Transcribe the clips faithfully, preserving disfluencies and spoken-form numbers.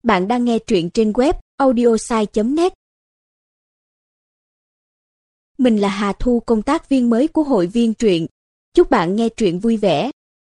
Bạn đang nghe truyện trên web audiosai chấm net. Mình là Hà Thu, công tác viên mới của hội viên truyện. Chúc bạn nghe truyện vui vẻ.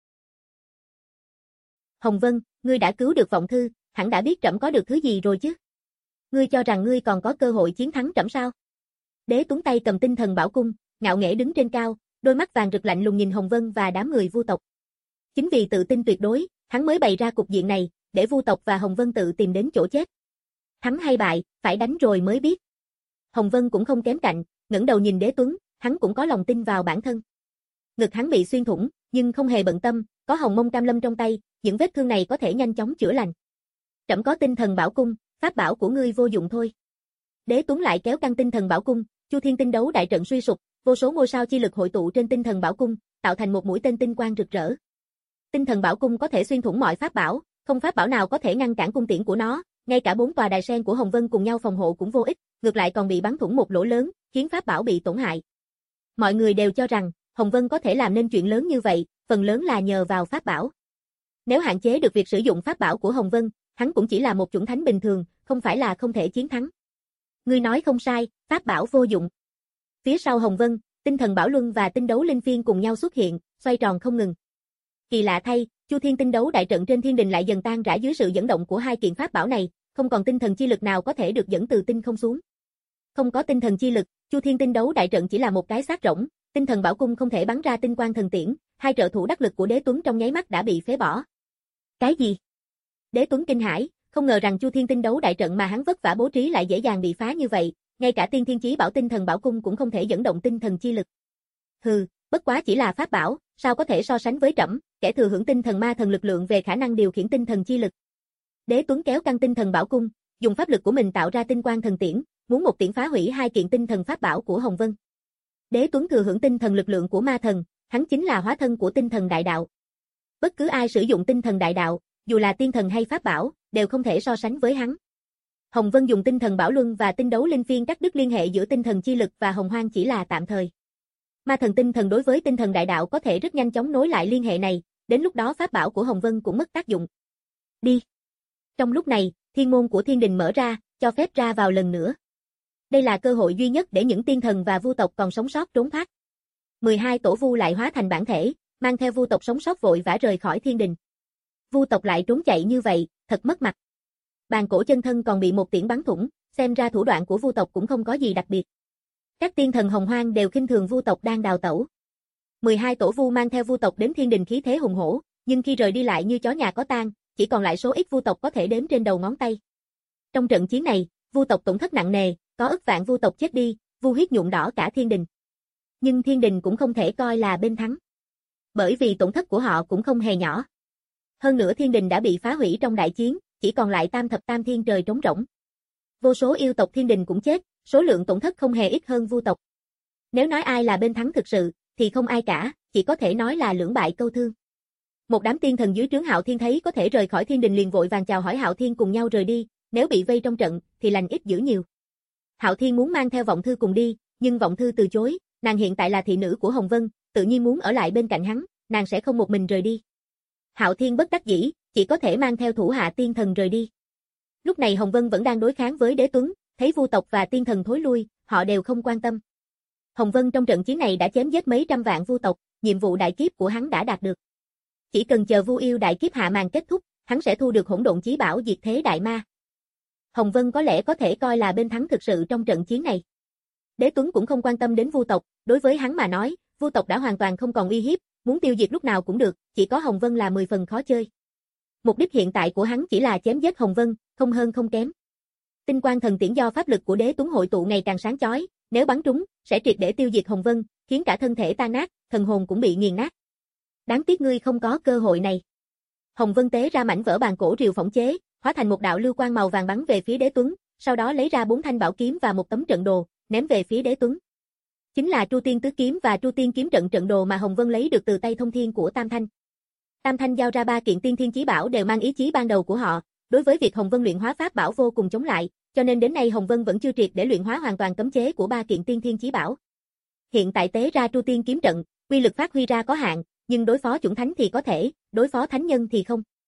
Hồng Vân, ngươi đã cứu được Vọng Thư, hẳn đã biết trẫm có được thứ gì rồi chứ? Ngươi cho rằng ngươi còn có cơ hội chiến thắng trẫm sao? Đế Tuấn tay cầm tinh thần bảo cung, ngạo nghễ đứng trên cao, đôi mắt vàng rực lạnh lùng nhìn Hồng Vân và đám người Vu tộc. Chính vì tự tin tuyệt đối, hắn mới bày ra cục diện này, để Vu tộc và Hồng Vân tự tìm đến chỗ chết. Thắng hay bại, phải đánh rồi mới biết. Hồng Vân cũng không kém cạnh, ngẩng đầu nhìn Đế Tuấn, hắn cũng có lòng tin vào bản thân. Ngực hắn bị xuyên thủng, nhưng không hề bận tâm, có Hồng Mông Cam Lâm trong tay, những vết thương này có thể nhanh chóng chữa lành. Trẫm có tinh thần bảo cung, pháp bảo của ngươi vô dụng thôi. Đế Tuấn lại kéo căng tinh thần bảo cung, Chu Thiên tinh đấu đại trận suy sụp, vô số ngôi sao chi lực hội tụ trên tinh thần bảo cung, tạo thành một mũi tên tinh quang rực rỡ. Tinh thần bảo cung có thể xuyên thủng mọi pháp bảo, không pháp bảo nào có thể ngăn cản cung tiễn của nó, ngay cả bốn tòa đài sen của Hồng Vân cùng nhau phòng hộ cũng vô ích, ngược lại còn bị bắn thủng một lỗ lớn, khiến pháp bảo bị tổn hại. Mọi người đều cho rằng Hồng Vân có thể làm nên chuyện lớn như vậy, phần lớn là nhờ vào pháp bảo. Nếu hạn chế được việc sử dụng pháp bảo của Hồng Vân, hắn cũng chỉ là một chủng thánh bình thường, không phải là không thể chiến thắng. Ngươi nói không sai, pháp bảo vô dụng. Phía sau Hồng Vân, tinh thần bảo luân và tinh đấu linh phiên cùng nhau xuất hiện, xoay tròn không ngừng. Kỳ lạ thay, Chu Thiên tinh đấu đại trận trên thiên đình lại dần tan rã dưới sự dẫn động của hai kiện pháp bảo này, không còn tinh thần chi lực nào có thể được dẫn từ tinh không xuống. Không có tinh thần chi lực, Chu Thiên tinh đấu đại trận chỉ là một cái xác rỗng, tinh thần bảo cung không thể bắn ra tinh quang thần tiễn, hai trợ thủ đắc lực của Đế Tuấn trong nháy mắt đã bị phế bỏ. Cái gì? Đế Tuấn kinh hãi, không ngờ rằng Chu Thiên tinh đấu đại trận mà hắn vất vả bố trí lại dễ dàng bị phá như vậy, ngay cả Tiên Thiên Chí Bảo tinh thần bảo cung cũng không thể dẫn động tinh thần chi lực. Hừ, bất quá chỉ là pháp bảo, sao có thể so sánh với trẫm, kẻ thừa hưởng tinh thần ma thần lực lượng về khả năng điều khiển tinh thần chi lực. Đế Tuấn kéo căng tinh thần bảo cung, dùng pháp lực của mình tạo ra tinh quang thần tiễn, muốn một tiễn phá hủy hai kiện tinh thần pháp bảo của Hồng Vân. Đế Tuấn thừa hưởng tinh thần lực lượng của ma thần, hắn chính là hóa thân của tinh thần đại đạo. Bất cứ ai sử dụng tinh thần đại đạo, dù là tiên thần hay pháp bảo, đều không thể so sánh với hắn. Hồng Vân dùng tinh thần bảo luân và tinh đấu linh phiên cắt đứt liên hệ giữa tinh thần chi lực và Hồng Hoang chỉ là tạm thời. Ma thần tinh thần đối với tinh thần đại đạo có thể rất nhanh chóng nối lại liên hệ này, đến lúc đó pháp bảo của Hồng Vân cũng mất tác dụng. Đi. Trong lúc này, thiên môn của thiên đình mở ra, cho phép ra vào lần nữa. Đây là cơ hội duy nhất để những tiên thần và vu tộc còn sống sót trốn thoát. mười hai tổ vu lại hóa thành bản thể, mang theo vu tộc sống sót vội vã rời khỏi thiên đình. Vu tộc lại trốn chạy như vậy, thật mất mặt. Bàn cổ chân thân còn bị một tiễn bắn thủng, xem ra thủ đoạn của vu tộc cũng không có gì đặc biệt. Các tiên thần Hồng Hoang đều khinh thường vu tộc đang đào tẩu. mười hai tổ vu mang theo vu tộc đến thiên đình khí thế hùng hổ, nhưng khi rời đi lại như chó nhà có tang, chỉ còn lại số ít vu tộc có thể đếm trên đầu ngón tay. Trong trận chiến này, vu tộc tổn thất nặng nề, có ức vạn vu tộc chết đi, vu huyết nhuộm đỏ cả thiên đình. Nhưng thiên đình cũng không thể coi là bên thắng. Bởi vì tổn thất của họ cũng không hề nhỏ. Hơn nữa thiên đình đã bị phá hủy trong đại chiến, chỉ còn lại tam thập tam thiên trời trống rỗng. Vô số yêu tộc thiên đình cũng chết, số lượng tổn thất không hề ít hơn vu tộc. Nếu nói ai là bên thắng thực sự, thì không ai cả, chỉ có thể nói là lưỡng bại câu thương. Một đám tiên thần dưới trướng Hạo Thiên thấy có thể rời khỏi thiên đình liền vội vàng chào hỏi Hạo Thiên cùng nhau rời đi, nếu bị vây trong trận, thì lành ít dữ nhiều. Hạo Thiên muốn mang theo Vọng Thư cùng đi, nhưng Vọng Thư từ chối, nàng hiện tại là thị nữ của Hồng Vân, tự nhiên muốn ở lại bên cạnh hắn, nàng sẽ không một mình rời đi. Hạo Thiên bất đắc dĩ, chỉ có thể mang theo thủ hạ tiên thần rời đi. Lúc này Hồng Vân vẫn đang đối kháng với Đế Tuấn, thấy vu tộc và tiên thần thối lui, họ đều không quan tâm. Hồng Vân trong trận chiến này đã chém giết mấy trăm vạn vu tộc, nhiệm vụ đại kiếp của hắn đã đạt được. Chỉ cần chờ vu yêu đại kiếp hạ màn kết thúc, hắn sẽ thu được hỗn độn chí bảo diệt thế đại ma. Hồng Vân có lẽ có thể coi là bên thắng thực sự trong trận chiến này. Đế Tuấn cũng không quan tâm đến vu tộc, đối với hắn mà nói, vu tộc đã hoàn toàn không còn uy hiếp, muốn tiêu diệt lúc nào cũng được, chỉ có Hồng Vân là mười phần khó chơi. Mục đích hiện tại của hắn chỉ là chém giết Hồng Vân, không hơn không kém. Tinh quang thần tiễn do pháp lực của Đế Tuấn hội tụ ngày càng sáng chói, nếu bắn trúng, sẽ triệt để tiêu diệt Hồng Vân, khiến cả thân thể tan nát, thần hồn cũng bị nghiền nát. Đáng tiếc ngươi không có cơ hội này. Hồng Vân tế ra mảnh vỡ bàn cổ rìu phỏng chế, hóa thành một đạo lưu quang màu vàng bắn về phía Đế Tuấn, sau đó lấy ra bốn thanh bảo kiếm và một tấm trận đồ, ném về phía Đế Tuấn. Chính là Tru Tiên Tứ Kiếm và Tru Tiên Kiếm trận trận đồ mà Hồng Vân lấy được từ tay thông thiên của Tam Thanh. Tam Thanh giao ra ba kiện tiên thiên chí bảo đều mang ý chí ban đầu của họ, đối với việc Hồng Vân luyện hóa pháp bảo vô cùng chống lại, cho nên đến nay Hồng Vân vẫn chưa triệt để luyện hóa hoàn toàn cấm chế của ba kiện tiên thiên chí bảo. Hiện tại tế ra Tru Tiên Kiếm trận, uy lực phát huy ra có hạn, nhưng đối phó chủng thánh thì có thể, đối phó thánh nhân thì không.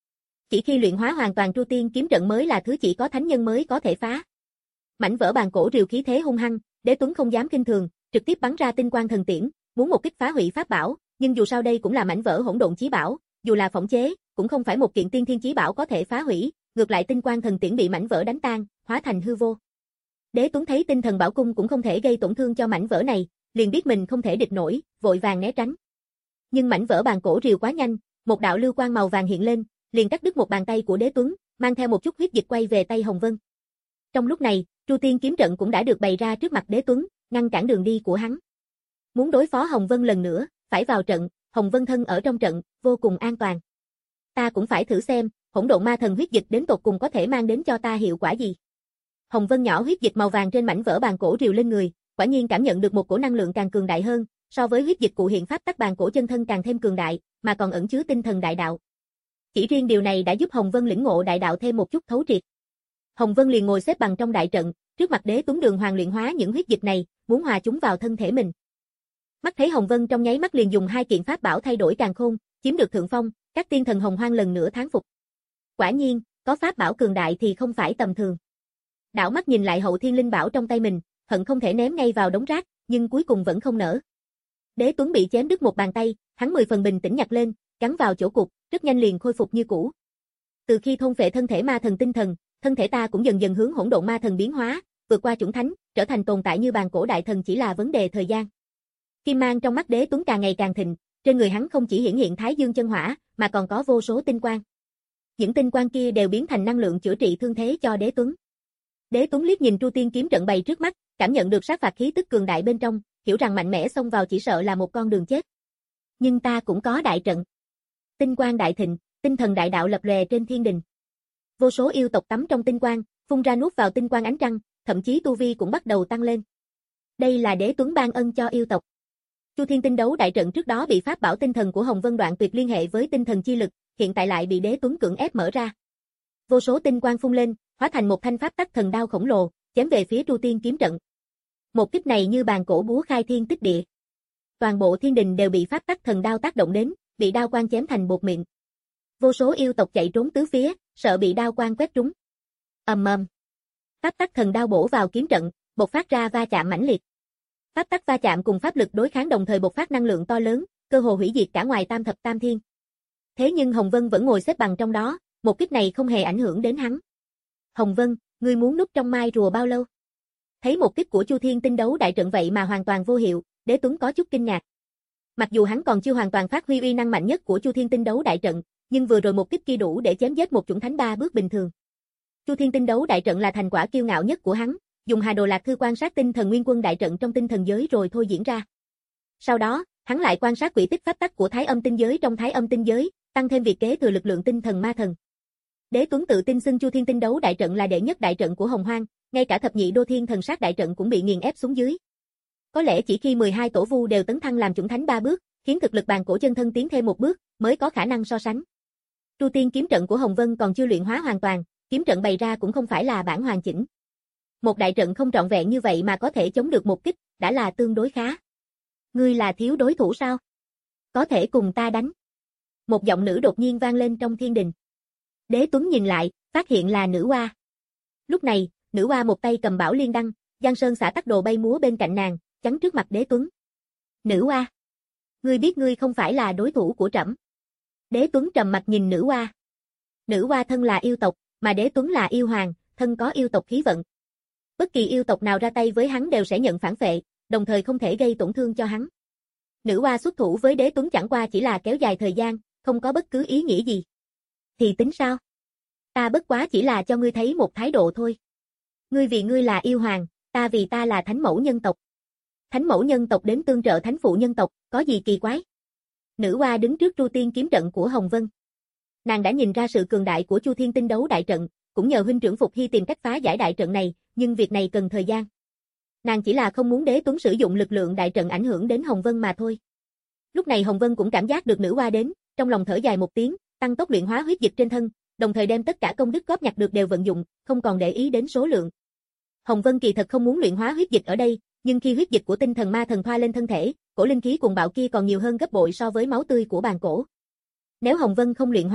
Chỉ khi luyện hóa hoàn toàn Tru Tiên kiếm trận mới là thứ chỉ có thánh nhân mới có thể phá. Mảnh vỡ bàn cổ rìu khí thế hung hăng, Đế Tuấn không dám khinh thường, trực tiếp bắn ra tinh quang thần tiễn, muốn một kích phá hủy pháp bảo, nhưng dù sao đây cũng là mảnh vỡ hỗn độn chí bảo, dù là phỏng chế, cũng không phải một kiện tiên thiên chí bảo có thể phá hủy, ngược lại tinh quang thần tiễn bị mảnh vỡ đánh tan, hóa thành hư vô. Đế Tuấn thấy tinh thần bảo cung cũng không thể gây tổn thương cho mảnh vỡ này, liền biết mình không thể địch nổi, vội vàng né tránh. Nhưng mảnh vỡ bàn cổ rìu quá nhanh, một đạo lưu quang màu vàng hiện lên, liền cắt đứt một bàn tay của Đế Tuấn, mang theo một chút huyết dịch quay về tay Hồng Vân. Trong lúc này, Tru Tiên kiếm trận cũng đã được bày ra trước mặt Đế Tuấn, ngăn cản đường đi của hắn. Muốn đối phó Hồng Vân lần nữa, phải vào trận, Hồng Vân thân ở trong trận, vô cùng an toàn. Ta cũng phải thử xem, hỗn độn ma thần huyết dịch đến tột cùng có thể mang đến cho ta hiệu quả gì. Hồng Vân nhỏ huyết dịch màu vàng trên mảnh vỡ bàn cổ rìu lên người, quả nhiên cảm nhận được một cổ năng lượng càng cường đại hơn, so với huyết dịch cụ hiện pháp tắc bàn cổ chân thân càng thêm cường đại, mà còn ẩn chứa tinh thần đại đạo. Chỉ riêng điều này đã giúp Hồng Vân lĩnh ngộ đại đạo thêm một chút thấu triệt. Hồng Vân liền ngồi xếp bằng trong đại trận, trước mặt Đế Tuấn đường hoàng luyện hóa những huyết dịch này, muốn hòa chúng vào thân thể mình. Mắt thấy Hồng Vân trong nháy mắt liền dùng hai kiện pháp bảo thay đổi càn khôn, chiếm được thượng phong, các tiên thần hồng hoang lần nữa thán phục. Quả nhiên, có pháp bảo cường đại thì không phải tầm thường. Đảo mắt nhìn lại hậu thiên linh bảo trong tay mình, hận không thể ném ngay vào đống rác, nhưng cuối cùng vẫn không nỡ. Đế Tuấn bị chém đứt một bàn tay, hắn mười phần bình tĩnh nhặt lên, gắn vào chỗ cục, rất nhanh liền khôi phục như cũ. Từ khi thôn phệ thân thể ma thần tinh thần, thân thể ta cũng dần dần hướng hỗn độn ma thần biến hóa, vượt qua chủng thánh, trở thành tồn tại như bàn cổ đại thần chỉ là vấn đề thời gian. Kim mang trong mắt Đế Tuấn càng ngày càng thịnh, trên người hắn không chỉ hiển hiện Thái Dương chân hỏa, mà còn có vô số tinh quang. Những tinh quang kia đều biến thành năng lượng chữa trị thương thế cho Đế Tuấn. Đế Tuấn liếc nhìn Tru Tiên kiếm trận bày trước mắt, cảm nhận được sát phạt khí tức cường đại bên trong, hiểu rằng mạnh mẽ xông vào chỉ sợ là một con đường chết. Nhưng ta cũng có đại trận. Tinh quang đại thịnh, tinh thần đại đạo lập lòe trên thiên đình. Vô số yêu tộc tắm trong tinh quang, phun ra nuốt vào tinh quang ánh trăng, thậm chí tu vi cũng bắt đầu tăng lên. Đây là Đế Tuấn ban ân cho yêu tộc. Chu Thiên Tinh đấu đại trận trước đó bị pháp bảo tinh thần của Hồng Vân đoạn tuyệt liên hệ với tinh thần chi lực, hiện tại lại bị Đế Tuấn cưỡng ép mở ra. Vô số tinh quang phun lên, hóa thành một thanh pháp tắc thần đao khổng lồ, chém về phía Chu Tiên kiếm trận. Một kích này như bàn cổ búa khai thiên tích địa. Toàn bộ thiên đình đều bị pháp tắc thần đao tác động đến, bị đao quang chém thành bột mịn. Vô số yêu tộc chạy trốn tứ phía, sợ bị đao quang quét trúng. Ầm ầm. Pháp tắc thần đao bổ vào kiếm trận, bộc phát ra va chạm mãnh liệt. Pháp tắc va chạm cùng pháp lực đối kháng đồng thời bộc phát năng lượng to lớn, cơ hồ hủy diệt cả ngoài tam thập tam thiên. Thế nhưng Hồng Vân vẫn ngồi xếp bằng trong đó, một kích này không hề ảnh hưởng đến hắn. Hồng Vân, ngươi muốn núp trong mai rùa bao lâu? Thấy một kích của Chu Thiên Tinh đấu đại trận vậy mà hoàn toàn vô hiệu, Đế Tuấn có chút kinh ngạc. Mặc dù hắn còn chưa hoàn toàn phát huy uy năng mạnh nhất của Chu Thiên Tinh đấu đại trận, nhưng vừa rồi một kích kia đủ để chém giết một chủng thánh ba bước bình thường. Chu Thiên Tinh đấu đại trận là thành quả kiêu ngạo nhất của hắn, dùng Hà Đồ Lạc Thư quan sát tinh thần nguyên quân đại trận trong tinh thần giới rồi thôi diễn ra. Sau đó, hắn lại quan sát quỹ tích pháp tắc của Thái Âm tinh giới trong Thái Âm tinh giới, tăng thêm việc kế thừa lực lượng tinh thần ma thần. Đế Tuấn tự tin xưng Chu Thiên Tinh đấu đại trận là đệ nhất đại trận của Hồng Hoang, ngay cả thập nhị đô thiên thần sát đại trận cũng bị nghiền ép xuống dưới. Có lẽ chỉ khi mười hai tổ vu đều tấn thăng làm chủng thánh ba bước, khiến thực lực bàn cổ chân thân tiến thêm một bước, mới có khả năng so sánh. Tru Tiên kiếm trận của Hồng Vân còn chưa luyện hóa hoàn toàn, kiếm trận bày ra cũng không phải là bản hoàn chỉnh. Một đại trận không trọn vẹn như vậy mà có thể chống được một kích, đã là tương đối khá. Ngươi là thiếu đối thủ sao? Có thể cùng ta đánh. Một giọng nữ đột nhiên vang lên trong thiên đình. Đế Tuấn nhìn lại, phát hiện là nữ hoa. Lúc này, nữ hoa một tay cầm bảo liên đăng, Giang Sơn xả tắc đồ bay múa bên cạnh nàng, chắn trước mặt Đế Tuấn. Nữ hoa, ngươi biết ngươi không phải là đối thủ của trẫm. Đế Tuấn trầm mặt nhìn nữ hoa. Nữ hoa thân là yêu tộc, mà Đế Tuấn là yêu hoàng, thân có yêu tộc khí vận. Bất kỳ yêu tộc nào ra tay với hắn đều sẽ nhận phản phệ, đồng thời không thể gây tổn thương cho hắn. Nữ hoa xuất thủ với Đế Tuấn chẳng qua chỉ là kéo dài thời gian, không có bất cứ ý nghĩa gì. Thì tính sao? Ta bất quá chỉ là cho ngươi thấy một thái độ thôi. Ngươi vì ngươi là yêu hoàng, ta vì ta là thánh mẫu nhân tộc. Thánh mẫu nhân tộc đến tương trợ thánh phụ nhân tộc, có gì kỳ quái? Nữ hoa đứng trước Tru Tiên kiếm trận của Hồng Vân. Nàng đã nhìn ra sự cường đại của Chu Thiên Tinh đấu đại trận, cũng nhờ huynh trưởng Phục Hy tìm cách phá giải đại trận này, nhưng việc này cần thời gian. Nàng chỉ là không muốn Đế Tuấn sử dụng lực lượng đại trận ảnh hưởng đến Hồng Vân mà thôi. Lúc này Hồng Vân cũng cảm giác được nữ hoa đến, trong lòng thở dài một tiếng, tăng tốc luyện hóa huyết dịch trên thân, đồng thời đem tất cả công đức góp nhặt được đều vận dụng, không còn để ý đến số lượng. Hồng Vân kỳ thật không muốn luyện hóa huyết dịch ở đây, nhưng khi huyết dịch của tinh thần ma thần thoa lên thân thể, cổ linh khí cuồng bạo kia còn nhiều hơn gấp bội so với máu tươi của bàn cổ. Nếu Hồng Vân không luyện hóa,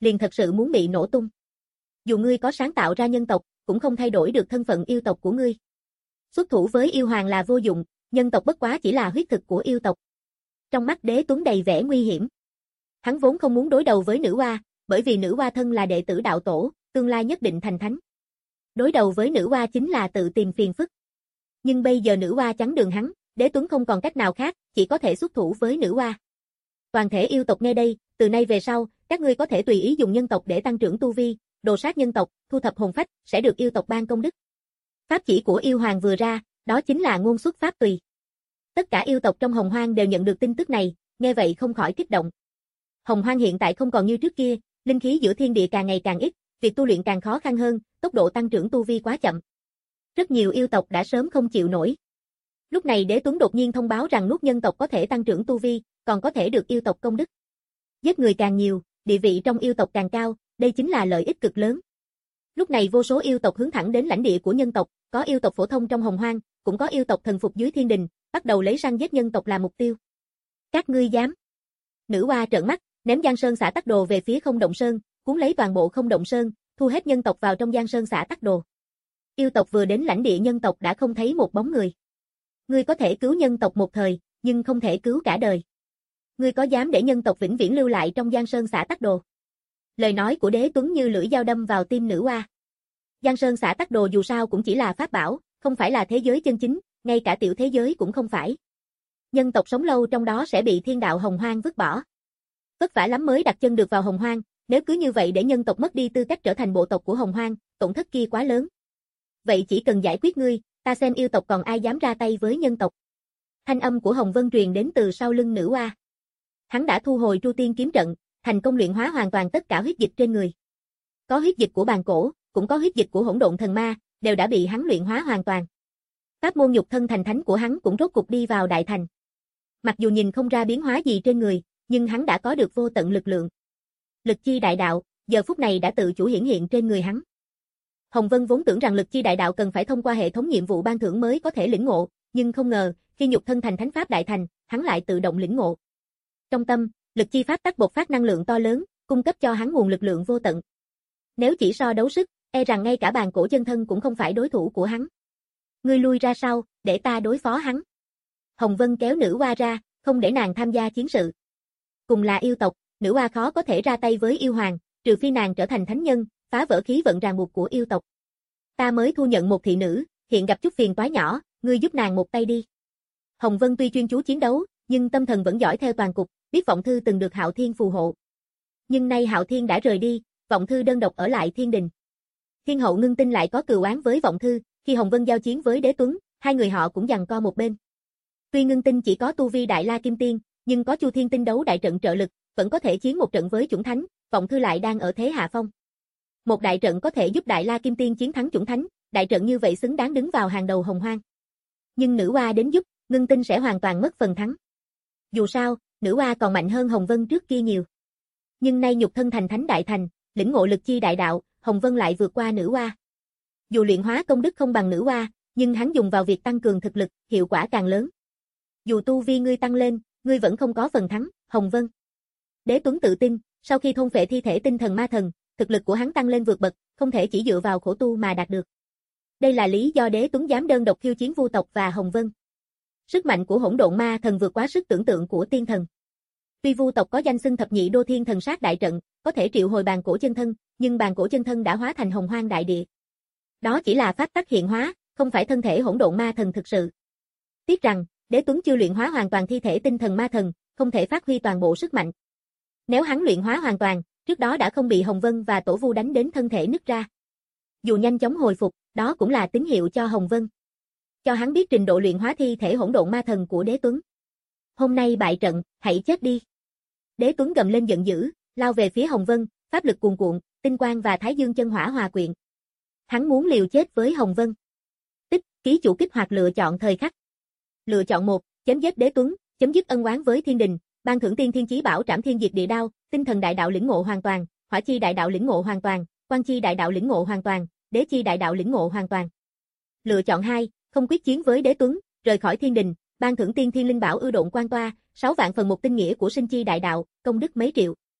liền thật sự muốn bị nổ tung. Dù ngươi có sáng tạo ra nhân tộc, cũng không thay đổi được thân phận yêu tộc của ngươi. Xuất thủ với yêu hoàng là vô dụng, nhân tộc bất quá chỉ là huyết thực của yêu tộc. Trong mắt Đế Tuấn đầy vẻ nguy hiểm. Hắn vốn không muốn đối đầu với nữ hoa, bởi vì nữ hoa thân là đệ tử đạo tổ, tương lai nhất định thành thánh. Đối đầu với nữ hoa chính là tự tìm phiền phức. Nhưng bây giờ nữ hoa chắn đường hắn, Đế Tuấn không còn cách nào khác, chỉ có thể xuất thủ với nữ hoa. Toàn thể yêu tộc nghe đây, từ nay về sau, các ngươi có thể tùy ý dùng nhân tộc để tăng trưởng tu vi, đồ sát nhân tộc, thu thập hồn phách, sẽ được yêu tộc ban công đức. Pháp chỉ của yêu hoàng vừa ra, đó chính là ngôn xuất pháp tùy. Tất cả yêu tộc trong Hồng Hoang đều nhận được tin tức này, nghe vậy không khỏi kích động. Hồng Hoang hiện tại không còn như trước kia, linh khí giữa thiên địa càng ngày càng ít, việc tu luyện càng khó khăn hơn, tốc độ tăng trưởng tu vi quá chậm. Rất nhiều yêu tộc đã sớm không chịu nổi. Lúc này Đế Tuấn đột nhiên thông báo rằng nuốt nhân tộc có thể tăng trưởng tu vi, còn có thể được yêu tộc công đức. Giết người càng nhiều, địa vị trong yêu tộc càng cao, đây chính là lợi ích cực lớn. Lúc này vô số yêu tộc hướng thẳng đến lãnh địa của nhân tộc, có yêu tộc phổ thông trong Hồng Hoang, cũng có yêu tộc thần phục dưới thiên đình, bắt đầu lấy săn giết nhân tộc làm mục tiêu. Các ngươi dám? Nữ hoa trợn mắt, ném Giang Sơn Xã Tắc Đồ về phía Không Động Sơn, cuốn lấy toàn bộ Không Động Sơn, thu hết nhân tộc vào trong Giang Sơn Xã Tắc Đồ. Yêu tộc vừa đến lãnh địa nhân tộc đã không thấy một bóng người. Ngươi có thể cứu nhân tộc một thời, nhưng không thể cứu cả đời. Ngươi có dám để nhân tộc vĩnh viễn lưu lại trong Giang Sơn Xã Tắc Đồ? Lời nói của Đế Tuấn như lưỡi dao đâm vào tim nữ hoa. Giang Sơn Xã Tắc Đồ dù sao cũng chỉ là pháp bảo, không phải là thế giới chân chính, ngay cả tiểu thế giới cũng không phải. Nhân tộc sống lâu trong đó sẽ bị thiên đạo Hồng Hoang vứt bỏ. Vất vả lắm mới đặt chân được vào Hồng Hoang, nếu cứ như vậy để nhân tộc mất đi tư cách trở thành bộ tộc của Hồng Hoang, tổn thất kia quá lớn. Vậy chỉ cần giải quyết ngươi, ta xem yêu tộc còn ai dám ra tay với nhân tộc. Thanh âm của Hồng Vân truyền đến từ sau lưng nữ hoa. Hắn đã thu hồi Tru Tiên kiếm trận, thành công luyện hóa hoàn toàn tất cả huyết dịch trên người. Có huyết dịch của bàn cổ, cũng có huyết dịch của hỗn độn thần ma, đều đã bị hắn luyện hóa hoàn toàn. Pháp môn nhục thân thành thánh của hắn cũng rốt cục đi vào đại thành. Mặc dù nhìn không ra biến hóa gì trên người, nhưng hắn đã có được vô tận lực lượng. Lực chi đại đạo, giờ phút này đã tự chủ hiển hiện trên người hắn. Hồng Vân vốn tưởng rằng lực chi đại đạo cần phải thông qua hệ thống nhiệm vụ ban thưởng mới có thể lĩnh ngộ, nhưng không ngờ, khi nhục thân thành thánh pháp đại thành, hắn lại tự động lĩnh ngộ. Trong tâm, lực chi pháp tắc bộc phát năng lượng to lớn, cung cấp cho hắn nguồn lực lượng vô tận. Nếu chỉ so đấu sức, e rằng ngay cả bàn cổ chân thân cũng không phải đối thủ của hắn. Ngươi lui ra sau, để ta đối phó hắn. Hồng Vân kéo nữ hoa ra, không để nàng tham gia chiến sự. Cùng là yêu tộc, nữ hoa khó có thể ra tay với yêu hoàng, trừ phi nàng trở thành thánh nhân, phá vỡ khí vận ràng buộc của yêu tộc. Ta mới thu nhận một thị nữ, hiện gặp chút phiền toái nhỏ, ngươi giúp nàng một tay đi. Hồng Vân tuy chuyên chú chiến đấu, nhưng tâm thần vẫn dõi theo toàn cục, biết Vọng Thư từng được Hạo Thiên phù hộ. Nhưng nay Hạo Thiên đã rời đi, Vọng Thư đơn độc ở lại thiên đình. Thiên hậu Ngưng Tinh lại có cừu oán với Vọng Thư, khi Hồng Vân giao chiến với Đế Tuấn, hai người họ cũng giằng co một bên. Tuy Ngưng Tinh chỉ có tu vi Đại La Kim Tiên, nhưng có Chu Thiên Tinh đấu đại trận trợ lực, vẫn có thể chiến một trận với chủng thánh, Vọng Thư lại đang ở thế hạ phong. Một đại trận có thể giúp Đại La Kim Tiên chiến thắng chủng thánh, đại trận như vậy xứng đáng đứng vào hàng đầu Hồng Hoang. Nhưng nữ hoa đến giúp, Ngưng Tinh sẽ hoàn toàn mất phần thắng. Dù sao, nữ hoa còn mạnh hơn Hồng Vân trước kia nhiều. Nhưng nay nhục thân thành thánh đại thành, lĩnh ngộ lực chi đại đạo, Hồng Vân lại vượt qua nữ hoa. Dù luyện hóa công đức không bằng nữ hoa, nhưng hắn dùng vào việc tăng cường thực lực, hiệu quả càng lớn. Dù tu vi ngươi tăng lên, ngươi vẫn không có phần thắng, Hồng Vân. Đế Tuấn tự tin, sau khi thôn phệ thi thể tinh thần ma thần, thực lực của hắn tăng lên vượt bậc, không thể chỉ dựa vào khổ tu mà đạt được. Đây là lý do Đế Tuấn dám đơn độc khiêu chiến Vu tộc và Hồng Vân. Sức mạnh của hỗn độn ma thần vượt quá sức tưởng tượng của tiên thần. Tuy Vu tộc có danh xưng thập nhị đô thiên thần sát đại trận, có thể triệu hồi bàn cổ chân thân, nhưng bàn cổ chân thân đã hóa thành hồng hoang đại địa. Đó chỉ là pháp tắc hiện hóa, không phải thân thể hỗn độn ma thần thực sự. Tiếc rằng, Đế Tuấn chưa luyện hóa hoàn toàn thi thể tinh thần ma thần, không thể phát huy toàn bộ sức mạnh. Nếu hắn luyện hóa hoàn toàn, trước đó đã không bị Hồng Vân và Tổ Vu đánh đến thân thể nứt ra. Dù nhanh chóng hồi phục, đó cũng là tín hiệu cho Hồng Vân. Cho hắn biết trình độ luyện hóa thi thể hỗn độn ma thần của Đế Tuấn. Hôm nay bại trận, hãy chết đi. Đế Tuấn gầm lên giận dữ, lao về phía Hồng Vân, pháp lực cuồn cuộn, tinh quang và thái dương chân hỏa hòa quyện. Hắn muốn liều chết với Hồng Vân. Tích, ký chủ kích hoạt lựa chọn thời khắc. Lựa chọn một, chém giết Đế Tuấn, chấm dứt ân oán với thiên đình, ban thưởng tiên thiên chí bảo trảm thiên diệt địa đao, tinh thần đại đạo lĩnh ngộ hoàn toàn, hỏa chi đại đạo lĩnh ngộ hoàn toàn, quang chi đại đạo lĩnh ngộ hoàn toàn, đế chi đại đạo lĩnh ngộ hoàn toàn. Lựa chọn hai, không quyết chiến với Đế Tuấn, rời khỏi thiên đình, ban thưởng tiên thiên linh bảo ư độn quan toa, sáu vạn phần một tinh nghĩa của sinh chi đại đạo, công đức mấy triệu.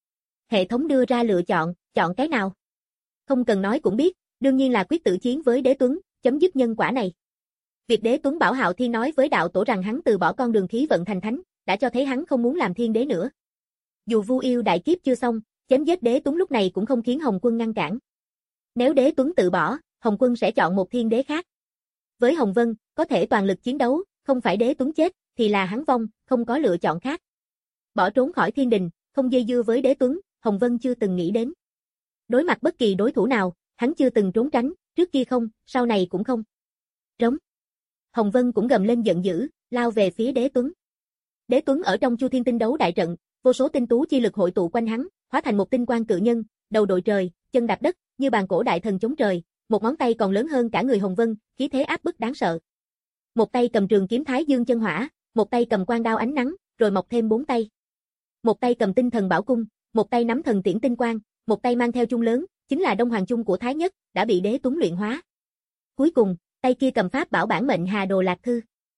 Hệ thống đưa ra lựa chọn, chọn cái nào? Không cần nói cũng biết, đương nhiên là quyết tử chiến với Đế Tuấn, chấm dứt nhân quả này. Việc Đế Tuấn bảo Hạo Thiên nói với đạo tổ rằng hắn từ bỏ con đường khí vận thành thánh, đã cho thấy hắn không muốn làm thiên đế nữa. Dù Vu Yêu đại kiếp chưa xong, chém giết Đế Tuấn lúc này cũng không khiến Hồng Quân ngăn cản. Nếu Đế Tuấn tự bỏ, Hồng Quân sẽ chọn một thiên đế khác. Với Hồng Vân, có thể toàn lực chiến đấu, không phải Đế Tuấn chết, thì là hắn vong, không có lựa chọn khác. Bỏ trốn khỏi thiên đình, không dây dưa với Đế Tuấn, Hồng Vân chưa từng nghĩ đến. Đối mặt bất kỳ đối thủ nào, hắn chưa từng trốn tránh, trước kia không, sau này cũng không. Rống. Hồng Vân cũng gầm lên giận dữ, lao về phía Đế Tuấn. Đế Tuấn ở trong Chu Thiên Tinh đấu đại trận, vô số tinh tú chi lực hội tụ quanh hắn, hóa thành một tinh quang cự nhân, đầu đội trời, chân đạp đất, như bàn cổ đại thần chống trời, một ngón tay còn lớn hơn cả người Hồng Vân, khí thế áp bức đáng sợ. Một tay cầm trường kiếm Thái Dương chân hỏa, một tay cầm quang đao ánh nắng, rồi mọc thêm bốn tay. Một tay cầm tinh thần bảo cung, một tay nắm thần tiễn tinh quang, một tay mang theo chung lớn, chính là Đông Hoàng chung của Thái Nhất, đã bị Đế Tuấn luyện hóa. Cuối cùng, tay kia cầm pháp bảo bản mệnh Hà Đồ Lạc Thư.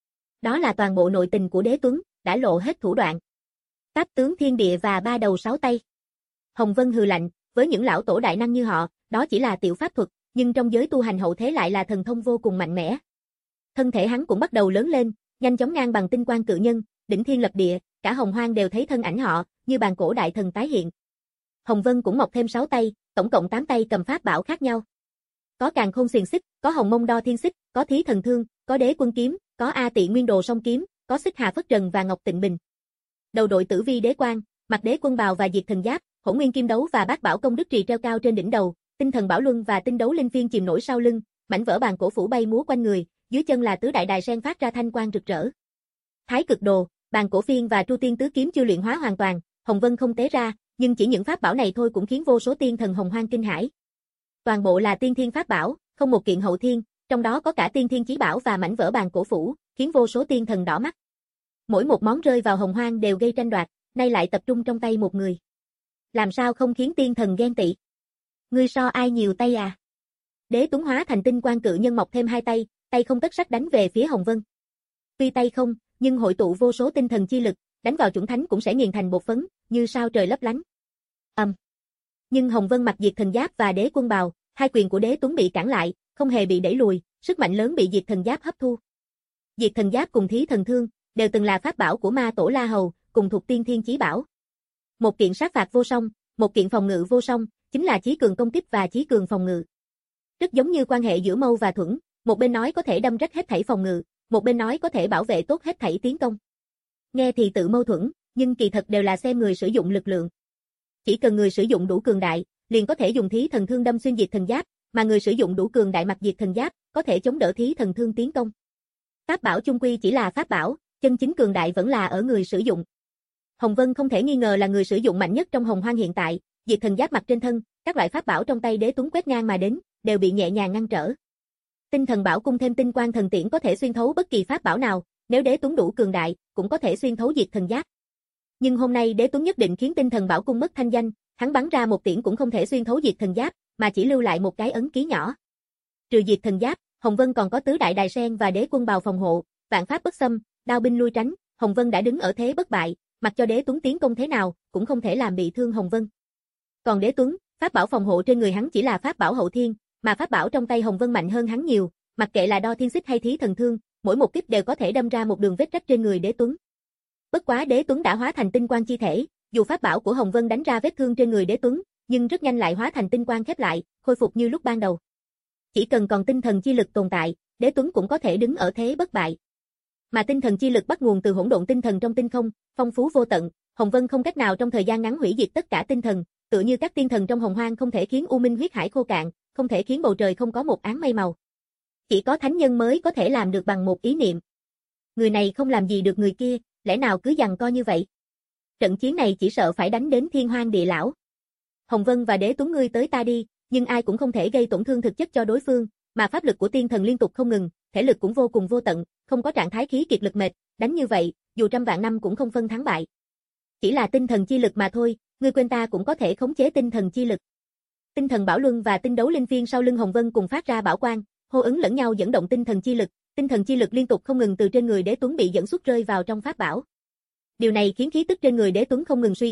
Đó là toàn bộ nội tình của Đế Tuấn, đã lộ hết thủ đoạn. Pháp tướng thiên địa và ba đầu sáu tay. Hồng Vân hừ lạnh, với những lão tổ đại năng như họ, đó chỉ là tiểu pháp thuật, nhưng trong giới tu hành hậu thế lại là thần thông vô cùng mạnh mẽ. Thân thể hắn cũng bắt đầu lớn lên, nhanh chóng ngang bằng tinh quang cự nhân, đỉnh thiên lập địa, cả Hồng Hoang đều thấy thân ảnh họ, như bàn cổ đại thần tái hiện. Hồng Vân cũng mọc thêm sáu tay, tổng cộng tám tay cầm pháp bảo khác nhau. Có Càn Khôn xiềng xích, có Hồng Mông Đo Thiên xích, có Thí Thần Thương, có Đế Quân kiếm, có A Tị Nguyên Đồ song kiếm, có Xích Hà Phất Trần và Ngọc Tịnh Bình. Đầu đội Tử Vi Đế Quang, mặc Đế Quân bào và Diệt Thần Giáp, Hỗn Nguyên Kim Đấu và Bát Bảo Công Đức Trì treo cao trên đỉnh đầu, Tinh Thần Bảo Luân và Tinh Đấu Linh Phiên chìm nổi sau lưng, mảnh vỡ bàn cổ phủ bay múa quanh người, dưới chân là tứ đại đài sen phát ra thanh quang rực rỡ. Thái Cực Đồ, bàn cổ phiên và Tru Tiên tứ kiếm chưa luyện hóa hoàn toàn, Hồng Vân không tế ra, nhưng chỉ những pháp bảo này thôi cũng khiến vô số tiên thần Hồng Hoang kinh hãi. Toàn bộ là tiên thiên pháp bảo, không một kiện hậu thiên, trong đó có cả tiên thiên chí bảo và mảnh vỡ bàn cổ phủ, khiến vô số tiên thần đỏ mắt. Mỗi một món rơi vào Hồng Hoang đều gây tranh đoạt, nay lại tập trung trong tay một người. Làm sao không khiến tiên thần ghen tị? Ngươi so ai nhiều tay à? Đế Tuấn hóa thành tinh quang cự nhân mọc thêm hai tay, tay không tất sắt đánh về phía Hồng Vân. Tuy tay không, nhưng hội tụ vô số tinh thần chi lực, đánh vào chuẩn thánh cũng sẽ nghiền thành bột phấn, như sao trời lấp lánh. Ầm. Um. Nhưng Hồng Vân mặc Diệt Thần Giáp và Đế Quân bào, hai quyền của Đế Tuấn bị cản lại, không hề bị đẩy lùi, sức mạnh lớn bị Diệt Thần Giáp hấp thu. Diệt Thần Giáp cùng Thí Thần Thương đều từng là pháp bảo của Ma Tổ La Hầu, cùng thuộc tiên thiên chí bảo. Một kiện sát phạt vô song, một kiện phòng ngự vô song, chính là chí cường công kích và chí cường phòng ngự. Rất giống như quan hệ giữa Mâu và Thuẫn, một bên nói có thể đâm rách hết thảy phòng ngự, một bên nói có thể bảo vệ tốt hết thảy tiến công. Nghe thì tự mâu thuẫn, nhưng kỳ thật đều là xem người sử dụng lực lượng. Chỉ cần người sử dụng đủ cường đại, liền có thể dùng Thí Thần Thương đâm xuyên Diệt Thần Giáp, mà người sử dụng đủ cường đại mặc Diệt Thần Giáp, có thể chống đỡ Thí Thần Thương tiến công. Pháp bảo chung quy chỉ là pháp bảo, chân chính cường đại vẫn là ở người sử dụng. Hồng Vân không thể nghi ngờ là người sử dụng mạnh nhất trong Hồng Hoang hiện tại, Diệt Thần Giáp mặc trên thân, các loại pháp bảo trong tay Đế Tuấn quét ngang mà đến, đều bị nhẹ nhàng ngăn trở. Tinh Thần Bảo Cung thêm tinh quang thần tiễn có thể xuyên thấu bất kỳ pháp bảo nào, nếu Đế Tuấn đủ cường đại, cũng có thể xuyên thấu Diệt Thần Giáp. Nhưng hôm nay Đế Tuấn nhất định khiến Tinh Thần Bảo Cung mất thanh danh, hắn bắn ra một tiễn cũng không thể xuyên thấu Diệt Thần Giáp, mà chỉ lưu lại một cái ấn ký nhỏ. Trừ Diệt Thần Giáp, Hồng Vân còn có tứ đại đài sen và Đế Quân bào phòng hộ, vạn pháp bất xâm, đao binh lui tránh, Hồng Vân đã đứng ở thế bất bại, mặc cho Đế Tuấn tiến công thế nào, cũng không thể làm bị thương Hồng Vân. Còn Đế Tuấn, pháp bảo phòng hộ trên người hắn chỉ là pháp bảo hậu thiên, mà pháp bảo trong tay Hồng Vân mạnh hơn hắn nhiều, mặc kệ là Đo Thiên xích hay Thí Thần Thương, mỗi một kích đều có thể đâm ra một đường vết rách trên người Đế Tuấn. Bất quá Đế Tuấn đã hóa thành tinh quang chi thể, dù pháp bảo của Hồng Vân đánh ra vết thương trên người Đế Tuấn, nhưng rất nhanh lại hóa thành tinh quang khép lại, khôi phục như lúc ban đầu. Chỉ cần còn tinh thần chi lực tồn tại, Đế Tuấn cũng có thể đứng ở thế bất bại. Mà tinh thần chi lực bắt nguồn từ hỗn độn tinh thần trong tinh không, phong phú vô tận, Hồng Vân không cách nào trong thời gian ngắn hủy diệt tất cả tinh thần, tựa như các tiên thần trong Hồng Hoang không thể khiến U Minh huyết hải khô cạn, không thể khiến bầu trời không có một áng mây màu. Chỉ có thánh nhân mới có thể làm được bằng một ý niệm. Người này không làm gì được người kia, lẽ nào cứ giằng co như vậy? Trận chiến này chỉ sợ phải đánh đến thiên hoang địa lão. Hồng Vân và Đế Tuấn ngươi tới ta đi, nhưng ai cũng không thể gây tổn thương thực chất cho đối phương, mà pháp lực của tiên thần liên tục không ngừng, thể lực cũng vô cùng vô tận, không có trạng thái khí kiệt lực mệt, đánh như vậy, dù trăm vạn năm cũng không phân thắng bại. Chỉ là tinh thần chi lực mà thôi, ngươi quên ta cũng có thể khống chế tinh thần chi lực. Tinh thần Bảo Luân và Tinh Đấu Linh Phiên sau lưng Hồng Vân cùng phát ra bảo quang, hô ứng lẫn nhau dẫn động tinh thần chi lực, tinh thần chi lực liên tục không ngừng từ trên người Đế Tuấn bị dẫn xuất rơi vào trong pháp bảo. Điều này khiến khí tức trên người Đế Tuấn không ngừng suy yếu,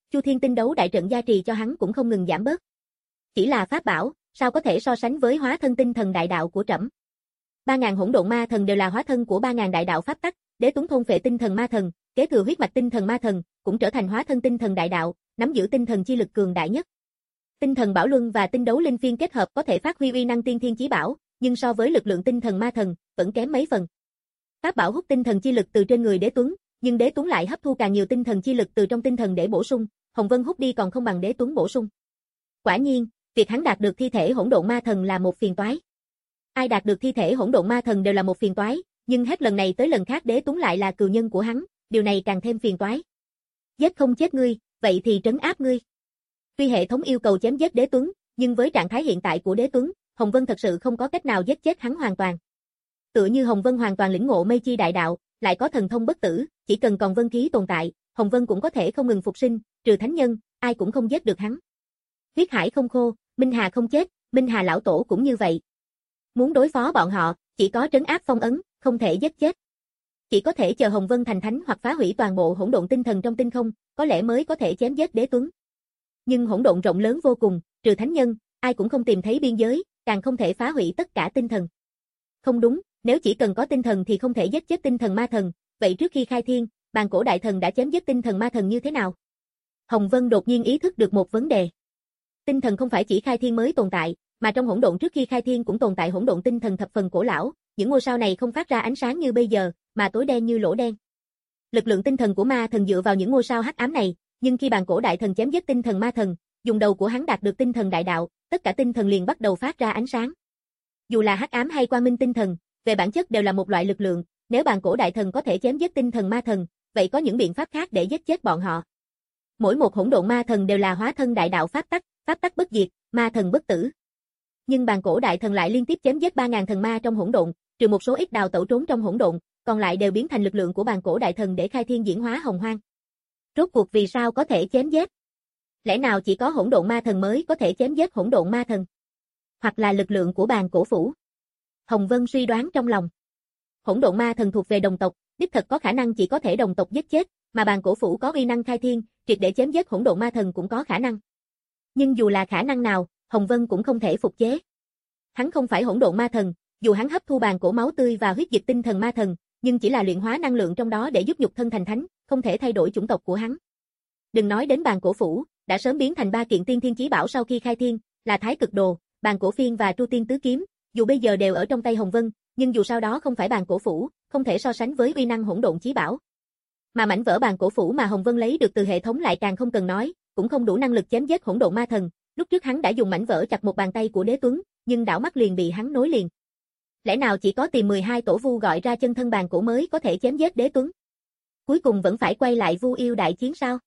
Chu Thiên Tinh đấu đại trận gia trì cho hắn cũng không ngừng giảm bớt. Chỉ là pháp bảo, sao có thể so sánh với hóa thân tinh thần đại đạo của trẫm. ba ngàn hỗn độn ma thần đều là hóa thân của ba ngàn đại đạo pháp tắc, Đế Tuấn thôn phệ tinh thần ma thần, kế thừa huyết mạch tinh thần ma thần, cũng trở thành hóa thân tinh thần đại đạo, nắm giữ tinh thần chi lực cường đại nhất. Tinh thần bảo luân và tinh đấu linh phiên kết hợp có thể phát huy uy năng tiên thiên chí bảo, nhưng so với lực lượng tinh thần ma thần, vẫn kém mấy phần. Pháp bảo hút tinh thần chi lực từ trên người Đế Tuấn, nhưng Đế Tuấn lại hấp thu càng nhiều tinh thần chi lực từ trong tinh thần để bổ sung, Hồng Vân hút đi còn không bằng Đế Tuấn bổ sung. Quả nhiên, việc hắn đạt được thi thể hỗn độn ma thần là một phiền toái. Ai đạt được thi thể hỗn độn ma thần đều là một phiền toái, nhưng hết lần này tới lần khác Đế Tuấn lại là cừu nhân của hắn, điều này càng thêm phiền toái. Giết không chết ngươi, vậy thì trấn áp ngươi. Tuy hệ thống yêu cầu chém giết Đế Tuấn, nhưng với trạng thái hiện tại của Đế Tuấn, Hồng Vân thật sự không có cách nào giết chết hắn hoàn toàn. Tựa như Hồng Vân hoàn toàn lĩnh ngộ mây chi đại đạo, lại có thần thông bất tử, chỉ cần còn vân khí tồn tại, Hồng Vân cũng có thể không ngừng phục sinh, trừ thánh nhân, ai cũng không giết được hắn. Huyết hải không khô, Minh Hà không chết, Minh Hà lão tổ cũng như vậy. Muốn đối phó bọn họ, chỉ có trấn áp phong ấn, không thể giết chết. Chỉ có thể chờ Hồng Vân thành thánh hoặc phá hủy toàn bộ hỗn độn tinh thần trong tinh không, có lẽ mới có thể chém giết Đế Tuấn. Nhưng hỗn độn rộng lớn vô cùng, trừ thánh nhân, ai cũng không tìm thấy biên giới, càng không thể phá hủy tất cả tinh thần. Không đúng, nếu chỉ cần có tinh thần thì không thể giết chết tinh thần ma thần, vậy trước khi khai thiên, bàn cổ đại thần đã chém giết tinh thần ma thần như thế nào? Hồng Vân đột nhiên ý thức được một vấn đề. Tinh thần không phải chỉ khai thiên mới tồn tại, mà trong hỗn độn trước khi khai thiên cũng tồn tại hỗn độn tinh thần thập phần cổ lão, những ngôi sao này không phát ra ánh sáng như bây giờ, mà tối đen như lỗ đen. Lực lượng tinh thần của ma thần dựa vào những ngôi sao hắc ám này, nhưng khi bàn cổ đại thần chém giết tinh thần ma thần, dùng đầu của hắn đạt được tinh thần đại đạo, tất cả tinh thần liền bắt đầu phát ra ánh sáng. Dù là hắc ám hay quang minh tinh thần, về bản chất đều là một loại lực lượng, nếu bàn cổ đại thần có thể chém giết tinh thần ma thần, vậy có những biện pháp khác để giết chết bọn họ. Mỗi một hỗn độn ma thần đều là hóa thân đại đạo pháp tắc, pháp tắc bất diệt, ma thần bất tử. Nhưng bàn cổ đại thần lại liên tiếp chém giết ba ngàn thần ma trong hỗn độn, trừ một số ít đào tẩu trốn trong hỗn độn, còn lại đều biến thành lực lượng của bàn cổ đại thần để khai thiên diễn hóa hồng hoang. Rốt cuộc vì sao có thể chém giết? Lẽ nào chỉ có hỗn độn ma thần mới có thể chém giết hỗn độn ma thần? Hoặc là lực lượng của bàn cổ phủ? Hồng Vân suy đoán trong lòng. Hỗn độn ma thần thuộc về đồng tộc, đích thật có khả năng chỉ có thể đồng tộc giết chết, mà bàn cổ phủ có uy năng khai thiên, triệt để chém giết hỗn độn ma thần cũng có khả năng. Nhưng dù là khả năng nào, Hồng Vân cũng không thể phục chế. Hắn không phải hỗn độn ma thần, dù hắn hấp thu bàn cổ máu tươi và huyết dịch tinh thần ma thần, nhưng chỉ là luyện hóa năng lượng trong đó để giúp nhục thân thành thánh, không thể thay đổi chủng tộc của hắn. Đừng nói đến bàn cổ phủ, đã sớm biến thành ba kiện tiên thiên chí bảo sau khi khai thiên, là Thái Cực Đồ, bàn cổ phiên và Tru Tiên Tứ Kiếm, dù bây giờ đều ở trong tay Hồng Vân, nhưng dù sao đó không phải bàn cổ phủ, không thể so sánh với uy năng hỗn độn chí bảo. Mà mảnh vỡ bàn cổ phủ mà Hồng Vân lấy được từ hệ thống lại càng không cần nói, cũng không đủ năng lực chém giết hỗn độn ma thần. Lúc trước hắn đã dùng mảnh vỡ chặt một bàn tay của Đế Tuấn, nhưng đảo mắt liền bị hắn nối liền. Lẽ nào chỉ có tìm mười hai tổ vu gọi ra chân thân bàn cổ mới có thể chém giết Đế Tuấn? Cuối cùng vẫn phải quay lại vu yêu đại chiến sao?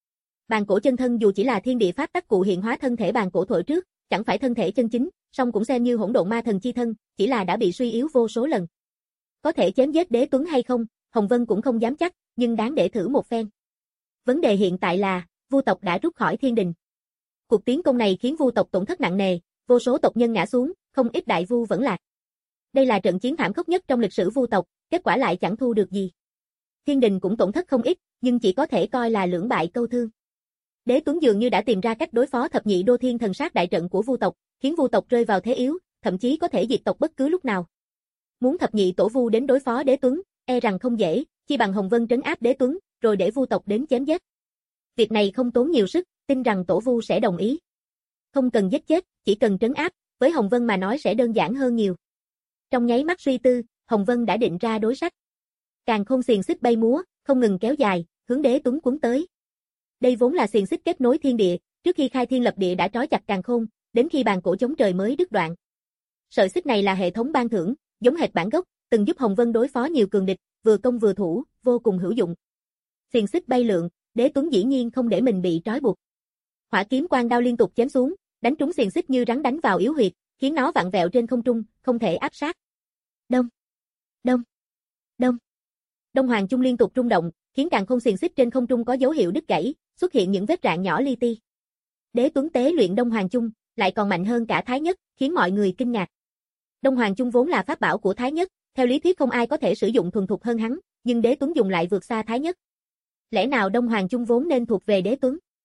Bàn cổ chân thân dù chỉ là thiên địa pháp tắc cụ hiện hóa thân thể bàn cổ thổi trước, chẳng phải thân thể chân chính, song cũng xem như hỗn độn ma thần chi thân, chỉ là đã bị suy yếu vô số lần. Có thể chém giết Đế Tuấn hay không, Hồng Vân cũng không dám chắc, nhưng đáng để thử một phen. Vấn đề hiện tại là, Vu tộc đã rút khỏi thiên đình. Cuộc tiến công này khiến Vu tộc tổn thất nặng nề, vô số tộc nhân ngã xuống, không ít đại vu vẫn lạc. Đây là trận chiến thảm khốc nhất trong lịch sử Vu tộc, kết quả lại chẳng thu được gì. Thiên đình cũng tổn thất không ít, nhưng chỉ có thể coi là lưỡng bại câu thương. Đế Tuấn dường như đã tìm ra cách đối phó thập nhị đô thiên thần sát đại trận của Vu tộc, khiến Vu tộc rơi vào thế yếu, thậm chí có thể diệt tộc bất cứ lúc nào. Muốn thập nhị tổ vu đến đối phó Đế Tuấn, e rằng không dễ, chi bằng Hồng Vân trấn áp Đế Tuấn, rồi để Vu tộc đến chém giết. Việc này không tốn nhiều sức, tin rằng tổ vu sẽ đồng ý. Không cần giết chết, chỉ cần trấn áp, với Hồng Vân mà nói sẽ đơn giản hơn nhiều. Trong nháy mắt suy tư, Hồng Vân đã định ra đối sách. Càn khôn xiềng xích bay múa, không ngừng kéo dài, hướng Đế Tuấn cuốn tới. Đây vốn là xiềng xích kết nối thiên địa, trước khi khai thiên lập địa đã trói chặt càn khôn, đến khi bàn cổ chống trời mới đứt đoạn. Sợi xích này là hệ thống ban thưởng, giống hệt bản gốc, từng giúp Hồng Vân đối phó nhiều cường địch, vừa công vừa thủ, vô cùng hữu dụng. Xiềng xích bay lượn, Đế Tuấn dĩ nhiên không để mình bị trói buộc. Hỏa kiếm quang đao liên tục chém xuống, đánh trúng xiềng xích như rắn đánh vào yếu huyệt, khiến nó vặn vẹo trên không trung, không thể áp sát. Đông, đông, đông. Đông Hoàng Chung liên tục rung động, khiến càn khôn xiềng xích trên không trung có dấu hiệu đứt gãy, xuất hiện những vết rạn nhỏ li ti. Đế Tuấn tế luyện Đông Hoàng Chung, lại còn mạnh hơn cả Thái Nhất, khiến mọi người kinh ngạc. Đông Hoàng Chung vốn là pháp bảo của Thái Nhất, theo lý thuyết không ai có thể sử dụng thuần thục hơn hắn, nhưng Đế Tuấn dùng lại vượt xa Thái Nhất. Lẽ nào Đông Hoàng Chung vốn nên thuộc về Đế Tuấn?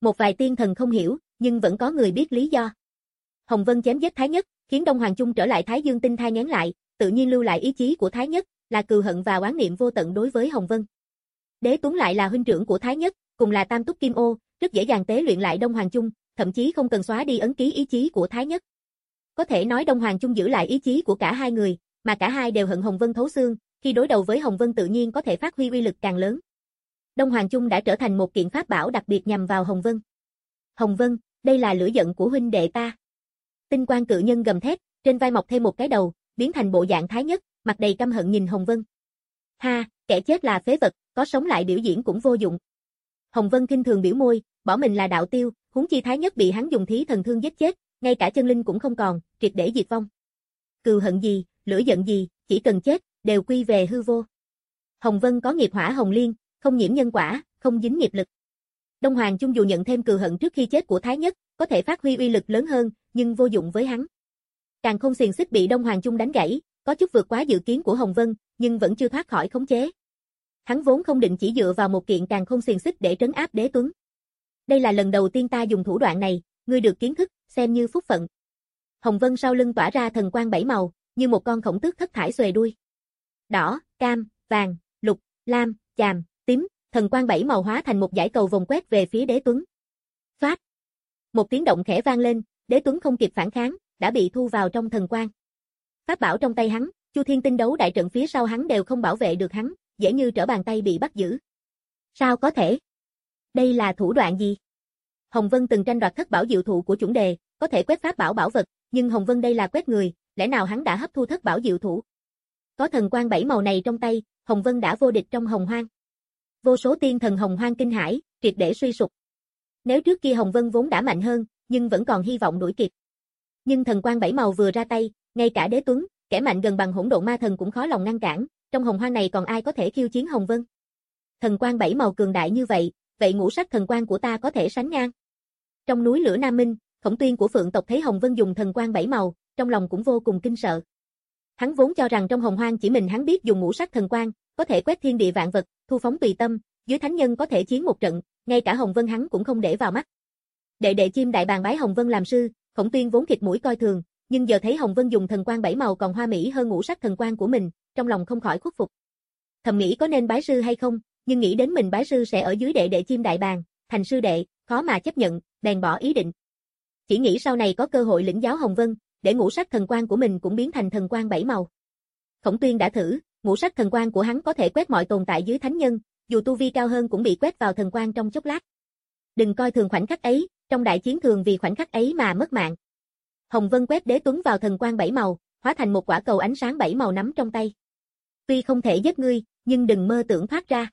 Một vài tiên thần không hiểu, nhưng vẫn có người biết lý do. Hồng Vân chém giết Thái Nhất, khiến Đông Hoàng Trung trở lại Thái Dương Tinh thai nghén lại, tự nhiên lưu lại ý chí của Thái Nhất, là cừu hận và oán niệm vô tận đối với Hồng Vân. Đế Tuấn lại là huynh trưởng của Thái Nhất, cùng là Tam Túc Kim Ô, rất dễ dàng tế luyện lại Đông Hoàng Trung, thậm chí không cần xóa đi ấn ký ý chí của Thái Nhất. Có thể nói Đông Hoàng Trung giữ lại ý chí của cả hai người, mà cả hai đều hận Hồng Vân thấu xương, khi đối đầu với Hồng Vân tự nhiên có thể phát huy uy lực càng lớn. Đông Hoàng Trung đã trở thành một kiện pháp bảo đặc biệt nhằm vào Hồng Vân. Hồng Vân, đây là lửa giận của huynh đệ ta. Tinh Quang cự nhân gầm thét, trên vai mọc thêm một cái đầu, biến thành bộ dạng Thái Nhất, mặt đầy căm hận nhìn Hồng Vân. Ha, kẻ chết là phế vật, có sống lại biểu diễn cũng vô dụng. Hồng Vân khinh thường biểu môi, bỏ mình là đạo tiêu, huống chi Thái Nhất bị hắn dùng thí thần thương giết chết, ngay cả chân linh cũng không còn, triệt để diệt vong. Cừu hận gì, lửa giận gì, chỉ cần chết, đều quy về hư vô. Hồng Vân có nghiệp hỏa hồng liên, không nhiễm nhân quả, không dính nghiệp lực. Đông Hoàng Trung dù nhận thêm cừu hận trước khi chết của Thái Nhất, có thể phát huy uy lực lớn hơn, nhưng vô dụng với hắn. Càng không xiềng xích bị Đông Hoàng Trung đánh gãy, có chút vượt quá dự kiến của Hồng Vân, nhưng vẫn chưa thoát khỏi khống chế. Hắn vốn không định chỉ dựa vào một kiện càng không xiềng xích để trấn áp Đế Tuấn. Đây là lần đầu tiên ta dùng thủ đoạn này, ngươi được kiến thức, xem như phúc phận. Hồng Vân sau lưng tỏa ra thần quang bảy màu, như một con khổng tước thất thải xuề đuôi. Đỏ, cam, vàng, lục, lam, chàm, tím, thần quang bảy màu hóa thành một dải cầu vòng quét về phía Đế Tuấn. Phát. Một tiếng động khẽ vang lên, Đế Tuấn không kịp phản kháng, đã bị thu vào trong thần quang. Pháp bảo trong tay hắn, Chu Thiên Tinh đấu đại trận phía sau hắn đều không bảo vệ được hắn, dễ như trở bàn tay bị bắt giữ. Sao có thể? Đây là thủ đoạn gì? Hồng Vân từng tranh đoạt thất bảo diệu thụ của chuẩn đề, có thể quét pháp bảo bảo vật, nhưng Hồng Vân đây là quét người, lẽ nào hắn đã hấp thu thất bảo diệu thụ? Có thần quang bảy màu này trong tay, Hồng Vân đã vô địch trong Hồng Hoang. Vô số tiên thần Hồng Hoang kinh hãi, triệt để suy sụp. Nếu trước kia Hồng Vân vốn đã mạnh hơn, nhưng vẫn còn hy vọng đuổi kịp. Nhưng thần quang bảy màu vừa ra tay, ngay cả Đế Tuấn, kẻ mạnh gần bằng hỗn độn ma thần cũng khó lòng ngăn cản, trong Hồng Hoang này còn ai có thể khiêu chiến Hồng Vân? Thần quang bảy màu cường đại như vậy, vậy ngũ sắc thần quang của ta có thể sánh ngang? Trong núi lửa Nam Minh, Khổng Tuyên của Phượng tộc thấy Hồng Vân dùng thần quang bảy màu, trong lòng cũng vô cùng kinh sợ. Hắn vốn cho rằng trong Hồng Hoang chỉ mình hắn biết dùng ngũ sắc thần quang, có thể quét thiên địa vạn vật, thu phóng tùy tâm, dưới thánh nhân có thể chiến một trận, ngay cả Hồng Vân hắn cũng không để vào mắt. Đệ đệ chim đại bàng bái Hồng Vân làm sư, Khổng Tuyên vốn khịt mũi coi thường, nhưng giờ thấy Hồng Vân dùng thần quang bảy màu còn hoa mỹ hơn ngũ sắc thần quang của mình, trong lòng không khỏi khuất phục. Thầm nghĩ có nên bái sư hay không, nhưng nghĩ đến mình bái sư sẽ ở dưới đệ đệ chim đại bàng, thành sư đệ, khó mà chấp nhận, bèn bỏ ý định. Chỉ nghĩ sau này có cơ hội lĩnh giáo Hồng Vân, để ngũ sắc thần quang của mình cũng biến thành thần quang bảy màu. Khổng Tuyên đã thử, ngũ sắc thần quang của hắn có thể quét mọi tồn tại dưới thánh nhân, dù tu vi cao hơn cũng bị quét vào thần quang trong chốc lát. Đừng coi thường khoảnh khắc ấy, trong đại chiến thường vì khoảnh khắc ấy mà mất mạng. Hồng Vân quét Đế Tuấn vào thần quang bảy màu, hóa thành một quả cầu ánh sáng bảy màu nắm trong tay. Tuy không thể giết ngươi, nhưng đừng mơ tưởng thoát ra.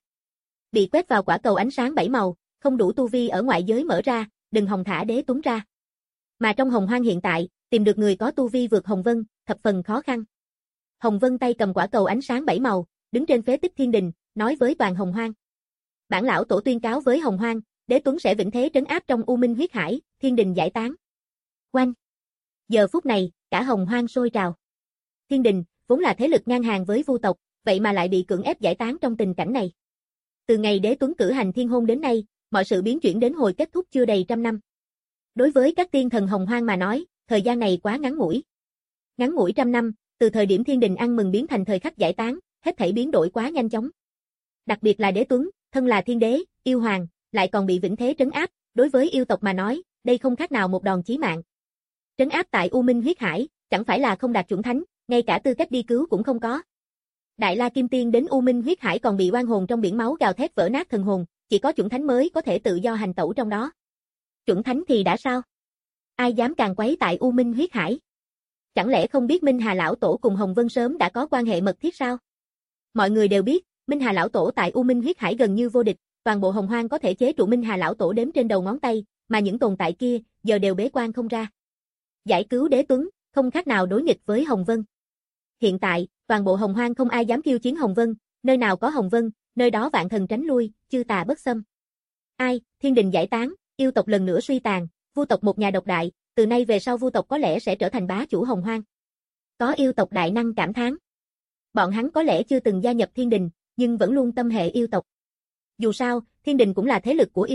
Bị quét vào quả cầu ánh sáng bảy màu, không đủ tu vi ở ngoại giới mở ra, đừng hòng thả Đế Tuấn ra. Mà trong Hồng Hoang hiện tại, tìm được người có tu vi vượt Hồng Vân, thập phần khó khăn. Hồng Vân tay cầm quả cầu ánh sáng bảy màu, đứng trên phế tích thiên đình, nói với toàn Hồng Hoang. Bản lão tổ tuyên cáo với Hồng Hoang, Đế Tuấn sẽ vĩnh thế trấn áp trong U Minh huyết hải, thiên đình giải tán. Oanh! Giờ phút này, cả Hồng Hoang sôi trào. Thiên đình, vốn là thế lực ngang hàng với Vu tộc, vậy mà lại bị cưỡng ép giải tán trong tình cảnh này. Từ ngày Đế Tuấn cử hành thiên hôn đến nay, mọi sự biến chuyển đến hồi kết thúc chưa đầy trăm năm. Đối với các tiên thần Hồng Hoang mà nói, thời gian này quá ngắn ngủi. Ngắn ngủi trăm năm, từ thời điểm thiên đình ăn mừng biến thành thời khắc giải tán, hết thảy biến đổi quá nhanh chóng. Đặc biệt là Đế Tuấn, thân là thiên đế, yêu hoàng, lại còn bị vĩnh thế trấn áp, đối với yêu tộc mà nói, đây không khác nào một đòn chí mạng. Trấn áp tại U Minh huyết hải, chẳng phải là không đạt chuẩn thánh, ngay cả tư cách đi cứu cũng không có. Đại La Kim Tiên đến U Minh huyết hải còn bị oan hồn trong biển máu gào thét vỡ nát thần hồn, chỉ có chuẩn thánh mới có thể tự do hành tẩu trong đó. Chuẩn thánh thì đã sao? Ai dám càn quấy tại U Minh huyết hải? Chẳng lẽ không biết Minh Hà lão tổ cùng Hồng Vân sớm đã có quan hệ mật thiết sao? Mọi người đều biết, Minh Hà lão tổ tại U Minh huyết hải gần như vô địch, toàn bộ Hồng Hoang có thể chế trụ Minh Hà lão tổ đếm trên đầu ngón tay, mà những tồn tại kia giờ đều bế quan không ra. Giải cứu Đế Tuấn, không khác nào đối nghịch với Hồng Vân. Hiện tại, toàn bộ Hồng Hoang không ai dám khiêu chiến Hồng Vân, nơi nào có Hồng Vân, nơi đó vạn thần tránh lui, chư tà bất xâm. Ai, thiên đình giải tán, yêu tộc lần nữa suy tàn, Vu tộc một nhà độc đại, từ nay về sau Vu tộc có lẽ sẽ trở thành bá chủ Hồng Hoang. Có yêu tộc đại năng cảm thán. Bọn hắn có lẽ chưa từng gia nhập thiên đình, nhưng vẫn luôn tâm hệ yêu tộc. Dù sao, thiên đình cũng là thế lực của yêu tộc,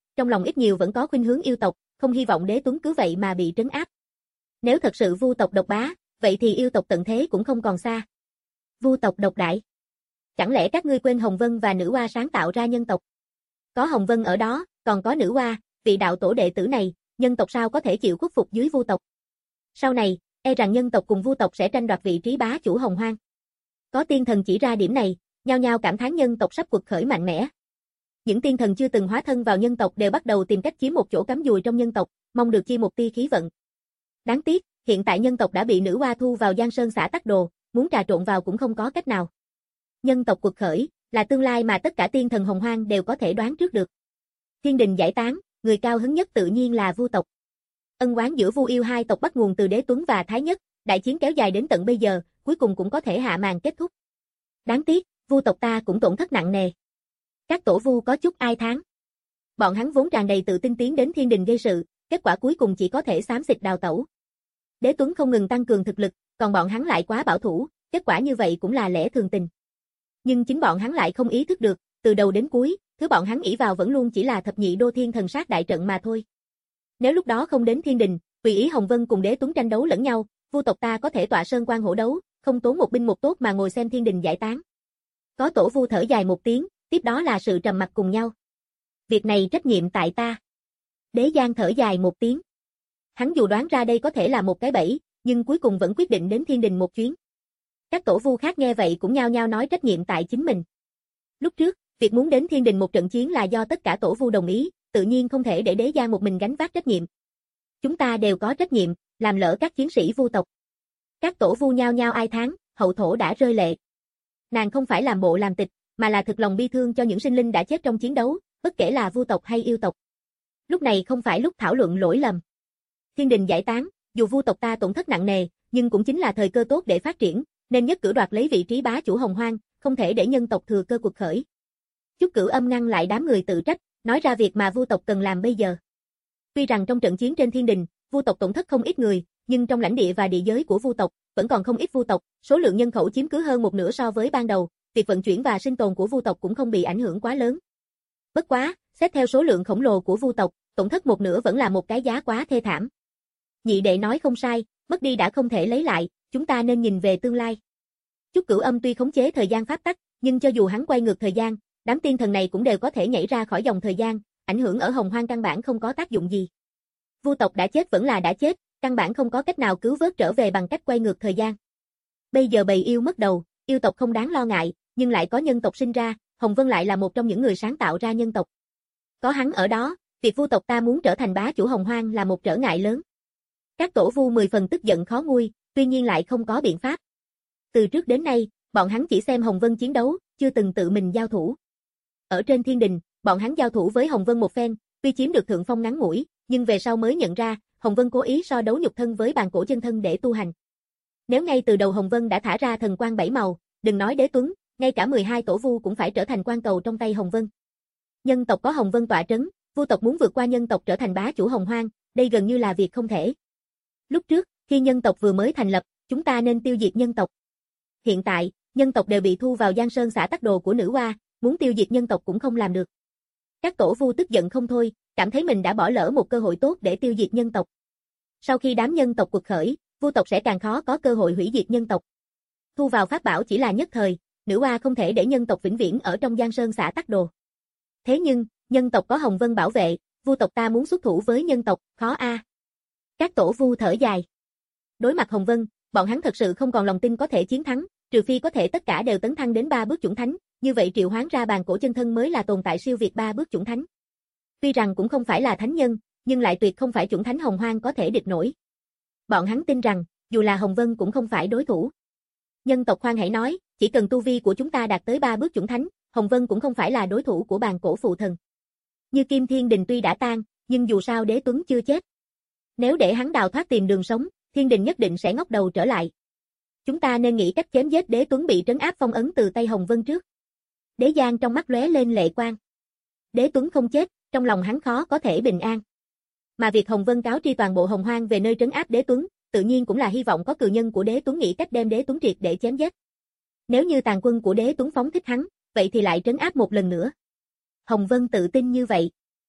trong lòng ít nhiều vẫn có khuynh hướng yêu tộc, không hy vọng Đế Tuấn cứ vậy mà bị trấn áp. Nếu thật sự Vu tộc độc bá, vậy thì yêu tộc tận thế cũng không còn xa. Vu tộc độc đại. Chẳng lẽ các ngươi quên Hồng Vân và nữ hoa sáng tạo ra nhân tộc? Có Hồng Vân ở đó, còn có nữ hoa, vị đạo tổ đệ tử này, nhân tộc sao có thể chịu khuất phục dưới Vu tộc? Sau này, e rằng nhân tộc cùng Vu tộc sẽ tranh đoạt vị trí bá chủ Hồng Hoang. Có tiên thần chỉ ra điểm này, nhao nhao cảm thán nhân tộc sắp quật khởi mạnh mẽ. Những tiên thần chưa từng hóa thân vào nhân tộc đều bắt đầu tìm cách chiếm một chỗ cắm dùi trong nhân tộc, mong được chia một tia khí vận. Đáng tiếc, hiện tại nhân tộc đã bị nữ hoa thu vào Giang Sơn xã Tắc Đồ, muốn trà trộn vào cũng không có cách nào. Nhân tộc quật khởi là tương lai mà tất cả tiên thần Hồng Hoang đều có thể đoán trước được. Thiên đình giải tán, người cao hứng nhất tự nhiên là Vu tộc. Ân oán giữa Vu yêu hai tộc bắt nguồn từ Đế Tuấn và Thái Nhất, đại chiến kéo dài đến tận bây giờ, cuối cùng cũng có thể hạ màn kết thúc. Đáng tiếc, Vu tộc ta cũng tổn thất nặng nề. Các tổ Vu có chút ai thán. Bọn hắn vốn tràn đầy tự tin tiến đến thiên đình gây sự, kết quả cuối cùng chỉ có thể xám xịt đào tẩu. Đế Tuấn không ngừng tăng cường thực lực, còn bọn hắn lại quá bảo thủ, kết quả như vậy cũng là lẽ thường tình. Nhưng chính bọn hắn lại không ý thức được, từ đầu đến cuối, thứ bọn hắn ỷ vào vẫn luôn chỉ là thập nhị đô thiên thần sát đại trận mà thôi. Nếu lúc đó không đến thiên đình, tùy ý Hồng Vân cùng Đế Tuấn tranh đấu lẫn nhau, Vu tộc ta có thể tọa sơn quan hổ đấu, không tốn một binh một tốt mà ngồi xem thiên đình giải tán. Có tổ Vu thở dài một tiếng, tiếp đó là sự trầm mặc cùng nhau. Việc này trách nhiệm tại ta. Đế Giang thở dài một tiếng. Hắn dù đoán ra đây có thể là một cái bẫy, nhưng cuối cùng vẫn quyết định đến thiên đình một chuyến. Các tổ Vu khác nghe vậy cũng nhao nhao nói trách nhiệm tại chính mình. Lúc trước, việc muốn đến thiên đình một trận chiến là do tất cả tổ Vu đồng ý, tự nhiên không thể để Đế Giang một mình gánh vác trách nhiệm. Chúng ta đều có trách nhiệm, làm lỡ các chiến sĩ Vu tộc. Các tổ Vu nhao nhao ai thán, hậu thổ đã rơi lệ. Nàng không phải làm bộ làm tịch, mà là thực lòng bi thương cho những sinh linh đã chết trong chiến đấu, bất kể là Vu tộc hay yêu tộc. Lúc này không phải lúc thảo luận lỗi lầm. Thiên đình giải tán, dù Vu tộc ta tổn thất nặng nề, nhưng cũng chính là thời cơ tốt để phát triển, nên nhất cử đoạt lấy vị trí bá chủ Hồng Hoang, không thể để nhân tộc thừa cơ quật khởi. Chúc Cửu Âm ngăn lại đám người tự trách, nói ra việc mà Vu tộc cần làm bây giờ. Tuy rằng trong trận chiến trên thiên đình, Vu tộc tổn thất không ít người, nhưng trong lãnh địa và địa giới của Vu tộc vẫn còn không ít Vu tộc, số lượng nhân khẩu chiếm cứ hơn một nửa so với ban đầu, việc vận chuyển và sinh tồn của Vu tộc cũng không bị ảnh hưởng quá lớn. Bất quá, xét theo số lượng khổng lồ của Vu tộc, tổn thất một nửa vẫn là một cái giá quá thê thảm. Nhị đệ nói không sai, mất đi đã không thể lấy lại, chúng ta nên nhìn về tương lai. Chúc Cửu Âm tuy khống chế thời gian pháp tắc, nhưng cho dù hắn quay ngược thời gian, đám tiên thần này cũng đều có thể nhảy ra khỏi dòng thời gian, ảnh hưởng ở Hồng Hoang căn bản không có tác dụng gì. Vu tộc đã chết vẫn là đã chết, căn bản không có cách nào cứu vớt trở về bằng cách quay ngược thời gian. Bây giờ bầy yêu mất đầu, yêu tộc không đáng lo ngại, nhưng lại có nhân tộc sinh ra, Hồng Vân lại là một trong những người sáng tạo ra nhân tộc. Có hắn ở đó, việc Vu tộc ta muốn trở thành bá chủ Hồng Hoang là một trở ngại lớn. Các tổ Vu mười phần tức giận khó nguôi, tuy nhiên lại không có biện pháp. Từ trước đến nay, bọn hắn chỉ xem Hồng Vân chiến đấu, chưa từng tự mình giao thủ. Ở trên thiên đình, bọn hắn giao thủ với Hồng Vân một phen, tuy chiếm được thượng phong ngắn ngủi, nhưng về sau mới nhận ra, Hồng Vân cố ý so đấu nhục thân với bàn cổ chân thân để tu hành. Nếu ngay từ đầu Hồng Vân đã thả ra thần quang bảy màu, đừng nói Đế Tuấn, ngay cả mười hai tổ Vu cũng phải trở thành quan cầu trong tay Hồng Vân. Nhân tộc có Hồng Vân tọa trấn, Vu tộc muốn vượt qua nhân tộc trở thành bá chủ Hồng Hoang, đây gần như là việc không thể. Lúc trước, khi nhân tộc vừa mới thành lập, chúng ta nên tiêu diệt nhân tộc. Hiện tại, nhân tộc đều bị thu vào Giang Sơn xã Tắc Đồ của nữ hoa, muốn tiêu diệt nhân tộc cũng không làm được. Các tổ Vu tức giận không thôi, cảm thấy mình đã bỏ lỡ một cơ hội tốt để tiêu diệt nhân tộc. Sau khi đám nhân tộc quật khởi, Vu tộc sẽ càng khó có cơ hội hủy diệt nhân tộc. Thu vào pháp bảo chỉ là nhất thời, nữ hoa không thể để nhân tộc vĩnh viễn ở trong Giang Sơn xã Tắc Đồ. Thế nhưng, nhân tộc có Hồng Vân bảo vệ, Vu tộc ta muốn xuất thủ với nhân tộc, khó a. À. Các tổ Vu thở dài. Đối mặt Hồng Vân, bọn hắn thật sự không còn lòng tin có thể chiến thắng, trừ phi có thể tất cả đều tấn thăng đến ba bước chủng thánh, như vậy triệu hoán ra bàn cổ chân thân mới là tồn tại siêu việt ba bước chủng thánh. Tuy rằng cũng không phải là thánh nhân, nhưng lại tuyệt không phải chủng thánh Hồng Hoang có thể địch nổi. Bọn hắn tin rằng, dù là Hồng Vân cũng không phải đối thủ. Nhân tộc khoan hãy nói, chỉ cần tu vi của chúng ta đạt tới ba bước chủng thánh, Hồng Vân cũng không phải là đối thủ của bàn cổ phụ thần. Như Kim Thiên Đình tuy đã tan, nhưng dù sao Đế Tuấn chưa chết. Nếu để hắn đào thoát tìm đường sống, Thiên Đình nhất định sẽ ngóc đầu trở lại. Chúng ta nên nghĩ cách chém giết Đế Tuấn bị trấn áp phong ấn từ tay Hồng Vân trước. Đế Giang trong mắt lóe lên lệ quang. Đế Tuấn không chết, trong lòng hắn khó có thể bình an. Mà việc Hồng Vân cáo tri toàn bộ Hồng Hoang về nơi trấn áp Đế Tuấn, tự nhiên cũng là hy vọng có cự nhân của Đế Tuấn nghĩ cách đem Đế Tuấn triệt để chém giết. Nếu như tàn quân của Đế Tuấn phóng thích hắn, vậy thì lại trấn áp một lần nữa. Hồng Vân tự tin như vậy.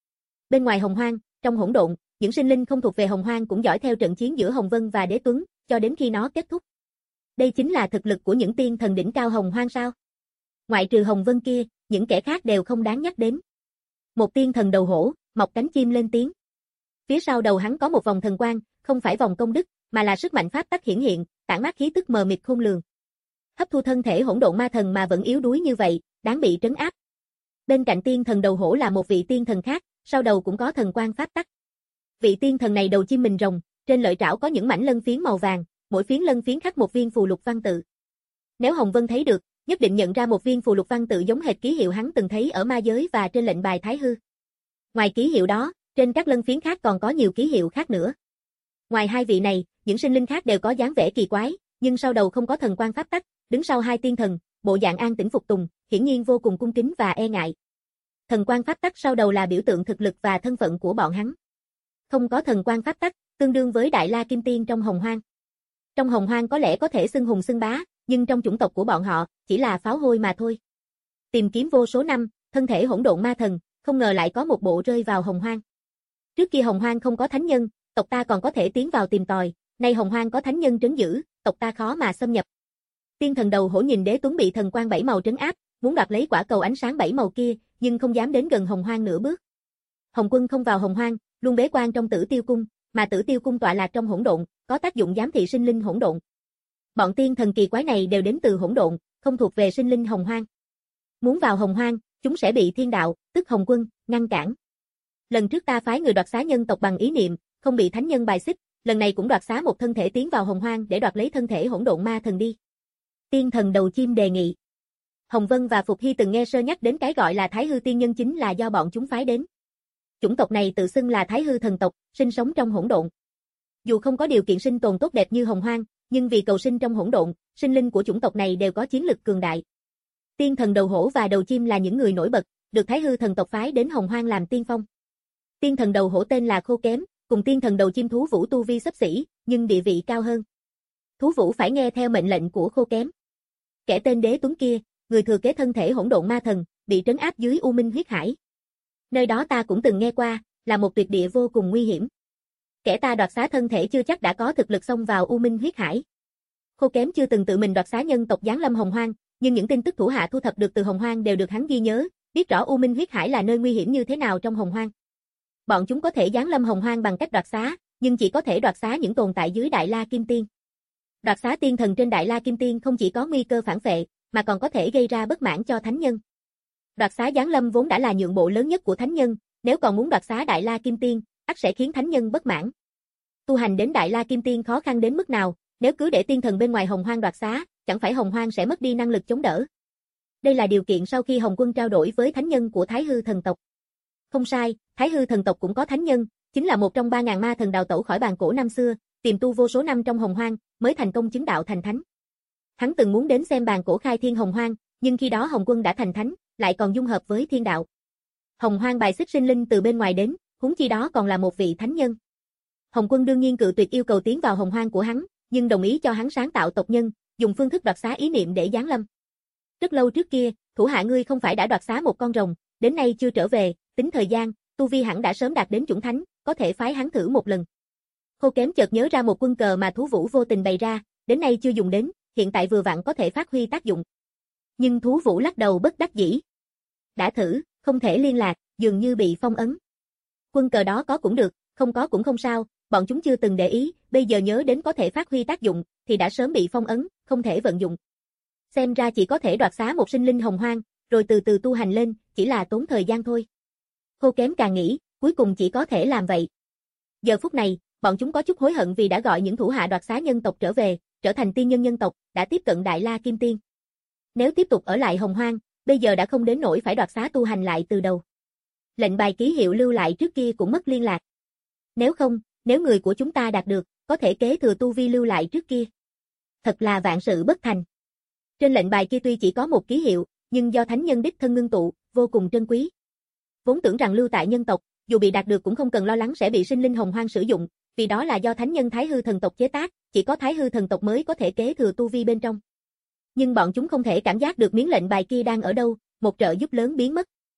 Bên ngoài Hồng Hoang, trong hỗn độn, những sinh linh không thuộc về Hồng Hoang cũng dõi theo trận chiến giữa Hồng Vân và Đế Tuấn, cho đến khi nó kết thúc. Đây chính là thực lực của những tiên thần đỉnh cao Hồng Hoang sao? Ngoại trừ Hồng Vân kia, những kẻ khác đều không đáng nhắc đến. Một tiên thần đầu hổ, mọc cánh chim lên tiếng. Phía sau đầu hắn có một vòng thần quang, không phải vòng công đức, mà là sức mạnh pháp tắc hiển hiện, tản mát khí tức mờ mịt khôn lường. Hấp thu thân thể hỗn độn ma thần mà vẫn yếu đuối như vậy, đáng bị trấn áp. Bên cạnh tiên thần đầu hổ là một vị tiên thần khác, sau đầu cũng có thần quang pháp tắc. Vị tiên thần này đầu chim mình rồng, trên lợi trảo có những mảnh lân phiến màu vàng, mỗi phiến lân phiến khắc một viên phù lục văn tự. Nếu Hồng Vân thấy được, nhất định nhận ra một viên phù lục văn tự giống hệt ký hiệu hắn từng thấy ở ma giới và trên lệnh bài Thái Hư. Ngoài ký hiệu đó, trên các lân phiến khác còn có nhiều ký hiệu khác nữa. Ngoài hai vị này, những sinh linh khác đều có dáng vẻ kỳ quái, nhưng sau đầu không có thần quang pháp tắc, đứng sau hai tiên thần, bộ dạng an tĩnh phục tùng, hiển nhiên vô cùng cung kính và e ngại. Thần quang pháp tắc sau đầu là biểu tượng thực lực và thân phận của bọn hắn. Không có thần quang pháp tắc, tương đương với Đại La Kim Tiên trong Hồng Hoang. Trong Hồng Hoang có lẽ có thể xưng hùng xưng bá, nhưng trong chủng tộc của bọn họ, chỉ là pháo hôi mà thôi. Tìm kiếm vô số năm, thân thể hỗn độn ma thần, không ngờ lại có một bộ rơi vào Hồng Hoang. Trước kia Hồng Hoang không có thánh nhân, tộc ta còn có thể tiến vào tìm tòi, nay Hồng Hoang có thánh nhân trấn giữ, tộc ta khó mà xâm nhập. Tiên thần đầu hổ nhìn Đế Tuấn bị thần quang bảy màu trấn áp, muốn đoạt lấy quả cầu ánh sáng bảy màu kia, nhưng không dám đến gần Hồng Hoang nửa bước. Hồng Quân không vào Hồng Hoang, luôn bế quan trong Tử Tiêu Cung, mà Tử Tiêu Cung tọa lạc trong hỗn độn, có tác dụng giám thị sinh linh hỗn độn. Bọn tiên thần kỳ quái này đều đến từ hỗn độn, không thuộc về sinh linh Hồng Hoang. Muốn vào Hồng Hoang, chúng sẽ bị thiên đạo, tức Hồng Quân, ngăn cản. Lần trước ta phái người đoạt xá nhân tộc bằng ý niệm, không bị thánh nhân bài xích, lần này cũng đoạt xá một thân thể tiến vào Hồng Hoang để đoạt lấy thân thể hỗn độn ma thần đi. Tiên thần đầu chim đề nghị. Hồng Vân và Phục Hy từng nghe sơ nhắc đến cái gọi là Thái Hư tiên nhân chính là do bọn chúng phái đến. Chủng tộc này tự xưng là Thái Hư thần tộc, sinh sống trong hỗn độn. Dù không có điều kiện sinh tồn tốt đẹp như Hồng Hoang, nhưng vì cầu sinh trong hỗn độn, sinh linh của chủng tộc này đều có chiến lực cường đại. Tiên thần đầu hổ và đầu chim là những người nổi bật, được Thái Hư thần tộc phái đến Hồng Hoang làm tiên phong. Tiên thần đầu hổ tên là Khô Kém, cùng tiên thần đầu chim Thú Vũ tu vi xấp xỉ, nhưng địa vị cao hơn. Thú Vũ phải nghe theo mệnh lệnh của Khô Kém. Kẻ tên Đế Tuấn kia, người thừa kế thân thể hỗn độn ma thần, bị trấn áp dưới U Minh huyết hải. Nơi đó ta cũng từng nghe qua, là một tuyệt địa vô cùng nguy hiểm. Kẻ ta đoạt xá thân thể chưa chắc đã có thực lực xông vào U Minh huyết hải. Khô Kém chưa từng tự mình đoạt xá nhân tộc giáng lâm Hồng Hoang, nhưng những tin tức thủ hạ thu thập được từ Hồng Hoang đều được hắn ghi nhớ, biết rõ U Minh huyết hải là nơi nguy hiểm như thế nào trong Hồng Hoang. Bọn chúng có thể giáng lâm Hồng Hoang bằng cách đoạt xá, nhưng chỉ có thể đoạt xá những tồn tại dưới Đại La Kim Tiên. Đoạt xá tiên thần trên Đại La Kim Tiên không chỉ có nguy cơ phản phệ, mà còn có thể gây ra bất mãn cho thánh nhân. Đoạt xá giáng lâm vốn đã là nhượng bộ lớn nhất của thánh nhân, nếu còn muốn đoạt xá Đại La Kim Tiên, ắt sẽ khiến thánh nhân bất mãn. Tu hành đến Đại La Kim Tiên khó khăn đến mức nào, nếu cứ để tiên thần bên ngoài Hồng Hoang đoạt xá, chẳng phải Hồng Hoang sẽ mất đi năng lực chống đỡ. Đây là điều kiện sau khi Hồng Quân trao đổi với thánh nhân của Thái Hư thần tộc. Không sai, Thái Hư thần tộc cũng có thánh nhân, chính là một trong ba ngàn ma thần đào tẩu khỏi bàn cổ năm xưa, tìm tu vô số năm trong Hồng Hoang, mới thành công chứng đạo thành thánh. Hắn từng muốn đến xem bàn cổ khai thiên Hồng Hoang, nhưng khi đó Hồng Quân đã thành thánh, lại còn dung hợp với thiên đạo. Hồng Hoang bài xích sinh linh từ bên ngoài đến, huống chi đó còn là một vị thánh nhân. Hồng Quân đương nhiên cự tuyệt yêu cầu tiến vào Hồng Hoang của hắn, nhưng đồng ý cho hắn sáng tạo tộc nhân, dùng phương thức đoạt xá ý niệm để giáng lâm. Rất lâu trước kia, thủ hạ ngươi không phải đã đoạt xá một con rồng, đến nay chưa trở về, tính thời gian, tu vi hẳn đã sớm đạt đến chủng thánh, có thể phái hắn thử một lần. Khô Kém chợt nhớ ra một quân cờ mà Thú Vũ vô tình bày ra, đến nay chưa dùng đến, hiện tại vừa vặn có thể phát huy tác dụng. Nhưng Thú Vũ lắc đầu bất đắc dĩ. Đã thử, không thể liên lạc, dường như bị phong ấn. Quân cờ đó có cũng được, không có cũng không sao, bọn chúng chưa từng để ý, bây giờ nhớ đến có thể phát huy tác dụng, thì đã sớm bị phong ấn, không thể vận dụng. Xem ra chỉ có thể đoạt xá một sinh linh Hồng Hoang, rồi từ từ tu hành lên, chỉ là tốn thời gian thôi. Khô Kém càng nghĩ, cuối cùng chỉ có thể làm vậy. Giờ phút này, bọn chúng có chút hối hận vì đã gọi những thủ hạ đoạt xá nhân tộc trở về, trở thành tiên nhân nhân tộc, đã tiếp cận Đại La Kim Tiên. Nếu tiếp tục ở lại Hồng Hoang, bây giờ đã không đến nỗi phải đoạt xá tu hành lại từ đầu. Lệnh bài ký hiệu lưu lại trước kia cũng mất liên lạc. Nếu không, nếu người của chúng ta đạt được, có thể kế thừa tu vi lưu lại trước kia. Thật là vạn sự bất thành. Trên lệnh bài kia tuy chỉ có một ký hiệu, nhưng do thánh nhân đích thân ngưng tụ, vô cùng trân quý. Vốn tưởng rằng lưu tại nhân tộc, dù bị đạt được cũng không cần lo lắng sẽ bị sinh linh Hồng Hoang sử dụng, vì đó là do thánh nhân Thái Hư thần tộc chế tác, chỉ có Thái Hư thần tộc mới có thể kế thừa tu vi bên trong. Nhưng bọn chúng không thể cảm giác được miếng lệnh bài kia đang ở đâu, một trợ giúp lớn biến mất.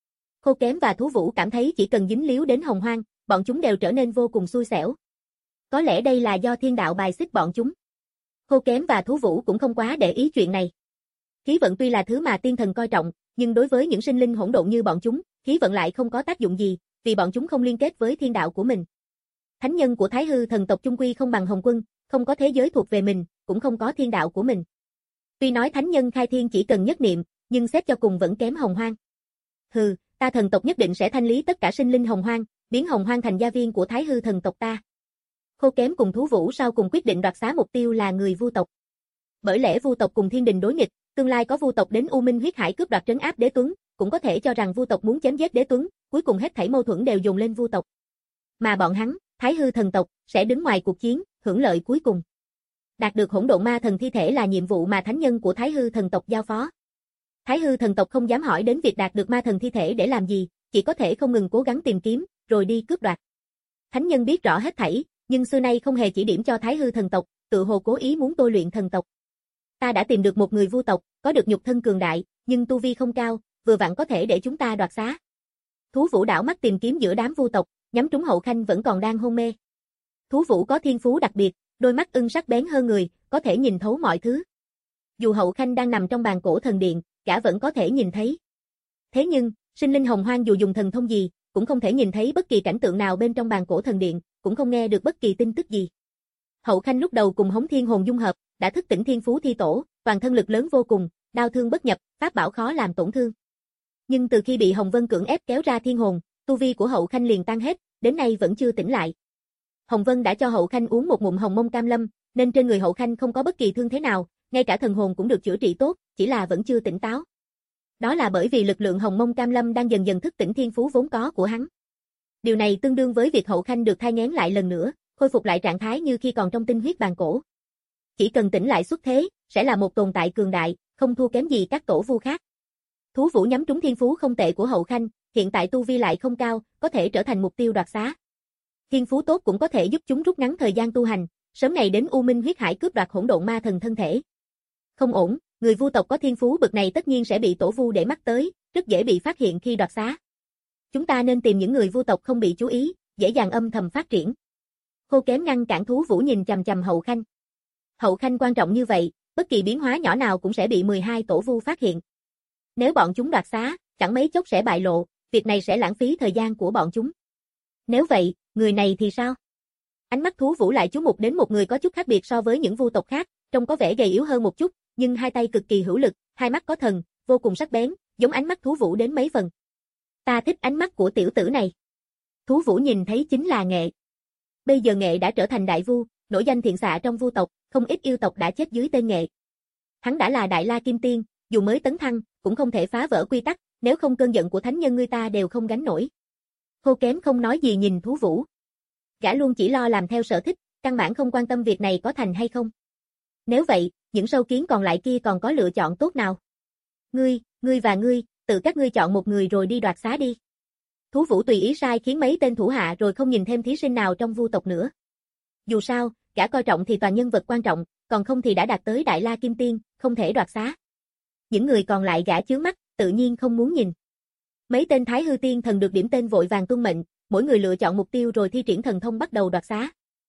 Khô Kém và Thú Vũ cảm thấy chỉ cần dính líu đến Hồng Hoang, bọn chúng đều trở nên vô cùng xui xẻo. Có lẽ đây là do thiên đạo bài xích bọn chúng. Khô Kém và Thú Vũ cũng không quá để ý chuyện này. Khí vận tuy là thứ mà tiên thần coi trọng, nhưng đối với những sinh linh hỗn độn như bọn chúng, khí vận lại không có tác dụng gì, vì bọn chúng không liên kết với thiên đạo của mình. Thánh nhân của Thái Hư thần tộc chung quy không bằng Hồng Quân, không có thế giới thuộc về mình, cũng không có thiên đạo của mình. Tuy nói thánh nhân khai thiên chỉ cần nhất niệm, nhưng xét cho cùng vẫn kém Hồng Hoang. Hừ, ta thần tộc nhất định sẽ thanh lý tất cả sinh linh Hồng Hoang, biến Hồng Hoang thành gia viên của Thái Hư thần tộc ta. Khô Kém cùng Thú Vũ sau cùng quyết định đoạt xá mục tiêu là người Vu tộc. Bởi lẽ Vu tộc cùng thiên đình đối nghịch, tương lai có Vu tộc đến U Minh huyết hải cướp đoạt trấn áp Đế Tuấn, cũng có thể cho rằng Vu tộc muốn chém giết Đế Tuấn, cuối cùng hết thảy mâu thuẫn đều dồn lên Vu tộc. Mà bọn hắn, Thái Hư thần tộc, sẽ đứng ngoài cuộc chiến, hưởng lợi cuối cùng. Đạt được hỗn độn ma thần thi thể là nhiệm vụ mà thánh nhân của Thái Hư thần tộc giao phó. Thái Hư thần tộc không dám hỏi đến việc đạt được ma thần thi thể để làm gì, chỉ có thể không ngừng cố gắng tìm kiếm, rồi đi cướp đoạt. Thánh nhân biết rõ hết thảy, nhưng xưa nay không hề chỉ điểm cho Thái Hư thần tộc, tự hồ cố ý muốn tôi luyện thần tộc. Ta đã tìm được một người Vu tộc, có được nhục thân cường đại, nhưng tu vi không cao, vừa vặn có thể để chúng ta đoạt xá. Thú Vũ đảo mắt tìm kiếm giữa đám Vu tộc, nhắm trúng Hậu Khanh vẫn còn đang hôn mê. Thú Vũ có thiên phú đặc biệt, đôi mắt ưng sắc bén hơn người, có thể nhìn thấu mọi thứ. Dù Hậu Khanh đang nằm trong bàn cổ thần điện, gã vẫn có thể nhìn thấy. Thế nhưng, sinh linh Hồng Hoang dù dùng thần thông gì, cũng không thể nhìn thấy bất kỳ cảnh tượng nào bên trong bàn cổ thần điện, cũng không nghe được bất kỳ tin tức gì. Hậu Khanh lúc đầu cùng Hống Thiên Hồn dung hợp, đã thức tỉnh thiên phú thi tổ, toàn thân lực lớn vô cùng, đao thương bất nhập, pháp bảo khó làm tổn thương. Nhưng từ khi bị Hồng Vân cưỡng ép kéo ra thiên hồn, tu vi của Hậu Khanh liền tan hết, đến nay vẫn chưa tỉnh lại. Hồng Vân đã cho Hậu Khanh uống một ngụm hồng mông cam lâm, nên trên người Hậu Khanh không có bất kỳ thương thế nào, ngay cả thần hồn cũng được chữa trị tốt, chỉ là vẫn chưa tỉnh táo. Đó là bởi vì lực lượng hồng mông cam lâm đang dần dần thức tỉnh thiên phú vốn có của hắn. Điều này tương đương với việc Hậu Khanh được thai nghén lại lần nữa, khôi phục lại trạng thái như khi còn trong tinh huyết bàn cổ. Chỉ cần tỉnh lại xuất thế, sẽ là một tồn tại cường đại, không thua kém gì các tổ vu khác. Thú Vũ nhắm trúng thiên phú không tệ của Hậu Khanh, hiện tại tu vi lại không cao, có thể trở thành mục tiêu đoạt xá. Thiên phú tốt cũng có thể giúp chúng rút ngắn thời gian tu hành, sớm ngày đến U Minh huyết hải cướp đoạt hỗn độn ma thần thân thể. Không ổn, người Vu tộc có thiên phú bậc này tất nhiên sẽ bị tổ vu để mắt tới, rất dễ bị phát hiện khi đoạt xá. Chúng ta nên tìm những người Vu tộc không bị chú ý, dễ dàng âm thầm phát triển. Khô Kém ngăn cản Thú Vũ nhìn chằm chằm Hậu Khanh. Hậu Khanh quan trọng như vậy, bất kỳ biến hóa nhỏ nào cũng sẽ bị mười hai tổ vu phát hiện. Nếu bọn chúng đoạt xá, chẳng mấy chốc sẽ bại lộ, việc này sẽ lãng phí thời gian của bọn chúng. Nếu vậy, người này thì sao? Ánh mắt Thú Vũ lại chú mục đến một người có chút khác biệt so với những Vu tộc khác, trông có vẻ gầy yếu hơn một chút, nhưng hai tay cực kỳ hữu lực, hai mắt có thần, vô cùng sắc bén, giống ánh mắt Thú Vũ đến mấy phần. Ta thích ánh mắt của tiểu tử này. Thú Vũ nhìn thấy chính là Nghệ. Bây giờ Nghệ đã trở thành đại vu, nổi danh thiện xạ trong Vu tộc, không ít yêu tộc đã chết dưới tên Nghệ. Hắn đã là Đại La Kim Tiên, dù mới tấn thăng, cũng không thể phá vỡ quy tắc, nếu không cơn giận của thánh nhân người ta đều không gánh nổi. Khô Kém không nói gì nhìn Thú Vũ. Gã luôn chỉ lo làm theo sở thích, căn bản không quan tâm việc này có thành hay không. Nếu vậy, những sâu kiến còn lại kia còn có lựa chọn tốt nào? Ngươi, ngươi và ngươi, tự các ngươi chọn một người rồi đi đoạt xá đi. Thú Vũ tùy ý sai khiến mấy tên thủ hạ rồi không nhìn thêm thí sinh nào trong Vu tộc nữa. Dù sao, gã coi trọng thì toàn nhân vật quan trọng, còn không thì đã đạt tới Đại La Kim Tiên, không thể đoạt xá. Những người còn lại gã chướng mắt, tự nhiên không muốn nhìn. Mấy tên Thái Hư Tiên thần được điểm tên vội vàng tuân mệnh, mỗi người lựa chọn mục tiêu rồi thi triển thần thông bắt đầu đoạt xá.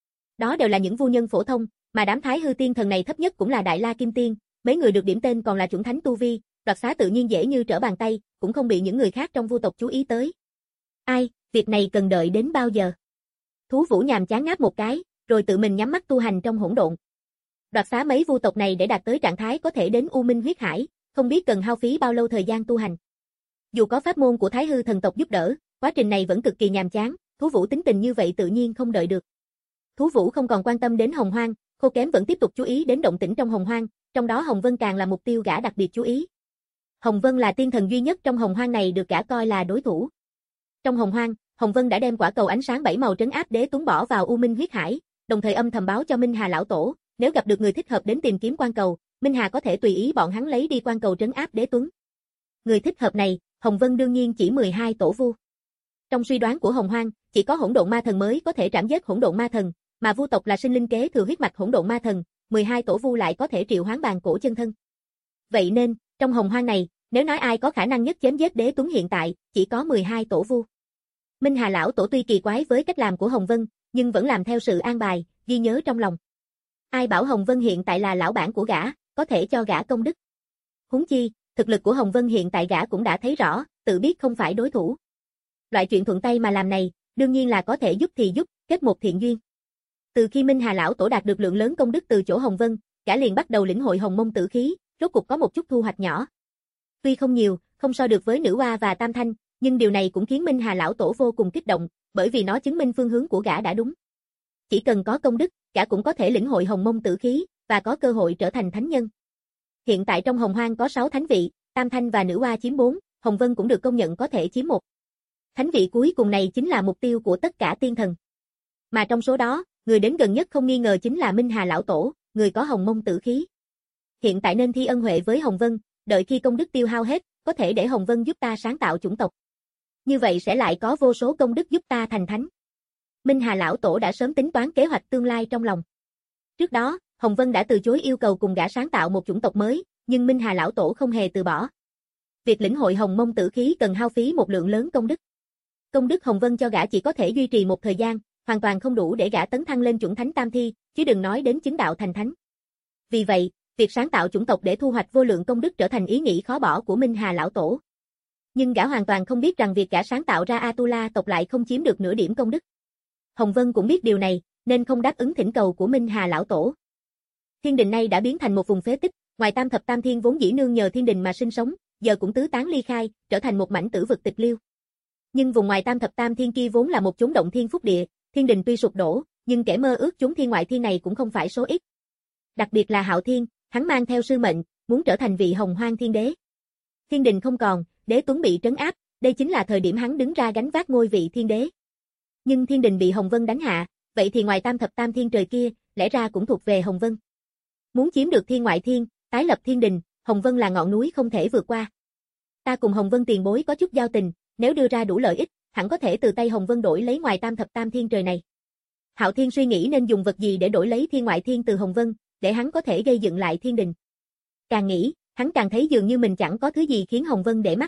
Đó đều là những vu nhân phổ thông, mà đám Thái Hư Tiên thần này thấp nhất cũng là Đại La Kim Tiên, mấy người được điểm tên còn là chuẩn thánh tu vi, đoạt xá tự nhiên dễ như trở bàn tay, cũng không bị những người khác trong Vu tộc chú ý tới. Ai, việc này cần đợi đến bao giờ? Thú Vũ nhàm chán ngáp một cái, rồi tự mình nhắm mắt tu hành trong hỗn độn. Đoạt xá mấy Vu tộc này để đạt tới trạng thái có thể đến U Minh huyết hải, không biết cần hao phí bao lâu thời gian tu hành. Dù có pháp môn của Thái Hư thần tộc giúp đỡ, quá trình này vẫn cực kỳ nhàm chán, Thú Vũ tính tình như vậy tự nhiên không đợi được. Thú Vũ không còn quan tâm đến Hồng Hoang, Khô Kém vẫn tiếp tục chú ý đến động tĩnh trong Hồng Hoang, trong đó Hồng Vân càng là mục tiêu gã đặc biệt chú ý. Hồng Vân là tiên thần duy nhất trong Hồng Hoang này được gã coi là đối thủ. Trong Hồng Hoang, Hồng Vân đã đem quả cầu ánh sáng bảy màu trấn áp Đế Tuấn bỏ vào U Minh huyết hải, đồng thời âm thầm báo cho Minh Hà lão tổ, nếu gặp được người thích hợp đến tìm kiếm quan cầu, Minh Hà có thể tùy ý bọn hắn lấy đi quan cầu trấn áp Đế Tuấn. Người thích hợp này, Hồng Vân đương nhiên chỉ mười hai tổ vu. Trong suy đoán của Hồng Hoang, chỉ có hỗn độn ma thần mới có thể trảm giết hỗn độn ma thần, mà Vu tộc là sinh linh kế thừa huyết mạch hỗn độn ma thần, mười hai tổ vu lại có thể triệu hoán bàn cổ chân thân. Vậy nên, trong Hồng Hoang này, Nếu nói ai có khả năng nhất chém giết Đế Tuấn hiện tại, chỉ có mười hai tổ vu. Minh Hà lão tổ tuy kỳ quái với cách làm của Hồng Vân, nhưng vẫn làm theo sự an bài, ghi nhớ trong lòng. Ai bảo Hồng Vân hiện tại là lão bản của gã, có thể cho gã công đức. Huống chi, thực lực của Hồng Vân hiện tại gã cũng đã thấy rõ, tự biết không phải đối thủ. Loại chuyện thuận tay mà làm này, đương nhiên là có thể giúp thì giúp, kết một thiện duyên. Từ khi Minh Hà lão tổ đạt được lượng lớn công đức từ chỗ Hồng Vân, gã liền bắt đầu lĩnh hội Hồng Mông tử khí, rốt cục có một chút thu hoạch nhỏ. Tuy không nhiều, không so được với Nữ Oa và Tam Thanh, nhưng điều này cũng khiến Minh Hà lão tổ vô cùng kích động, bởi vì nó chứng minh phương hướng của gã đã đúng. Chỉ cần có công đức, gã cũng có thể lĩnh hội Hồng Mông tử khí và có cơ hội trở thành thánh nhân. Hiện tại trong Hồng Hoang có sáu thánh vị, Tam Thanh và Nữ Oa chiếm bốn, Hồng Vân cũng được công nhận có thể chiếm một. Thánh vị cuối cùng này chính là mục tiêu của tất cả tiên thần. Mà trong số đó, người đến gần nhất không nghi ngờ chính là Minh Hà lão tổ, người có Hồng Mông tử khí. Hiện tại nên thi ân huệ với Hồng Vân, đợi khi công đức tiêu hao hết, có thể để Hồng Vân giúp ta sáng tạo chủng tộc. Như vậy sẽ lại có vô số công đức giúp ta thành thánh. Minh Hà lão tổ đã sớm tính toán kế hoạch tương lai trong lòng. Trước đó, Hồng Vân đã từ chối yêu cầu cùng gã sáng tạo một chủng tộc mới, nhưng Minh Hà lão tổ không hề từ bỏ. Việc lĩnh hội Hồng Mông tử khí cần hao phí một lượng lớn công đức. Công đức Hồng Vân cho gã chỉ có thể duy trì một thời gian, hoàn toàn không đủ để gã tấn thăng lên chuẩn thánh tam thi, chứ đừng nói đến chứng đạo thành thánh. Vì vậy, việc sáng tạo chủng tộc để thu hoạch vô lượng công đức trở thành ý nghĩ khó bỏ của Minh Hà lão tổ. Nhưng gã hoàn toàn không biết rằng việc gã sáng tạo ra Atula tộc lại không chiếm được nửa điểm công đức. Hồng Vân cũng biết điều này, nên không đáp ứng thỉnh cầu của Minh Hà lão tổ. Thiên đình này đã biến thành một vùng phế tích, ngoài Tam thập tam thiên vốn dĩ nương nhờ thiên đình mà sinh sống, giờ cũng tứ tán ly khai, trở thành một mảnh tử vực tịch liêu. Nhưng vùng ngoài Tam thập tam thiên kia vốn là một chốn động thiên phúc địa, thiên đình tuy sụp đổ, nhưng kẻ mơ ước chốn thiên ngoại thiên này cũng không phải số ít. Đặc biệt là Hạo Thiên, hắn mang theo sư mệnh, muốn trở thành vị Hồng Hoang thiên đế. Thiên đình không còn, Đế Tuấn bị trấn áp, đây chính là thời điểm hắn đứng ra gánh vác ngôi vị thiên đế. Nhưng thiên đình bị Hồng Vân đánh hạ, vậy thì ngoài Tam thập tam thiên trời kia, lẽ ra cũng thuộc về Hồng Vân. Muốn chiếm được thiên ngoại thiên, tái lập thiên đình, Hồng Vân là ngọn núi không thể vượt qua. Ta cùng Hồng Vân tiền bối có chút giao tình, nếu đưa ra đủ lợi ích, hẳn có thể từ tay Hồng Vân đổi lấy ngoài Tam thập tam thiên trời này. Hạo Thiên suy nghĩ nên dùng vật gì để đổi lấy thiên ngoại thiên từ Hồng Vân, để hắn có thể gây dựng lại thiên đình. Càng nghĩ, hắn càng thấy dường như mình chẳng có thứ gì khiến Hồng Vân để mắt.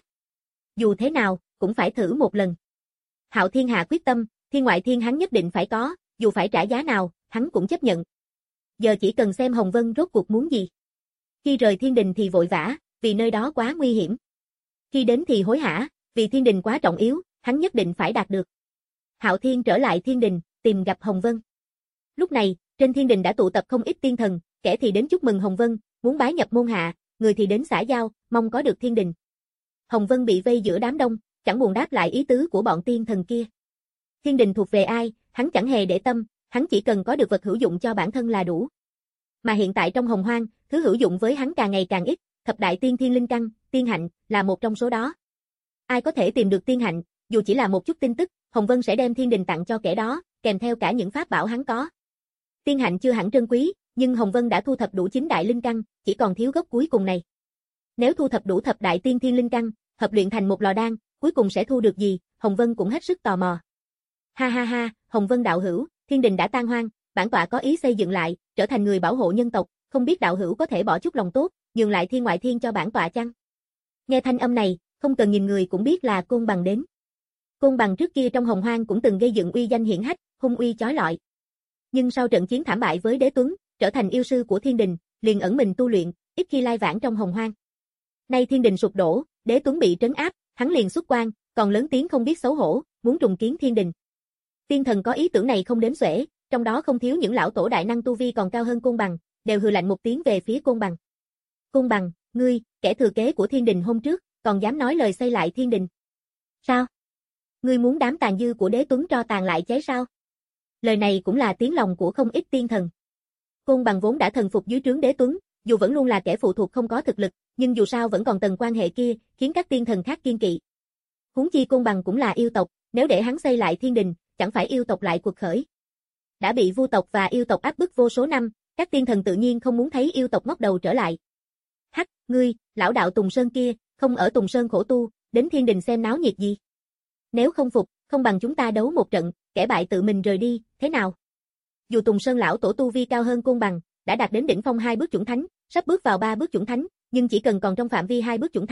Dù thế nào, cũng phải thử một lần. Hạo Thiên hạ quyết tâm, thiên ngoại thiên hắn nhất định phải có, dù phải trả giá nào, hắn cũng chấp nhận. Giờ chỉ cần xem Hồng Vân rốt cuộc muốn gì. Khi rời thiên đình thì vội vã, vì nơi đó quá nguy hiểm. Khi đến thì hối hả, vì thiên đình quá trọng yếu, hắn nhất định phải đạt được. Hạo Thiên trở lại thiên đình, tìm gặp Hồng Vân. Lúc này, trên thiên đình đã tụ tập không ít tiên thần, kẻ thì đến chúc mừng Hồng Vân, muốn bái nhập môn hạ, người thì đến xã giao, mong có được thiên đình. Hồng Vân bị vây giữa đám đông, chẳng buồn đáp lại ý tứ của bọn tiên thần kia. Thiên đình thuộc về ai, hắn chẳng hề để tâm, hắn chỉ cần có được vật hữu dụng cho bản thân là đủ. Mà hiện tại trong Hồng Hoang, thứ hữu dụng với hắn càng ngày càng ít, thập đại tiên thiên linh căn, tiên hạnh, là một trong số đó. Ai có thể tìm được tiên hạnh, dù chỉ là một chút tin tức, Hồng Vân sẽ đem thiên đình tặng cho kẻ đó, kèm theo cả những pháp bảo hắn có. Tiên hạnh chưa hẳn trân quý, nhưng Hồng Vân đã thu thập đủ chín đại linh căn, chỉ còn thiếu gốc cuối cùng này. Nếu thu thập đủ thập đại tiên thiên linh căn, hợp luyện thành một lò đan, cuối cùng sẽ thu được gì, Hồng Vân cũng hết sức tò mò. Ha ha ha, Hồng Vân đạo hữu, thiên đình đã tan hoang, bản tọa có ý xây dựng lại, trở thành người bảo hộ nhân tộc, không biết đạo hữu có thể bỏ chút lòng tốt, nhường lại thiên ngoại thiên cho bản tọa chăng? Nghe thanh âm này, không cần nhìn người cũng biết là Côn Bằng đến. Côn Bằng trước kia trong Hồng Hoang cũng từng gây dựng uy danh hiển hách, hung uy chói lọi. Nhưng sau trận chiến thảm bại với Đế Tuấn, trở thành yêu sư của thiên đình, liền ẩn mình tu luyện, ít khi lai vãng trong Hồng Hoang. Nay thiên đình sụp đổ, Đế Tuấn bị trấn áp, hắn liền xuất quan, còn lớn tiếng không biết xấu hổ, muốn trùng kiến thiên đình. Tiên thần có ý tưởng này không đếm xuể, trong đó không thiếu những lão tổ đại năng tu vi còn cao hơn Côn Bằng, đều hừ lạnh một tiếng về phía Côn Bằng. Côn Bằng, ngươi, kẻ thừa kế của thiên đình hôm trước, còn dám nói lời xây lại thiên đình. Sao? Ngươi muốn đám tàn dư của Đế Tuấn cho tàn lại cháy sao? Lời này cũng là tiếng lòng của không ít tiên thần. Côn Bằng vốn đã thần phục dưới trướng Đế Tuấn, dù vẫn luôn là kẻ phụ thuộc không có thực lực, nhưng dù sao vẫn còn tầng quan hệ kia, khiến các tiên thần khác kiên kỵ. Huống chi Côn Bằng cũng là yêu tộc, nếu để hắn xây lại thiên đình, chẳng phải yêu tộc lại cuộc khởi. Đã bị vu tộc và yêu tộc áp bức vô số năm, các tiên thần tự nhiên không muốn thấy yêu tộc ngóc đầu trở lại. Hắc, ngươi, lão đạo Tùng Sơn kia, không ở Tùng Sơn khổ tu, đến thiên đình xem náo nhiệt gì? Nếu không phục, không bằng chúng ta đấu một trận, kẻ bại tự mình rời đi, thế nào? Dù Tùng Sơn lão tổ tu vi cao hơn Côn Bằng, đã đạt đến đỉnh phong hai bước chuẩn thánh, sắp bước vào ba bước chuẩn thánh, nhưng chỉ cần còn trong phạm vi hai bước chuẩn thánh,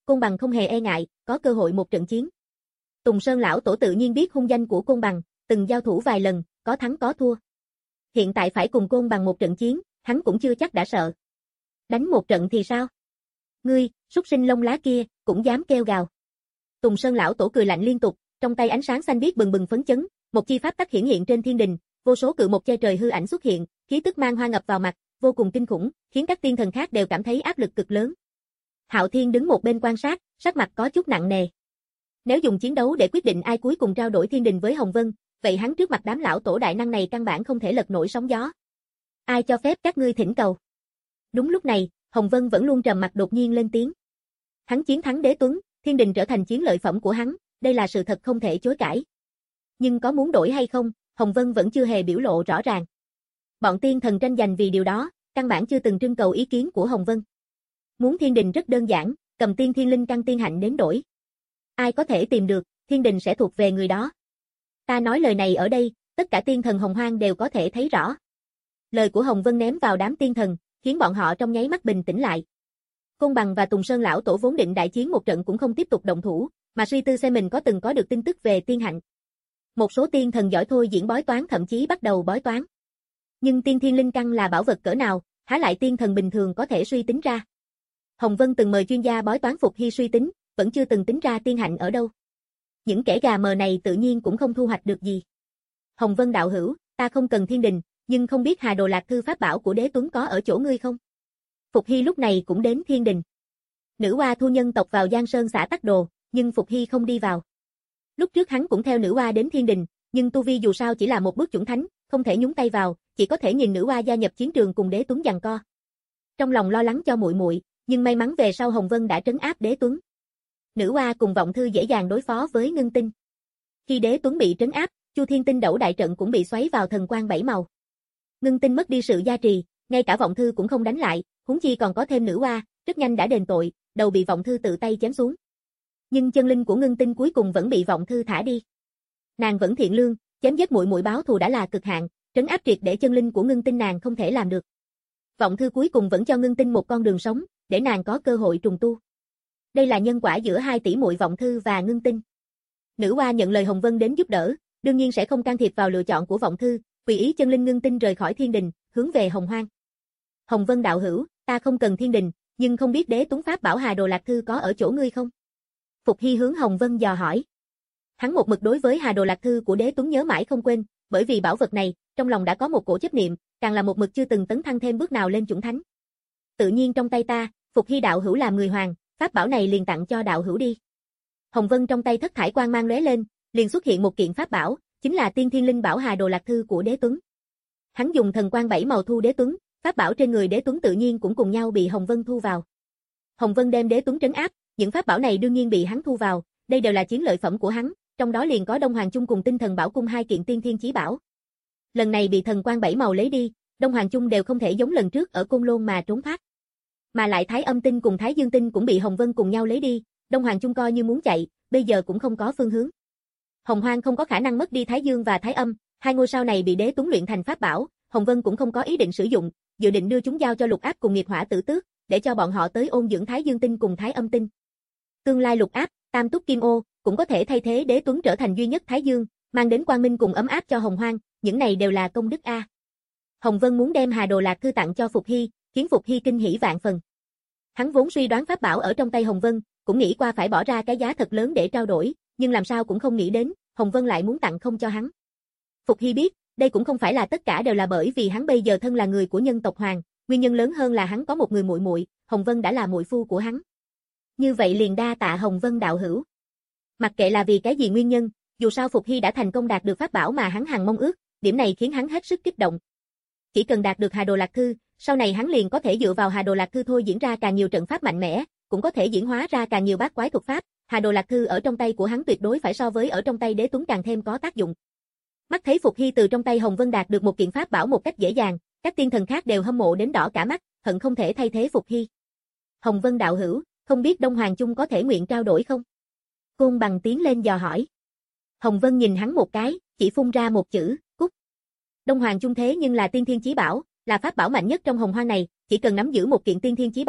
Côn Bằng không hề e ngại, có cơ hội một trận chiến. Tùng Sơn lão tổ tự nhiên biết hung danh của Côn Bằng, từng giao thủ vài lần, có thắng có thua. Hiện tại phải cùng Côn Bằng một trận chiến, hắn cũng chưa chắc đã sợ. Đánh một trận thì sao? Ngươi, súc sinh lông lá kia, cũng dám kêu gào. Tùng Sơn lão tổ cười lạnh liên tục, trong tay ánh sáng xanh biếc bừng bừng phấn chấn, một chi pháp tắc hiển hiện trên thiên đình, vô số cự một che trời hư ảnh xuất hiện, khí tức mang hoa ngập vào mặt, vô cùng kinh khủng, khiến các tiên thần khác đều cảm thấy áp lực cực lớn. Hạo Thiên đứng một bên quan sát, sắc mặt có chút nặng nề. Nếu dùng chiến đấu để quyết định ai cuối cùng trao đổi thiên đình với Hồng Vân, vậy hắn trước mặt đám lão tổ đại năng này căn bản không thể lật nổi sóng gió. Ai cho phép các ngươi thỉnh cầu? Đúng lúc này, Hồng Vân vẫn luôn trầm mặt đột nhiên lên tiếng. Hắn chiến thắng Đế Tuấn, thiên đình trở thành chiến lợi phẩm của hắn, đây là sự thật không thể chối cãi. Nhưng có muốn đổi hay không, Hồng Vân vẫn chưa hề biểu lộ rõ ràng. Bọn tiên thần tranh giành vì điều đó, căn bản chưa từng trưng cầu ý kiến của Hồng Vân. Muốn thiên đình rất đơn giản, cầm tiên thiên linh căn tiên hạnh đến đổi. Ai có thể tìm được, thiên đình sẽ thuộc về người đó. Ta nói lời này ở đây, tất cả tiên thần hồng hoang đều có thể thấy rõ. Lời của Hồng Vân ném vào đám tiên thần, khiến bọn họ trong nháy mắt bình tĩnh lại. Côn Bằng và Tùng Sơn lão tổ vốn định đại chiến một trận cũng không tiếp tục động thủ, mà suy tư xem mình có từng có được tin tức về tiên hạnh. Một số tiên thần giỏi thôi diễn bói toán thậm chí bắt đầu bói toán. Nhưng tiên thiên linh căn là bảo vật cỡ nào, há lại tiên thần bình thường có thể suy tính ra. Hồng Vân từng mời chuyên gia bói toán Phục Hy suy tính, vẫn chưa từng tính ra tiên hạnh ở đâu. Những kẻ gà mờ này tự nhiên cũng không thu hoạch được gì. Hồng Vân đạo hữu, ta không cần thiên đình, nhưng không biết Hà Đồ Lạc Thư pháp bảo của Đế Tuấn có ở chỗ ngươi không? Phục Hy lúc này cũng đến thiên đình. Nữ oa thu nhân tộc vào Giang Sơn xã Tắc Đồ, nhưng Phục Hy không đi vào. Lúc trước hắn cũng theo nữ oa đến thiên đình, nhưng tu vi dù sao chỉ là một bước chuẩn thánh, không thể nhúng tay vào, chỉ có thể nhìn nữ oa gia nhập chiến trường cùng Đế Tuấn giằng co. Trong lòng lo lắng cho muội muội, nhưng may mắn về sau Hồng Vân đã trấn áp Đế Tuấn. Nữ oa cùng Vọng Thư dễ dàng đối phó với Ngưng Tinh. Khi Đế Tuấn bị trấn áp, Chu Thiên Tinh Đẩu đại trận cũng bị xoáy vào thần quang bảy màu. Ngưng Tinh mất đi sự gia trì, ngay cả Vọng Thư cũng không đánh lại, huống chi còn có thêm nữ oa, rất nhanh đã đền tội, đầu bị Vọng Thư tự tay chém xuống. Nhưng chân linh của Ngưng Tinh cuối cùng vẫn bị Vọng Thư thả đi. Nàng vẫn thiện lương, chém giết muội muội báo thù đã là cực hạn, trấn áp triệt để chân linh của Ngưng Tinh nàng không thể làm được. Vọng Thư cuối cùng vẫn cho Ngưng Tinh một con đường sống, để nàng có cơ hội trùng tu. Đây là nhân quả giữa hai tỷ muội Vọng Thư và Ngưng Tinh. Nữ oa nhận lời Hồng Vân đến giúp đỡ, đương nhiên sẽ không can thiệp vào lựa chọn của Vọng Thư, tùy ý chân linh Ngưng Tinh rời khỏi thiên đình, hướng về Hồng Hoang. Hồng Vân đạo hữu, ta không cần thiên đình, nhưng không biết Đế Tuấn pháp bảo Hà Đồ Lạc Thư có ở chỗ ngươi không? Phục Hy hướng Hồng Vân dò hỏi. Hắn một mực đối với Hà Đồ Lạc Thư của Đế Tuấn nhớ mãi không quên, bởi vì bảo vật này, trong lòng đã có một cổ chấp niệm, càng là một mực chưa từng tấn thăng thêm bước nào lên chuẩn thánh. Tự nhiên trong tay ta, Phục Hy đạo hữu làm người hoàng, pháp bảo này liền tặng cho đạo hữu đi. Hồng Vân trong tay thất thải quang mang lóe lên, liền xuất hiện một kiện pháp bảo, chính là Tiên Thiên Linh Bảo Hà Đồ Lạc Thư của Đế Tuấn. Hắn dùng thần quang bảy màu thu Đế Tuấn, pháp bảo trên người Đế Tuấn tự nhiên cũng cùng nhau bị Hồng Vân thu vào. Hồng Vân đem Đế Tuấn trấn áp, những pháp bảo này đương nhiên bị hắn thu vào, đây đều là chiến lợi phẩm của hắn, trong đó liền có Đông Hoàng Chung cùng Tinh Thần Bảo Cung hai kiện tiên thiên chí bảo. Lần này bị thần quang bảy màu lấy đi, Đông Hoàng Chung đều không thể giống lần trước ở Côn Lôn mà trốn thoát. Mà lại Thái Âm Tinh cùng Thái Dương Tinh cũng bị Hồng Vân cùng nhau lấy đi, Đông Hoàng Chung coi như muốn chạy, bây giờ cũng không có phương hướng. Hồng Hoang không có khả năng mất đi Thái Dương và Thái Âm, hai ngôi sao này bị Đế Tuấn luyện thành pháp bảo, Hồng Vân cũng không có ý định sử dụng, dự định đưa chúng giao cho Lục Áp cùng Nghiệt Hỏa Tử Tước, để cho bọn họ tới ôn dưỡng Thái Dương Tinh cùng Thái Âm Tinh. Tương lai Lục Áp, Tam Túc Kim Ô cũng có thể thay thế Đế Tuấn trở thành duy nhất Thái Dương, mang đến quang minh cùng ấm áp cho Hồng Hoang, những này đều là công đức a. Hồng Vân muốn đem Hà Đồ Lạc Thư tặng cho Phục Hy, khiến Phục Hy kinh hỉ vạn phần. Hắn vốn suy đoán pháp bảo ở trong tay Hồng Vân, cũng nghĩ qua phải bỏ ra cái giá thật lớn để trao đổi, nhưng làm sao cũng không nghĩ đến, Hồng Vân lại muốn tặng không cho hắn. Phục Hy biết, đây cũng không phải là tất cả đều là bởi vì hắn bây giờ thân là người của nhân tộc hoàng, nguyên nhân lớn hơn là hắn có một người muội muội, Hồng Vân đã là muội phu của hắn. Như vậy liền đa tạ Hồng Vân đạo hữu. Mặc kệ là vì cái gì nguyên nhân, dù sao Phục Hy đã thành công đạt được pháp bảo mà hắn hằng mong ước, điểm này khiến hắn hết sức kích động. Chỉ cần đạt được Hà Đồ Lạc Thư, sau này hắn liền có thể dựa vào Hà Đồ Lạc Thư thôi diễn ra càng nhiều trận pháp mạnh mẽ, cũng có thể diễn hóa ra càng nhiều bát quái thuật pháp, Hà Đồ Lạc Thư ở trong tay của hắn tuyệt đối phải so với ở trong tay Đế Tuấn càng thêm có tác dụng. Mắt thấy Phục Hy từ trong tay Hồng Vân đạt được một kiện pháp bảo một cách dễ dàng, các tiên thần khác đều hâm mộ đến đỏ cả mắt, hận không thể thay thế Phục Hy. Hồng Vân đạo hữu, không biết Đông Hoàng Chung có thể nguyện trao đổi không? Côn Bằng tiến lên dò hỏi. Hồng Vân nhìn hắn một cái, chỉ phun ra một chữ, cút. Đông Hoàng Chung thế nhưng là tiên thiên chí bảo, là pháp bảo mạnh nhất trong Hồng Hoang này, chỉ cần nắm giữ một kiện tiên thiên chí bảo,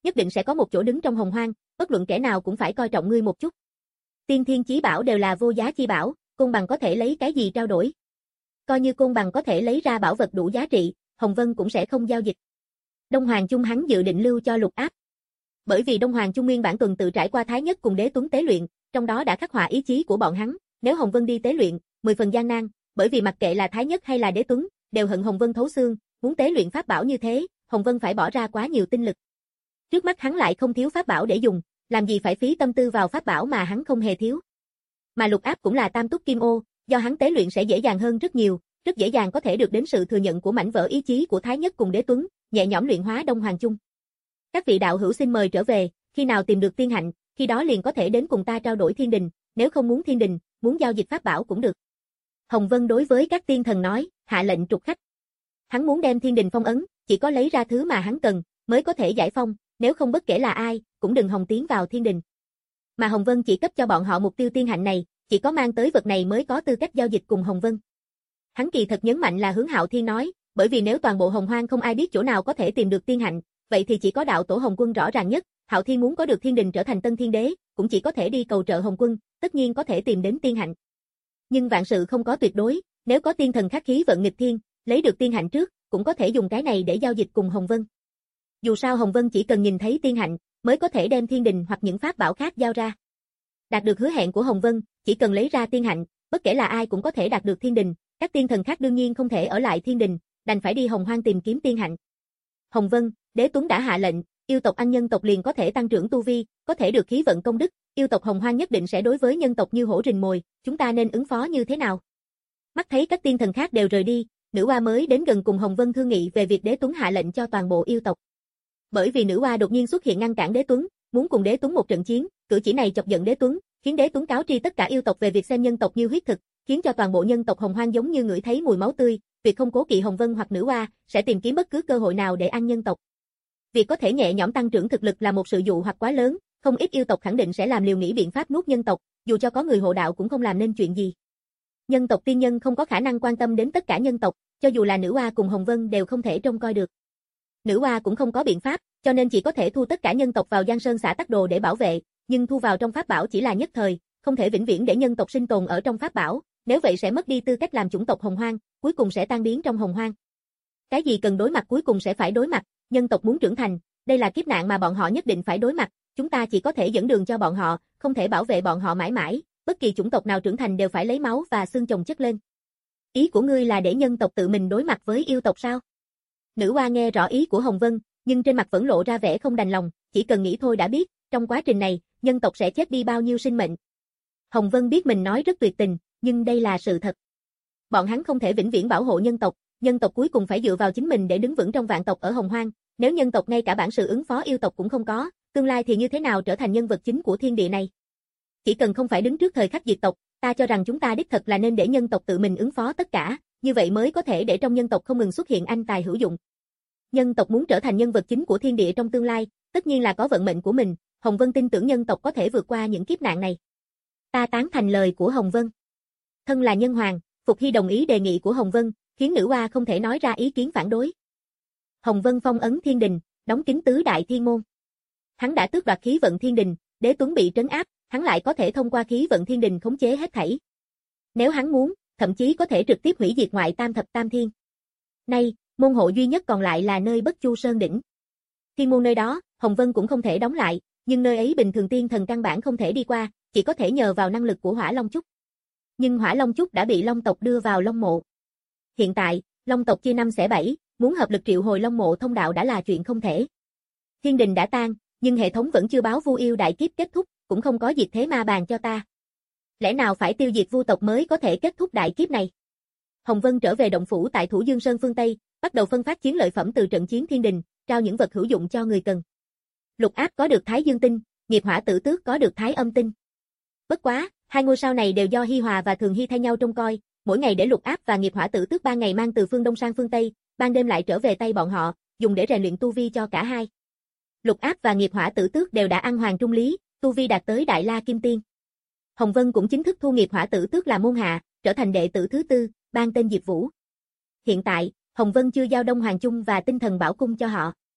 nhất định sẽ có một chỗ đứng trong hồng hoang, bất luận kẻ nào cũng phải coi trọng ngươi một chút. Tiên thiên chí bảo đều là vô giá chi bảo, côn bằng có thể lấy cái gì trao đổi? Coi như côn bằng có thể lấy ra bảo vật đủ giá trị, Hồng Vân cũng sẽ không giao dịch. Đông Hoàng Chung hắn dự định lưu cho Lục Áp. Bởi vì Đông Hoàng Chung nguyên bản tuần tự trải qua Thái Nhất cùng Đế Tuấn tế luyện, trong đó đã khắc họa ý chí của bọn hắn, nếu Hồng Vân đi tế luyện, mười phần gian nan, bởi vì mặc kệ là Thái Nhất hay là Đế Tuấn, đều hận Hồng Vân thấu xương, muốn tế luyện pháp bảo như thế, Hồng Vân phải bỏ ra quá nhiều tinh lực. Trước mắt hắn lại không thiếu pháp bảo để dùng, làm gì phải phí tâm tư vào pháp bảo mà hắn không hề thiếu. Mà Lục Áp cũng là tam túc kim ô, do hắn tế luyện sẽ dễ dàng hơn rất nhiều, rất dễ dàng có thể được đến sự thừa nhận của mảnh vỡ ý chí của Thái Nhất cùng Đế Tuấn, nhẹ nhõm luyện hóa Đông Hoàng Chung. Các vị đạo hữu xin mời trở về, khi nào tìm được tiên hạnh, khi đó liền có thể đến cùng ta trao đổi thiên đình, nếu không muốn thiên đình, muốn giao dịch pháp bảo cũng được. Hồng Vân đối với các tiên thần nói, hạ lệnh trục khách. Hắn muốn đem thiên đình phong ấn, chỉ có lấy ra thứ mà hắn cần, mới có thể giải phong, nếu không bất kể là ai, cũng đừng hòng tiến vào thiên đình. Mà Hồng Vân chỉ cấp cho bọn họ mục tiêu tiên hạnh này, chỉ có mang tới vật này mới có tư cách giao dịch cùng Hồng Vân. Hắn kỳ thật nhấn mạnh là hướng Hạo Thiên nói, bởi vì nếu toàn bộ Hồng Hoang không ai biết chỗ nào có thể tìm được tiên hạnh, vậy thì chỉ có đạo tổ Hồng Quân rõ ràng nhất, Hạo Thiên muốn có được thiên đình trở thành tân thiên đế, cũng chỉ có thể đi cầu trợ Hồng Quân, tất nhiên có thể tìm đến tiên hạnh. Nhưng vạn sự không có tuyệt đối, nếu có tiên thần khắc khí vận nghịch thiên, lấy được tiên hạnh trước, cũng có thể dùng cái này để giao dịch cùng Hồng Vân. Dù sao Hồng Vân chỉ cần nhìn thấy tiên hạnh, mới có thể đem thiên đình hoặc những pháp bảo khác giao ra. Đạt được hứa hẹn của Hồng Vân, chỉ cần lấy ra tiên hạnh, bất kể là ai cũng có thể đạt được thiên đình, các tiên thần khác đương nhiên không thể ở lại thiên đình, đành phải đi Hồng Hoang tìm kiếm tiên hạnh. Hồng Vân, Đế Tuấn đã hạ lệnh, yêu tộc ăn nhân tộc liền có thể tăng trưởng tu vi, có thể được khí vận công đức, yêu tộc Hồng Hoang nhất định sẽ đối với nhân tộc như hổ rình mồi, chúng ta nên ứng phó như thế nào? Mắt thấy các tiên thần khác đều rời đi, nữ oa mới đến gần cùng Hồng Vân thương nghị về việc Đế Tuấn hạ lệnh cho toàn bộ yêu tộc. Bởi vì nữ oa đột nhiên xuất hiện ngăn cản Đế Tuấn, muốn cùng Đế Tuấn một trận chiến, cử chỉ này chọc giận Đế Tuấn, khiến Đế Tuấn cáo tri tất cả yêu tộc về việc xem nhân tộc như huyết thực, khiến cho toàn bộ nhân tộc Hồng Hoang giống như ngửi thấy mùi máu tươi, việc không cố kỵ Hồng Vân hoặc nữ oa, sẽ tìm kiếm bất cứ cơ hội nào để ăn nhân tộc. Việc có thể nhẹ nhõm tăng trưởng thực lực là một sự dụ hoặc quá lớn, không ít yêu tộc khẳng định sẽ làm liều nghĩ biện pháp nuốt nhân tộc, dù cho có người hộ đạo cũng không làm nên chuyện gì. Nhân tộc tiên nhân không có khả năng quan tâm đến tất cả nhân tộc, cho dù là nữ oa cùng Hồng Vân đều không thể trông coi được. Nữ oa cũng không có biện pháp, cho nên chỉ có thể thu tất cả nhân tộc vào Giang Sơn xã Tắc Đồ để bảo vệ, nhưng thu vào trong pháp bảo chỉ là nhất thời, không thể vĩnh viễn để nhân tộc sinh tồn ở trong pháp bảo, nếu vậy sẽ mất đi tư cách làm chủng tộc Hồng Hoang, cuối cùng sẽ tan biến trong Hồng Hoang. Cái gì cần đối mặt cuối cùng sẽ phải đối mặt, nhân tộc muốn trưởng thành, đây là kiếp nạn mà bọn họ nhất định phải đối mặt, chúng ta chỉ có thể dẫn đường cho bọn họ, không thể bảo vệ bọn họ mãi mãi, bất kỳ chủng tộc nào trưởng thành đều phải lấy máu và xương chồng chất lên. Ý của ngươi là để nhân tộc tự mình đối mặt với yêu tộc sao? Nữ oa nghe rõ ý của Hồng Vân, nhưng trên mặt vẫn lộ ra vẻ không đành lòng, chỉ cần nghĩ thôi đã biết, trong quá trình này, nhân tộc sẽ chết đi bao nhiêu sinh mệnh. Hồng Vân biết mình nói rất tuyệt tình, nhưng đây là sự thật. Bọn hắn không thể vĩnh viễn bảo hộ nhân tộc, nhân tộc cuối cùng phải dựa vào chính mình để đứng vững trong vạn tộc ở Hồng Hoang, nếu nhân tộc ngay cả bản sự ứng phó yêu tộc cũng không có, tương lai thì như thế nào trở thành nhân vật chính của thiên địa này? Chỉ cần không phải đứng trước thời khắc diệt tộc, ta cho rằng chúng ta đích thật là nên để nhân tộc tự mình ứng phó tất cả, như vậy mới có thể để trong nhân tộc không ngừng xuất hiện anh tài hữu dụng. Nhân tộc muốn trở thành nhân vật chính của thiên địa trong tương lai, tất nhiên là có vận mệnh của mình, Hồng Vân tin tưởng nhân tộc có thể vượt qua những kiếp nạn này. Ta tán thành lời của Hồng Vân. Thân là nhân hoàng, Phục Hy đồng ý đề nghị của Hồng Vân, khiến nữ oa không thể nói ra ý kiến phản đối. Hồng Vân phong ấn thiên đình, đóng kín tứ đại thiên môn. Hắn đã tước đoạt khí vận thiên đình, Đế Tuấn bị trấn áp, hắn lại có thể thông qua khí vận thiên đình khống chế hết thảy. Nếu hắn muốn, thậm chí có thể trực tiếp hủy diệt ngoại tam thập tam thiên. Nay, môn hộ duy nhất còn lại là nơi Bất Chu Sơn đỉnh. Thiên môn nơi đó, Hồng Vân cũng không thể đóng lại, nhưng nơi ấy bình thường tiên thần căn bản không thể đi qua, chỉ có thể nhờ vào năng lực của Hỏa Long Chúc. Nhưng Hỏa Long Chúc đã bị Long tộc đưa vào Long mộ. Hiện tại, Long tộc chia năm xẻ bảy, muốn hợp lực triệu hồi Long mộ thông đạo đã là chuyện không thể. Thiên đình đã tan, nhưng hệ thống vẫn chưa báo Vu Yêu đại kiếp kết thúc, cũng không có diệt thế ma bàn cho ta. Lẽ nào phải tiêu diệt Vu tộc mới có thể kết thúc đại kiếp này? Hồng Vân trở về động phủ tại Thủ Dương Sơn phương Tây, bắt đầu phân phát chiến lợi phẩm từ trận chiến thiên đình, trao những vật hữu dụng cho người cần. Lục Áp có được Thái Dương tinh, Nghiệp Hỏa Tử Tước có được Thái Âm tinh. Bất quá, hai ngôi sao này đều do Hi Hòa và Thường Hy thay nhau trông coi, mỗi ngày để Lục Áp và Nghiệp Hỏa Tử Tước ban ngày mang từ phương Đông sang phương Tây, ban đêm lại trở về tay bọn họ, dùng để rèn luyện tu vi cho cả hai. Lục Áp và Nghiệp Hỏa Tử Tước đều đã ăn hoàng trung lý, tu vi đạt tới Đại La Kim Tiên. Hồng Vân cũng chính thức thu Nghiệp Hỏa Tử Tước làm môn hạ, trở thành đệ tử thứ tư, ban tên Diệp Vũ. Hiện tại, Hồng Vân chưa giao Đông Hoàng Chung và Tinh Thần Bảo Cung cho họ.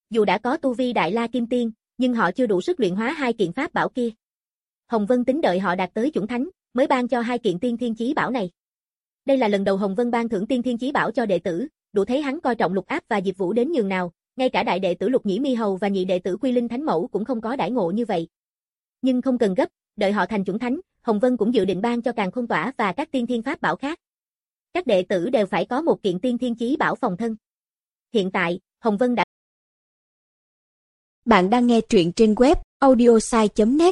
Dù đã có tu vi Đại La Kim Tiên, nhưng họ chưa đủ sức luyện hóa hai kiện pháp bảo kia. Hồng Vân tính đợi họ đạt tới chuẩn thánh, mới ban cho hai kiện tiên thiên chí bảo này. Đây là lần đầu Hồng Vân ban thưởng tiên thiên chí bảo cho đệ tử, đủ thấy hắn coi trọng Lục Áp và Diệp Vũ đến nhường nào, ngay cả đại đệ tử Lục Nhĩ Mi Hầu và nhị đệ tử Quy Linh Thánh Mẫu cũng không có đãi ngộ như vậy. Nhưng không cần gấp, đợi họ thành chuẩn thánh, Hồng Vân cũng dự định ban cho Càn Khôn Tỏa và các tiên thiên pháp bảo khác. Các đệ tử đều phải có một kiện tiên thiên chí bảo phòng thân. Hiện tại, Hồng Vân đã Bạn đang nghe truyện trên web audiosai chấm net.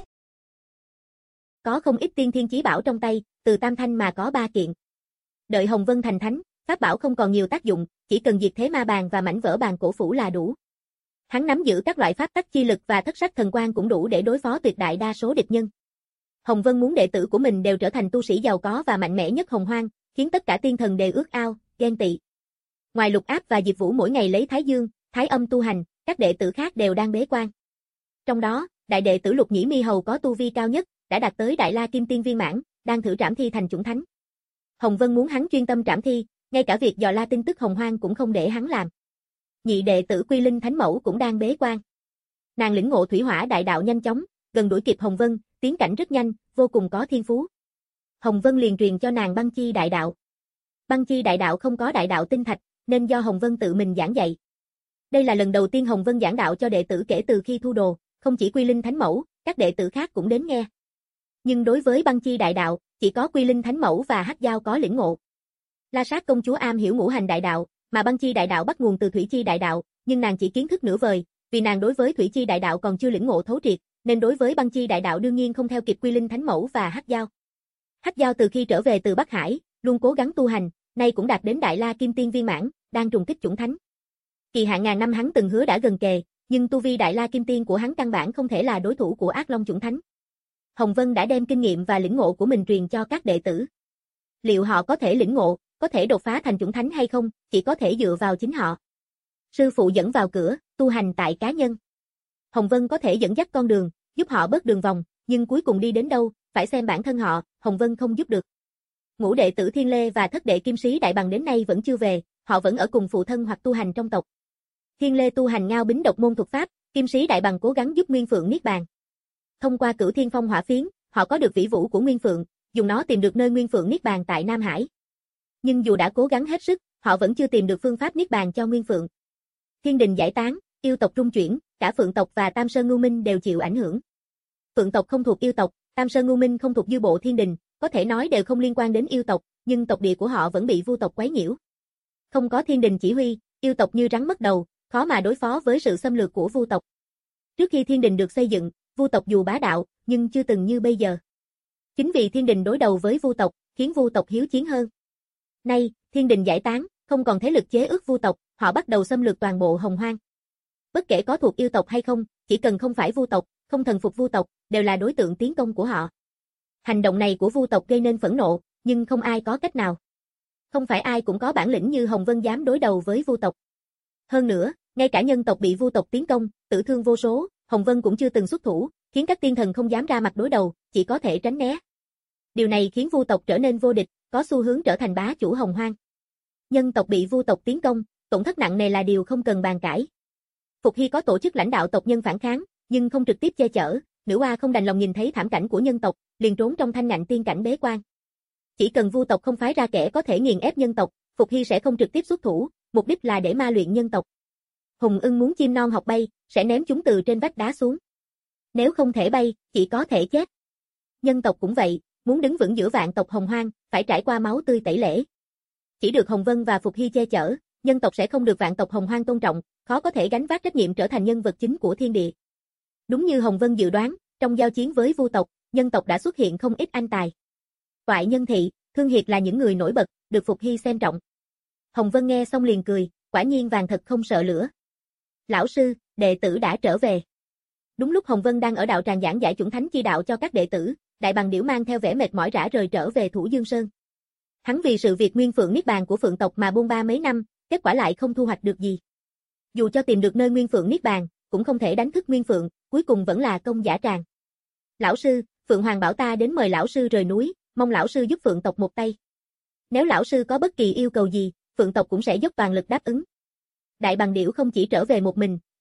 có không ít tiên thiên chí bảo trong tay, từ tam thanh mà có ba kiện. Đợi Hồng Vân thành thánh, pháp bảo không còn nhiều tác dụng, chỉ cần diệt thế ma bàn và mảnh vỡ bàn cổ phủ là đủ. Hắn nắm giữ các loại pháp tắc chi lực và thất sắc thần quang cũng đủ để đối phó tuyệt đại đa số địch nhân. Hồng Vân muốn đệ tử của mình đều trở thành tu sĩ giàu có và mạnh mẽ nhất Hồng Hoang, khiến tất cả tiên thần đều ước ao, ghen tị. Ngoài Lục Áp và Diệp Vũ mỗi ngày lấy Thái Dương, Thái Âm tu hành, các đệ tử khác đều đang bế quan. Trong đó, đại đệ tử Lục Nhĩ Mi Hầu có tu vi cao nhất, đã đạt tới Đại La Kim Tiên viên mãn, đang thử trảm thi thành chuẩn thánh. Hồng Vân muốn hắn chuyên tâm trảm thi, ngay cả việc dò la tin tức Hồng Hoang cũng không để hắn làm. Nhị đệ tử Quy Linh Thánh Mẫu cũng đang bế quan. Nàng lĩnh ngộ thủy hỏa đại đạo nhanh chóng, gần đuổi kịp Hồng Vân, tiến cảnh rất nhanh, vô cùng có thiên phú. Hồng Vân liền truyền cho nàng Băng Chi đại đạo. Băng Chi đại đạo không có đại đạo tinh thạch, nên do Hồng Vân tự mình giảng dạy. Đây là lần đầu tiên Hồng Vân giảng đạo cho đệ tử kể từ khi thu đồ, không chỉ Quy Linh Thánh Mẫu, các đệ tử khác cũng đến nghe. Nhưng đối với Băng Chi đại đạo, chỉ có Quy Linh Thánh Mẫu và Hắc Dao có lĩnh ngộ. La Sát công chúa am hiểu ngũ hành đại đạo, mà Băng Chi đại đạo bắt nguồn từ Thủy Chi đại đạo, nhưng nàng chỉ kiến thức nửa vời, vì nàng đối với Thủy Chi đại đạo còn chưa lĩnh ngộ thấu triệt, nên đối với Băng Chi đại đạo đương nhiên không theo kịp Quy Linh Thánh Mẫu và Hắc Dao. Hắc Dao từ khi trở về từ Bắc Hải, luôn cố gắng tu hành, nay cũng đạt đến Đại La Kim Tiên viên mãn, đang trùng kích chuẩn thánh. Kỳ hạn ngàn năm hắn từng hứa đã gần kề, nhưng tu vi Đại La Kim Tiên của hắn căn bản không thể là đối thủ của Ác Long chuẩn thánh. Hồng Vân đã đem kinh nghiệm và lĩnh ngộ của mình truyền cho các đệ tử. Liệu họ có thể lĩnh ngộ, có thể đột phá thành chuẩn thánh hay không, chỉ có thể dựa vào chính họ. Sư phụ dẫn vào cửa, tu hành tại cá nhân. Hồng Vân có thể dẫn dắt con đường, giúp họ bớt đường vòng, nhưng cuối cùng đi đến đâu, phải xem bản thân họ, Hồng Vân không giúp được. Ngũ đệ tử Thiên Lê và thất đệ Kim Sĩ Đại Bằng đến nay vẫn chưa về, họ vẫn ở cùng phụ thân hoặc tu hành trong tộc. Thiên Lê tu hành Ngao Bính độc môn thuật pháp, Kim Sĩ Đại Bằng cố gắng giúp Nguyên Phượng niết bàn. Thông qua Cửu Thiên Phong hỏa phiến, họ có được vĩ vũ của Nguyên Phượng, dùng nó tìm được nơi Nguyên Phượng niết bàn tại Nam Hải. Nhưng dù đã cố gắng hết sức, họ vẫn chưa tìm được phương pháp niết bàn cho Nguyên Phượng. Thiên đình giải tán, yêu tộc rung chuyển, cả Phượng tộc và Tam Sơn Ngưu Minh đều chịu ảnh hưởng. Phượng tộc không thuộc yêu tộc, Tam Sơn Ngưu Minh không thuộc dư bộ thiên đình, có thể nói đều không liên quan đến yêu tộc, nhưng tộc địa của họ vẫn bị Vu tộc quấy nhiễu. Không có thiên đình chỉ huy, yêu tộc như rắn mất đầu, khó mà đối phó với sự xâm lược của Vu tộc. Trước khi thiên đình được xây dựng, Vu tộc dù bá đạo, nhưng chưa từng như bây giờ. Chính vì thiên đình đối đầu với Vu tộc, khiến Vu tộc hiếu chiến hơn. Nay, thiên đình giải tán, không còn thế lực chế ước Vu tộc, họ bắt đầu xâm lược toàn bộ Hồng Hoang. Bất kể có thuộc yêu tộc hay không, chỉ cần không phải Vu tộc, không thần phục Vu tộc, đều là đối tượng tiến công của họ. Hành động này của Vu tộc gây nên phẫn nộ, nhưng không ai có cách nào. Không phải ai cũng có bản lĩnh như Hồng Vân dám đối đầu với Vu tộc. Hơn nữa, ngay cả nhân tộc bị Vu tộc tiến công, tử thương vô số, Hồng Vân cũng chưa từng xuất thủ, khiến các tiên thần không dám ra mặt đối đầu, chỉ có thể tránh né. Điều này khiến Vu tộc trở nên vô địch, có xu hướng trở thành bá chủ Hồng Hoang. Nhân tộc bị Vu tộc tiến công, tổn thất nặng nề là điều không cần bàn cãi. Phục Hy có tổ chức lãnh đạo tộc nhân phản kháng, nhưng không trực tiếp che chở, nữ oa không đành lòng nhìn thấy thảm cảnh của nhân tộc, liền trốn trong thanh ngạnh tiên cảnh bế quan. Chỉ cần Vu tộc không phái ra kẻ có thể nghiền ép nhân tộc, Phục Hy sẽ không trực tiếp xuất thủ, mục đích là để ma luyện nhân tộc. Hùng ưng muốn chim non học bay, sẽ ném chúng từ trên vách đá xuống. Nếu không thể bay, chỉ có thể chết. Nhân tộc cũng vậy, muốn đứng vững giữa vạn tộc Hồng Hoang, phải trải qua máu tươi tẩy lễ. Chỉ được Hồng Vân và Phục Hy che chở, nhân tộc sẽ không được vạn tộc Hồng Hoang tôn trọng, khó có thể gánh vác trách nhiệm trở thành nhân vật chính của thiên địa. Đúng như Hồng Vân dự đoán, trong giao chiến với Vu tộc, nhân tộc đã xuất hiện không ít anh tài. Toại Nhân Thị, Thương Hiệt là những người nổi bật, được Phục Hy xem trọng. Hồng Vân nghe xong liền cười, quả nhiên vàng thật không sợ lửa. Lão sư, đệ tử đã trở về. Đúng lúc Hồng Vân đang ở đạo tràng giảng giải chuẩn thánh chi đạo cho các đệ tử, Đại Bằng Điểu mang theo vẻ mệt mỏi rã rời trở về Thủ Dương Sơn. Hắn vì sự việc Nguyên Phượng niết bàn của Phượng tộc mà bôn ba mấy năm, kết quả lại không thu hoạch được gì. Dù cho tìm được nơi Nguyên Phượng niết bàn, cũng không thể đánh thức Nguyên Phượng, cuối cùng vẫn là công giả tràng. Lão sư, Phượng Hoàng bảo ta đến mời lão sư rời núi, mong lão sư giúp Phượng tộc một tay. Nếu lão sư có bất kỳ yêu cầu gì, Phượng tộc cũng sẽ dốc toàn lực đáp ứng. Đại Bằng Điểu không chỉ trở về một mình,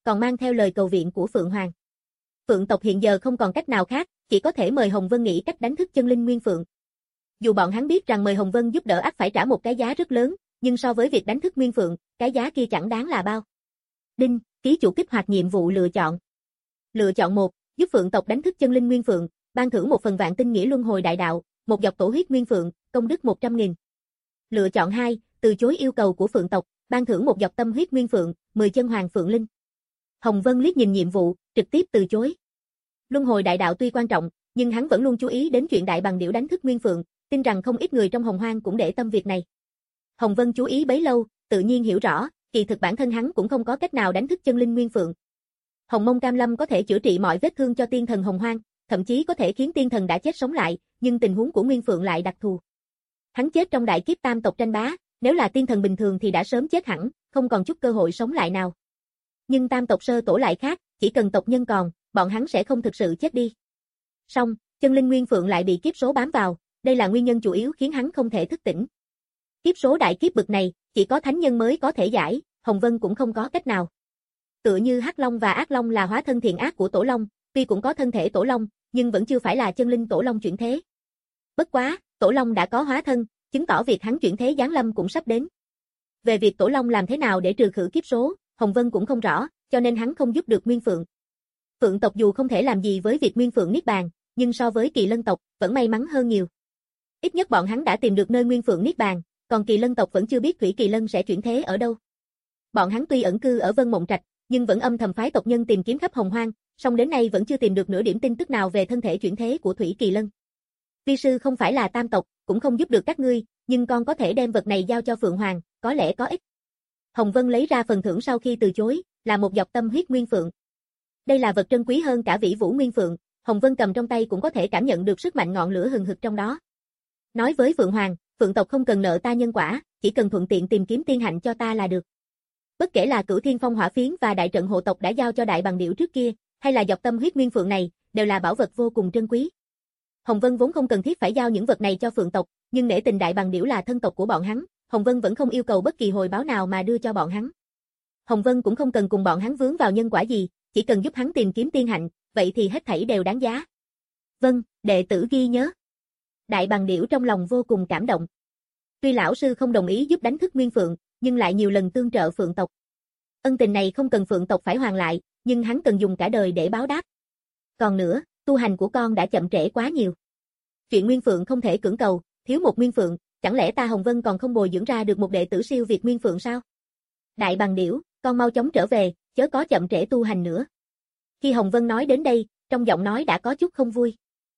còn mang theo lời cầu viện của Phượng Hoàng. Phượng tộc hiện giờ không còn cách nào khác, chỉ có thể mời Hồng Vân nghĩ cách đánh thức chân linh Nguyên Phượng. Dù bọn hắn biết rằng mời Hồng Vân giúp đỡ ắt phải trả một cái giá rất lớn, nhưng so với việc đánh thức Nguyên Phượng, cái giá kia chẳng đáng là bao. Đinh, ký chủ kích hoạt nhiệm vụ lựa chọn. Lựa chọn một, giúp Phượng tộc đánh thức chân linh Nguyên Phượng, ban thưởng một phần vạn tinh nghĩa luân hồi đại đạo, một giọt tổ huyết Nguyên Phượng, công đức một trăm nghìn. Lựa chọn hai, từ chối yêu cầu của Phượng tộc, ban thưởng một giọt tâm huyết Nguyên Phượng, mười chân hoàng Phượng linh. Hồng Vân liếc nhìn nhiệm vụ, trực tiếp từ chối. Luân hồi đại đạo tuy quan trọng, nhưng hắn vẫn luôn chú ý đến chuyện đại bằng điểu đánh thức Nguyên Phượng, tin rằng không ít người trong Hồng Hoang cũng để tâm việc này. Hồng Vân chú ý bấy lâu, tự nhiên hiểu rõ, kỳ thực bản thân hắn cũng không có cách nào đánh thức chân linh Nguyên Phượng. Hồng Mông Cam Lâm có thể chữa trị mọi vết thương cho tiên thần Hồng Hoang, thậm chí có thể khiến tiên thần đã chết sống lại, nhưng tình huống của Nguyên Phượng lại đặc thù. Hắn chết trong đại kiếp tam tộc tranh bá, nếu là tiên thần bình thường thì đã sớm chết hẳn, không còn chút cơ hội sống lại nào. Nhưng tam tộc sơ tổ lại khác, chỉ cần tộc nhân còn, bọn hắn sẽ không thực sự chết đi. Song, chân linh Nguyên Phượng lại bị kiếp số bám vào, đây là nguyên nhân chủ yếu khiến hắn không thể thức tỉnh. Kiếp số đại kiếp bực này, chỉ có thánh nhân mới có thể giải, Hồng Vân cũng không có cách nào. Tựa như Hắc Long và Ác Long là hóa thân thiện ác của Tổ Long, tuy cũng có thân thể Tổ Long, nhưng vẫn chưa phải là chân linh Tổ Long chuyển thế. Bất quá, Tổ Long đã có hóa thân, chứng tỏ việc hắn chuyển thế giáng lâm cũng sắp đến. Về việc Tổ Long làm thế nào để trừ khử kiếp số, Hồng Vân cũng không rõ, cho nên hắn không giúp được Nguyên Phượng. Phượng tộc dù không thể làm gì với việc Nguyên Phượng niết bàn, nhưng so với Kỳ Lân tộc, vẫn may mắn hơn nhiều. Ít nhất bọn hắn đã tìm được nơi Nguyên Phượng niết bàn, còn Kỳ Lân tộc vẫn chưa biết Thủy Kỳ Lân sẽ chuyển thế ở đâu. Bọn hắn tuy ẩn cư ở Vân Mộng Trạch, nhưng vẫn âm thầm phái tộc nhân tìm kiếm khắp Hồng Hoang, song đến nay vẫn chưa tìm được nửa điểm tin tức nào về thân thể chuyển thế của Thủy Kỳ Lân. Vi sư không phải là tam tộc, cũng không giúp được các ngươi, nhưng con có thể đem vật này giao cho Phượng Hoàng, có lẽ có ích. Hồng Vân lấy ra phần thưởng sau khi từ chối, là một giọt tâm huyết Nguyên Phượng. Đây là vật trân quý hơn cả vĩ vũ Nguyên Phượng, Hồng Vân cầm trong tay cũng có thể cảm nhận được sức mạnh ngọn lửa hừng hực trong đó. Nói với Phượng Hoàng, Phượng tộc không cần nợ ta nhân quả, chỉ cần thuận tiện tìm kiếm tiên hạnh cho ta là được. Bất kể là Cửu Thiên Phong Hỏa Phiến và đại trận hộ tộc đã giao cho đại bằng điểu trước kia, hay là giọt tâm huyết Nguyên Phượng này, đều là bảo vật vô cùng trân quý. Hồng Vân vốn không cần thiết phải giao những vật này cho Phượng tộc, nhưng nể tình đại bằng điểu là thân tộc của bọn hắn, Hồng Vân vẫn không yêu cầu bất kỳ hồi báo nào mà đưa cho bọn hắn. Hồng Vân cũng không cần cùng bọn hắn vướng vào nhân quả gì, chỉ cần giúp hắn tìm kiếm tiên hạnh, vậy thì hết thảy đều đáng giá. Vâng, đệ tử ghi nhớ. Đại bằng điểu trong lòng vô cùng cảm động. Tuy lão sư không đồng ý giúp đánh thức Nguyên Phượng, nhưng lại nhiều lần tương trợ Phượng tộc. Ân tình này không cần Phượng tộc phải hoàn lại, nhưng hắn cần dùng cả đời để báo đáp. Còn nữa, tu hành của con đã chậm trễ quá nhiều. Chuyện Nguyên Phượng không thể cưỡng cầu, thiếu một Nguyên Phượng, chẳng lẽ ta Hồng Vân còn không bồi dưỡng ra được một đệ tử siêu việt Nguyên Phượng sao? Đại bằng điểu, con mau chóng trở về, chớ có chậm trễ tu hành nữa. Khi Hồng Vân nói đến đây, trong giọng nói đã có chút không vui.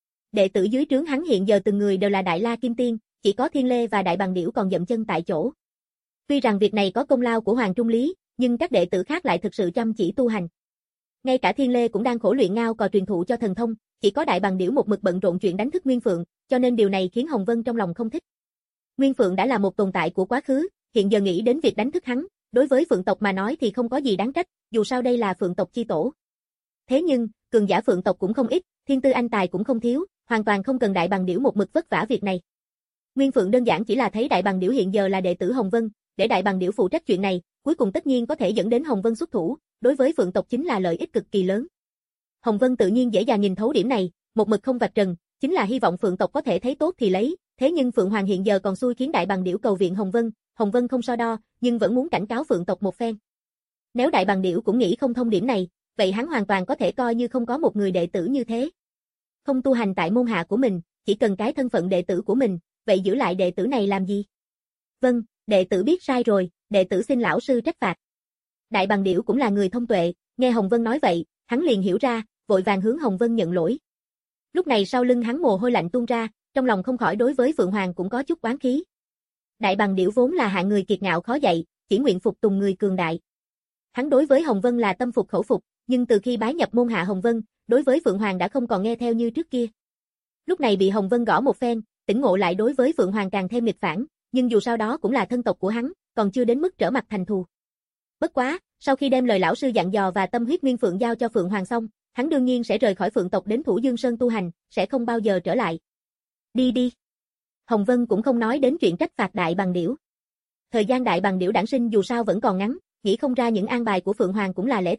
Đệ tử dưới trướng hắn hiện giờ từng người đều là Đại La Kim Tiên, chỉ có Thiên Lê và Đại Bằng Điểu còn dậm chân tại chỗ. Tuy rằng việc này có công lao của Hoàng Trung Lý, nhưng các đệ tử khác lại thực sự chăm chỉ tu hành. Ngay cả Thiên Lê cũng đang khổ luyện ngao cò truyền thụ cho thần thông, chỉ có Đại Bằng Điểu một mực bận rộn chuyện đánh thức Nguyên Phượng, cho nên điều này khiến Hồng Vân trong lòng không thích. Nguyên Phượng đã là một tồn tại của quá khứ, hiện giờ nghĩ đến việc đánh thức hắn, đối với Phượng tộc mà nói thì không có gì đáng trách, dù sao đây là Phượng tộc chi tổ. Thế nhưng, cường giả Phượng tộc cũng không ít, thiên tư anh tài cũng không thiếu, hoàn toàn không cần Đại Bằng Điểu một mực vất vả việc này. Nguyên Phượng đơn giản chỉ là thấy Đại Bằng Điểu hiện giờ là đệ tử Hồng Vân, để Đại Bằng Điểu phụ trách chuyện này, cuối cùng tất nhiên có thể dẫn đến Hồng Vân xuất thủ, đối với Phượng tộc chính là lợi ích cực kỳ lớn. Hồng Vân tự nhiên dễ dàng nhìn thấu điểm này, một mực không vạch trần, chính là hy vọng Phượng tộc có thể thấy tốt thì lấy, thế nhưng Phượng Hoàng hiện giờ còn xui khiến Đại Bằng Điểu cầu viện Hồng Vân, Hồng Vân không so đo, nhưng vẫn muốn cảnh cáo Phượng tộc một phen. Nếu Đại Bằng Điểu cũng nghĩ không thông điểm này, vậy hắn hoàn toàn có thể coi như không có một người đệ tử như thế. Không tu hành tại môn hạ của mình, chỉ cần cái thân phận đệ tử của mình, vậy giữ lại đệ tử này làm gì? Vâng, đệ tử biết sai rồi, đệ tử xin lão sư trách phạt. Đại Bằng Điểu cũng là người thông tuệ, nghe Hồng Vân nói vậy, hắn liền hiểu ra, vội vàng hướng Hồng Vân nhận lỗi. Lúc này sau lưng hắn mồ hôi lạnh tuôn ra, trong lòng không khỏi đối với Phượng Hoàng cũng có chút oán khí. Đại Bằng Điểu vốn là hạng người kiệt ngạo khó dạy, chỉ nguyện phục tùng người cường đại. Hắn đối với Hồng Vân là tâm phục khẩu phục, nhưng từ khi bái nhập môn hạ Hồng Vân, đối với Phượng Hoàng đã không còn nghe theo như trước kia. Lúc này bị Hồng Vân gõ một phen, tỉnh ngộ lại đối với Phượng Hoàng càng thêm nghịch phản, nhưng dù sao đó cũng là thân tộc của hắn, còn chưa đến mức trở mặt thành thù. Bất quá, sau khi đem lời lão sư dặn dò và tâm huyết Nguyên Phượng giao cho Phượng Hoàng xong, hắn đương nhiên sẽ rời khỏi Phượng tộc đến Thủ Dương Sơn tu hành, sẽ không bao giờ trở lại. Đi đi. Hồng Vân cũng không nói đến chuyện trách phạt Đại Bằng Điểu. Thời gian Đại Bằng Điểu đản sinh dù sao vẫn còn ngắn, nghĩ không ra những an bài của Phượng Hoàng cũng là lẽ thường,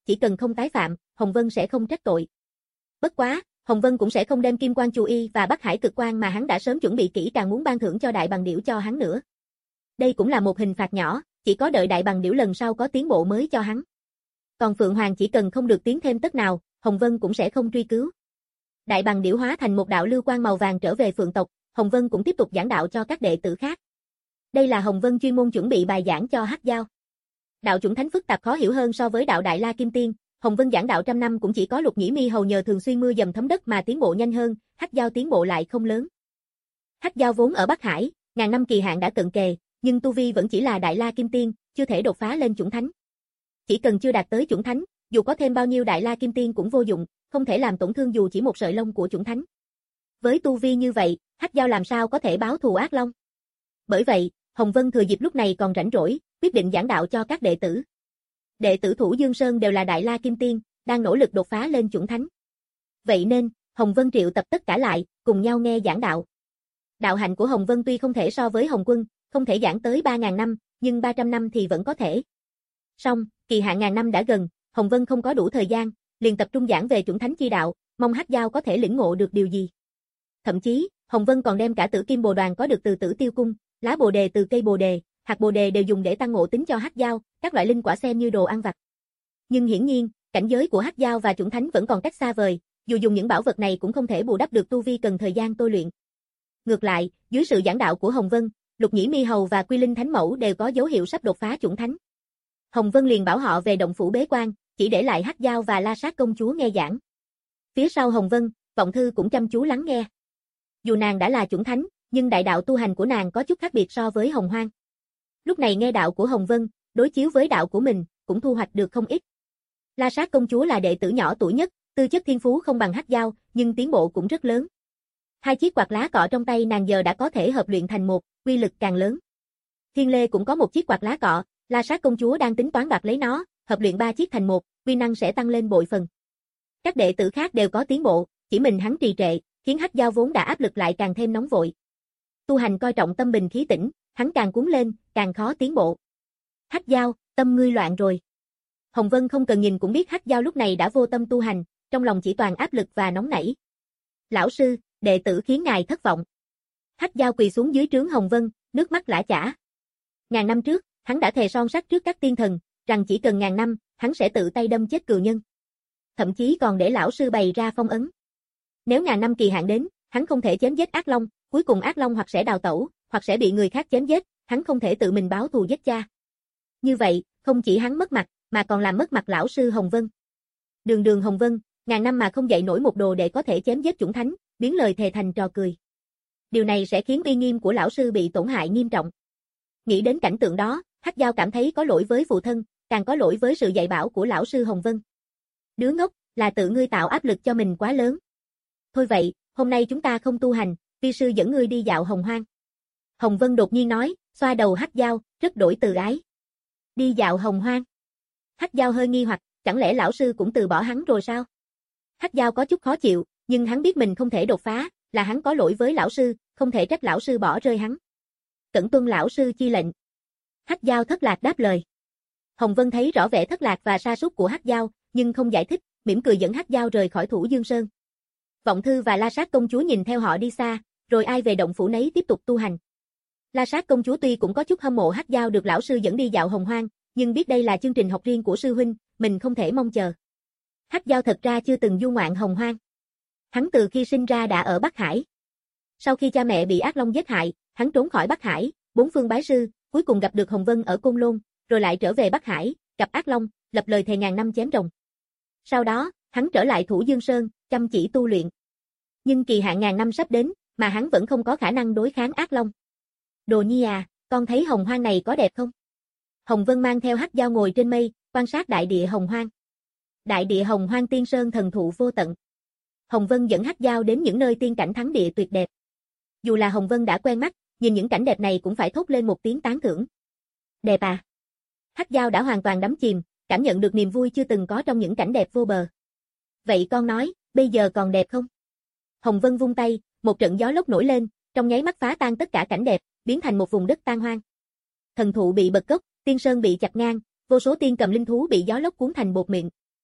chỉ cần không tái phạm, Hồng Vân sẽ không trách tội. Bất quá, Hồng Vân cũng sẽ không đem Kim Quan Chu Y và Bắc Hải Cực Quan mà hắn đã sớm chuẩn bị kỹ càng muốn ban thưởng cho Đại Bằng Điểu cho hắn nữa. Đây cũng là một hình phạt nhỏ, chỉ có đợi Đại Bằng Điểu lần sau có tiến bộ mới cho hắn. Còn Phượng Hoàng chỉ cần không được tiến thêm tấc nào, Hồng Vân cũng sẽ không truy cứu. Đại Bằng Điểu hóa thành một đạo lưu quang màu vàng trở về Phượng tộc, Hồng Vân cũng tiếp tục giảng đạo cho các đệ tử khác. Đây là Hồng Vân chuyên môn chuẩn bị bài giảng cho Hắc Dao. Đạo chủng thánh phức tạp khó hiểu hơn so với đạo Đại La Kim Tiên, Hồng Vân giảng đạo trăm năm cũng chỉ có Lục Nhĩ Mi hầu nhờ thường xuyên mưa dầm thấm đất mà tiến bộ nhanh hơn, Hắc Dao tiến bộ lại không lớn. Hắc Dao vốn ở Bắc Hải, ngàn năm kỳ hạn đã cận kề, nhưng tu vi vẫn chỉ là Đại La Kim Tiên, chưa thể đột phá lên chủng thánh. Chỉ cần chưa đạt tới chủng thánh, dù có thêm bao nhiêu Đại La Kim Tiên cũng vô dụng, không thể làm tổn thương dù chỉ một sợi lông của chủng thánh. Với tu vi như vậy, Hắc Dao làm sao có thể báo thù ác long? Bởi vậy, Hồng Vân thừa dịp lúc này còn rảnh rỗi, quyết định giảng đạo cho các đệ tử. Đệ tử Thủ Dương Sơn đều là Đại La Kim Tiên, đang nỗ lực đột phá lên chủng thánh. Vậy nên, Hồng Vân triệu tập tất cả lại, cùng nhau nghe giảng đạo. Đạo hạnh của Hồng Vân tuy không thể so với Hồng Quân, không thể giảng tới ba nghìn năm, nhưng ba trăm năm thì vẫn có thể. Song, kỳ hạn ngàn năm đã gần, Hồng Vân không có đủ thời gian, liền tập trung giảng về chủng thánh chi đạo, mong Hắc Dao có thể lĩnh ngộ được điều gì. Thậm chí, Hồng Vân còn đem cả Tử Kim Bồ Đoàn có được từ Tử Tiêu Cung, lá bồ đề từ cây bồ đề, hạt bồ đề đều dùng để tăng ngộ tính cho Hắc Dao, các loại linh quả xem như đồ ăn vặt. Nhưng hiển nhiên, cảnh giới của Hắc Dao và chủng thánh vẫn còn cách xa vời, dù dùng những bảo vật này cũng không thể bù đắp được tu vi cần thời gian tôi luyện. Ngược lại, dưới sự giảng đạo của Hồng Vân, Lục Nhĩ Mi hầu và Quy Linh Thánh Mẫu đều có dấu hiệu sắp đột phá chủng thánh. Hồng Vân liền bảo họ về động phủ bế quan, chỉ để lại Hắc Dao và La Sát công chúa nghe giảng. Phía sau Hồng Vân, Vọng Thư cũng chăm chú lắng nghe. Dù nàng đã là chủng thánh, nhưng đại đạo tu hành của nàng có chút khác biệt so với Hồng Hoang. Lúc này nghe đạo của Hồng Vân, đối chiếu với đạo của mình, cũng thu hoạch được không ít. La Sát công chúa là đệ tử nhỏ tuổi nhất, tư chất thiên phú không bằng Hắc Dao, nhưng tiến bộ cũng rất lớn. Hai chiếc quạt lá cọ trong tay nàng giờ đã có thể hợp luyện thành một, uy lực càng lớn. Thiên Lê cũng có một chiếc quạt lá cọ, La Sát công chúa đang tính toán đoạt lấy nó, hợp luyện ba chiếc thành một, uy năng sẽ tăng lên bội phần. Các đệ tử khác đều có tiến bộ, chỉ mình hắn trì trệ, khiến Hắc Dao vốn đã áp lực lại càng thêm nóng vội. Tu hành coi trọng tâm bình khí tĩnh, hắn càng cuốn lên, càng khó tiến bộ. Hắc Dao, tâm ngươi loạn rồi. Hồng Vân không cần nhìn cũng biết Hắc Dao lúc này đã vô tâm tu hành, trong lòng chỉ toàn áp lực và nóng nảy. Lão sư, đệ tử khiến ngài thất vọng. Hắc Dao quỳ xuống dưới trướng Hồng Vân, nước mắt lã chã. Ngàn năm trước, hắn đã thề son sắt trước các tiên thần, rằng chỉ cần ngàn năm, hắn sẽ tự tay đâm chết cừu nhân. Thậm chí còn để lão sư bày ra phong ấn. Nếu ngàn năm kỳ hạn đến, hắn không thể chém giết ác long, cuối cùng ác long hoặc sẽ đào tẩu, hoặc sẽ bị người khác chém giết, hắn không thể tự mình báo thù giết cha. Như vậy, không chỉ hắn mất mặt, mà còn làm mất mặt lão sư Hồng Vân. Đường đường Hồng Vân, ngàn năm mà không dạy nổi một đồ để có thể chém giết chủng thánh, biến lời thề thành trò cười. Điều này sẽ khiến uy nghiêm của lão sư bị tổn hại nghiêm trọng. Nghĩ đến cảnh tượng đó, Hắc Dao cảm thấy có lỗi với phụ thân, càng có lỗi với sự dạy bảo của lão sư Hồng Vân. Đứa ngốc, là tự ngươi tạo áp lực cho mình quá lớn. Thôi vậy, hôm nay chúng ta không tu hành, vi sư dẫn ngươi đi dạo Hồng Hoang. Hồng Vân đột nhiên nói, xoa đầu Hắc Dao, rất đổi từ ái. Đi dạo Hồng Hoang. Hắc Dao hơi nghi hoặc, chẳng lẽ lão sư cũng từ bỏ hắn rồi sao? Hắc Dao có chút khó chịu, nhưng hắn biết mình không thể đột phá, là hắn có lỗi với lão sư, không thể trách lão sư bỏ rơi hắn. Cẩn tuân lão sư chi lệnh. Hắc Dao thất lạc đáp lời. Hồng Vân thấy rõ vẻ thất lạc và sa sút của Hắc Dao, nhưng không giải thích, mỉm cười dẫn Hắc Dao rời khỏi Thủ Dương Sơn. Vọng Thư và La Sát công chúa nhìn theo họ đi xa, rồi ai về động phủ nấy tiếp tục tu hành. La Sát công chúa tuy cũng có chút hâm mộ Hắc Dao được lão sư dẫn đi dạo Hồng Hoang, nhưng biết đây là chương trình học riêng của sư huynh, mình không thể mong chờ. Hắc Dao thật ra chưa từng du ngoạn Hồng Hoang. Hắn từ khi sinh ra đã ở Bắc Hải. Sau khi cha mẹ bị ác long giết hại, hắn trốn khỏi Bắc Hải, bốn phương bái sư, cuối cùng gặp được Hồng Vân ở Côn Lôn, rồi lại trở về Bắc Hải, gặp ác long, lập lời thề ngàn năm chém rồng. Sau đó, hắn trở lại Thủ Dương Sơn, chăm chỉ tu luyện. Nhưng kỳ hạn ngàn năm sắp đến, mà hắn vẫn không có khả năng đối kháng ác long. Đồ Nhi à, con thấy Hồng Hoang này có đẹp không? Hồng Vân mang theo Hắc Dao ngồi trên mây, quan sát đại địa Hồng Hoang. Đại địa Hồng Hoang tiên sơn thần thụ vô tận. Hồng Vân dẫn Hắc Dao đến những nơi tiên cảnh thắng địa tuyệt đẹp. Dù là Hồng Vân đã quen mắt, nhìn những cảnh đẹp này cũng phải thốt lên một tiếng tán thưởng. Đẹp à? Hắc Dao đã hoàn toàn đắm chìm, cảm nhận được niềm vui chưa từng có trong những cảnh đẹp vô bờ. Vậy con nói, bây giờ còn đẹp không? Hồng Vân vung tay, một trận gió lốc nổi lên, trong nháy mắt phá tan tất cả cảnh đẹp, biến thành một vùng đất tan hoang. Thần thụ bị bật gốc, tiên sơn bị chặt ngang, vô số tiên cầm linh thú bị gió lốc cuốn thành bột mịn.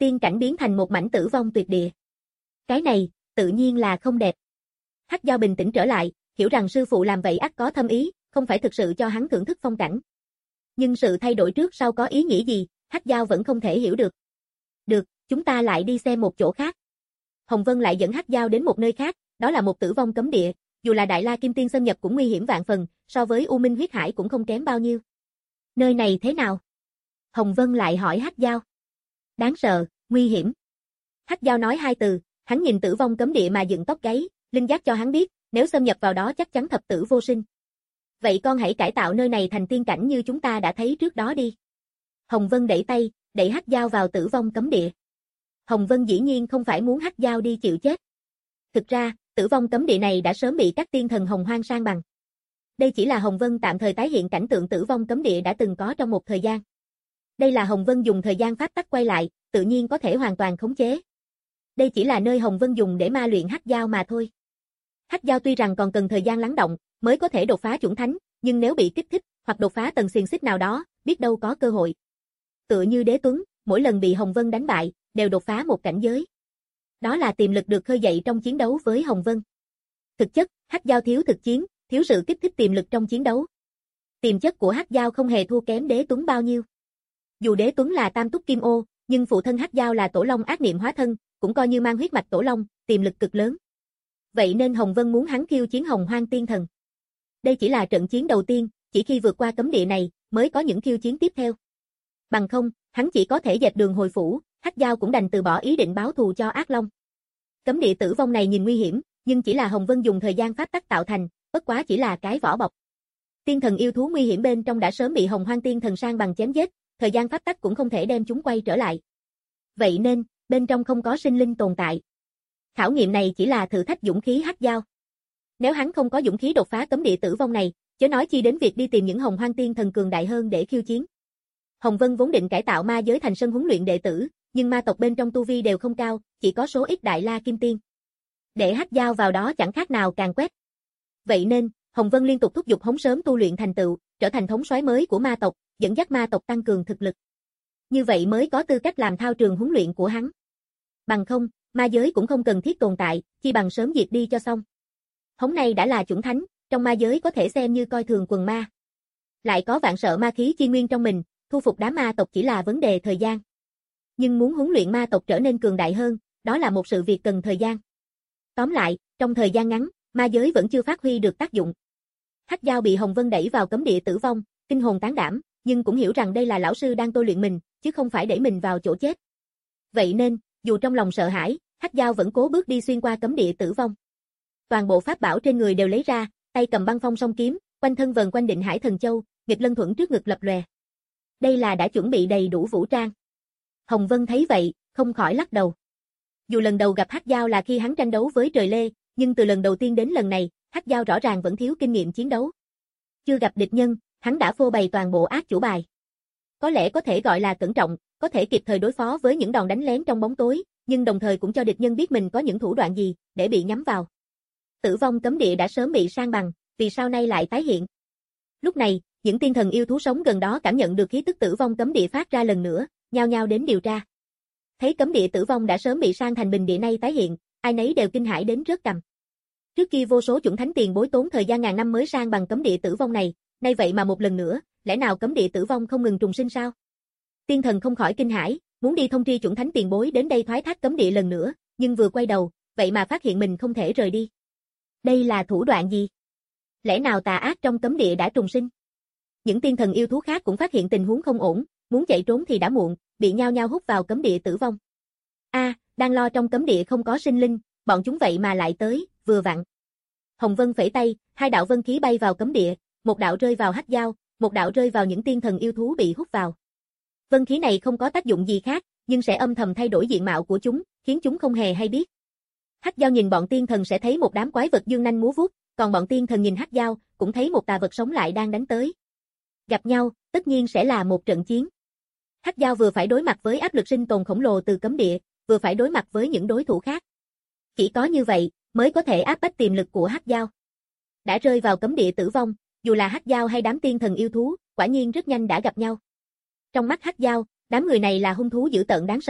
tiên cảnh biến thành một mảnh tử vong tuyệt địa. Cái này, tự nhiên là không đẹp. Hắc Dao bình tĩnh trở lại, hiểu rằng sư phụ làm vậy ắt có thâm ý, không phải thực sự cho hắn thưởng thức phong cảnh. Nhưng sự thay đổi trước sau có ý nghĩa gì, Hắc Dao vẫn không thể hiểu được. Được, chúng ta lại đi xem một chỗ khác. Hồng Vân lại dẫn Hắc Dao đến một nơi khác, đó là một tử vong cấm địa, dù là Đại La Kim Tiên xâm nhập cũng nguy hiểm vạn phần, so với U Minh huyết hải cũng không kém bao nhiêu. Nơi này thế nào? Hồng Vân lại hỏi Hắc Dao. Đáng sợ, nguy hiểm. Hắc Dao nói hai từ, hắn nhìn tử vong cấm địa mà dựng tóc gáy, linh giác cho hắn biết, nếu xâm nhập vào đó chắc chắn thập tử vô sinh. Vậy con hãy cải tạo nơi này thành tiên cảnh như chúng ta đã thấy trước đó đi. Hồng Vân đẩy tay, đẩy Hắc Dao vào tử vong cấm địa. Hồng Vân dĩ nhiên không phải muốn Hắc Dao đi chịu chết. Thực ra, tử vong cấm địa này đã sớm bị các tiên thần hồng hoang san bằng. Đây chỉ là Hồng Vân tạm thời tái hiện cảnh tượng tử vong cấm địa đã từng có trong một thời gian. Đây là Hồng Vân dùng thời gian pháp tắc quay lại, tự nhiên có thể hoàn toàn khống chế. Đây chỉ là nơi Hồng Vân dùng để ma luyện Hắc Dao mà thôi. Hắc Dao tuy rằng còn cần thời gian lắng động, mới có thể đột phá chuẩn thánh, nhưng nếu bị kích thích, hoặc đột phá tầng xiềng xích nào đó, biết đâu có cơ hội. Tựa như Đế Tuấn, mỗi lần bị Hồng Vân đánh bại, đều đột phá một cảnh giới. Đó là tiềm lực được khơi dậy trong chiến đấu với Hồng Vân. Thực chất, Hắc Dao thiếu thực chiến, thiếu sự kích thích tiềm lực trong chiến đấu. Tiềm chất của Hắc Dao không hề thua kém Đế Tuấn bao nhiêu. Dù Đế Tuấn là tam túc kim ô, nhưng phụ thân Hắc Dao là Tổ Long ác niệm hóa thân, cũng coi như mang huyết mạch Tổ Long, tiềm lực cực lớn. Vậy nên Hồng Vân muốn hắn khiêu chiến Hồng Hoang Tiên Thần. Đây chỉ là trận chiến đầu tiên, chỉ khi vượt qua cấm địa này, mới có những khiêu chiến tiếp theo. Bằng không, hắn chỉ có thể dẹp đường hồi phủ, Hắc Dao cũng đành từ bỏ ý định báo thù cho Ác Long. Cấm địa tử vong này nhìn nguy hiểm, nhưng chỉ là Hồng Vân dùng thời gian pháp tắc tạo thành, bất quá chỉ là cái vỏ bọc. Tiên thần yêu thú nguy hiểm bên trong đã sớm bị Hồng Hoang Tiên Thần san bằng chém giết, thời gian pháp tắc cũng không thể đem chúng quay trở lại. Vậy nên, bên trong không có sinh linh tồn tại. Khảo nghiệm này chỉ là thử thách dũng khí Hắc Dao. Nếu hắn không có dũng khí đột phá cấm địa tử vong này, chớ nói chi đến việc đi tìm những Hồng Hoang Tiên Thần cường đại hơn để khiêu chiến. Hồng Vân vốn định cải tạo ma giới thành sân huấn luyện đệ tử, nhưng ma tộc bên trong tu vi đều không cao, chỉ có số ít Đại La Kim Tiên. Để Hắc Dao vào đó chẳng khác nào càng quét. Vậy nên, Hồng Vân liên tục thúc giục hống sớm tu luyện thành tựu, trở thành thống soái mới của ma tộc, dẫn dắt ma tộc tăng cường thực lực. Như vậy mới có tư cách làm thao trường huấn luyện của hắn. Bằng không, ma giới cũng không cần thiết tồn tại, chi bằng sớm diệt đi cho xong. Hống này đã là chuẩn thánh, trong ma giới có thể xem như coi thường quần ma. Lại có vạn sợ ma khí chi nguyên trong mình, thu phục đám ma tộc chỉ là vấn đề thời gian. Nhưng muốn huấn luyện ma tộc trở nên cường đại hơn, đó là một sự việc cần thời gian. Tóm lại, trong thời gian ngắn, ma giới vẫn chưa phát huy được tác dụng. Hắc Dao bị Hồng Vân đẩy vào cấm địa tử vong, kinh hồn tán đảm, nhưng cũng hiểu rằng đây là lão sư đang tôi luyện mình, chứ không phải đẩy mình vào chỗ chết. Vậy nên, dù trong lòng sợ hãi, Hắc Dao vẫn cố bước đi xuyên qua cấm địa tử vong. Toàn bộ pháp bảo trên người đều lấy ra, tay cầm băng phong song kiếm, quanh thân vần quanh Định Hải Thần Châu, nghịch lân thuẫn trước ngực lập lòe. Đây là đã chuẩn bị đầy đủ vũ trang. Hồng Vân thấy vậy, không khỏi lắc đầu. Dù lần đầu gặp Hắc Dao là khi hắn tranh đấu với Trời Lê, nhưng từ lần đầu tiên đến lần này, Hắc Dao rõ ràng vẫn thiếu kinh nghiệm chiến đấu. Chưa gặp địch nhân, hắn đã phô bày toàn bộ ác chủ bài. Có lẽ có thể gọi là cẩn trọng, có thể kịp thời đối phó với những đòn đánh lén trong bóng tối, nhưng đồng thời cũng cho địch nhân biết mình có những thủ đoạn gì, để bị nhắm vào. Tử vong cấm địa đã sớm bị san bằng, vì sao nay lại tái hiện? Lúc này, những tiên thần yêu thú sống gần đó cảm nhận được khí tức tử vong cấm địa phát ra lần nữa, nhao nhao đến điều tra. Thấy cấm địa tử vong đã sớm bị san thành bình địa nay tái hiện, ai nấy đều kinh hãi đến rớt cằm. Trước kia vô số chuẩn thánh tiền bối tốn thời gian ngàn năm mới san bằng cấm địa tử vong này, nay vậy mà một lần nữa, lẽ nào cấm địa tử vong không ngừng trùng sinh sao? Tiên thần không khỏi kinh hãi, muốn đi thông tri chuẩn thánh tiền bối đến đây thoái thác cấm địa lần nữa, nhưng vừa quay đầu, vậy mà phát hiện mình không thể rời đi. Đây là thủ đoạn gì? Lẽ nào tà ác trong cấm địa đã trùng sinh? Những tiên thần yêu thú khác cũng phát hiện tình huống không ổn, muốn chạy trốn thì đã muộn, bị nhao nhao hút vào cấm địa tử vong. A, à, đang lo trong cấm địa không có sinh linh, bọn chúng vậy mà lại tới, vừa vặn. Hồng Vân phẩy tay, hai đạo vân khí bay vào cấm địa, một đạo rơi vào Hắc Dao, một đạo rơi vào những tiên thần yêu thú bị hút vào. Vân khí này không có tác dụng gì khác, nhưng sẽ âm thầm thay đổi diện mạo của chúng, khiến chúng không hề hay biết. Hắc Dao nhìn bọn tiên thần sẽ thấy một đám quái vật dương nanh múa vuốt, còn bọn tiên thần nhìn Hắc Dao, cũng thấy một tà vật sống lại đang đánh tới. Gặp nhau, tất nhiên sẽ là một trận chiến. Hắc Dao vừa phải đối mặt với áp lực sinh tồn khổng lồ từ cấm địa, vừa phải đối mặt với những đối thủ khác. Chỉ có như vậy, mới có thể áp bách tiềm lực của Hắc Dao. Đã rơi vào cấm địa tử vong, dù là Hắc Dao hay đám tiên thần yêu thú, quả nhiên rất nhanh đã gặp nhau. Trong mắt Hắc Dao, đám người này là hung thú dữ tợn đáng sợ,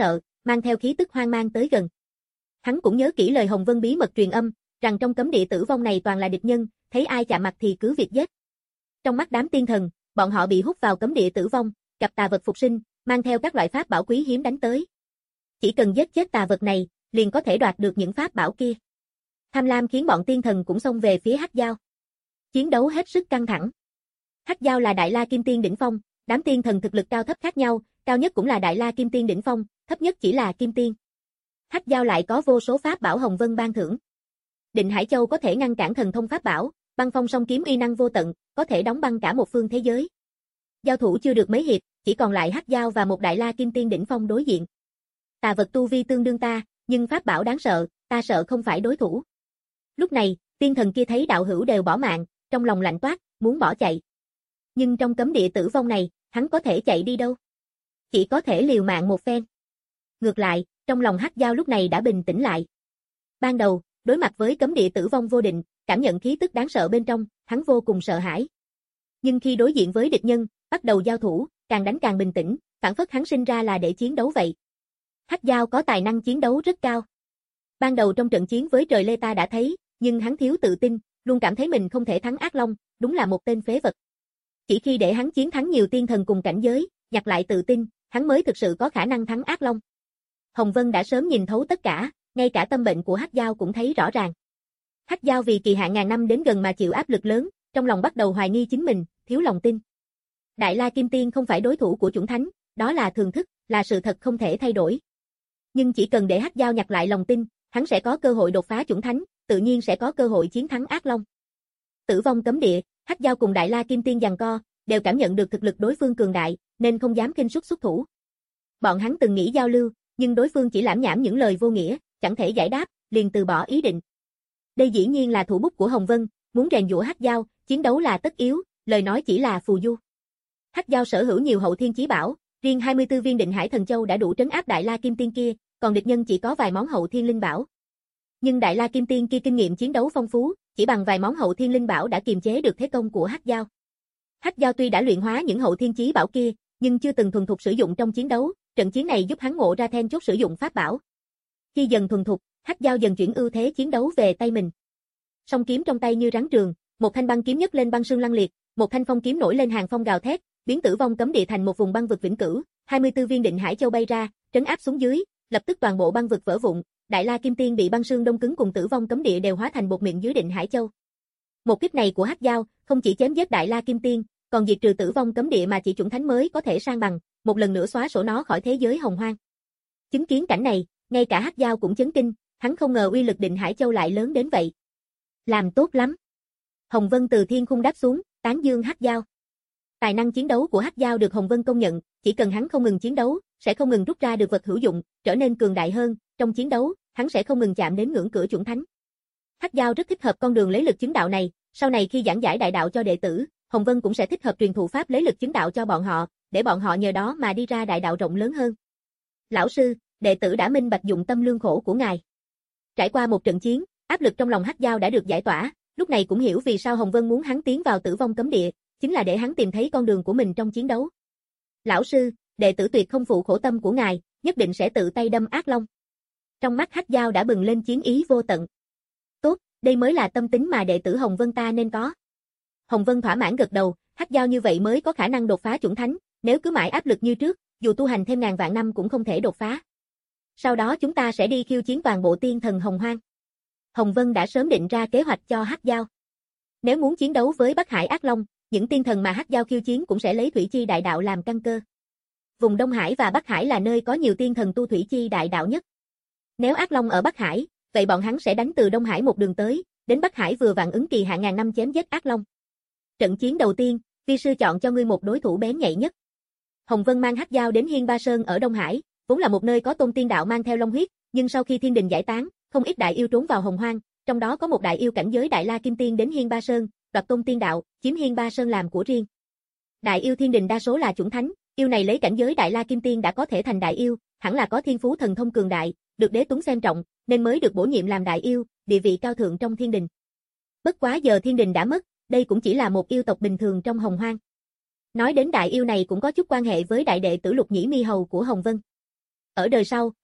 mang theo khí tức hoang mang tới gần. Hắn cũng nhớ kỹ lời Hồng Vân bí mật truyền âm, rằng trong cấm địa tử vong này toàn là địch nhân, thấy ai chạm mặt thì cứ việc giết. Trong mắt đám tiên thần, bọn họ bị hút vào cấm địa tử vong, gặp tà vật phục sinh, mang theo các loại pháp bảo quý hiếm đánh tới. Chỉ cần giết chết tà vật này, liền có thể đoạt được những pháp bảo kia. Tham lam khiến bọn tiên thần cũng xông về phía Hắc Dao. Chiến đấu hết sức căng thẳng. Hắc Dao là Đại La Kim Tiên đỉnh phong, đám tiên thần thực lực cao thấp khác nhau, cao nhất cũng là Đại La Kim Tiên đỉnh phong, thấp nhất chỉ là Kim Tiên. Hắc Dao lại có vô số pháp bảo Hồng Vân ban thưởng. Định Hải Châu có thể ngăn cản thần thông pháp bảo, Băng Phong Song Kiếm uy năng vô tận, có thể đóng băng cả một phương thế giới. Giao thủ chưa được mấy hiệp, chỉ còn lại Hắc Dao và một Đại La Kim Tiên đỉnh phong đối diện. Tà vật tu vi tương đương ta, nhưng pháp bảo đáng sợ, ta sợ không phải đối thủ. Lúc này, tiên thần kia thấy đạo hữu đều bỏ mạng, trong lòng lạnh toát, muốn bỏ chạy. Nhưng trong cấm địa tử vong này, hắn có thể chạy đi đâu? Chỉ có thể liều mạng một phen. Ngược lại, trong lòng Hắc Dao lúc này đã bình tĩnh lại. Ban đầu, đối mặt với cấm địa tử vong vô định, cảm nhận khí tức đáng sợ bên trong, hắn vô cùng sợ hãi. Nhưng khi đối diện với địch nhân, bắt đầu giao thủ, càng đánh càng bình tĩnh, phản phất hắn sinh ra là để chiến đấu vậy. Hắc Dao có tài năng chiến đấu rất cao. Ban đầu trong trận chiến với Trời Lê ta đã thấy, nhưng hắn thiếu tự tin, luôn cảm thấy mình không thể thắng Ác Long, đúng là một tên phế vật. Chỉ khi để hắn chiến thắng nhiều tiên thần cùng cảnh giới, nhặt lại tự tin, hắn mới thực sự có khả năng thắng Ác Long. Hồng Vân đã sớm nhìn thấu tất cả, ngay cả tâm bệnh của Hắc Dao cũng thấy rõ ràng. Hắc Dao vì kỳ hạn ngàn năm đến gần mà chịu áp lực lớn, trong lòng bắt đầu hoài nghi chính mình, thiếu lòng tin. Đại La Kim Tiên không phải đối thủ của chủng thánh, đó là thường thức, là sự thật không thể thay đổi. Nhưng chỉ cần để Hắc Dao nhặt lại lòng tin, hắn sẽ có cơ hội đột phá chủng thánh, tự nhiên sẽ có cơ hội chiến thắng Ác Long. Tử vong cấm địa, Hắc Dao cùng Đại La Kim Tiên giằng co, đều cảm nhận được thực lực đối phương cường đại, nên không dám khinh suất xuất thủ. Bọn hắn từng nghĩ giao lưu, nhưng đối phương chỉ lảm nhảm những lời vô nghĩa, chẳng thể giải đáp, liền từ bỏ ý định. Đây dĩ nhiên là thủ bút của Hồng Vân, muốn rèn giũa Hắc Dao, chiến đấu là tất yếu, lời nói chỉ là phù du. Hắc Dao sở hữu nhiều hậu thiên chí bảo, riêng hai mươi tư viên Định Hải Thần Châu đã đủ trấn áp Đại La Kim Tiên kia, còn địch nhân chỉ có vài món hậu thiên linh bảo. Nhưng Đại La Kim Tiên kia kinh nghiệm chiến đấu phong phú, chỉ bằng vài món hậu thiên linh bảo đã kiềm chế được thế công của Hắc Dao. Hắc Dao tuy đã luyện hóa những hậu thiên chí bảo kia, nhưng chưa từng thuần thục sử dụng trong chiến đấu, trận chiến này giúp hắn ngộ ra then chốt sử dụng pháp bảo. Khi dần thuần thục, Hắc Dao dần chuyển ưu thế chiến đấu về tay mình. Song kiếm trong tay như rắn trường, một thanh băng kiếm nhấc lên băng sương lăng liệt, một thanh phong kiếm nổi lên hàng phong gào thét, biến tử vong cấm địa thành một vùng băng vực vĩnh cửu, hai mươi tư viên Định Hải Châu bay ra, trấn áp xuống dưới, lập tức toàn bộ băng vực vỡ vụn, Đại La Kim Tiên bị băng sương đông cứng cùng tử vong cấm địa đều hóa thành bột mịn dưới Định Hải Châu. Một kích này của Hắc Dao, không chỉ chém giết Đại La Kim Tiên, còn diệt trừ tử vong cấm địa mà chỉ chủng thánh mới có thể san bằng, một lần nữa xóa sổ nó khỏi thế giới hồng hoang. Chứng kiến cảnh này, ngay cả Hắc Dao cũng chấn kinh, hắn không ngờ uy lực Định Hải Châu lại lớn đến vậy. Làm tốt lắm. Hồng Vân từ thiên khung đáp xuống, tán dương Hắc Dao. Tài năng chiến đấu của Hắc Dao được Hồng Vân công nhận, chỉ cần hắn không ngừng chiến đấu, sẽ không ngừng rút ra được vật hữu dụng, trở nên cường đại hơn, trong chiến đấu, hắn sẽ không ngừng chạm đến ngưỡng cửa chủng thánh. Hắc Dao rất thích hợp con đường lấy lực chứng đạo này, sau này khi giảng giải đại đạo cho đệ tử, Hồng Vân cũng sẽ thích hợp truyền thụ pháp lấy lực chứng đạo cho bọn họ, để bọn họ nhờ đó mà đi ra đại đạo rộng lớn hơn. Lão sư, đệ tử đã minh bạch dụng tâm lương khổ của ngài. Trải qua một trận chiến, áp lực trong lòng Hắc Dao đã được giải tỏa, lúc này cũng hiểu vì sao Hồng Vân muốn hắn tiến vào tử vong cấm địa, chính là để hắn tìm thấy con đường của mình trong chiến đấu. Lão sư, đệ tử tuyệt không phụ khổ tâm của ngài, nhất định sẽ tự tay đâm Ác Long. Trong mắt Hắc Dao đã bừng lên chiến ý vô tận. Tốt, đây mới là tâm tính mà đệ tử Hồng Vân ta nên có. Hồng Vân thỏa mãn gật đầu, Hắc Dao như vậy mới có khả năng đột phá chủng thánh, nếu cứ mãi áp lực như trước, dù tu hành thêm ngàn vạn năm cũng không thể đột phá. Sau đó chúng ta sẽ đi khiêu chiến toàn bộ tiên thần hồng hoang. Hồng Vân đã sớm định ra kế hoạch cho Hắc Dao. Nếu muốn chiến đấu với Bắc Hải Ác Long, những tiên thần mà Hắc Dao khiêu chiến cũng sẽ lấy thủy chi đại đạo làm căn cơ. Vùng Đông Hải và Bắc Hải là nơi có nhiều tiên thần tu thủy chi đại đạo nhất. Nếu Ác Long ở Bắc Hải, vậy bọn hắn sẽ đánh từ Đông Hải một đường tới, đến Bắc Hải vừa vặn ứng kỳ hạn ngàn năm chém giết Ác Long. Trận chiến đầu tiên, vi sư chọn cho ngươi một đối thủ bén nhạy nhất. Hồng Vân mang Hắc Dao đến Hiên Ba Sơn ở Đông Hải, vốn là một nơi có tôn tiên đạo mang theo long huyết, nhưng sau khi thiên đình giải tán, không ít đại yêu trốn vào hồng hoang, trong đó có một đại yêu cảnh giới Đại La Kim Tiên đến Hiên Ba Sơn, đoạt tôn tiên đạo, chiếm Hiên Ba Sơn làm của riêng. Đại yêu thiên đình đa số là chủng thánh, yêu này lấy cảnh giới Đại La Kim Tiên đã có thể thành đại yêu, hẳn là có thiên phú thần thông cường đại, được đế tuấn xem trọng, nên mới được bổ nhiệm làm đại yêu, địa vị cao thượng trong thiên đình. Bất quá giờ thiên đình đã mất, đây cũng chỉ là một yêu tộc bình thường trong hồng hoang. Nói đến đại yêu này cũng có chút quan hệ với đại đệ tử Lục Nhĩ Mi Hầu của Hồng Vân. Ở đời sau,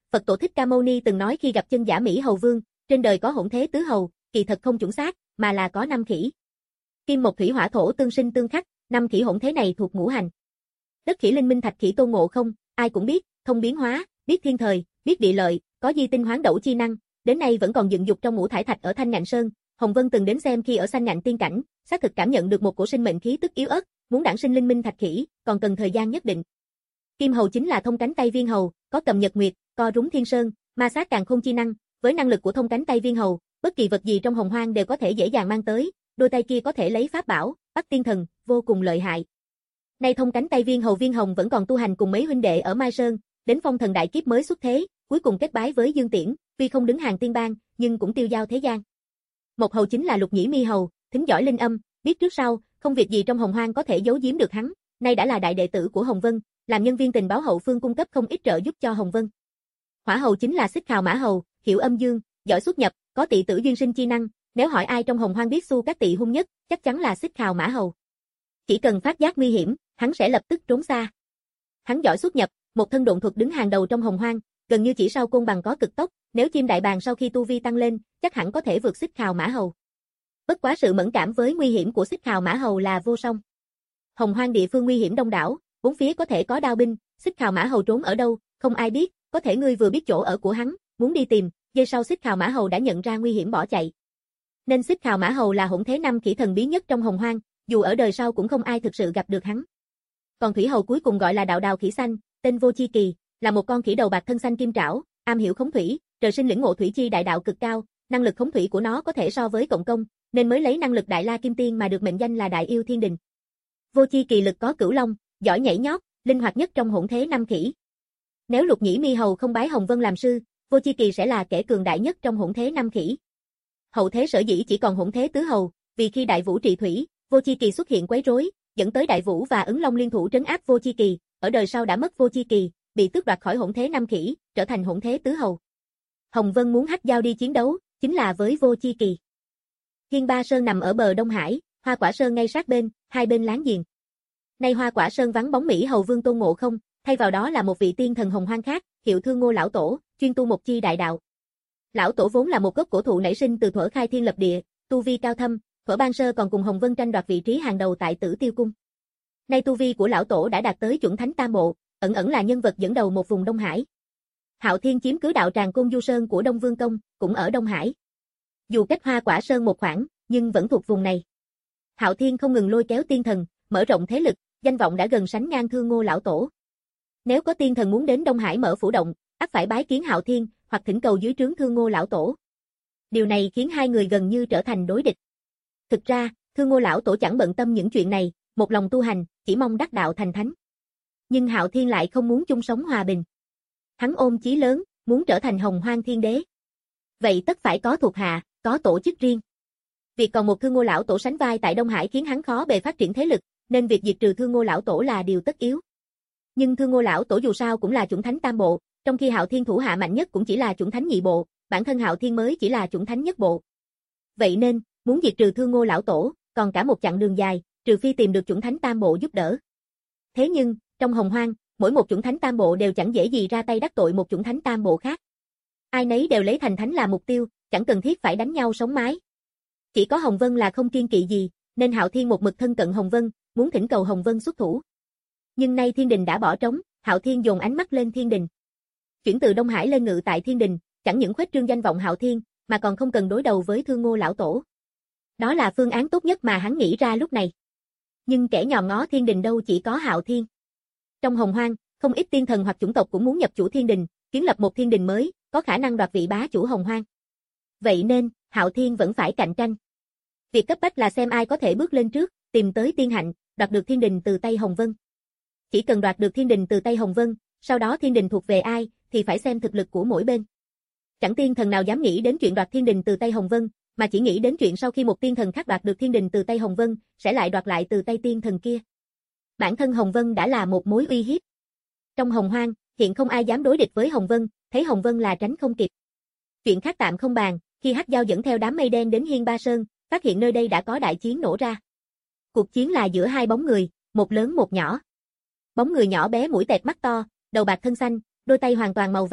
Phật tổ Thích Ca Mâu Ni từng nói khi gặp chân giả Mỹ Hầu Vương, trên đời có hỗn thế tứ hầu, kỳ thật không chuẩn xác, mà là có năm khỉ. Kim Mộc Thủy Hỏa Thổ tương sinh tương khắc, năm khỉ hỗn thế này thuộc ngũ hành. Đất khỉ linh minh thạch khỉ Tôn Ngộ Không, ai cũng biết, thông biến hóa, biết thiên thời, biết địa lợi, có di tinh hoán đẩu chi năng, đến nay vẫn còn dựng dục trong ngũ thải thạch ở Thanh Ngạn Sơn. Hồng Vân từng đến xem khi ở Sanh Ngạn Tiên cảnh, xác thực cảm nhận được một cổ sinh mệnh khí tức yếu ớt, muốn đản sinh linh minh thạch khỉ, còn cần thời gian nhất định. Kim Hầu chính là thông cánh tay viên hầu, có cầm nhật nguyệt, co rúng thiên sơn, ma sát càn khôn chi năng, với năng lực của thông cánh tay viên hầu, bất kỳ vật gì trong hồng hoang đều có thể dễ dàng mang tới, đôi tay kia có thể lấy pháp bảo, bắt tiên thần, vô cùng lợi hại. Nay thông cánh tay viên hầu Viên Hồng vẫn còn tu hành cùng mấy huynh đệ ở Mai Sơn, đến phong thần đại kiếp mới xuất thế, cuối cùng kết bái với Dương Tiễn, tuy không đứng hàng tiên bang, nhưng cũng tiêu giao thế gian. Một hầu chính là Lục Nhĩ Mi Hầu, thính giỏi linh âm, biết trước sau, không việc gì trong hồng hoang có thể giấu giếm được hắn, nay đã là đại đệ tử của Hồng Vân, làm nhân viên tình báo hậu phương cung cấp không ít trợ giúp cho Hồng Vân. Hỏa hầu chính là Xích Khào Mã Hầu, hiểu âm dương, giỏi xuất nhập, có tỵ tử duyên sinh chi năng, nếu hỏi ai trong hồng hoang biết xu các tỵ hung nhất, chắc chắn là Xích Khào Mã Hầu. Chỉ cần phát giác nguy hiểm, hắn sẽ lập tức trốn xa. Hắn giỏi xuất nhập, một thân độn thuật đứng hàng đầu trong hồng hoang, gần như chỉ sau Côn Bằng có cực tốc, nếu chim đại bàng sau khi tu vi tăng lên, chắc hẳn có thể vượt Xích Khào Mã Hầu. Bất quá sự mẫn cảm với nguy hiểm của Xích Khào Mã Hầu là vô song. Hồng hoang địa phương nguy hiểm đông đảo, bốn phía có thể có đao binh, Xích Khào Mã Hầu trốn ở đâu, không ai biết, có thể ngươi vừa biết chỗ ở của hắn, muốn đi tìm, giây sau Xích Khào Mã Hầu đã nhận ra nguy hiểm bỏ chạy. Nên Xích Khào Mã Hầu là hỗn thế năm khỉ thần bí nhất trong hồng hoang, dù ở đời sau cũng không ai thực sự gặp được hắn. Còn Thủy Hầu cuối cùng gọi là Đạo Đào khỉ xanh, tên Vô Chi Kỳ, là một con khỉ đầu bạc thân xanh kim trảo, am hiểu khống thủy, trời sinh lĩnh ngộ thủy chi đại đạo cực cao, năng lực khống thủy của nó có thể so với cộng công, nên mới lấy năng lực Đại La Kim Tiên mà được mệnh danh là Đại Yêu Thiên Đình. Vô Chi Kỳ lực có cửu long, giỏi nhảy nhót, linh hoạt nhất trong hỗn thế năm khỉ. Nếu Lục Nhĩ Mi Hầu không bái Hồng Vân làm sư, Vô Chi Kỳ sẽ là kẻ cường đại nhất trong hỗn thế năm khỉ. Hậu thế sở dĩ chỉ còn hỗn thế tứ hầu, vì khi Đại Vũ trị thủy, Vô Chi Kỳ xuất hiện quấy rối, dẫn tới Đại Vũ và Ứng Long liên thủ trấn áp Vô Chi Kỳ, ở đời sau đã mất Vô Chi Kỳ, bị tước đoạt khỏi hỗn thế năm khỉ, trở thành hỗn thế tứ hầu. Hồng Vân muốn hách giao đi chiến đấu, chính là với Vô Chi Kỳ. Thiên Ba Sơn nằm ở bờ Đông Hải, Hoa Quả Sơn ngay sát bên, hai bên láng giềng. Nay Hoa Quả Sơn vắng bóng Mỹ Hầu Vương Tôn Ngộ Không, thay vào đó là một vị tiên thần hồng hoang khác, hiệu Thương Ngô lão tổ, chuyên tu một chi đại đạo. Lão tổ vốn là một gốc cổ thụ nảy sinh từ thuở khai thiên lập địa, tu vi cao thâm, thuở ban sơ còn cùng Hồng Vân tranh đoạt vị trí hàng đầu tại Tử Tiêu cung. Nay tu vi của lão tổ đã đạt tới chuẩn thánh tam bộ, ẩn ẩn là nhân vật dẫn đầu một vùng Đông Hải. Hạo Thiên chiếm cứ đạo tràng Côn Du Sơn của Đông Vương Công, cũng ở Đông Hải. Dù cách Hoa Quả Sơn một khoảng, nhưng vẫn thuộc vùng này. Hạo Thiên không ngừng lôi kéo tiên thần, mở rộng thế lực, danh vọng đã gần sánh ngang Thương Ngô lão tổ. Nếu có tiên thần muốn đến Đông Hải mở phủ động, ắt phải bái kiến Hạo Thiên, hoặc thỉnh cầu dưới trướng Thương Ngô lão tổ. Điều này khiến hai người gần như trở thành đối địch. Thực ra, Thương Ngô lão tổ chẳng bận tâm những chuyện này, một lòng tu hành, chỉ mong đắc đạo thành thánh. Nhưng Hạo Thiên lại không muốn chung sống hòa bình. Hắn ôm chí lớn, muốn trở thành Hồng Hoang Thiên Đế. Vậy tất phải có thuộc hạ, có tổ chức riêng. Việc còn một Thương Ngô lão tổ sánh vai tại Đông Hải khiến hắn khó bề phát triển thế lực, nên việc diệt trừ Thương Ngô lão tổ là điều tất yếu. Nhưng Thương Ngô lão tổ dù sao cũng là chuẩn thánh tam bộ, trong khi Hạo Thiên thủ hạ mạnh nhất cũng chỉ là chuẩn thánh nhị bộ, bản thân Hạo Thiên mới chỉ là chuẩn thánh nhất bộ. Vậy nên, muốn diệt trừ Thương Ngô lão tổ, còn cả một chặng đường dài, trừ phi tìm được chuẩn thánh tam bộ giúp đỡ. Thế nhưng, trong hồng hoang, mỗi một chuẩn thánh tam bộ đều chẳng dễ gì ra tay đắc tội một chuẩn thánh tam bộ khác. Ai nấy đều lấy thành thánh là mục tiêu, chẳng cần thiết phải đánh nhau sống mái. Chỉ có Hồng Vân là không kiên kỵ gì, nên Hạo Thiên một mực thân cận Hồng Vân, muốn thỉnh cầu Hồng Vân xuất thủ. Nhưng nay Thiên Đình đã bỏ trống, Hạo Thiên dồn ánh mắt lên Thiên Đình. Chuyển từ Đông Hải lên ngự tại Thiên Đình, chẳng những khuếch trương danh vọng Hạo Thiên, mà còn không cần đối đầu với Thương Ngô lão tổ. Đó là phương án tốt nhất mà hắn nghĩ ra lúc này. Nhưng kẻ nhòm ngó Thiên Đình đâu chỉ có Hạo Thiên. Trong hồng hoang, không ít tiên thần hoặc chủng tộc cũng muốn nhập chủ Thiên Đình, kiến lập một Thiên Đình mới, có khả năng đoạt vị bá chủ hồng hoang. Vậy nên, Hạo Thiên vẫn phải cạnh tranh. Việc cấp bách là xem ai có thể bước lên trước, tìm tới tiên hạnh, đoạt được Thiên Đình từ tay Hồng Vân. Chỉ cần đoạt được Thiên Đình từ tay Hồng Vân, sau đó Thiên Đình thuộc về ai, thì phải xem thực lực của mỗi bên. Chẳng tiên thần nào dám nghĩ đến chuyện đoạt Thiên Đình từ tay Hồng Vân, mà chỉ nghĩ đến chuyện sau khi một tiên thần khác đoạt được Thiên Đình từ tay Hồng Vân, sẽ lại đoạt lại từ tay tiên thần kia. Bản thân Hồng Vân đã là một mối uy hiếp. Trong hồng hoang, hiện không ai dám đối địch với Hồng Vân, thấy Hồng Vân là tránh không kịp. Chuyện khác tạm không bàn, khi Hắc Giao dẫn theo đám mây đen đến Hiên Ba Sơn, phát hiện nơi đây đã có đại chiến nổ ra. Cuộc chiến là giữa hai bóng người, một lớn một nhỏ. Bóng người nhỏ bé mũi tẹt mắt to, đầu bạc thân xanh, đôi tay hoàn toàn màu vàng,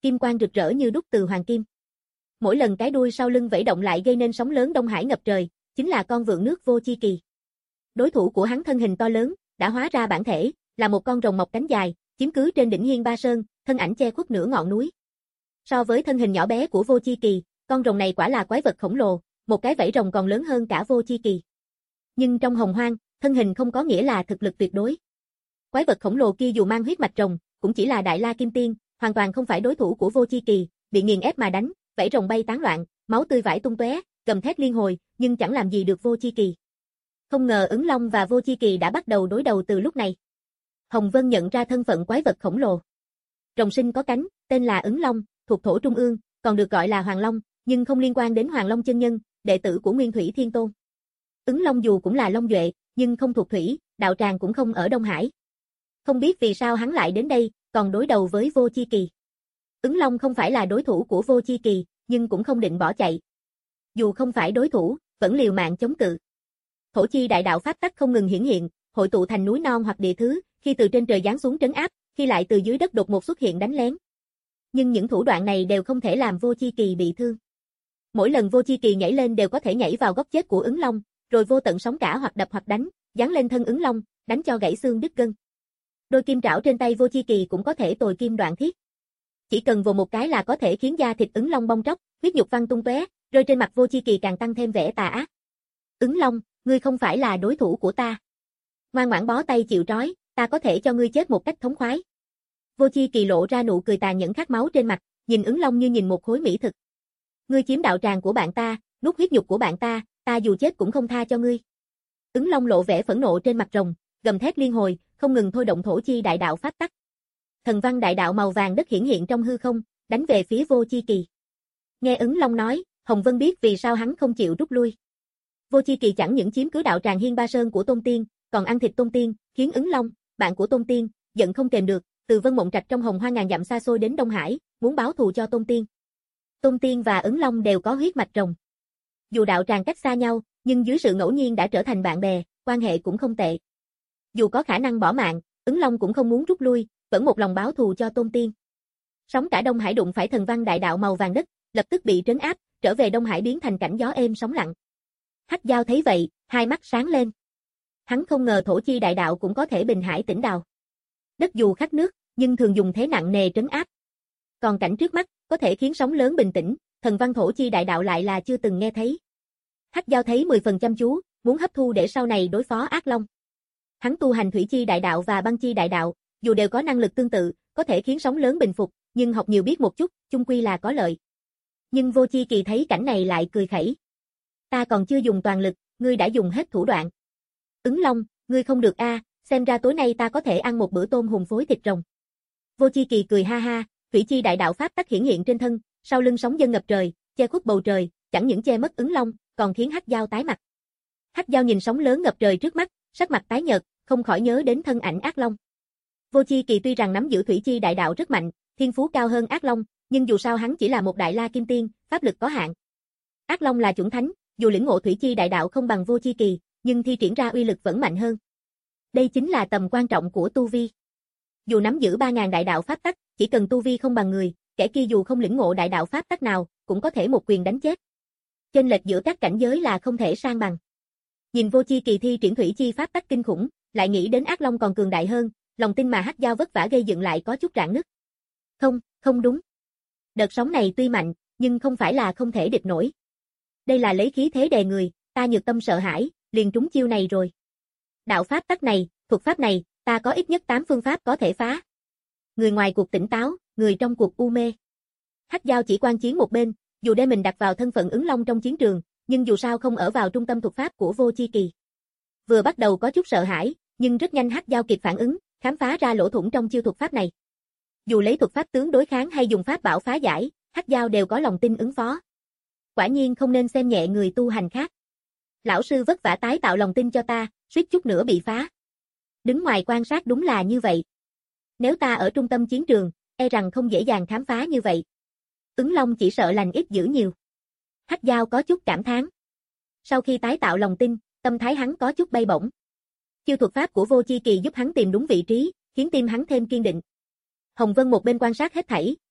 kim quang rực rỡ như đúc từ hoàng kim. Mỗi lần cái đuôi sau lưng vẫy động lại gây nên sóng lớn đông hải ngập trời, chính là con vượn nước Vô Chi Kỳ. Đối thủ của hắn thân hình to lớn, đã hóa ra bản thể, là một con rồng mọc cánh dài, chiếm cứ trên đỉnh Hiên Ba Sơn, thân ảnh che khuất nửa ngọn núi. So với thân hình nhỏ bé của Vô Chi Kỳ, con rồng này quả là quái vật khổng lồ, một cái vảy rồng còn lớn hơn cả Vô Chi Kỳ. Nhưng trong hồng hoang, thân hình không có nghĩa là thực lực tuyệt đối. Quái vật khổng lồ kia dù mang huyết mạch rồng, cũng chỉ là Đại La Kim Tiên, hoàn toàn không phải đối thủ của Vô Chi Kỳ, bị nghiền ép mà đánh, vảy rồng bay tán loạn, máu tươi vãi tung tóe, gầm thét liên hồi, nhưng chẳng làm gì được Vô Chi Kỳ. Không ngờ Ứng Long và Vô Chi Kỳ đã bắt đầu đối đầu từ lúc này. Hồng Vân nhận ra thân phận quái vật khổng lồ. Rồng sinh có cánh, tên là Ứng Long, thuộc thổ Trung Ương, còn được gọi là Hoàng Long, nhưng không liên quan đến Hoàng Long chân nhân, đệ tử của Nguyên Thủy Thiên Tôn. Ứng Long dù cũng là Long Duệ, nhưng không thuộc thủy, đạo tràng cũng không ở Đông Hải. Không biết vì sao hắn lại đến đây, còn đối đầu với Vô Chi Kỳ. Ứng Long không phải là đối thủ của Vô Chi Kỳ, nhưng cũng không định bỏ chạy. Dù không phải đối thủ, vẫn liều mạng chống cự. Thổ chi đại đạo pháp tắc không ngừng hiển hiện, hội tụ thành núi non hoặc địa thứ, khi từ trên trời giáng xuống trấn áp, khi lại từ dưới đất đột ngột xuất hiện đánh lén. Nhưng những thủ đoạn này đều không thể làm Vô Chi Kỳ bị thương. Mỗi lần Vô Chi Kỳ nhảy lên đều có thể nhảy vào góc chết của Ứng Long, rồi vô tận sóng cả hoặc đập hoặc đánh, giáng lên thân Ứng Long, đánh cho gãy xương đứt gân. Đôi kim trảo trên tay Vô Chi Kỳ cũng có thể tồi kim đoạn thiết. Chỉ cần vồ một cái là có thể khiến da thịt Ứng Long bong tróc, huyết nhục văng tung tóe, rơi trên mặt Vô Chi Kỳ càng tăng thêm vẻ tà ác. Ứng Long, ngươi không phải là đối thủ của ta. Ngoan ngoãn bó tay chịu trói, ta có thể cho ngươi chết một cách thống khoái. Vô Chi Kỳ lộ ra nụ cười tàn nhẫn khát máu trên mặt, nhìn Ứng Long như nhìn một khối mỹ thực. Ngươi chiếm đạo tràng của bạn ta, nuốt huyết nhục của bạn ta, ta dù chết cũng không tha cho ngươi. Ứng Long lộ vẻ phẫn nộ trên mặt rồng, gầm thét liên hồi, không ngừng thôi động thổ chi đại đạo pháp tắc. Thần văn đại đạo màu vàng đất hiển hiện trong hư không, đánh về phía Vô Chi Kỳ. Nghe Ứng Long nói, Hồng Vân biết vì sao hắn không chịu rút lui. Vô Chi Kỳ chẳng những chiếm cứ đạo tràng Hiên Ba Sơn của Tôn Tiên, còn ăn thịt Tôn Tiên, khiến Ứng Long, bạn của Tôn Tiên, giận không kềm được, từ Vân Mộng Trạch trong hồng hoa ngàn dặm xa xôi đến Đông Hải, muốn báo thù cho Tôn Tiên. Tôn Tiên và Ứng Long đều có huyết mạch rồng. Dù đạo tràng cách xa nhau, nhưng dưới sự ngẫu nhiên đã trở thành bạn bè, quan hệ cũng không tệ. Dù có khả năng bỏ mạng, Ứng Long cũng không muốn rút lui, vẫn một lòng báo thù cho Tôn Tiên. Sóng cả Đông Hải đụng phải thần văn đại đạo màu vàng đất, lập tức bị trấn áp, trở về Đông Hải biến thành cảnh gió êm sóng lặng. Hắc Dao thấy vậy, hai mắt sáng lên. Hắn không ngờ thổ chi đại đạo cũng có thể bình hải tĩnh đào. Đất dù khắc nước, nhưng thường dùng thế nặng nề trấn áp. Còn cảnh trước mắt, có thể khiến sóng lớn bình tĩnh, thần văn thổ chi đại đạo lại là chưa từng nghe thấy. Hắc Dao thấy mười phần chăm chú, muốn hấp thu để sau này đối phó ác long. Hắn tu hành thủy chi đại đạo và băng chi đại đạo, dù đều có năng lực tương tự, có thể khiến sóng lớn bình phục, nhưng học nhiều biết một chút, chung quy là có lợi. Nhưng Vô Chi Kỳ thấy cảnh này lại cười khẩy. Ta còn chưa dùng toàn lực, ngươi đã dùng hết thủ đoạn. Ứng Long, ngươi không được a, à, xem ra tối nay ta có thể ăn một bữa tôm hùm phối thịt rồng. Vô Chi Kỳ cười ha ha, thủy chi đại đạo pháp tắc hiển hiện trên thân, sau lưng sóng dâng ngập trời, che khuất bầu trời, chẳng những che mất Ứng Long, còn khiến Hắc Dao tái mặt. Hắc Dao nhìn sóng lớn ngập trời trước mắt, sắc mặt tái nhợt, không khỏi nhớ đến thân ảnh ác long. Vô Chi Kỳ tuy rằng nắm giữ thủy chi đại đạo rất mạnh, thiên phú cao hơn ác long, nhưng dù sao hắn chỉ là một đại la kim tiên, pháp lực có hạn. Ác long là chuẩn thánh, dù lĩnh ngộ thủy chi đại đạo không bằng Vô Chi Kỳ, nhưng thi triển ra uy lực vẫn mạnh hơn. Đây chính là tầm quan trọng của tu vi. Dù nắm giữ ba ngàn đại đạo pháp tắc, chỉ cần tu vi không bằng người, kẻ kia dù không lĩnh ngộ đại đạo pháp tắc nào, cũng có thể một quyền đánh chết. Chênh lệch giữa các cảnh giới là không thể san bằng. Nhìn Vô Chi Kỳ thi triển thủy chi pháp tắc kinh khủng, lại nghĩ đến ác long còn cường đại hơn, lòng tin mà Hắc Dao vất vả gây dựng lại có chút rạn nứt. Không, không đúng. Đợt sóng này tuy mạnh, nhưng không phải là không thể địch nổi. Đây là lấy khí thế đè người, ta nhược tâm sợ hãi, liền trúng chiêu này rồi. Đạo pháp tắc này, thuật pháp này, ta có ít nhất tám phương pháp có thể phá. Người ngoài cuộc tỉnh táo, người trong cuộc u mê. Hắc Dao chỉ quan chiến một bên, dù đem mình đặt vào thân phận Ứng Long trong chiến trường, nhưng dù sao không ở vào trung tâm thuật pháp của Vô Chi Kỳ. Vừa bắt đầu có chút sợ hãi, nhưng rất nhanh Hắc Dao kịp phản ứng, khám phá ra lỗ thủng trong chiêu thuật pháp này. Dù lấy thuật pháp tướng đối kháng hay dùng pháp bảo phá giải, Hắc Dao đều có lòng tin ứng phó. Quả nhiên không nên xem nhẹ người tu hành khác. Lão sư vất vả tái tạo lòng tin cho ta, suýt chút nữa bị phá. Đứng ngoài quan sát đúng là như vậy. Nếu ta ở trung tâm chiến trường, e rằng không dễ dàng khám phá như vậy. Ứng Long chỉ sợ lành ít dữ nhiều. Hắc Dao có chút cảm thán. Sau khi tái tạo lòng tin, tâm thái hắn có chút bay bổng. Chiêu thuật pháp của Vô Chi Kỳ giúp hắn tìm đúng vị trí, khiến tim hắn thêm kiên định. Hồng Vân một bên quan sát hết thảy,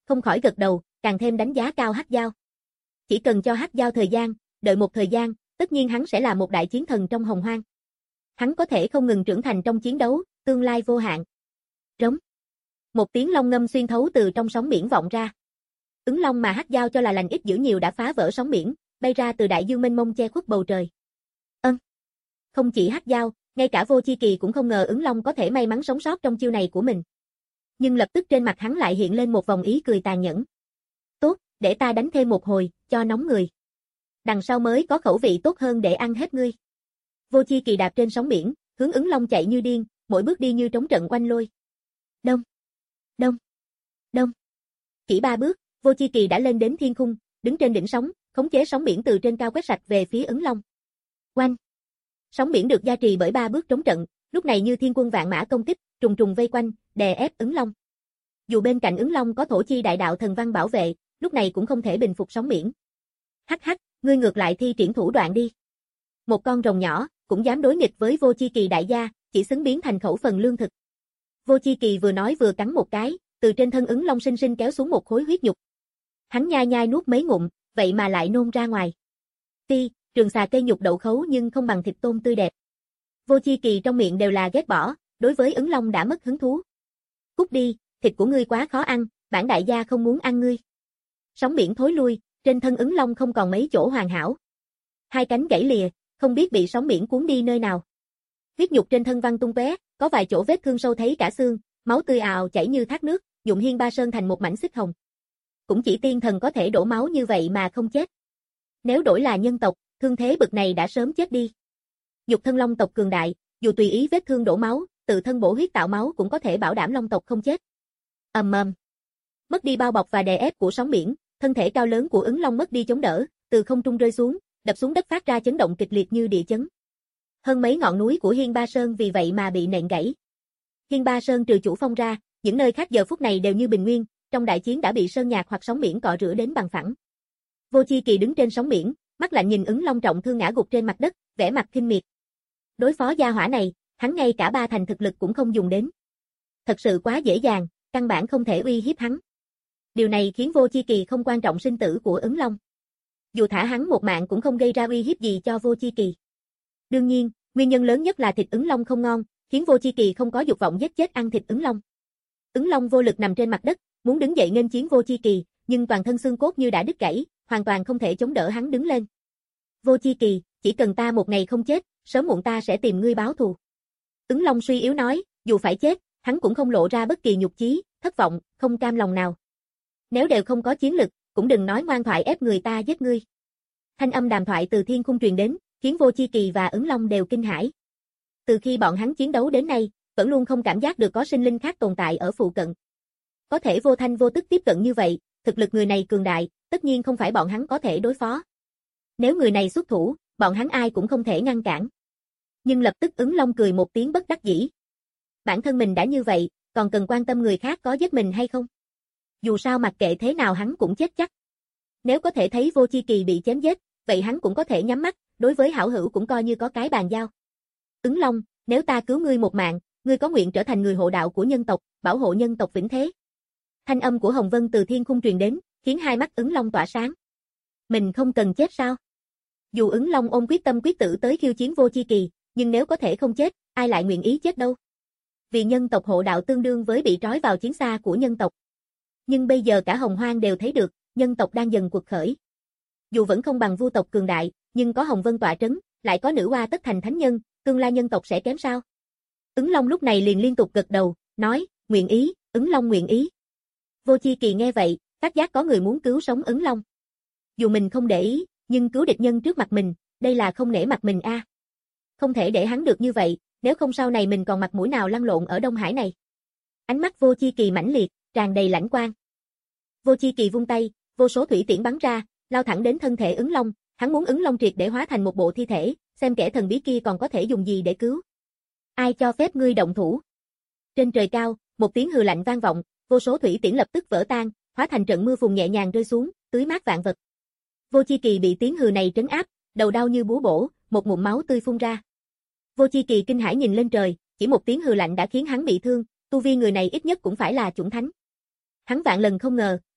không khỏi gật đầu, càng thêm đánh giá cao Hắc Giao. Chỉ cần cho Hắc Giao thời gian, đợi một thời gian, tất nhiên hắn sẽ là một đại chiến thần trong Hồng Hoang. Hắn có thể không ngừng trưởng thành trong chiến đấu, tương lai vô hạn. Rống. Một tiếng long ngâm xuyên thấu từ trong sóng biển vọng ra. Ứng long mà Hắc Giao cho là lành ít dữ nhiều đã phá vỡ sóng biển, bay ra từ đại dương mênh mông che khuất bầu trời. Ân. Không chỉ Hắc Giao, ngay cả Vô Chi Kỳ cũng không ngờ ứng long có thể may mắn sống sót trong chiêu này của mình. Nhưng lập tức trên mặt hắn lại hiện lên một vòng ý cười tàn nhẫn. Tốt, để ta đánh thêm một hồi, cho nóng người. Đằng sau mới có khẩu vị tốt hơn để ăn hết ngươi. Vô Chi Kỳ đạp trên sóng biển, hướng ứng long chạy như điên, mỗi bước đi như trống trận oanh lôi. Đông, đông, đông. Chỉ ba bước, Vô Chi Kỳ đã lên đến thiên khung, đứng trên đỉnh sóng, khống chế sóng biển từ trên cao quét sạch về phía ứng long. Oanh. Sóng biển được gia trì bởi ba bước trống trận, lúc này như thiên quân vạn mã công kích, trùng trùng vây quanh, đè ép ứng long. Dù bên cạnh ứng long có thổ chi đại đạo thần văn bảo vệ, lúc này cũng không thể bình phục sóng biển. Hắc hắc, ngươi ngược lại thi triển thủ đoạn đi. Một con rồng nhỏ, cũng dám đối nghịch với Vô Chi Kỳ đại gia, chỉ xứng biến thành khẩu phần lương thực. Vô Chi Kỳ vừa nói vừa cắn một cái, từ trên thân ứng long sinh sinh kéo xuống một khối huyết nhục. Hắn nhai nhai nuốt mấy ngụm, vậy mà lại nôn ra ngoài. Ti, trường xà cây nhục đậu khấu nhưng không bằng thịt tôm tươi đẹp. Vô Chi Kỳ trong miệng đều là ghét bỏ, đối với ứng long đã mất hứng thú. Cút đi, thịt của ngươi quá khó ăn, bản đại gia không muốn ăn ngươi. Sóng biển thối lui, trên thân ứng long không còn mấy chỗ hoàn hảo. Hai cánh gãy lìa, không biết bị sóng biển cuốn đi nơi nào. Huyết nhục trên thân văng tung tóe, có vài chỗ vết thương sâu thấy cả xương, máu tươi ào chảy như thác nước, nhuộm Hiên Ba Sơn thành một mảnh xích hồng. Cũng chỉ tiên thần có thể đổ máu như vậy mà không chết. Nếu đổi là nhân tộc, thương thế bực này đã sớm chết đi. Nhục thân long tộc cường đại, dù tùy ý vết thương đổ máu, tự thân bổ huyết tạo máu cũng có thể bảo đảm long tộc không chết. Ầm ầm. Mất đi bao bọc và đè ép của sóng biển, thân thể cao lớn của ứng long mất đi chống đỡ, từ không trung rơi xuống, đập xuống đất phát ra chấn động kịch liệt như địa chấn. Hơn mấy ngọn núi của Hiên Ba Sơn vì vậy mà bị nện gãy. Hiên Ba Sơn trừ chủ phong ra, những nơi khác giờ phút này đều như bình nguyên, trong đại chiến đã bị sơn nhạc hoặc sóng biển cọ rửa đến bằng phẳng. Vô Chi Kỳ đứng trên sóng biển, mắt lạnh nhìn ứng long trọng thương ngã gục trên mặt đất, vẻ mặt khinh miệt. Đối phó gia hỏa này, hắn ngay cả ba thành thực lực cũng không dùng đến. Thật sự quá dễ dàng, căn bản không thể uy hiếp hắn. Điều này khiến Vô Chi Kỳ không quan trọng sinh tử của ứng long. Dù thả hắn một mạng cũng không gây ra uy hiếp gì cho Vô Chi Kỳ. Đương nhiên, nguyên nhân lớn nhất là thịt ứng long không ngon, khiến Vô Chi Kỳ không có dục vọng giết chết ăn thịt ứng long. Ứng long vô lực nằm trên mặt đất, muốn đứng dậy nghênh chiến Vô Chi Kỳ, nhưng toàn thân xương cốt như đã đứt gãy, hoàn toàn không thể chống đỡ hắn đứng lên. Vô Chi Kỳ, chỉ cần ta một ngày không chết, sớm muộn ta sẽ tìm ngươi báo thù. Ứng long suy yếu nói, dù phải chết, hắn cũng không lộ ra bất kỳ nhục chí, thất vọng, không cam lòng nào. Nếu đều không có chiến lực, cũng đừng nói ngoan thoại ép người ta giết ngươi. Thanh âm đàm thoại từ thiên khung truyền đến, khiến Vô Chi Kỳ và ứng long đều kinh hãi. Từ khi bọn hắn chiến đấu đến nay, vẫn luôn không cảm giác được có sinh linh khác tồn tại ở phụ cận. Có thể vô thanh vô tức tiếp cận như vậy, thực lực người này cường đại, tất nhiên không phải bọn hắn có thể đối phó. Nếu người này xuất thủ, bọn hắn ai cũng không thể ngăn cản. Nhưng lập tức ứng long cười một tiếng bất đắc dĩ. Bản thân mình đã như vậy, còn cần quan tâm người khác có giết mình hay không? Dù sao mặc kệ thế nào hắn cũng chết chắc. Nếu có thể thấy Vô Chi Kỳ bị chém giết, vậy hắn cũng có thể nhắm mắt, đối với hảo hữu cũng coi như có cái bàn giao. Ứng long, nếu ta cứu ngươi một mạng, ngươi có nguyện trở thành người hộ đạo của nhân tộc, bảo hộ nhân tộc vĩnh thế? Thanh âm của Hồng Vân từ thiên khung truyền đến, khiến hai mắt ứng long tỏa sáng. Mình không cần chết sao? Dù ứng long ôm quyết tâm quyết tử tới khiêu chiến Vô Chi Kỳ, nhưng nếu có thể không chết, ai lại nguyện ý chết đâu? Vì nhân tộc hộ đạo tương đương với bị trói vào chiến xa của nhân tộc. Nhưng bây giờ cả Hồng Hoang đều thấy được, nhân tộc đang dần quật khởi. Dù vẫn không bằng Vu tộc cường đại, nhưng có Hồng Vân tọa trấn, lại có nữ oa tất thành thánh nhân, tương lai nhân tộc sẽ kém sao? Ứng long lúc này liền liên tục gật đầu, nói, nguyện ý, ứng long nguyện ý. Vô Chi Kỳ nghe vậy, phát giác có người muốn cứu sống ứng long. Dù mình không để ý, nhưng cứu địch nhân trước mặt mình, đây là không nể mặt mình a. À. Không thể để hắn được như vậy, nếu không sau này mình còn mặt mũi nào lăn lộn ở Đông Hải này. Ánh mắt Vô Chi Kỳ mãnh liệt, tràn đầy lãnh quang. Vô Chi Kỳ vung tay, vô số thủy tiễn bắn ra, lao thẳng đến thân thể ứng long, hắn muốn ứng long triệt để hóa thành một bộ thi thể, xem kẻ thần bí kia còn có thể dùng gì để cứu. Ai cho phép ngươi động thủ? Trên trời cao, một tiếng hừ lạnh vang vọng, vô số thủy tiễn lập tức vỡ tan, hóa thành trận mưa phùn nhẹ nhàng rơi xuống, tưới mát vạn vật. Vô Chi Kỳ bị tiếng hừ này trấn áp, đầu đau như búa bổ, một ngụm máu tươi phun ra. Vô Chi Kỳ kinh hãi nhìn lên trời, chỉ một tiếng hừ lạnh đã khiến hắn bị thương, tu vi người này ít nhất cũng phải là chủng thánh. Hắn vạn lần không ngờ,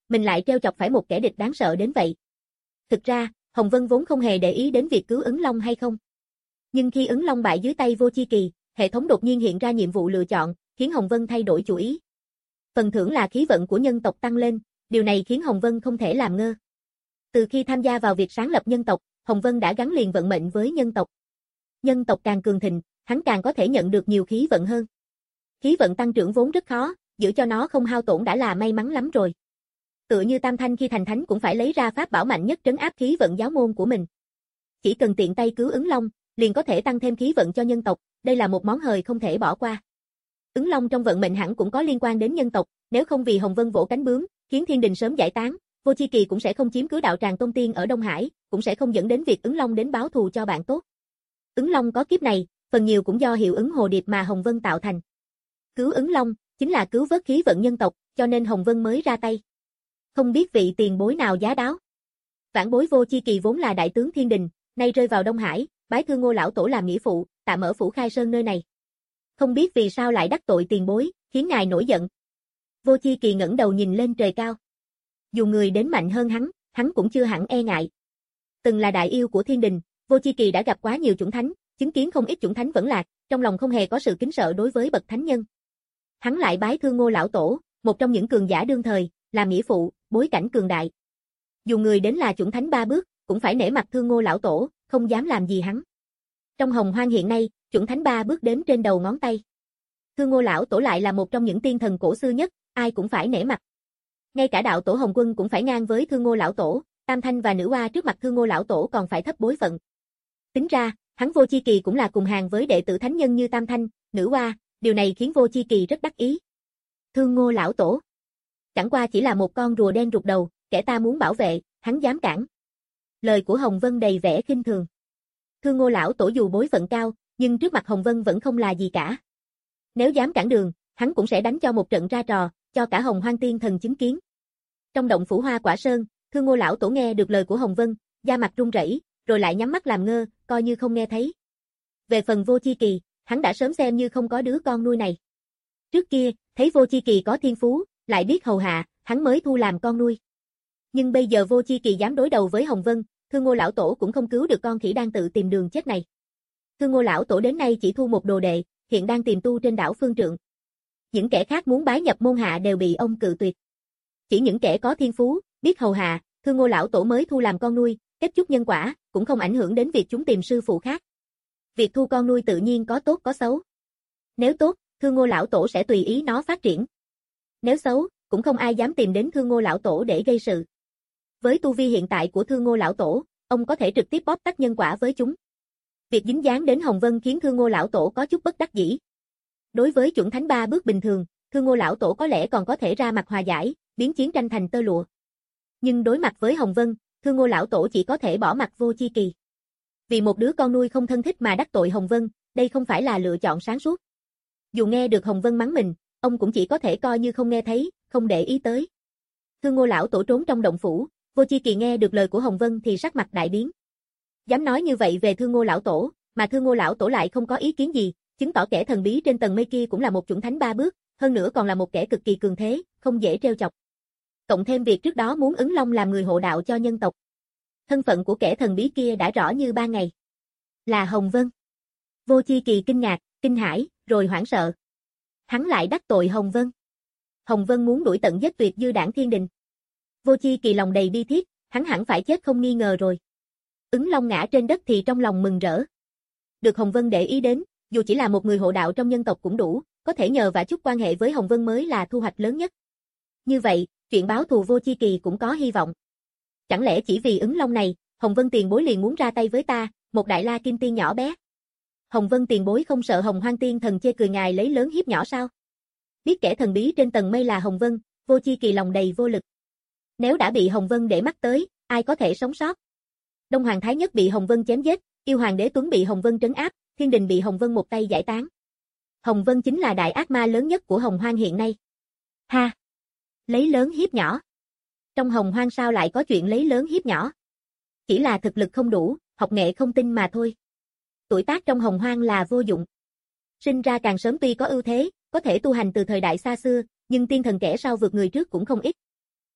mình lại trêu chọc phải một kẻ địch đáng sợ đến vậy. Thực ra, Hồng Vân vốn không hề để ý đến việc cứu ứng long hay không. Nhưng khi ứng long bại dưới tay Vô Chi Kỳ, hệ thống đột nhiên hiện ra nhiệm vụ lựa chọn, khiến Hồng Vân thay đổi chủ ý. Phần thưởng là khí vận của nhân tộc tăng lên, điều này khiến Hồng Vân không thể làm ngơ. Từ khi tham gia vào việc sáng lập nhân tộc, Hồng Vân đã gắn liền vận mệnh với nhân tộc. Nhân tộc càng cường thịnh, hắn càng có thể nhận được nhiều khí vận hơn. Khí vận tăng trưởng vốn rất khó, giữ cho nó không hao tổn đã là may mắn lắm rồi. Tựa như Tam Thanh khi thành thánh cũng phải lấy ra pháp bảo mạnh nhất trấn áp khí vận giáo môn của mình. Chỉ cần tiện tay cứu ứng long, liền có thể tăng thêm khí vận cho nhân tộc, đây là một món hời không thể bỏ qua. Ứng long trong vận mệnh hẳn cũng có liên quan đến nhân tộc, nếu không vì Hồng Vân vỗ cánh bướm, khiến thiên đình sớm giải tán, Vô Chi Kỳ cũng sẽ không chiếm cứ đạo tràng Tôn Tiên ở Đông Hải, cũng sẽ không dẫn đến việc ứng long đến báo thù cho bạn tốt. Ứng long có kiếp này, phần nhiều cũng do hiệu ứng hồ điệp mà Hồng Vân tạo thành. Cứu ứng long, chính là cứu vớt khí vận nhân tộc, cho nên Hồng Vân mới ra tay. Không biết vị tiền bối nào giá đáo. Vãn bối Vô Chi Kỳ vốn là đại tướng thiên đình, nay rơi vào Đông Hải, bái Thương Ngô lão tổ làm nghĩa phụ, tạm ở phủ Khai Sơn nơi này. Không biết vì sao lại đắc tội tiền bối, khiến ngài nổi giận. Vô Chi Kỳ ngẩng đầu nhìn lên trời cao. Dù người đến mạnh hơn hắn, hắn cũng chưa hẳn e ngại. Từng là đại yêu của thiên đình, Vô Chi Kỳ đã gặp quá nhiều chủng thánh, chứng kiến không ít chủng thánh vẫn lạc, trong lòng không hề có sự kính sợ đối với bậc thánh nhân. Hắn lại bái Thương Ngô lão tổ, một trong những cường giả đương thời, làm nghĩa phụ, bối cảnh cường đại. Dù người đến là chủng thánh ba bước, cũng phải nể mặt Thương Ngô lão tổ, không dám làm gì hắn. Trong Hồng Hoang hiện nay, chủng thánh ba bước đếm trên đầu ngón tay. Thương Ngô lão tổ lại là một trong những tiên thần cổ xưa nhất, ai cũng phải nể mặt. Ngay cả đạo tổ Hồng Quân cũng phải ngang với Thương Ngô lão tổ, Tam Thanh và Nữ Oa trước mặt Thương Ngô lão tổ còn phải thấp bối phận. Tính ra, hắn Vô Chi Kỳ cũng là cùng hàng với đệ tử thánh nhân như Tam Thanh, Nữ Oa, điều này khiến Vô Chi Kỳ rất đắc ý. Thương Ngô lão tổ, chẳng qua chỉ là một con rùa đen rụt đầu, kẻ ta muốn bảo vệ, hắn dám cản. Lời của Hồng Vân đầy vẻ khinh thường. Thương Ngô lão tổ dù bối phận cao, nhưng trước mặt Hồng Vân vẫn không là gì cả. Nếu dám cản đường, hắn cũng sẽ đánh cho một trận ra trò, cho cả Hồng Hoang tiên thần chứng kiến. Trong động phủ Hoa Quả Sơn, Thương Ngô lão tổ nghe được lời của Hồng Vân, da mặt run rẩy, rồi lại nhắm mắt làm ngơ, coi như không nghe thấy. Về phần Vô Chi Kỳ, hắn đã sớm xem như không có đứa con nuôi này. Trước kia, thấy Vô Chi Kỳ có thiên phú, lại biết hầu hạ, hắn mới thu làm con nuôi. Nhưng bây giờ Vô Chi Kỳ dám đối đầu với Hồng Vân, Thương Ngô lão tổ cũng không cứu được con khỉ đang tự tìm đường chết này. Thương Ngô lão tổ đến nay chỉ thu một đồ đệ, hiện đang tìm tu trên đảo Phương Trượng. Những kẻ khác muốn bái nhập môn hạ đều bị ông cự tuyệt. Chỉ những kẻ có thiên phú, biết hầu hạ, Thương Ngô lão tổ mới thu làm con nuôi, kết chút nhân quả, cũng không ảnh hưởng đến việc chúng tìm sư phụ khác. Việc thu con nuôi tự nhiên có tốt có xấu. Nếu tốt, Thương Ngô lão tổ sẽ tùy ý nó phát triển. Nếu xấu, cũng không ai dám tìm đến Thương Ngô lão tổ để gây sự. Với tu vi hiện tại của Thương Ngô lão tổ, ông có thể trực tiếp bóp tắt nhân quả với chúng. Việc dính dáng đến Hồng Vân khiến Thương Ngô lão tổ có chút bất đắc dĩ. Đối với chuẩn thánh ba bước bình thường, Thương Ngô lão tổ có lẽ còn có thể ra mặt hòa giải, biến chiến tranh thành tơ lụa. Nhưng đối mặt với Hồng Vân, Thương Ngô lão tổ chỉ có thể bỏ mặt Vô Chi Kỳ. Vì một đứa con nuôi không thân thích mà đắc tội Hồng Vân, đây không phải là lựa chọn sáng suốt. Dù nghe được Hồng Vân mắng mình, ông cũng chỉ có thể coi như không nghe thấy, không để ý tới. Thương Ngô lão tổ trốn trong động phủ, Vô Chi Kỳ nghe được lời của Hồng Vân thì sắc mặt đại biến. Dám nói như vậy về Thương Ngô lão tổ, mà Thương Ngô lão tổ lại không có ý kiến gì, chứng tỏ kẻ thần bí trên tầng mây kia cũng là một chủng thánh ba bước, hơn nữa còn là một kẻ cực kỳ cường thế, không dễ trêu chọc. Cộng thêm việc trước đó muốn ứng long làm người hộ đạo cho nhân tộc. Thân phận của kẻ thần bí kia đã rõ như ban ngày. Là Hồng Vân. Vô Chi Kỳ kinh ngạc, kinh hãi, rồi hoảng sợ. Hắn lại đắc tội Hồng Vân. Hồng Vân muốn đuổi tận giết tuyệt Dư Đảng Thiên Đình. Vô Chi Kỳ lòng đầy bi thiết, hắn hẳn phải chết không nghi ngờ rồi. Ứng long ngã trên đất thì trong lòng mừng rỡ. Được Hồng Vân để ý đến, dù chỉ là một người hộ đạo trong nhân tộc cũng đủ, có thể nhờ và chút quan hệ với Hồng Vân mới là thu hoạch lớn nhất. Như vậy, chuyện báo thù Vô Chi Kỳ cũng có hy vọng. Chẳng lẽ chỉ vì ứng long này, Hồng Vân tiền bối liền muốn ra tay với ta, một đại la kim tiên nhỏ bé? Hồng Vân tiền bối không sợ Hồng Hoang tiên thần chê cười ngài lấy lớn hiếp nhỏ sao? Biết kẻ thần bí trên tầng mây là Hồng Vân, Vô Chi Kỳ lòng đầy vô lực. Nếu đã bị Hồng Vân để mắt tới, ai có thể sống sót? Đông Hoàng Thái Nhất bị Hồng Vân chém giết, Yêu Hoàng Đế Tuấn bị Hồng Vân trấn áp, Thiên Đình bị Hồng Vân một tay giải tán. Hồng Vân chính là đại ác ma lớn nhất của Hồng Hoang hiện nay. Ha! Lấy lớn hiếp nhỏ. Trong Hồng Hoang sao lại có chuyện lấy lớn hiếp nhỏ? Chỉ là thực lực không đủ, học nghệ không tinh mà thôi. Tuổi tác trong Hồng Hoang là vô dụng. Sinh ra càng sớm tuy có ưu thế, có thể tu hành từ thời đại xa xưa, nhưng tiên thần kẻ sau vượt người trước cũng không ít.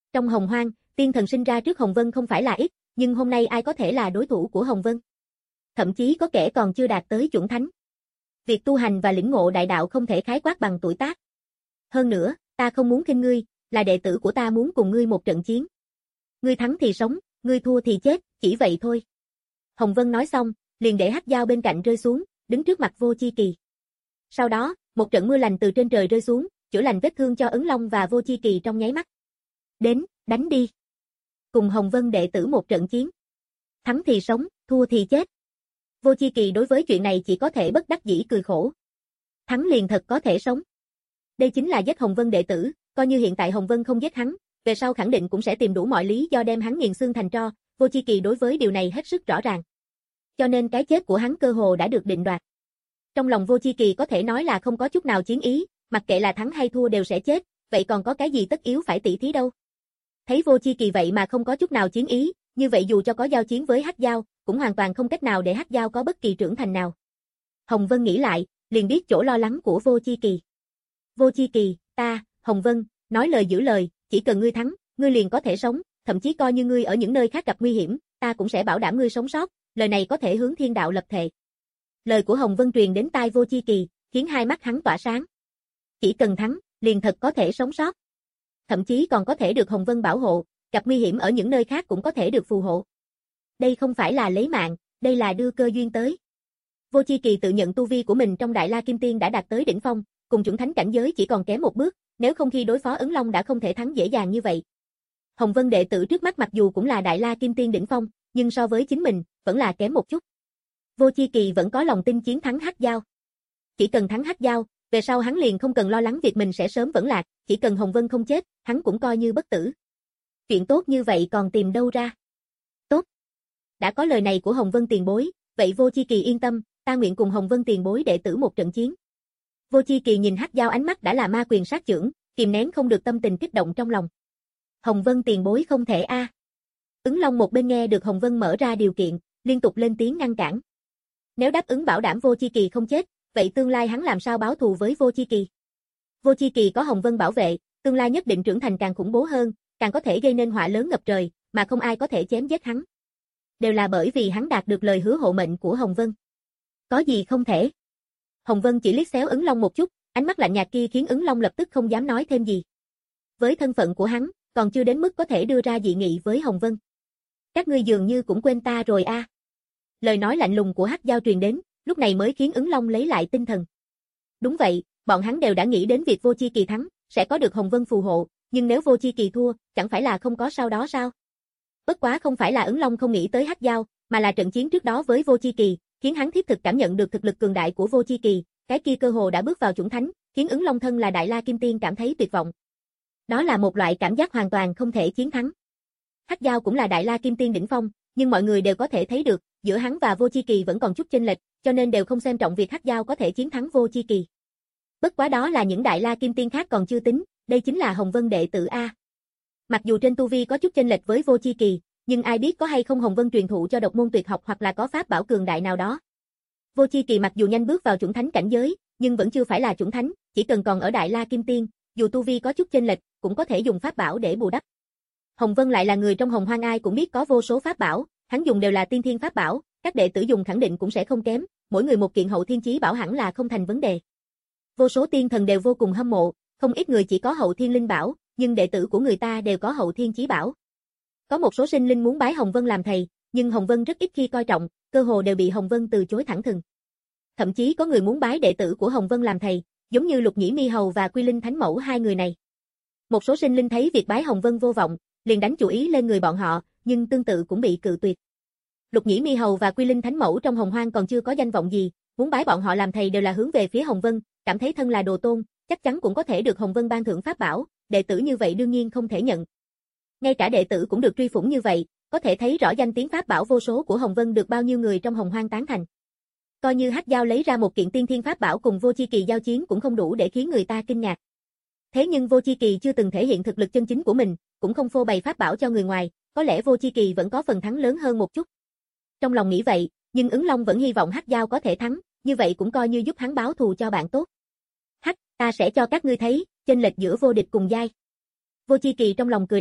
Trong Hồng Hoang, tiên thần sinh ra trước Hồng Vân không phải là ít, nhưng hôm nay ai có thể là đối thủ của Hồng Vân? Thậm chí có kẻ còn chưa đạt tới chuẩn thánh. Việc tu hành và lĩnh ngộ đại đạo không thể khái quát bằng tuổi tác. Hơn nữa, ta không muốn khinh ngươi, là đệ tử của ta muốn cùng ngươi một trận chiến. Ngươi thắng thì sống, ngươi thua thì chết, chỉ vậy thôi. Hồng Vân nói xong, liền để hắc dao bên cạnh rơi xuống, đứng trước mặt Vô Chi Kỳ. Sau đó, một trận mưa lành từ trên trời rơi xuống, chữa lành vết thương cho Ấn Long và Vô Chi Kỳ trong nháy mắt. Đến, đánh đi. Cùng Hồng Vân đệ tử một trận chiến. Thắng thì sống, thua thì chết. Vô Chi Kỳ đối với chuyện này chỉ có thể bất đắc dĩ cười khổ. Thắng liền thật có thể sống. Đây chính là giết Hồng Vân đệ tử, coi như hiện tại Hồng Vân không giết hắn, về sau khẳng định cũng sẽ tìm đủ mọi lý do đem hắn nghiền xương thành tro, Vô Chi Kỳ đối với điều này hết sức rõ ràng. Cho nên cái chết của hắn cơ hồ đã được định đoạt. Trong lòng Vô Chi Kỳ có thể nói là không có chút nào chiến ý, mặc kệ là thắng hay thua đều sẽ chết, vậy còn có cái gì tất yếu phải tỉ thí đâu. Thấy Vô Chi Kỳ vậy mà không có chút nào chiến ý, như vậy dù cho có giao chiến với hắc dao, cũng hoàn toàn không cách nào để hắc dao có bất kỳ trưởng thành nào. Hồng Vân nghĩ lại, liền biết chỗ lo lắng của Vô Chi Kỳ. Vô Chi Kỳ, ta, Hồng Vân, nói lời giữ lời, chỉ cần ngươi thắng, ngươi liền có thể sống, thậm chí coi như ngươi ở những nơi khác gặp nguy hiểm, ta cũng sẽ bảo đảm ngươi sống sót, lời này có thể hướng thiên đạo lập thệ. Lời của Hồng Vân truyền đến tai Vô Chi Kỳ, khiến hai mắt hắn tỏa sáng. Chỉ cần thắng, liền thật có thể sống sót. Thậm chí còn có thể được Hồng Vân bảo hộ, gặp nguy hiểm ở những nơi khác cũng có thể được phù hộ. Đây không phải là lấy mạng, đây là đưa cơ duyên tới. Vô Chi Kỳ tự nhận tu vi của mình trong Đại La Kim Tiên đã đạt tới đỉnh phong, cùng chuẩn thánh cảnh giới chỉ còn kém một bước, nếu không khi đối phó Ấn Long đã không thể thắng dễ dàng như vậy. Hồng Vân đệ tử trước mắt mặc dù cũng là Đại La Kim Tiên đỉnh phong, nhưng so với chính mình, vẫn là kém một chút. Vô Chi Kỳ vẫn có lòng tin chiến thắng hắc dao. Chỉ cần thắng hắc dao, về sau hắn liền không cần lo lắng việc mình sẽ sớm vẫn lạc, chỉ cần Hồng Vân không chết, hắn cũng coi như bất tử. Chuyện tốt như vậy còn tìm đâu ra? Tốt. Đã có lời này của Hồng Vân tiền bối, vậy Vô Chi Kỳ yên tâm, ta nguyện cùng Hồng Vân tiền bối đệ tử một trận chiến. Vô Chi Kỳ nhìn hắc dao ánh mắt đã là ma quyền sát chưởng, kìm nén không được tâm tình kích động trong lòng. Hồng Vân tiền bối không thể a. À. Ứng Long một bên nghe được Hồng Vân mở ra điều kiện, liên tục lên tiếng ngăn cản. Nếu đáp ứng bảo đảm Vô Chi Kỳ không chết, vậy tương lai hắn làm sao báo thù với Vô Chi Kỳ? Vô Chi Kỳ có Hồng Vân bảo vệ, tương lai nhất định trưởng thành càng khủng bố hơn, càng có thể gây nên họa lớn ngập trời, mà không ai có thể chém giết hắn. Đều là bởi vì hắn đạt được lời hứa hộ mệnh của Hồng Vân. Có gì không thể? Hồng Vân chỉ liếc xéo Ứng Long một chút, ánh mắt lạnh nhạt kia khiến Ứng Long lập tức không dám nói thêm gì. Với thân phận của hắn, còn chưa đến mức có thể đưa ra dị nghị với Hồng Vân. Các ngươi dường như cũng quên ta rồi a. À. Lời nói lạnh lùng của hắc dao truyền đến, lúc này mới khiến Ứng Long lấy lại tinh thần. Đúng vậy, bọn hắn đều đã nghĩ đến việc Vô Chi Kỳ thắng, sẽ có được Hồng Vân phù hộ, nhưng nếu Vô Chi Kỳ thua, chẳng phải là không có sau đó sao? Bất quá không phải là Ứng Long không nghĩ tới hắc dao, mà là trận chiến trước đó với Vô Chi Kỳ, khiến hắn thiết thực cảm nhận được thực lực cường đại của Vô Chi Kỳ, cái kia cơ hồ đã bước vào chuẩn thánh, khiến Ứng Long thân là Đại La Kim Tiên cảm thấy tuyệt vọng. Đó là một loại cảm giác hoàn toàn không thể chiến thắng. Hắc dao cũng là Đại La Kim Tiên đỉnh phong, nhưng mọi người đều có thể thấy được, giữa hắn và Vô Chi Kỳ vẫn còn chút chênh lệch, cho nên đều không xem trọng việc hắc dao có thể chiến thắng Vô Chi Kỳ. Bất quá đó là những Đại La Kim Tiên khác còn chưa tính, đây chính là Hồng Vân đệ tử a. Mặc dù trên tu vi có chút chênh lệch với Vô Chi Kỳ, nhưng ai biết có hay không Hồng Vân truyền thụ cho độc môn tuyệt học hoặc là có pháp bảo cường đại nào đó. Vô Chi Kỳ mặc dù nhanh bước vào chuẩn thánh cảnh giới, nhưng vẫn chưa phải là chuẩn thánh, chỉ cần còn ở Đại La Kim Tiên, dù tu vi có chút chênh lệch, cũng có thể dùng pháp bảo để bù đắp. Hồng Vân lại là người trong Hồng Hoang ai cũng biết có vô số pháp bảo, hắn dùng đều là tiên thiên pháp bảo, các đệ tử dùng khẳng định cũng sẽ không kém, mỗi người một kiện hậu thiên chí bảo hẳn là không thành vấn đề. Vô số tiên thần đều vô cùng hâm mộ, không ít người chỉ có hậu thiên linh bảo, nhưng đệ tử của người ta đều có hậu thiên chí bảo. Có một số sinh linh muốn bái Hồng Vân làm thầy, nhưng Hồng Vân rất ít khi coi trọng, cơ hồ đều bị Hồng Vân từ chối thẳng thừng. Thậm chí có người muốn bái đệ tử của Hồng Vân làm thầy, giống như Lục Nhĩ Mi Hầu và Quy Linh Thánh Mẫu hai người này. Một số sinh linh thấy việc bái Hồng Vân vô vọng, liền đánh chủ ý lên người bọn họ, nhưng tương tự cũng bị cự tuyệt. Lục Nhĩ Mi Hầu và Quy Linh Thánh Mẫu trong Hồng Hoang còn chưa có danh vọng gì, muốn bái bọn họ làm thầy đều là hướng về phía Hồng Vân, cảm thấy thân là đồ tôn, chắc chắn cũng có thể được Hồng Vân ban thưởng pháp bảo, đệ tử như vậy đương nhiên không thể nhận. Ngay cả đệ tử cũng được truy phủng như vậy, có thể thấy rõ danh tiếng pháp bảo vô số của Hồng Vân được bao nhiêu người trong Hồng Hoang tán thành. Coi như hắc dao lấy ra một kiện tiên thiên pháp bảo cùng Vô Chi Kỳ giao chiến cũng không đủ để khiến người ta kinh ngạc. Thế nhưng Vô Chi Kỳ chưa từng thể hiện thực lực chân chính của mình, cũng không phô bày pháp bảo cho người ngoài, có lẽ Vô Chi Kỳ vẫn có phần thắng lớn hơn một chút. Trong lòng nghĩ vậy, nhưng Ứng Long vẫn hy vọng hắc dao có thể thắng, như vậy cũng coi như giúp hắn báo thù cho bạn tốt. Hắc, ta sẽ cho các ngươi thấy, chênh lệch giữa vô địch cùng giai. Vô Chi Kỳ trong lòng cười lạnh,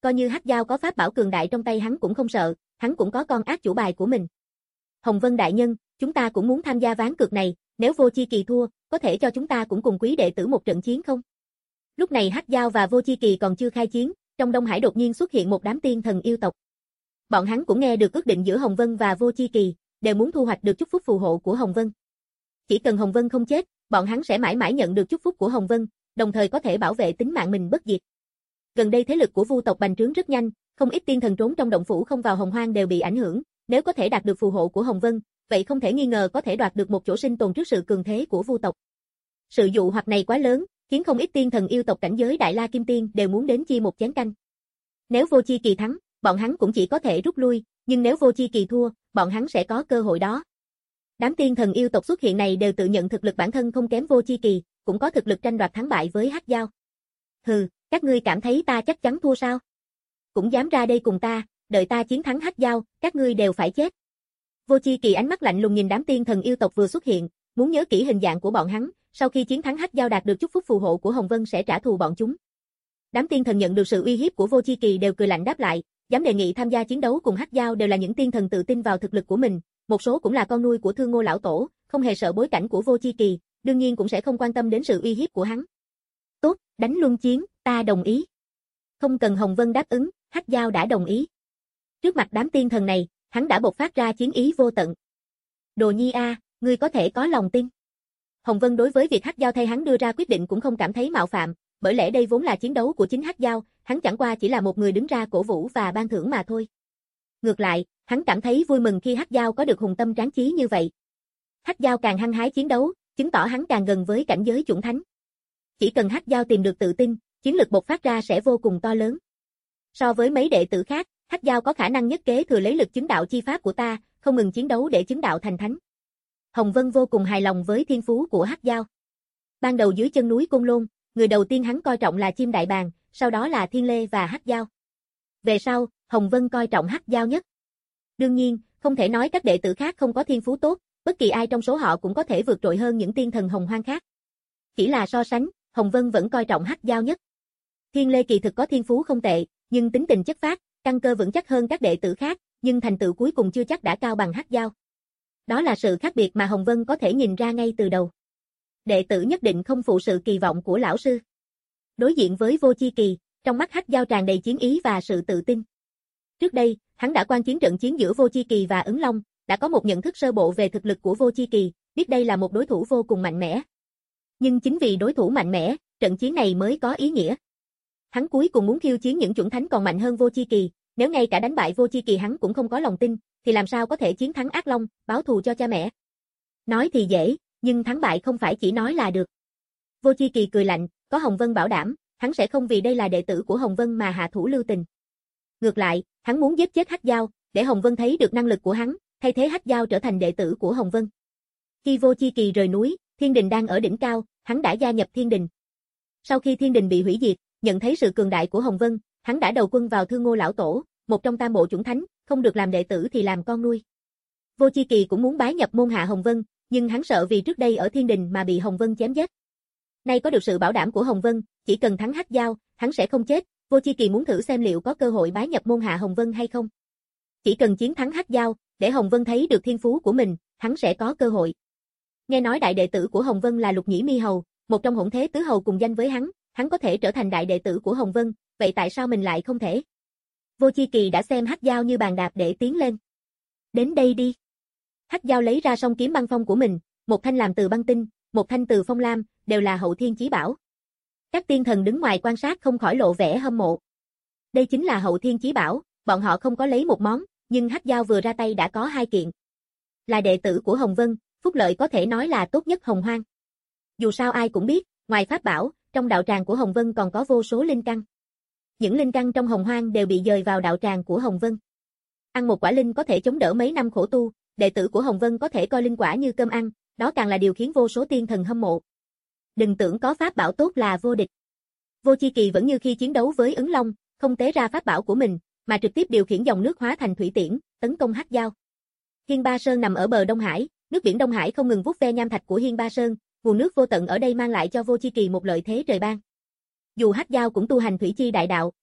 coi như Hắc Giao có pháp bảo cường đại trong tay hắn cũng không sợ, hắn cũng có con ác chủ bài của mình. Hồng Vân đại nhân, chúng ta cũng muốn tham gia ván cược này, nếu Vô Chi Kỳ thua, có thể cho chúng ta cũng cùng quý đệ tử một trận chiến không? Lúc này Hắc Giao và Vô Chi Kỳ còn chưa khai chiến, trong Đông Hải đột nhiên xuất hiện một đám tiên thần yêu tộc. Bọn hắn cũng nghe được ước định giữa Hồng Vân và Vô Chi Kỳ, đều muốn thu hoạch được chúc phúc phù hộ của Hồng Vân. Chỉ cần Hồng Vân không chết, bọn hắn sẽ mãi mãi nhận được chúc phúc của Hồng Vân, đồng thời có thể bảo vệ tính mạng mình bất diệt. Gần đây thế lực của Vu tộc bành trướng rất nhanh, không ít tiên thần trốn trong động phủ không vào Hồng Hoang đều bị ảnh hưởng, nếu có thể đạt được phù hộ của Hồng Vân, vậy không thể nghi ngờ có thể đoạt được một chỗ sinh tồn trước sự cường thế của Vu tộc. Sự dụ hoặc này quá lớn, khiến không ít tiên thần yêu tộc cảnh giới Đại La Kim Tiên đều muốn đến chia một chén canh. Nếu Vô Chi Kỳ thắng, bọn hắn cũng chỉ có thể rút lui, nhưng nếu Vô Chi Kỳ thua, bọn hắn sẽ có cơ hội đó. Đám tiên thần yêu tộc xuất hiện này đều tự nhận thực lực bản thân không kém Vô Chi Kỳ, cũng có thực lực tranh đoạt thắng bại với Hắc Giao. Hừ, các ngươi cảm thấy ta chắc chắn thua sao? Cũng dám ra đây cùng ta, đợi ta chiến thắng Hắc Giao, các ngươi đều phải chết. Vô Chi Kỳ ánh mắt lạnh lùng nhìn đám tiên thần yêu tộc vừa xuất hiện, muốn nhớ kỹ hình dạng của bọn hắn, sau khi chiến thắng Hắc Giao đạt được chúc phúc phù hộ của Hồng Vân sẽ trả thù bọn chúng. Đám tiên thần nhận được sự uy hiếp của Vô Chi Kỳ đều cười lạnh đáp lại, dám đề nghị tham gia chiến đấu cùng Hắc Giao đều là những tiên thần tự tin vào thực lực của mình, một số cũng là con nuôi của Thương Ngô lão tổ, không hề sợ bối cảnh của Vô Chi Kỳ, đương nhiên cũng sẽ không quan tâm đến sự uy hiếp của hắn. Tốt, đánh luân chiến, ta đồng ý. Không cần Hồng Vân đáp ứng, Hắc Giao đã đồng ý. Trước mặt đám tiên thần này, hắn đã bộc phát ra chiến ý vô tận. Đồ Nhi a, ngươi có thể có lòng tin. Hồng Vân đối với việc Hắc Giao thay hắn đưa ra quyết định cũng không cảm thấy mạo phạm, bởi lẽ đây vốn là chiến đấu của chính Hắc Giao, hắn chẳng qua chỉ là một người đứng ra cổ vũ và ban thưởng mà thôi. Ngược lại, hắn cảm thấy vui mừng khi Hắc Giao có được hùng tâm tráng chí như vậy. Hắc Giao càng hăng hái chiến đấu, chứng tỏ hắn càng gần với cảnh giới chuẩn thánh. Chỉ cần Hắc Giao tìm được tự tin, chiến lực bộc phát ra sẽ vô cùng to lớn. So với mấy đệ tử khác, Hắc Giao có khả năng nhất kế thừa lấy lực chứng đạo chi pháp của ta, không ngừng chiến đấu để chứng đạo thành thánh. Hồng Vân vô cùng hài lòng với thiên phú của Hắc Giao. Ban đầu dưới chân núi Côn Lôn, người đầu tiên hắn coi trọng là Chim Đại Bàng, sau đó là Thiên Lê và Hắc Giao. Về sau, Hồng Vân coi trọng Hắc Giao nhất. Đương nhiên, không thể nói các đệ tử khác không có thiên phú tốt, bất kỳ ai trong số họ cũng có thể vượt trội hơn những tiên thần hồng hoang khác. Chỉ là so sánh, Hồng Vân vẫn coi trọng Hắc Giao nhất. Thiên Lê kỳ thực có thiên phú không tệ, nhưng tính tình chất phác, căn cơ vững chắc hơn các đệ tử khác, nhưng thành tựu cuối cùng chưa chắc đã cao bằng Hắc Giao. Đó là sự khác biệt mà Hồng Vân có thể nhìn ra ngay từ đầu. Đệ tử nhất định không phụ sự kỳ vọng của lão sư. Đối diện với Vô Chi Kỳ, trong mắt Hắc Giao tràn đầy chiến ý và sự tự tin. Trước đây, hắn đã quan chiến trận chiến giữa Vô Chi Kỳ và Ứng Long, đã có một nhận thức sơ bộ về thực lực của Vô Chi Kỳ, biết đây là một đối thủ vô cùng mạnh mẽ. Nhưng chính vì đối thủ mạnh mẽ, trận chiến này mới có ý nghĩa. Hắn cuối cùng muốn khiêu chiến những chuẩn thánh còn mạnh hơn Vô Chi Kỳ, nếu ngay cả đánh bại Vô Chi Kỳ hắn cũng không có lòng tin, thì làm sao có thể chiến thắng Ác Long, báo thù cho cha mẹ. Nói thì dễ, nhưng thắng bại không phải chỉ nói là được. Vô Chi Kỳ cười lạnh, có Hồng Vân bảo đảm, hắn sẽ không vì đây là đệ tử của Hồng Vân mà hạ thủ lưu tình. Ngược lại, hắn muốn giết chết Hắc Giao, để Hồng Vân thấy được năng lực của hắn, thay thế Hắc Giao trở thành đệ tử của Hồng Vân. Khi Vô Chi Kỳ rời núi, Thiên Đình đang ở đỉnh cao, hắn đã gia nhập Thiên Đình. Sau khi Thiên Đình bị hủy diệt, nhận thấy sự cường đại của Hồng Vân, hắn đã đầu quân vào Thương Ngô lão tổ, một trong tam bộ chuẩn thánh, không được làm đệ tử thì làm con nuôi. Vô Chi Kỳ cũng muốn bái nhập môn hạ Hồng Vân, nhưng hắn sợ vì trước đây ở Thiên Đình mà bị Hồng Vân chém giết. Nay có được sự bảo đảm của Hồng Vân, chỉ cần thắng Hắc Giao, hắn sẽ không chết. Vô Chi Kỳ muốn thử xem liệu có cơ hội bái nhập môn hạ Hồng Vân hay không. Chỉ cần chiến thắng Hắc Giao, để Hồng Vân thấy được thiên phú của mình, hắn sẽ có cơ hội. Nghe nói đại đệ tử của Hồng Vân là Lục Nhĩ Mi Hầu, một trong hỗn thế tứ hầu cùng danh với hắn, hắn có thể trở thành đại đệ tử của Hồng Vân, vậy tại sao mình lại không thể? Vô Chi Kỳ đã xem Hắc Giao như bàn đạp để tiến lên. Đến đây đi. Hắc Giao lấy ra song kiếm băng phong của mình, một thanh làm từ băng tinh, một thanh từ phong lam, đều là hậu thiên chí bảo. Các tiên thần đứng ngoài quan sát không khỏi lộ vẻ hâm mộ. Đây chính là hậu thiên chí bảo, bọn họ không có lấy một món, nhưng Hắc Giao vừa ra tay đã có hai kiện. Là đệ tử của Hồng Vân, phúc lợi có thể nói là tốt nhất Hồng Hoang. Dù sao ai cũng biết, ngoài pháp bảo, trong đạo tràng của Hồng Vân còn có vô số linh căn. Những linh căn trong Hồng Hoang đều bị dời vào đạo tràng của Hồng Vân. Ăn một quả linh có thể chống đỡ mấy năm khổ tu, đệ tử của Hồng Vân có thể coi linh quả như cơm ăn, đó càng là điều khiến vô số tiên thần hâm mộ. Đừng tưởng có pháp bảo tốt là vô địch. Vô Chi Kỳ vẫn như khi chiến đấu với Ứng Long, không tế ra pháp bảo của mình, mà trực tiếp điều khiển dòng nước hóa thành thủy tiễn, tấn công Hắc Giao. Hiên Ba Sơn nằm ở bờ Đông Hải, nước biển Đông Hải không ngừng vuốt ve nham thạch của Hiên Ba Sơn, nguồn nước vô tận ở đây mang lại cho Vô Chi Kỳ một lợi thế trời ban. Dù Hắc Giao cũng tu hành thủy chi đại đạo,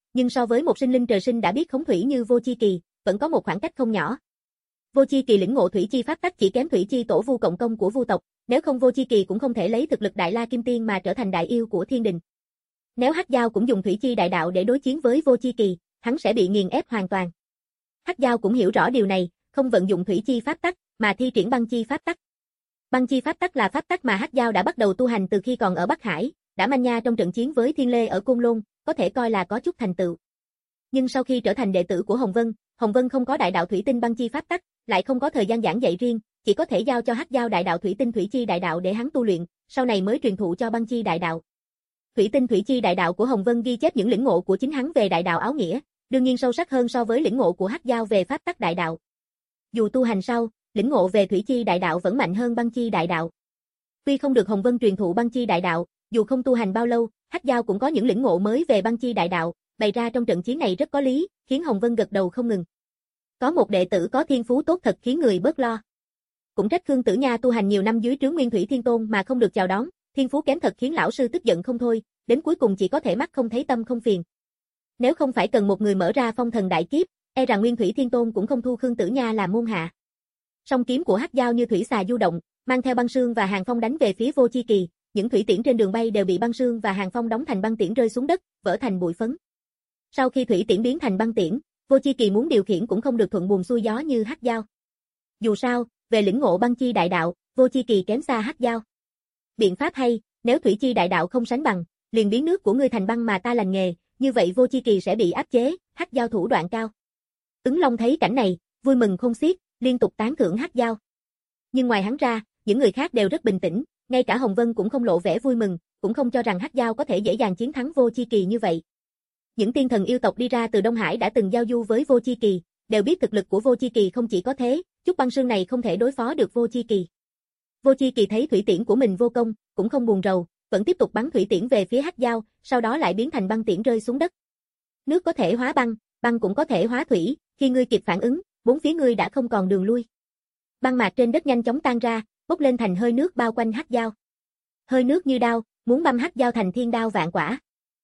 nhưng so với một sinh linh trời sinh đã biết khống thủy như Vô Chi Kỳ, vẫn có một khoảng cách không nhỏ. Vô Chi Kỳ lĩnh ngộ thủy chi pháp tắc chỉ kém thủy chi tổ vu cộng công của vu tộc, nếu không Vô Chi Kỳ cũng không thể lấy thực lực Đại La Kim Tiên mà trở thành đại yêu của thiên đình. Nếu Hắc Dao cũng dùng thủy chi đại đạo để đối chiến với Vô Chi Kỳ, hắn sẽ bị nghiền ép hoàn toàn. Hắc Dao cũng hiểu rõ điều này, không vận dụng thủy chi pháp tắc, mà thi triển băng chi pháp tắc. Băng chi pháp tắc là pháp tắc mà Hắc Dao đã bắt đầu tu hành từ khi còn ở Bắc Hải, đã manh nha trong trận chiến với Thiên Lê ở Côn Lôn, có thể coi là có chút thành tựu. Nhưng sau khi trở thành đệ tử của Hồng Vân, Hồng Vân không có đại đạo thủy tinh băng chi pháp tắc, lại không có thời gian giảng dạy riêng, chỉ có thể giao cho Hắc Dao đại đạo thủy tinh thủy chi đại đạo để hắn tu luyện, sau này mới truyền thụ cho băng chi đại đạo. Thủy tinh thủy chi đại đạo của Hồng Vân ghi chép những lĩnh ngộ của chính hắn về đại đạo áo nghĩa, đương nhiên sâu sắc hơn so với lĩnh ngộ của Hắc Dao về pháp tắc đại đạo. Dù tu hành sau, lĩnh ngộ về thủy chi đại đạo vẫn mạnh hơn băng chi đại đạo. Tuy không được Hồng Vân truyền thụ băng chi đại đạo, dù không tu hành bao lâu, Hắc Dao cũng có những lĩnh ngộ mới về băng chi đại đạo, bày ra trong trận chiến này rất có lý, khiến Hồng Vân gật đầu không ngừng. Có một đệ tử có thiên phú tốt thật khiến người bớt lo. Cũng trách Khương Tử Nha tu hành nhiều năm dưới trướng Nguyên Thủy Thiên Tôn mà không được chào đón, thiên phú kém thật khiến lão sư tức giận không thôi, đến cuối cùng chỉ có thể mắt không thấy tâm không phiền. Nếu không phải cần một người mở ra phong thần đại kiếp, e rằng Nguyên Thủy Thiên Tôn cũng không thu Khương Tử Nha làm môn hạ. Song kiếm của Hắc Dao như thủy xà du động, mang theo băng sương và hàng phong đánh về phía Vô Chi Kỳ, những thủy tiễn trên đường bay đều bị băng sương và hàng phong đóng thành băng tiễn rơi xuống đất, vỡ thành bụi phấn. Sau khi thủy tiễn biến thành băng tiễn, Vô Chi Kỳ muốn điều khiển cũng không được thuận buồm xuôi gió như Hắc Dao. Dù sao, về lĩnh ngộ băng chi đại đạo, Vô Chi Kỳ kém xa Hắc Dao. Biện pháp hay, nếu thủy chi đại đạo không sánh bằng, liền biến nước của ngươi thành băng mà ta lành nghề, như vậy Vô Chi Kỳ sẽ bị áp chế, Hắc Dao thủ đoạn cao. Ứng Long thấy cảnh này, vui mừng không xiết, liên tục tán thưởng Hắc Dao. Nhưng ngoài hắn ra, những người khác đều rất bình tĩnh, ngay cả Hồng Vân cũng không lộ vẻ vui mừng, cũng không cho rằng Hắc Dao có thể dễ dàng chiến thắng Vô Chi Kỳ như vậy. Những tiên thần yêu tộc đi ra từ Đông Hải đã từng giao du với Vô Chi Kỳ, đều biết thực lực của Vô Chi Kỳ không chỉ có thế, chút băng sương này không thể đối phó được Vô Chi Kỳ. Vô Chi Kỳ thấy thủy tiễn của mình vô công, cũng không buồn rầu, vẫn tiếp tục bắn thủy tiễn về phía Hắc Dao, sau đó lại biến thành băng tiễn rơi xuống đất. Nước có thể hóa băng, băng cũng có thể hóa thủy, khi ngươi kịp phản ứng, bốn phía ngươi đã không còn đường lui. Băng mạc trên đất nhanh chóng tan ra, bốc lên thành hơi nước bao quanh Hắc Dao. Hơi nước như đao, muốn băm Hắc Dao thành thiên đao vạn quả.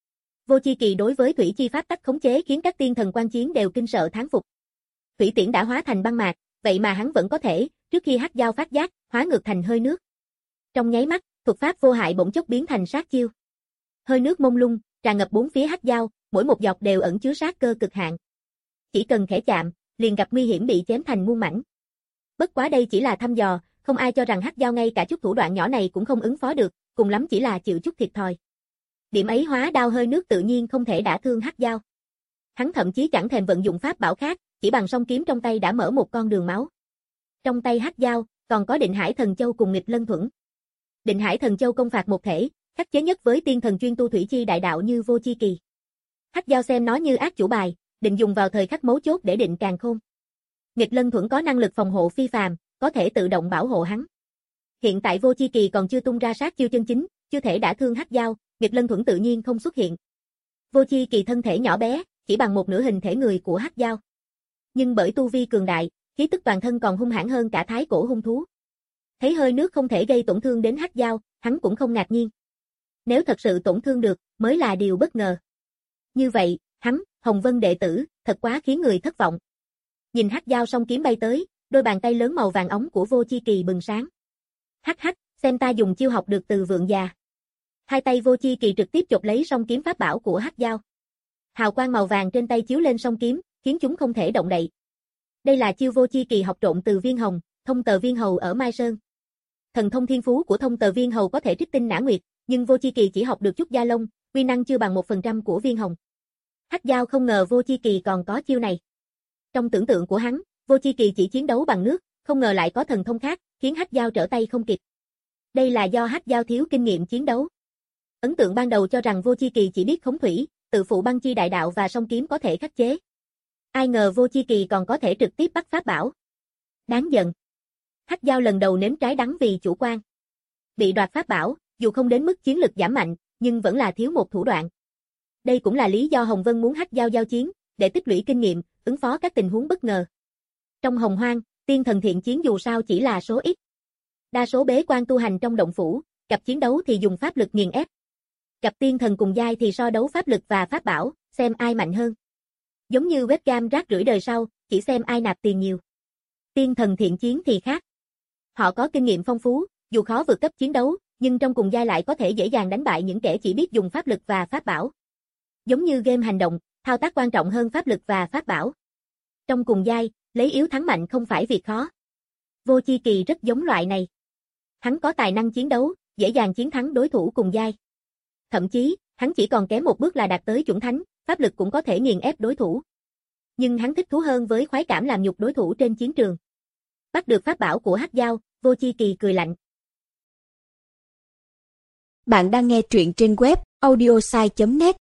Vô Chi Kỳ đối với thủy chi pháp tắc khống chế khiến các tiên thần quan chiến đều kinh sợ thán phục. Thủy tiễn đã hóa thành băng mạc, vậy mà hắn vẫn có thể, trước khi Hắc Dao phát giác, hóa ngược thành hơi nước. Trong nháy mắt, thuật pháp vô hại bỗng chốc biến thành sát chiêu. Hơi nước mông lung, tràn ngập bốn phía Hắc Dao, mỗi một giọt đều ẩn chứa sát cơ cực hạn. Chỉ cần khẽ chạm, liền gặp nguy hiểm bị chém thành muôn mảnh. Bất quá đây chỉ là thăm dò, không ai cho rằng Hắc Dao ngay cả chút thủ đoạn nhỏ này cũng không ứng phó được, cùng lắm chỉ là chịu chút thiệt thòi. Điểm ấy hóa đao hơi nước tự nhiên không thể đả thương Hắc Dao. Hắn thậm chí chẳng thèm vận dụng pháp bảo khác, chỉ bằng song kiếm trong tay đã mở một con đường máu. Trong tay Hắc Dao, còn có Định Hải Thần Châu cùng Nghịch Lân Thuẫn. Định Hải Thần Châu công phạt một thể, khắc chế nhất với tiên thần chuyên tu thủy chi đại đạo như Vô Chi Kỳ. Hắc Dao xem nó như ác chủ bài, định dùng vào thời khắc mấu chốt để định càn khôn. Nghịch Lân Thuẫn có năng lực phòng hộ phi phàm, có thể tự động bảo hộ hắn. Hiện tại Vô Chi Kỳ còn chưa tung ra sát chiêu chân chính, chưa thể đả thương Hắc Dao, Nghịch Lân Thuẫn tự nhiên không xuất hiện. Vô Chi Kỳ thân thể nhỏ bé, chỉ bằng một nửa hình thể người của Hắc Dao. Nhưng bởi tu vi cường đại, khí tức toàn thân còn hung hãn hơn cả thái cổ hung thú. Thấy hơi nước không thể gây tổn thương đến Hắc Dao, hắn cũng không ngạc nhiên. Nếu thật sự tổn thương được, mới là điều bất ngờ. Như vậy, hắn, Hồng Vân đệ tử, thật quá khiến người thất vọng. Nhìn Hắc Dao song kiếm bay tới, đôi bàn tay lớn màu vàng óng của Vô Chi Kỳ bừng sáng. Hắc hắc, xem ta dùng chiêu học được từ vượng già. Hai tay Vô Chi Kỳ trực tiếp chộp lấy song kiếm pháp bảo của Hắc Dao. Hào quang màu vàng trên tay chiếu lên song kiếm, khiến chúng không thể động đậy. Đây là chiêu Vô Chi Kỳ học trộn từ Viên Hồng, Thông Tờ Viên Hầu ở Mai Sơn. Thần thông thiên phú của Thông Tờ Viên Hầu có thể trích tinh nã nguyệt, nhưng Vô Chi Kỳ chỉ học được chút gia lông, uy năng chưa bằng một phần trăm của Viên Hồng. Hắc Dao không ngờ Vô Chi Kỳ còn có chiêu này. Trong tưởng tượng của hắn, Vô Chi Kỳ chỉ chiến đấu bằng nước, không ngờ lại có thần thông khác, khiến Hắc Dao trở tay không kịp. Đây là do Hắc Dao thiếu kinh nghiệm chiến đấu. Ấn tượng ban đầu cho rằng Vô Chi Kỳ chỉ biết khống thủy, tự phụ băng chi đại đạo và song kiếm có thể khắc chế. Ai ngờ Vô Chi Kỳ còn có thể trực tiếp bắt pháp bảo. Đáng giận. Hắc Dao lần đầu nếm trái đắng vì chủ quan. Bị đoạt pháp bảo, dù không đến mức chiến lực giảm mạnh, nhưng vẫn là thiếu một thủ đoạn. Đây cũng là lý do Hồng Vân muốn Hắc Dao giao chiến, để tích lũy kinh nghiệm, ứng phó các tình huống bất ngờ. Trong Hồng Hoang, tiên thần thiện chiến dù sao chỉ là số ít. Đa số bế quan tu hành trong động phủ, gặp chiến đấu thì dùng pháp lực nghiền ép. Gặp tiên thần cùng giai thì so đấu pháp lực và pháp bảo, xem ai mạnh hơn. Giống như webcam rác rưởi đời sau, chỉ xem ai nạp tiền nhiều. Tiên thần thiện chiến thì khác. Họ có kinh nghiệm phong phú, dù khó vượt cấp chiến đấu, nhưng trong cùng giai lại có thể dễ dàng đánh bại những kẻ chỉ biết dùng pháp lực và pháp bảo. Giống như game hành động, thao tác quan trọng hơn pháp lực và pháp bảo. Trong cùng giai, lấy yếu thắng mạnh không phải việc khó. Vô Chi Kỳ rất giống loại này. Hắn có tài năng chiến đấu, dễ dàng chiến thắng đối thủ cùng giai. Thậm chí, hắn chỉ còn kém một bước là đạt tới chuẩn thánh, pháp lực cũng có thể nghiền ép đối thủ. Nhưng hắn thích thú hơn với khoái cảm làm nhục đối thủ trên chiến trường. Bắt được pháp bảo của Hắc Dao, Vô Chi Kỳ cười lạnh. Bạn đang nghe truyện trên web audiosai chấm net.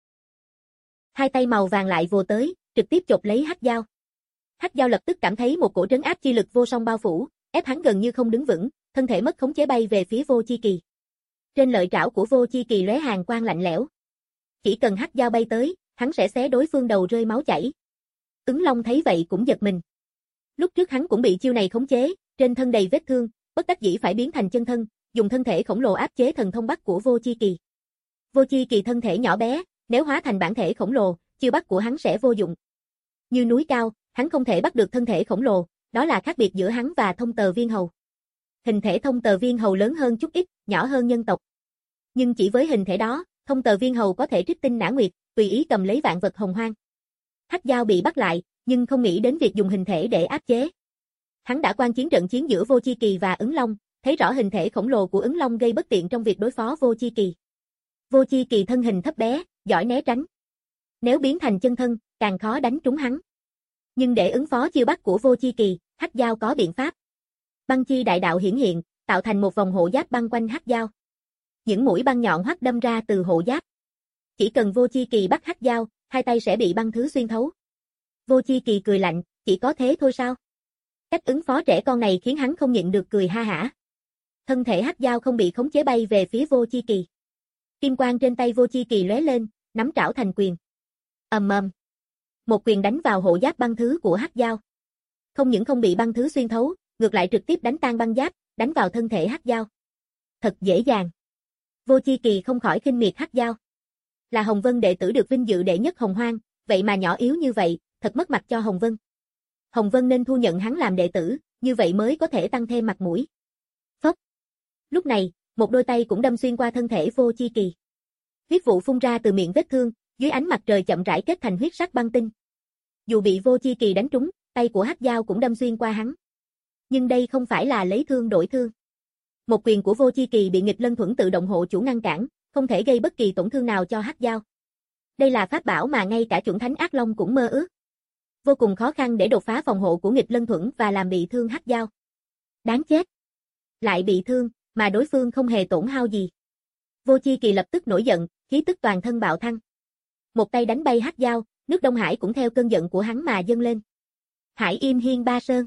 Hai tay màu vàng lại vồ tới, trực tiếp chộp lấy Hắc Dao. Hắc Dao lập tức cảm thấy một cổ trấn áp chi lực vô song bao phủ, ép hắn gần như không đứng vững, thân thể mất khống chế bay về phía Vô Chi Kỳ. Trên lợi trảo của Vô Chi Kỳ lóe hàn quang lạnh lẽo. Chỉ cần Hắc Dao bay tới, hắn sẽ xé đối phương đầu rơi máu chảy. Ứng Long thấy vậy cũng giật mình. Lúc trước hắn cũng bị chiêu này khống chế, trên thân đầy vết thương, bất đắc dĩ phải biến thành chân thân, dùng thân thể khổng lồ áp chế thần thông bắt của Vô Chi Kỳ. Vô Chi Kỳ thân thể nhỏ bé, nếu hóa thành bản thể khổng lồ, chiêu bắt của hắn sẽ vô dụng. Như núi cao, hắn không thể bắt được thân thể khổng lồ, đó là khác biệt giữa hắn và Thông Tờ Viên Hầu. Hình thể Thông Tờ Viên Hầu lớn hơn chút ít, nhỏ hơn nhân tộc. Nhưng chỉ với hình thể đó, Thông Tờ Viên Hầu có thể trích tinh nã nguyệt, tùy ý cầm lấy vạn vật hồng hoang. Hắc Dao bị bắt lại, nhưng không nghĩ đến việc dùng hình thể để áp chế. Hắn đã quan chiến trận chiến giữa Vô Chi Kỳ và Ứng Long, thấy rõ hình thể khổng lồ của Ứng Long gây bất tiện trong việc đối phó Vô Chi Kỳ. Vô Chi Kỳ thân hình thấp bé, giỏi né tránh. Nếu biến thành chân thân, càng khó đánh trúng hắn. Nhưng để ứng phó chiêu bắt của Vô Chi Kỳ, Hắc Dao có biện pháp. Băng chi đại đạo hiển hiện, tạo thành một vòng hộ giáp băng quanh Hắc Dao. Những mũi băng nhọn hoắt đâm ra từ hộ giáp. Chỉ cần Vô Chi Kỳ bắt Hắc Dao, hai tay sẽ bị băng thứ xuyên thấu. Vô Chi Kỳ cười lạnh, chỉ có thế thôi sao? Cách ứng phó trẻ con này khiến hắn không nhịn được cười ha hả. Thân thể Hắc Dao không bị khống chế bay về phía Vô Chi Kỳ. Kim quang trên tay Vô Chi Kỳ lóe lên, nắm trảo thành quyền. Ầm ầm. Một quyền đánh vào hộ giáp băng thứ của Hắc Dao. Không những không bị băng thứ xuyên thấu, ngược lại trực tiếp đánh tan băng giáp, đánh vào thân thể Hắc Dao. Thật dễ dàng. Vô Chi Kỳ không khỏi khinh miệt Hắc Dao. Là Hồng Vân đệ tử được vinh dự đệ nhất Hồng Hoang, vậy mà nhỏ yếu như vậy, thật mất mặt cho Hồng Vân. Hồng Vân nên thu nhận hắn làm đệ tử, như vậy mới có thể tăng thêm mặt mũi. Phốc. Lúc này, một đôi tay cũng đâm xuyên qua thân thể Vô Chi Kỳ. Huyết vụ phun ra từ miệng vết thương, dưới ánh mặt trời chậm rãi kết thành huyết sắc băng tinh. Dù bị Vô Chi Kỳ đánh trúng, tay của Hắc Dao cũng đâm xuyên qua hắn. Nhưng đây không phải là lấy thương đổi thương. Một quyền của Vô Chi Kỳ bị nghịch lân thuẫn tự động hộ chủ ngăn cản, không thể gây bất kỳ tổn thương nào cho Hắc Dao. Đây là pháp bảo mà ngay cả chuẩn thánh Ác Long cũng mơ ước. Vô cùng khó khăn để đột phá phòng hộ của nghịch lân thuẫn và làm bị thương Hắc Dao. Đáng chết. Lại bị thương, mà đối phương không hề tổn hao gì. Vô Chi Kỳ lập tức nổi giận, khí tức toàn thân bạo thăng. Một tay đánh bay Hắc Dao, nước Đông Hải cũng theo cơn giận của hắn mà dâng lên. Hải Im Hiên Ba Sơn.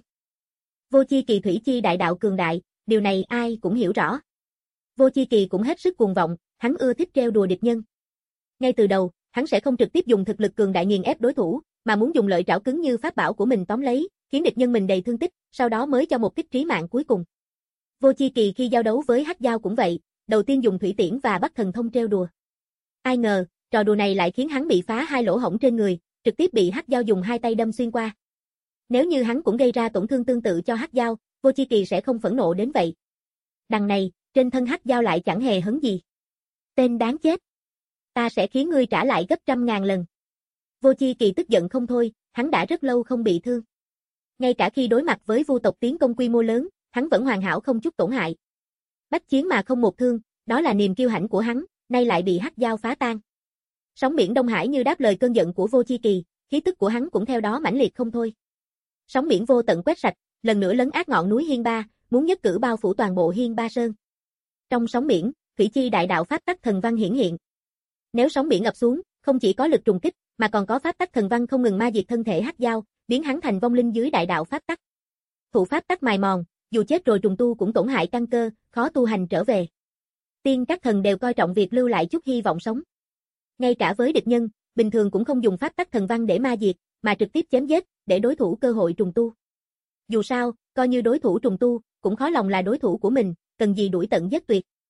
Vô Chi Kỳ thủy chi đại đạo cường đại, điều này ai cũng hiểu rõ. Vô Chi Kỳ cũng hết sức cuồng vọng, hắn ưa thích trêu đùa địch nhân. Ngay từ đầu, hắn sẽ không trực tiếp dùng thực lực cường đại nghiền ép đối thủ, mà muốn dùng lợi trảo cứng như pháp bảo của mình tóm lấy, khiến địch nhân mình đầy thương tích, sau đó mới cho một kích trí mạng cuối cùng. Vô Chi Kỳ khi giao đấu với Hắc Dao cũng vậy, đầu tiên dùng thủy tiễn và bắt thần thông trêu đùa. Ai ngờ, trò đùa này lại khiến hắn bị phá hai lỗ hổng trên người, trực tiếp bị Hắc Dao dùng hai tay đâm xuyên qua. Nếu như hắn cũng gây ra tổn thương tương tự cho Hắc Dao, Vô Chi Kỳ sẽ không phẫn nộ đến vậy. Đằng này, trên thân Hắc Dao lại chẳng hề hấn gì. Tên đáng chết. Ta sẽ khiến ngươi trả lại gấp trăm ngàn lần. Vô Chi Kỳ tức giận không thôi, hắn đã rất lâu không bị thương. Ngay cả khi đối mặt với vu tộc tiến công quy mô lớn, hắn vẫn hoàn hảo không chút tổn hại. Bách chiến mà không một thương, đó là niềm kiêu hãnh của hắn, nay lại bị Hắc Dao phá tan. Sóng biển Đông Hải như đáp lời cơn giận của Vô Chi Kỳ, khí tức của hắn cũng theo đó mãnh liệt không thôi. Sóng biển vô tận quét sạch, lần nữa lấn át ngọn núi Hiên Ba, muốn nhất cử bao phủ toàn bộ Hiên Ba Sơn. Trong sóng biển, thủy chi đại đạo pháp tắc thần văn hiển hiện. Nếu sóng biển ập xuống, không chỉ có lực trùng kích, mà còn có pháp tắc thần văn không ngừng ma diệt thân thể Hắc Dao, biến hắn thành vong linh dưới đại đạo pháp tắc. Thụ pháp tắc mài mòn, dù chết rồi trùng tu cũng tổn hại căn cơ, khó tu hành trở về. Tiên các thần đều coi trọng việc lưu lại chút hy vọng sống. Ngay cả với địch nhân, bình thường cũng không dùng pháp tắc thần văn để ma diệt, mà trực tiếp chém giết, để đối thủ cơ hội trùng tu. Dù sao, coi như đối thủ trùng tu, cũng khó lòng là đối thủ của mình, cần gì đuổi tận giết tuyệt.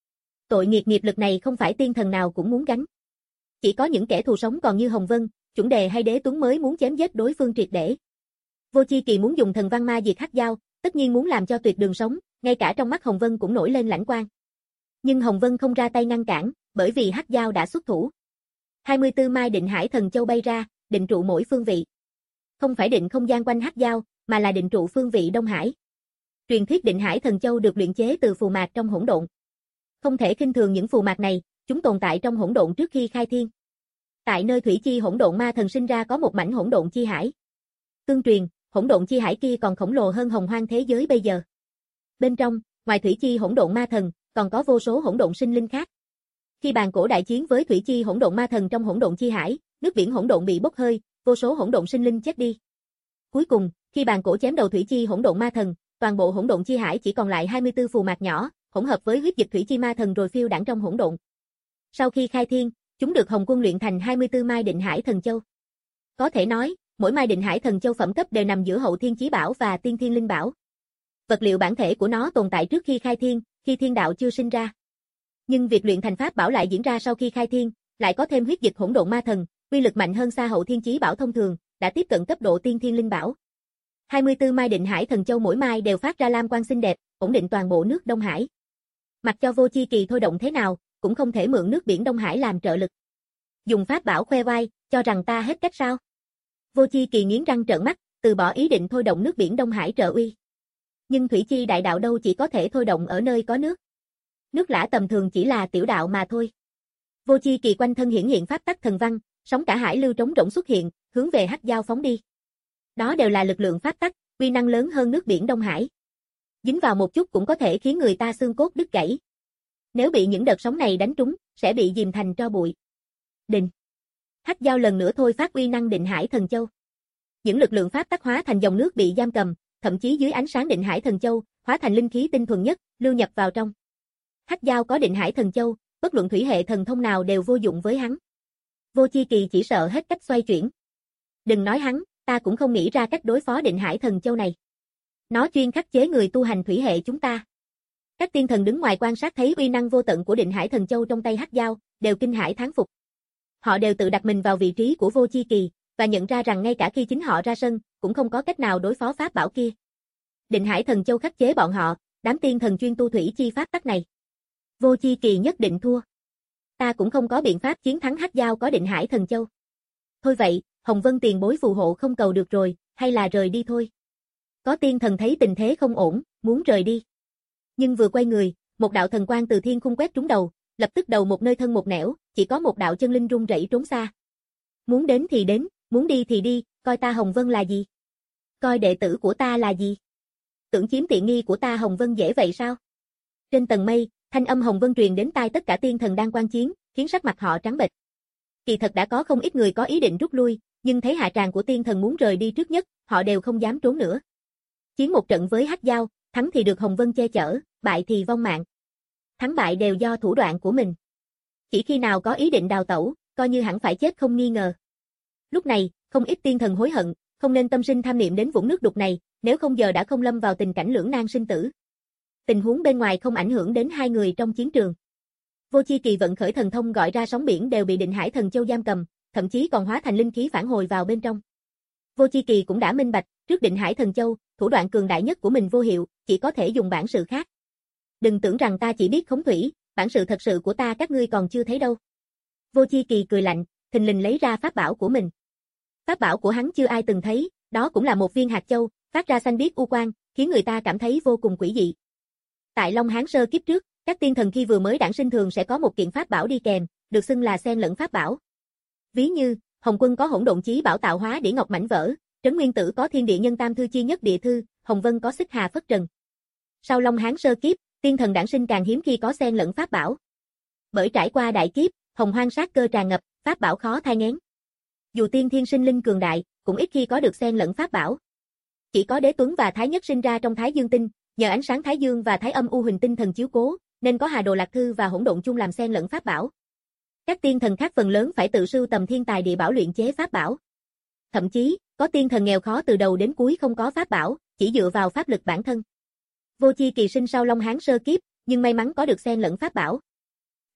Tội nghiệt nghiệp lực này không phải tiên thần nào cũng muốn gánh. Chỉ có những kẻ thù sống còn như Hồng Vân, Chuẩn Đề hay Đế Tuấn mới muốn chém giết đối phương triệt để. Vô Chi Kỳ muốn dùng thần văn ma diệt Hắc Dao, tất nhiên muốn làm cho tuyệt đường sống, ngay cả trong mắt Hồng Vân cũng nổi lên lãnh quang. Nhưng Hồng Vân không ra tay ngăn cản, bởi vì Hắc Dao đã xuất thủ. hai mươi tư mai Định Hải Thần Châu bay ra, định trụ mỗi phương vị. Không phải định không gian quanh Hắc Dao, mà là định trụ phương vị Đông Hải. Truyền thuyết Định Hải Thần Châu được luyện chế từ phù mạc trong hỗn độn. Không thể khinh thường những phù mạc này, chúng tồn tại trong hỗn độn trước khi khai thiên. Tại nơi thủy chi hỗn độn ma thần sinh ra có một mảnh hỗn độn chi hải. Tương truyền, hỗn độn chi hải kia còn khổng lồ hơn hồng hoang thế giới bây giờ. Bên trong, ngoài thủy chi hỗn độn ma thần, còn có vô số hỗn độn sinh linh khác. Khi bàn cổ đại chiến với thủy chi hỗn độn ma thần trong hỗn độn chi hải, nước biển hỗn độn bị bốc hơi, vô số hỗn độn sinh linh chết đi. Cuối cùng, khi bàn cổ chém đầu thủy chi hỗn độn ma thần, toàn bộ hỗn độn chi hải chỉ còn lại hai mươi tư phù mạc nhỏ, hỗn hợp với huyết dịch thủy chi ma thần rồi phiêu đãng trong hỗn độn. Sau khi khai thiên, chúng được Hồng Quân luyện thành hai mươi tư mai Định Hải Thần Châu. Có thể nói, mỗi mai Định Hải Thần Châu phẩm cấp đều nằm giữa Hậu Thiên Chí Bảo và Tiên Thiên Linh Bảo. Vật liệu bản thể của nó tồn tại trước khi khai thiên, khi thiên đạo chưa sinh ra. Nhưng việc luyện thành pháp bảo lại diễn ra sau khi khai thiên, lại có thêm huyết dịch hỗn độn ma thần, uy lực mạnh hơn xa Hậu Thiên Chí Bảo thông thường, đã tiếp cận cấp độ Tiên Thiên Linh Bảo. hai mươi tư mai Định Hải Thần Châu mỗi mai đều phát ra lam quang xinh đẹp, ổn định toàn bộ nước Đông Hải. Mặc cho Vô Chi Kỳ thôi động thế nào, cũng không thể mượn nước biển Đông Hải làm trợ lực. Dùng pháp bảo khoe vai, cho rằng ta hết cách sao? Vô Chi Kỳ nghiến răng trợn mắt, từ bỏ ý định thôi động nước biển Đông Hải trợ uy. Nhưng thủy chi đại đạo đâu chỉ có thể thôi động ở nơi có nước. Nước lã tầm thường chỉ là tiểu đạo mà thôi. Vô Chi Kỳ quanh thân hiển hiện pháp tắc thần văn, sóng cả hải lưu trống rỗng xuất hiện, hướng về Hắc Dao phóng đi. Đó đều là lực lượng pháp tắc, uy năng lớn hơn nước biển Đông Hải. Dính vào một chút cũng có thể khiến người ta xương cốt đứt gãy. Nếu bị những đợt sóng này đánh trúng, sẽ bị dìm thành tro bụi. Đình. Hắc Dao lần nữa thôi phát uy năng Định Hải Thần Châu. Những lực lượng pháp tắc hóa thành dòng nước bị giam cầm, thậm chí dưới ánh sáng Định Hải Thần Châu, hóa thành linh khí tinh thuần nhất, lưu nhập vào trong. Hắc Dao có Định Hải Thần Châu, bất luận thủy hệ thần thông nào đều vô dụng với hắn. Vô Chi Kỳ chỉ sợ hết cách xoay chuyển. Đừng nói hắn, ta cũng không nghĩ ra cách đối phó Định Hải Thần Châu này. Nó chuyên khắc chế người tu hành thủy hệ chúng ta. Các tiên thần đứng ngoài quan sát thấy uy năng vô tận của Định Hải Thần Châu trong tay Hắc Dao, đều kinh hãi thán phục. Họ đều tự đặt mình vào vị trí của Vô Chi Kỳ, và nhận ra rằng ngay cả khi chính họ ra sân, cũng không có cách nào đối phó pháp bảo kia. Định Hải Thần Châu khắc chế bọn họ, đám tiên thần chuyên tu thủy chi pháp tắc này. Vô Chi Kỳ nhất định thua. Ta cũng không có biện pháp chiến thắng Hắc Dao có Định Hải Thần Châu. Thôi vậy, Hồng Vân tiền bối phù hộ không cầu được rồi, hay là rời đi thôi. Có tiên thần thấy tình thế không ổn, muốn rời đi. Nhưng vừa quay người, một đạo thần quang từ thiên khung quét trúng đầu, lập tức đầu một nơi thân một nẻo, chỉ có một đạo chân linh run rẩy trốn xa. Muốn đến thì đến, muốn đi thì đi, coi ta Hồng Vân là gì? Coi đệ tử của ta là gì? Tưởng chiếm tiện nghi của ta Hồng Vân dễ vậy sao? Trên tầng mây, thanh âm Hồng Vân truyền đến tai tất cả tiên thần đang quan chiến, khiến sắc mặt họ trắng bệch. Kỳ thật đã có không ít người có ý định rút lui, nhưng thấy hạ tràng của tiên thần muốn rời đi trước nhất, họ đều không dám trốn nữa. Chiến một trận với Hắc Dao, thắng thì được Hồng Vân che chở, bại thì vong mạng. Thắng bại đều do thủ đoạn của mình. Chỉ khi nào có ý định đào tẩu, coi như hẳn phải chết không nghi ngờ. Lúc này, không ít tiên thần hối hận, không nên tâm sinh tham niệm đến vũng nước đục này, nếu không giờ đã không lâm vào tình cảnh lưỡng nan sinh tử. Tình huống bên ngoài không ảnh hưởng đến hai người trong chiến trường. Vô Chi Kỳ vận khởi thần thông gọi ra sóng biển đều bị Định Hải Thần Châu giam cầm, thậm chí còn hóa thành linh khí phản hồi vào bên trong. Vô Chi Kỳ cũng đã minh bạch, trước Định Hải Thần Châu, thủ đoạn cường đại nhất của mình vô hiệu, chỉ có thể dùng bản sự khác. Đừng tưởng rằng ta chỉ biết khống thủy, bản sự thật sự của ta các ngươi còn chưa thấy đâu. Vô Chi Kỳ cười lạnh, thình lình lấy ra pháp bảo của mình. Pháp bảo của hắn chưa ai từng thấy, đó cũng là một viên hạt châu, phát ra xanh biếc u quang, khiến người ta cảm thấy vô cùng quỷ dị. Tại Long Hán sơ kiếp trước, các tiên thần khi vừa mới đản sinh thường sẽ có một kiện pháp bảo đi kèm, được xưng là xen lẫn pháp bảo. Ví như, Hồng Quân có hỗn độn chí bảo tạo hóa đĩa ngọc mảnh vỡ, Trấn Nguyên Tử có thiên địa nhân tam thư chi nhất địa thư, Hồng Vân có xích hà phất trần. Sau Long Hán sơ kiếp, tiên thần đản sinh càng hiếm khi có xen lẫn pháp bảo. Bởi trải qua đại kiếp, hồng hoang sát cơ tràn ngập, pháp bảo khó thai nghén. Dù tiên thiên sinh linh cường đại, cũng ít khi có được xen lẫn pháp bảo. Chỉ có Đế Tuấn và Thái Nhất sinh ra trong Thái Dương tinh, nhờ ánh sáng Thái Dương và Thái Âm U Huỳnh tinh thần chiếu cố, nên có Hà Đồ Lạc Thư và Hỗn Độn chung làm xen lẫn pháp bảo. Các tiên thần khác phần lớn phải tự sưu tầm thiên tài địa bảo luyện chế pháp bảo. Thậm chí, có tiên thần nghèo khó từ đầu đến cuối không có pháp bảo, chỉ dựa vào pháp lực bản thân. Vô Chi Kỳ sinh sau Long Hán sơ kiếp, nhưng may mắn có được xen lẫn pháp bảo.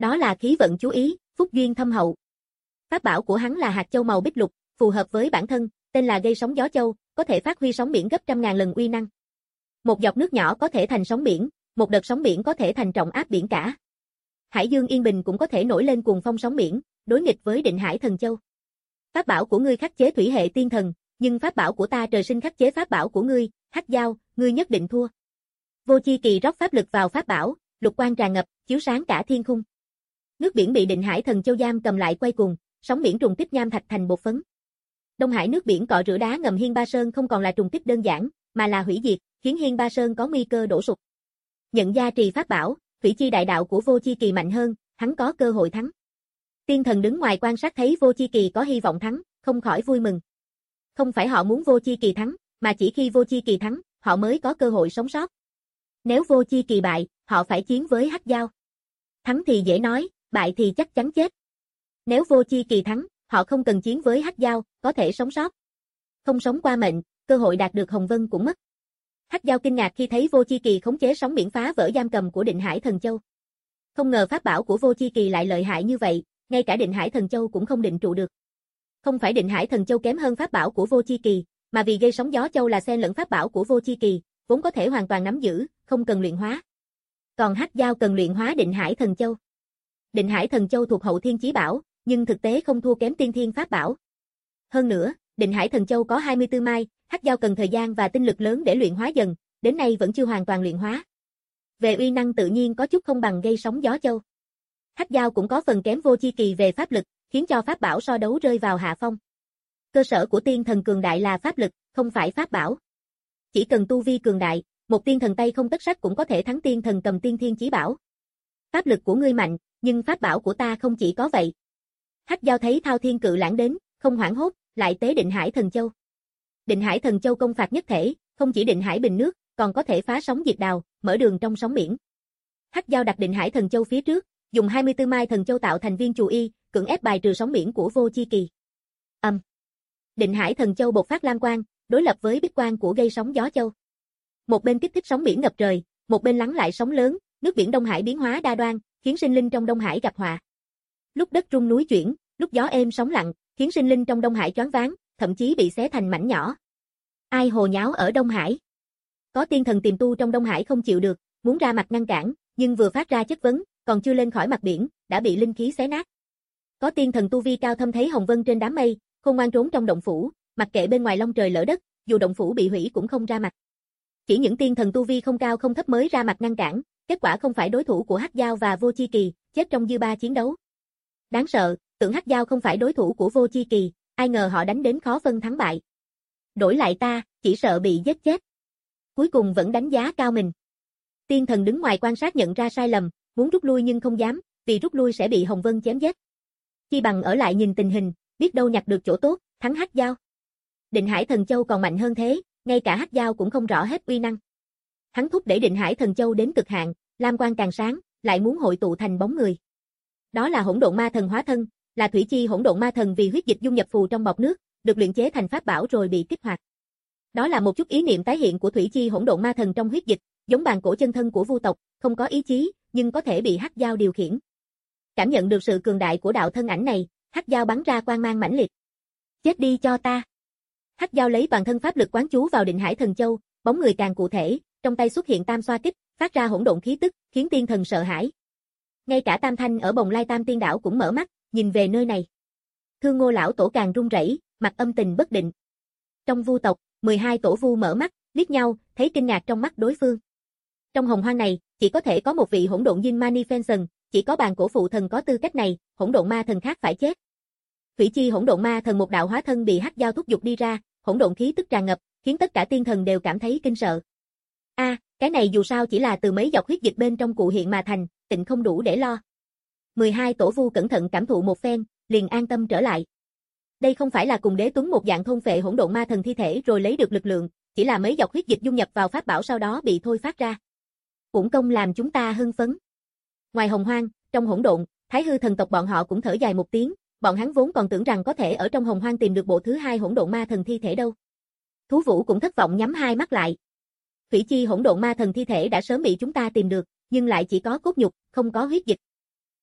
Đó là khí vận chú ý, phúc duyên thâm hậu. Pháp bảo của hắn là hạt châu màu bích lục, phù hợp với bản thân, tên là gây sóng gió châu, có thể phát huy sóng biển gấp trăm ngàn lần uy năng. Một giọt nước nhỏ có thể thành sóng biển, một đợt sóng biển có thể thành trọng áp biển cả. Hải dương yên bình cũng có thể nổi lên cuồng phong sóng biển, đối nghịch với Định Hải Thần Châu. Pháp bảo của ngươi khắc chế thủy hệ tiên thần, nhưng pháp bảo của ta trời sinh khắc chế pháp bảo của ngươi, Hắc Dao, ngươi nhất định thua. Vô Chi Kỳ rót pháp lực vào pháp bảo, lục quang tràn ngập, chiếu sáng cả thiên khung. Nước biển bị Định Hải Thần Châu giam cầm lại quay cuồng, sóng biển trùng kích nham thạch thành bột phấn. Đông Hải nước biển cọ rửa đá ngầm Hiên Ba Sơn không còn là trùng kích đơn giản, mà là hủy diệt, khiến Hiên Ba Sơn có nguy cơ đổ sụp. Nhận gia trì pháp bảo, thủy chi đại đạo của Vô Chi Kỳ mạnh hơn, hắn có cơ hội thắng. Tiên thần đứng ngoài quan sát thấy Vô Chi Kỳ có hy vọng thắng, không khỏi vui mừng. Không phải họ muốn Vô Chi Kỳ thắng, mà chỉ khi Vô Chi Kỳ thắng, họ mới có cơ hội sống sót. Nếu Vô Chi Kỳ bại, họ phải chiến với Hắc Dao. Thắng thì dễ nói, bại thì chắc chắn chết. Nếu Vô Chi Kỳ thắng, họ không cần chiến với Hắc Dao, có thể sống sót. Không sống qua mệnh, cơ hội đạt được Hồng Vân cũng mất. Hắc Dao kinh ngạc khi thấy Vô Chi Kỳ khống chế sóng biển phá vỡ giam cầm của Định Hải Thần Châu. Không ngờ pháp bảo của Vô Chi Kỳ lại lợi hại như vậy, ngay cả Định Hải Thần Châu cũng không định trụ được. Không phải Định Hải Thần Châu kém hơn pháp bảo của Vô Chi Kỳ, mà vì gây sóng gió châu là xen lẫn pháp bảo của Vô Chi Kỳ, vốn có thể hoàn toàn nắm giữ, không cần luyện hóa. Còn Hắc Dao cần luyện hóa Định Hải Thần Châu. Định Hải Thần Châu thuộc hậu thiên chí bảo, nhưng thực tế không thua kém tiên thiên pháp bảo. Hơn nữa, Định Hải Thần Châu có hai mươi tư mai, Hắc Dao cần thời gian và tinh lực lớn để luyện hóa dần, đến nay vẫn chưa hoàn toàn luyện hóa. Về uy năng tự nhiên có chút không bằng gây sóng gió châu. Hắc Dao cũng có phần kém Vô Chi Kỳ về pháp lực, khiến cho pháp bảo so đấu rơi vào hạ phong. Cơ sở của tiên thần cường đại là pháp lực, không phải pháp bảo. Chỉ cần tu vi cường đại, một tiên thần tay không tất sắt cũng có thể thắng tiên thần cầm tiên thiên chí bảo. Pháp lực của ngươi mạnh, nhưng pháp bảo của ta không chỉ có vậy. Hắc Dao thấy Thao Thiên Cự Lãng đến, không hoảng hốt, lại tế Định Hải Thần Châu. Định Hải Thần Châu công phạt nhất thể, không chỉ Định Hải bình nước, còn có thể phá sóng diệt đào, mở đường trong sóng biển. Hắc Dao đặt Định Hải Thần Châu phía trước, dùng hai mươi tư mai thần châu tạo thành viên chù y, cưỡng ép bài trừ sóng biển của Vô Chi Kỳ. Âm. Um. Định Hải Thần Châu bộc phát lam quang, đối lập với bích quang của gây sóng gió châu. Một bên kích thích sóng biển ngập trời, một bên lắng lại sóng lớn, nước biển Đông Hải biến hóa đa đoan, khiến sinh linh trong Đông Hải gặp họa. Lúc đất rung núi chuyển, lúc gió êm sóng lặng, khiến sinh linh trong Đông Hải choáng váng, thậm chí bị xé thành mảnh nhỏ. Ai hồ nháo ở Đông Hải? Có tiên thần tiềm tu trong Đông Hải không chịu được, muốn ra mặt ngăn cản, nhưng vừa phát ra chất vấn, còn chưa lên khỏi mặt biển, đã bị linh khí xé nát. Có tiên thần tu vi cao thâm thấy Hồng Vân trên đám mây, không ngoan trốn trong động phủ, mặc kệ bên ngoài long trời lỡ đất, dù động phủ bị hủy cũng không ra mặt. Chỉ những tiên thần tu vi không cao không thấp mới ra mặt ngăn cản, kết quả không phải đối thủ của Hắc Dao và Vô Chi Kỳ, chết trong dư ba chiến đấu. Đáng sợ, tưởng Hắc Dao không phải đối thủ của Vô Chi Kỳ, ai ngờ họ đánh đến khó phân thắng bại. Đổi lại ta, chỉ sợ bị giết chết. Cuối cùng vẫn đánh giá cao mình. Tiên thần đứng ngoài quan sát nhận ra sai lầm, muốn rút lui nhưng không dám, vì rút lui sẽ bị Hồng Vân chém giết. Chi bằng ở lại nhìn tình hình, biết đâu nhặt được chỗ tốt, thắng Hắc Dao. Định Hải Thần Châu còn mạnh hơn thế, ngay cả Hắc Dao cũng không rõ hết uy năng. Hắn thúc đẩy Định Hải Thần Châu đến cực hạn, lam quang càng sáng, lại muốn hội tụ thành bóng người. Đó là Hỗn Độn Ma Thần hóa thân, là thủy chi Hỗn Độn Ma Thần vì huyết dịch dung nhập phù trong bọt nước, được luyện chế thành pháp bảo rồi bị kích hoạt. Đó là một chút ý niệm tái hiện của thủy chi Hỗn Độn Ma Thần trong huyết dịch, giống bàn cổ chân thân của Vu tộc, không có ý chí, nhưng có thể bị Hắc Dao điều khiển. Cảm nhận được sự cường đại của đạo thân ảnh này, Hắc Dao bắn ra quang mang mãnh liệt. Chết đi cho ta. Hắc Dao lấy toàn thân pháp lực quán chú vào Định Hải Thần Châu, bóng người càng cụ thể, trong tay xuất hiện tam xoa kích, phát ra hỗn độn khí tức, khiến tiên thần sợ hãi. Ngay cả Tam Thanh ở Bồng Lai Tam Tiên Đảo cũng mở mắt, nhìn về nơi này. Thương Ngô lão tổ càng run rẩy, mặt âm tình bất định. Trong Vu tộc, mười hai tổ vu mở mắt, liếc nhau, thấy kinh ngạc trong mắt đối phương. Trong hồng hoang này, chỉ có thể có một vị hỗn độn Yin Mani Fenson, chỉ có bàn cổ phụ thần có tư cách này, hỗn độn ma thần khác phải chết. Thủy chi hỗn độn ma thần một đạo hóa thân bị Hắc Dao thúc giục đi ra, hỗn độn khí tức tràn ngập, khiến tất cả tiên thần đều cảm thấy kinh sợ. A, à, cái này dù sao chỉ là từ mấy giọt huyết dịch bên trong cụ hiện mà thành, tịnh không đủ để lo. mười hai tổ vu cẩn thận cảm thụ một phen, liền an tâm trở lại. Đây không phải là cùng Đế Tuấn một dạng thôn phệ hỗn độn ma thần thi thể rồi lấy được lực lượng, chỉ là mấy giọt huyết dịch dung nhập vào pháp bảo sau đó bị thôi phát ra. Uổng công làm chúng ta hưng phấn. Ngoài hồng hoang, trong hỗn độn, Thái Hư thần tộc bọn họ cũng thở dài một tiếng, bọn hắn vốn còn tưởng rằng có thể ở trong hồng hoang tìm được bộ thứ hai hỗn độn ma thần thi thể đâu. Thú Vũ cũng thất vọng nhắm hai mắt lại. Thủy chi hỗn độn ma thần thi thể đã sớm bị chúng ta tìm được, nhưng lại chỉ có cốt nhục, không có huyết dịch.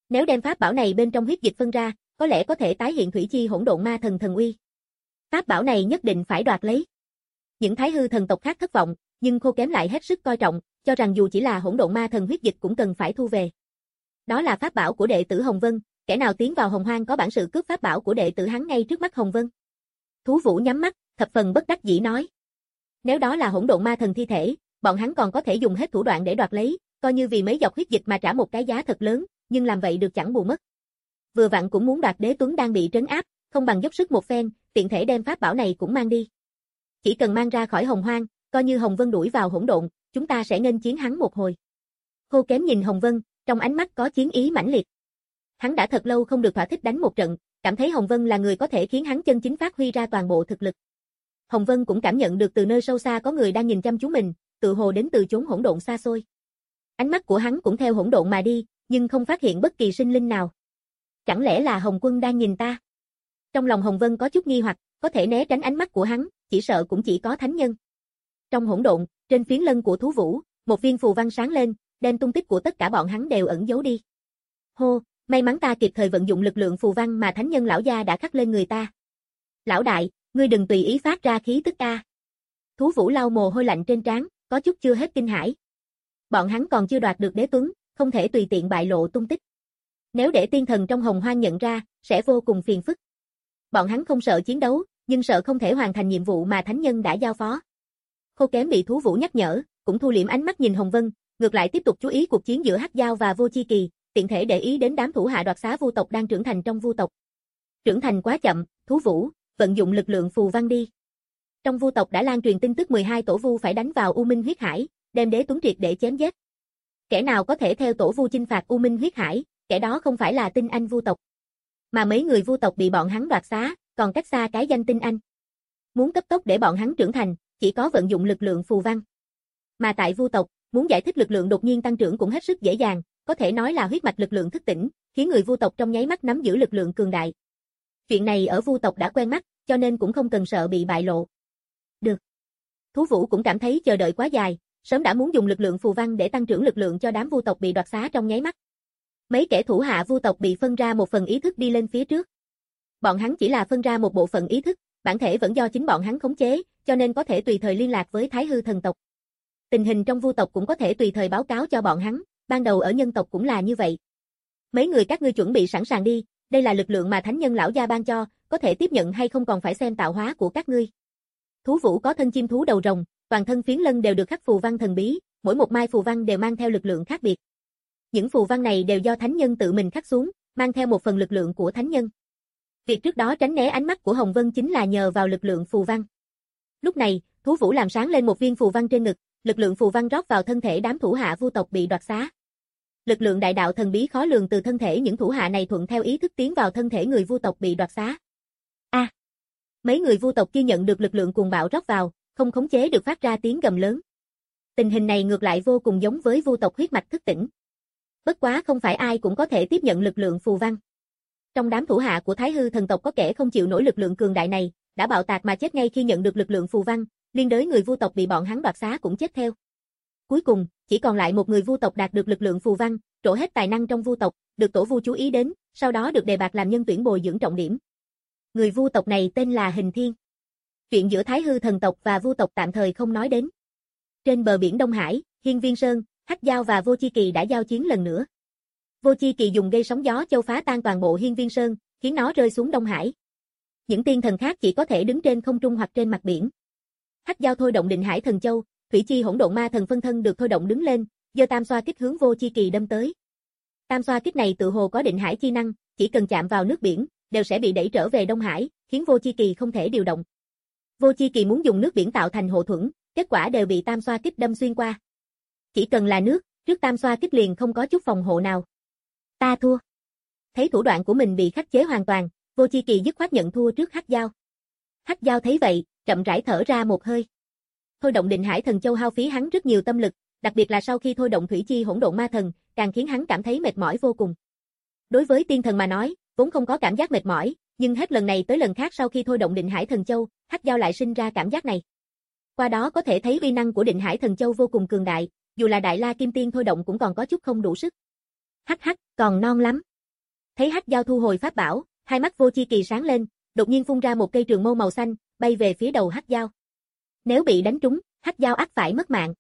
Nếu đem pháp bảo này bên trong huyết dịch phân ra, có lẽ có thể tái hiện thủy chi hỗn độn ma thần thần uy. Pháp bảo này nhất định phải đoạt lấy. Những thái hư thần tộc khác thất vọng, nhưng Khô Kém lại hết sức coi trọng, cho rằng dù chỉ là hỗn độn ma thần huyết dịch cũng cần phải thu về. Đó là pháp bảo của đệ tử Hồng Vân, kẻ nào tiến vào Hồng Hoang có bản sự cướp pháp bảo của đệ tử hắn ngay trước mắt Hồng Vân. Thú Vũ nhắm mắt, thập phần bất đắc dĩ nói. Nếu đó là hỗn độn ma thần thi thể, bọn hắn còn có thể dùng hết thủ đoạn để đoạt lấy, coi như vì mấy giọt huyết dịch mà trả một cái giá thật lớn, nhưng làm vậy được chẳng bù mất. Vừa vặn cũng muốn đoạt Đế Tuấn đang bị trấn áp, không bằng dốc sức một phen, tiện thể đem pháp bảo này cũng mang đi. Chỉ cần mang ra khỏi Hồng Hoang, coi như Hồng Vân đuổi vào hỗn độn, chúng ta sẽ nghênh chiến hắn một hồi. Khô Kém nhìn Hồng Vân, trong ánh mắt có chiến ý mãnh liệt. Hắn đã thật lâu không được thỏa thích đánh một trận, cảm thấy Hồng Vân là người có thể khiến hắn chân chính phát huy ra toàn bộ thực lực. Hồng Vân cũng cảm nhận được từ nơi sâu xa có người đang nhìn chăm chú mình, tự hồ đến từ chốn hỗn độn xa xôi. Ánh mắt của hắn cũng theo hỗn độn mà đi, nhưng không phát hiện bất kỳ sinh linh nào. Chẳng lẽ là Hồng Quân đang nhìn ta? Trong lòng Hồng Vân có chút nghi hoặc, có thể né tránh ánh mắt của hắn, chỉ sợ cũng chỉ có thánh nhân. Trong hỗn độn, trên phiến lân của thú vũ, một viên phù văn sáng lên, đem tung tích của tất cả bọn hắn đều ẩn giấu đi. Hô, may mắn ta kịp thời vận dụng lực lượng phù văn mà thánh nhân lão gia đã khắc lên người ta. Lão đại, ngươi đừng tùy ý phát ra khí tức a. Thú Vũ lau mồ hôi lạnh trên trán, có chút chưa hết kinh hãi. Bọn hắn còn chưa đoạt được Đế Tuấn, không thể tùy tiện bại lộ tung tích. Nếu để tiên thần trong Hồng Hoang nhận ra, sẽ vô cùng phiền phức. Bọn hắn không sợ chiến đấu, nhưng sợ không thể hoàn thành nhiệm vụ mà thánh nhân đã giao phó. Khô Kém bị Thú Vũ nhắc nhở, cũng thu liễm ánh mắt nhìn Hồng Vân, ngược lại tiếp tục chú ý cuộc chiến giữa Hắc Dao và Vô Chi Kỳ, tiện thể để ý đến đám thủ hạ đoạt xá vu tộc đang trưởng thành trong vu tộc. Trưởng thành quá chậm, Thú Vũ, vận dụng lực lượng phù văn đi. Trong vu tộc đã lan truyền tin tức mười hai tổ vu phải đánh vào U Minh huyết hải, đem Đế Tuấn triệt để chém giết. Kẻ nào có thể theo tổ vu chinh phạt U Minh huyết hải, kẻ đó không phải là tinh anh vu tộc. Mà mấy người vu tộc bị bọn hắn đoạt xá, còn cách xa cái danh tinh anh. Muốn cấp tốc để bọn hắn trưởng thành, chỉ có vận dụng lực lượng phù văn. Mà tại vu tộc, muốn giải thích lực lượng đột nhiên tăng trưởng cũng hết sức dễ dàng, có thể nói là huyết mạch lực lượng thức tỉnh, khiến người vu tộc trong nháy mắt nắm giữ lực lượng cường đại. Chuyện này ở vu tộc đã quen mắt, cho nên cũng không cần sợ bị bại lộ. Được. Thú Vũ cũng cảm thấy chờ đợi quá dài, sớm đã muốn dùng lực lượng phù văn để tăng trưởng lực lượng cho đám vu tộc bị đoạt xá trong nháy mắt. Mấy kẻ thủ hạ vu tộc bị phân ra một phần ý thức đi lên phía trước. Bọn hắn chỉ là phân ra một bộ phận ý thức, bản thể vẫn do chính bọn hắn khống chế, cho nên có thể tùy thời liên lạc với Thái Hư thần tộc. Tình hình trong vu tộc cũng có thể tùy thời báo cáo cho bọn hắn, ban đầu ở nhân tộc cũng là như vậy. Mấy người các ngươi chuẩn bị sẵn sàng đi, đây là lực lượng mà thánh nhân lão gia ban cho, có thể tiếp nhận hay không còn phải xem tạo hóa của các ngươi. Thú Vũ có thân chim thú đầu rồng, toàn thân phiến lân đều được khắc phù văn thần bí, mỗi một mai phù văn đều mang theo lực lượng khác biệt. Những phù văn này đều do thánh nhân tự mình khắc xuống, mang theo một phần lực lượng của thánh nhân. Việc trước đó tránh né ánh mắt của Hồng Vân chính là nhờ vào lực lượng phù văn. Lúc này, Thú Vũ làm sáng lên một viên phù văn trên ngực, lực lượng phù văn rót vào thân thể đám thủ hạ vu tộc bị đoạt xá. Lực lượng đại đạo thần bí khó lường từ thân thể những thủ hạ này thuận theo ý thức tiến vào thân thể người vu tộc bị đoạt xá. A! À, mấy người vu tộc kia nhận được lực lượng cuồng bạo rót vào, không khống chế được phát ra tiếng gầm lớn. Tình hình này ngược lại vô cùng giống với vu tộc huyết mạch thức tỉnh. Bất quá không phải ai cũng có thể tiếp nhận lực lượng phù văn. Trong đám thủ hạ của Thái Hư thần tộc có kẻ không chịu nổi lực lượng cường đại này, đã bạo tạc mà chết ngay khi nhận được lực lượng phù văn, liên đới người vu tộc bị bọn hắn đoạt xá cũng chết theo. Cuối cùng, chỉ còn lại một người vu tộc đạt được lực lượng phù văn, trổ hết tài năng trong vu tộc, được tổ vu chú ý đến, sau đó được đề bạt làm nhân tuyển bồi dưỡng trọng điểm. Người vu tộc này tên là Hình Thiên. Chuyện giữa Thái Hư thần tộc và vu tộc tạm thời không nói đến. Trên bờ biển Đông Hải, Hiên Viên Sơn, Hắc Dao và Vô Chi Kỳ đã giao chiến lần nữa. Vô Chi Kỳ dùng gây sóng gió châu phá tan toàn bộ Hiên Viên Sơn, khiến nó rơi xuống Đông Hải. Những tiên thần khác chỉ có thể đứng trên không trung hoặc trên mặt biển. Hắc Dao thôi động Định Hải Thần Châu, thủy chi hỗn độn ma thần phân thân được thôi động đứng lên, giơ tam xoa kích hướng Vô Chi Kỳ đâm tới. Tam xoa kích này tự hồ có định hải chi năng, chỉ cần chạm vào nước biển, đều sẽ bị đẩy trở về Đông Hải, khiến Vô Chi Kỳ không thể điều động. Vô Chi Kỳ muốn dùng nước biển tạo thành hộ thuẫn, kết quả đều bị tam xoa kích đâm xuyên qua. Chỉ cần là nước, trước tam xoa kích liền không có chút phòng hộ nào. Ta thua. Thấy thủ đoạn của mình bị khắc chế hoàn toàn, Vô Chi Kỳ dứt khoát nhận thua trước Hắc Dao. Hắc Dao thấy vậy, chậm rãi thở ra một hơi. Thôi động Định Hải Thần Châu hao phí hắn rất nhiều tâm lực, đặc biệt là sau khi thôi động thủy chi hỗn độn ma thần, càng khiến hắn cảm thấy mệt mỏi vô cùng. Đối với tiên thần mà nói, vốn không có cảm giác mệt mỏi, nhưng hết lần này tới lần khác sau khi thôi động Định Hải Thần Châu, Hắc Dao lại sinh ra cảm giác này. Qua đó có thể thấy uy năng của Định Hải Thần Châu vô cùng cường đại, dù là Đại La Kim Tiên thôi động cũng còn có chút không đủ sức. Hắc hắc, còn non lắm. Thấy Hắc Dao thu hồi pháp bảo, hai mắt Vô Chi Kỳ sáng lên, đột nhiên phun ra một cây trường mâu màu xanh, bay về phía đầu Hắc Dao. Nếu bị đánh trúng, Hắc Dao ắt phải mất mạng.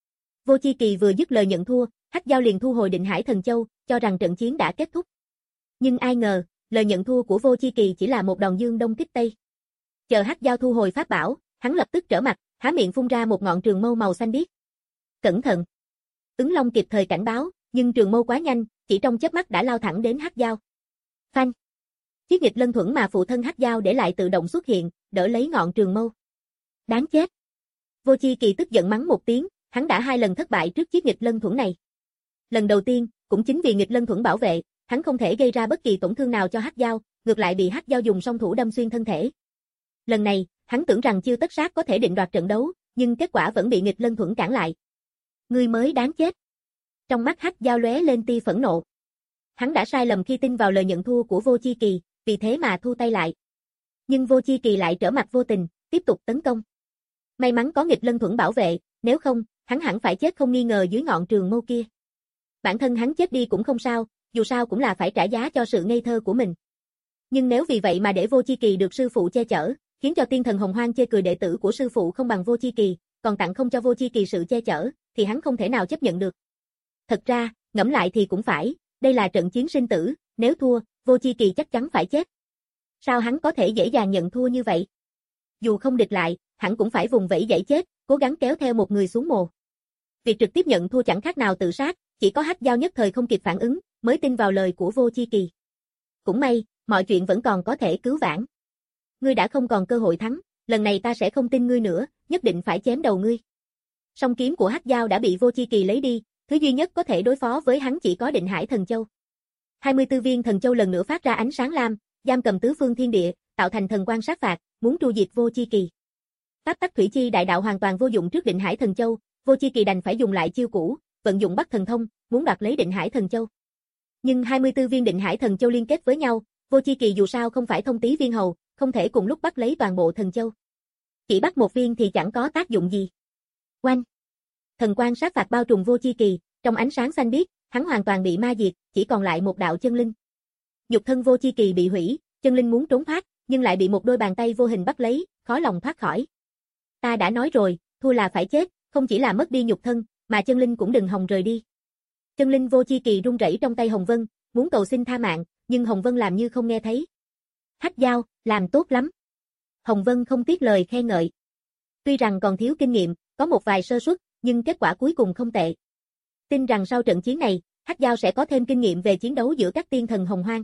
Vô Chi Kỳ vừa dứt lời nhận thua, Hắc Dao liền thu hồi Định Hải Thần Châu, cho rằng trận chiến đã kết thúc. Nhưng ai ngờ, lời nhận thua của Vô Chi Kỳ chỉ là một đòn dương đông kích tây. Chờ Hắc Dao thu hồi pháp bảo, hắn lập tức trở mặt, há miệng phun ra một ngọn trường mâu màu xanh biếc. Cẩn thận! Ứng Long kịp thời cảnh báo, nhưng trường mâu quá nhanh, chỉ trong chớp mắt đã lao thẳng đến Hắc Dao. Phanh! Chiếc nghịch lân thuẫn mà phụ thân Hắc Dao để lại tự động xuất hiện, đỡ lấy ngọn trường mâu. Đáng chết! Vô Chi Kỳ tức giận mắng một tiếng, hắn đã hai lần thất bại trước chiếc nghịch lân thuẫn này. Lần đầu tiên, cũng chính vì nghịch lân thuẫn bảo vệ, hắn không thể gây ra bất kỳ tổn thương nào cho Hắc Dao, ngược lại bị Hắc Dao dùng song thủ đâm xuyên thân thể. Lần này, hắn tưởng rằng chiêu tất sát có thể định đoạt trận đấu, nhưng kết quả vẫn bị nghịch lân thuẫn cản lại. Ngươi mới đáng chết. Trong mắt Hắc Dao lóe lên tia phẫn nộ. Hắn đã sai lầm khi tin vào lời nhận thua của Vô Chi Kỳ, vì thế mà thu tay lại. Nhưng Vô Chi Kỳ lại trở mặt vô tình, tiếp tục tấn công. May mắn có nghịch lân thuẫn bảo vệ, nếu không, hắn hẳn phải chết không nghi ngờ dưới ngọn trường mâu kia. Bản thân hắn chết đi cũng không sao, dù sao cũng là phải trả giá cho sự ngây thơ của mình. Nhưng nếu vì vậy mà để Vô Chi Kỳ được sư phụ che chở, khiến cho tiên thần Hồng Hoang chê cười đệ tử của sư phụ không bằng Vô Chi Kỳ, còn tặng không cho Vô Chi Kỳ sự che chở, thì hắn không thể nào chấp nhận được. Thật ra, ngẫm lại thì cũng phải, đây là trận chiến sinh tử, nếu thua, Vô Chi Kỳ chắc chắn phải chết. Sao hắn có thể dễ dàng nhận thua như vậy? Dù không địch lại, hắn cũng phải vùng vẫy giải chết, cố gắng kéo theo một người xuống mồ. Việc trực tiếp nhận thua chẳng khác nào tự sát, chỉ có Hắc Dao nhất thời không kịp phản ứng, mới tin vào lời của Vô Chi Kỳ. Cũng may, mọi chuyện vẫn còn có thể cứu vãn. Ngươi đã không còn cơ hội thắng, lần này ta sẽ không tin ngươi nữa, nhất định phải chém đầu ngươi. Song kiếm của Hắc Dao đã bị Vô Chi Kỳ lấy đi, thứ duy nhất có thể đối phó với hắn chỉ có Định Hải Thần Châu. hai mươi tư viên thần châu lần nữa phát ra ánh sáng lam, giam cầm tứ phương thiên địa, tạo thành thần quang sát phạt, muốn tru diệt Vô Chi Kỳ. Pháp tắc thủy chi đại đạo hoàn toàn vô dụng trước Định Hải Thần Châu, Vô Chi Kỳ đành phải dùng lại chiêu cũ, vận dụng Bắc Thần Thông, muốn đoạt lấy Định Hải Thần Châu. Nhưng hai mươi tư viên Định Hải Thần Châu liên kết với nhau, Vô Chi Kỳ dù sao không phải thông tí viên hầu, không thể cùng lúc bắt lấy toàn bộ thần châu. Chỉ bắt một viên thì chẳng có tác dụng gì. Oanh! Thần quang sát phạt bao trùm Vô Chi Kỳ, trong ánh sáng xanh biếc, hắn hoàn toàn bị ma diệt, chỉ còn lại một đạo chân linh. Nhục thân Vô Chi Kỳ bị hủy, chân linh muốn trốn thoát, nhưng lại bị một đôi bàn tay vô hình bắt lấy, khó lòng thoát khỏi. Ta đã nói rồi, thua là phải chết, không chỉ là mất đi nhục thân, mà chân linh cũng đừng hòng rời đi. Chân linh Vô Chi Kỳ run rẩy trong tay Hồng Vân, muốn cầu xin tha mạng, nhưng Hồng Vân làm như không nghe thấy. Hắc Dao, làm tốt lắm. Hồng Vân không tiếc lời khen ngợi. Tuy rằng còn thiếu kinh nghiệm, có một vài sơ suất, nhưng kết quả cuối cùng không tệ. Tin rằng sau trận chiến này, Hắc Dao sẽ có thêm kinh nghiệm về chiến đấu giữa các tiên thần Hồng Hoang.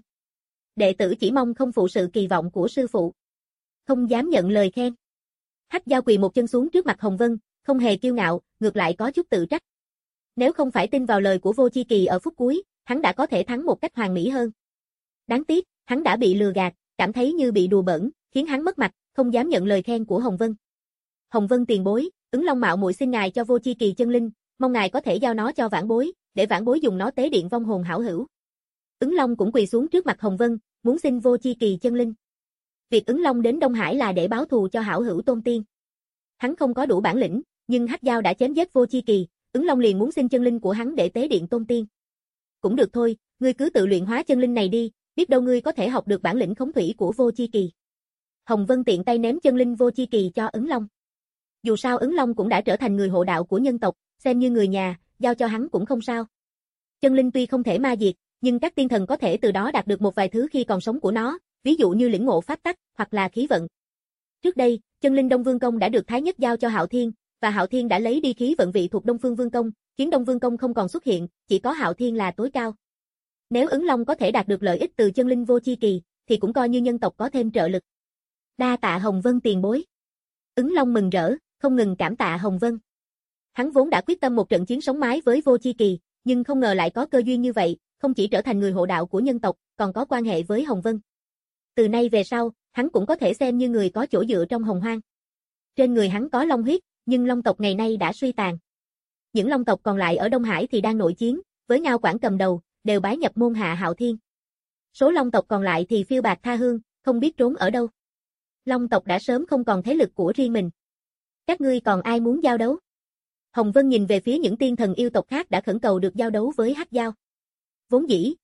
Đệ tử chỉ mong không phụ sự kỳ vọng của sư phụ. Không dám nhận lời khen. Hắc Dao quỳ một chân xuống trước mặt Hồng Vân, không hề kiêu ngạo, ngược lại có chút tự trách. Nếu không phải tin vào lời của Vô Chi Kỳ ở phút cuối, hắn đã có thể thắng một cách hoàn mỹ hơn. Đáng tiếc, hắn đã bị lừa gạt, cảm thấy như bị đùa bỡn, khiến hắn mất mặt, không dám nhận lời khen của Hồng Vân. Hồng Vân tiền bối, Ứng Long mạo muội xin ngài cho Vô Chi Kỳ chân linh, mong ngài có thể giao nó cho vãn bối, để vãn bối dùng nó tế điện vong hồn hảo hữu. Ứng Long cũng quỳ xuống trước mặt Hồng Vân, muốn xin Vô Chi Kỳ chân linh. Việc Ứng Long đến Đông Hải là để báo thù cho hảo hữu Tôn Tiên. Hắn không có đủ bản lĩnh, nhưng Hắc Dao đã chém giết Vô Chi Kỳ, Ứng Long liền muốn xin chân linh của hắn để tế điện Tôn Tiên. Cũng được thôi, ngươi cứ tự luyện hóa chân linh này đi, biết đâu ngươi có thể học được bản lĩnh khống thủy của Vô Chi Kỳ. Hồng Vân tiện tay ném chân linh Vô Chi Kỳ cho Ứng Long. Dù sao Ứng Long cũng đã trở thành người hộ đạo của nhân tộc, xem như người nhà, giao cho hắn cũng không sao. Chân linh tuy không thể ma diệt, nhưng các tiên thần có thể từ đó đạt được một vài thứ khi còn sống của nó, ví dụ như lĩnh ngộ pháp tắc, hoặc là khí vận. Trước đây, chân linh Đông Vương Công đã được Thái Nhất giao cho Hạo Thiên, và Hạo Thiên đã lấy đi khí vận vị thuộc Đông Phương Vương Công, khiến Đông Vương Công không còn xuất hiện, chỉ có Hạo Thiên là tối cao. Nếu Ứng Long có thể đạt được lợi ích từ chân linh Vô Chi Kỳ, thì cũng coi như nhân tộc có thêm trợ lực. Đa tạ Hồng Vân tiền bối. Ứng Long mừng rỡ, không ngừng cảm tạ Hồng Vân. Hắn vốn đã quyết tâm một trận chiến sống mái với Vô Chi Kỳ, nhưng không ngờ lại có cơ duyên như vậy, không chỉ trở thành người hộ đạo của nhân tộc, còn có quan hệ với Hồng Vân. Từ nay về sau, hắn cũng có thể xem như người có chỗ dựa trong Hồng Hoang. Trên người hắn có long huyết, nhưng long tộc ngày nay đã suy tàn. Những long tộc còn lại ở Đông Hải thì đang nội chiến, với Ngao Quảng cầm đầu, đều bái nhập môn hạ Hạo Thiên. Số long tộc còn lại thì phiêu bạt tha hương, không biết trốn ở đâu. Long tộc đã sớm không còn thế lực của riêng mình. Các ngươi còn ai muốn giao đấu? Hồng Vân nhìn về phía những tiên thần yêu tộc khác đã khẩn cầu được giao đấu với Hắc Dao. Vốn dĩ,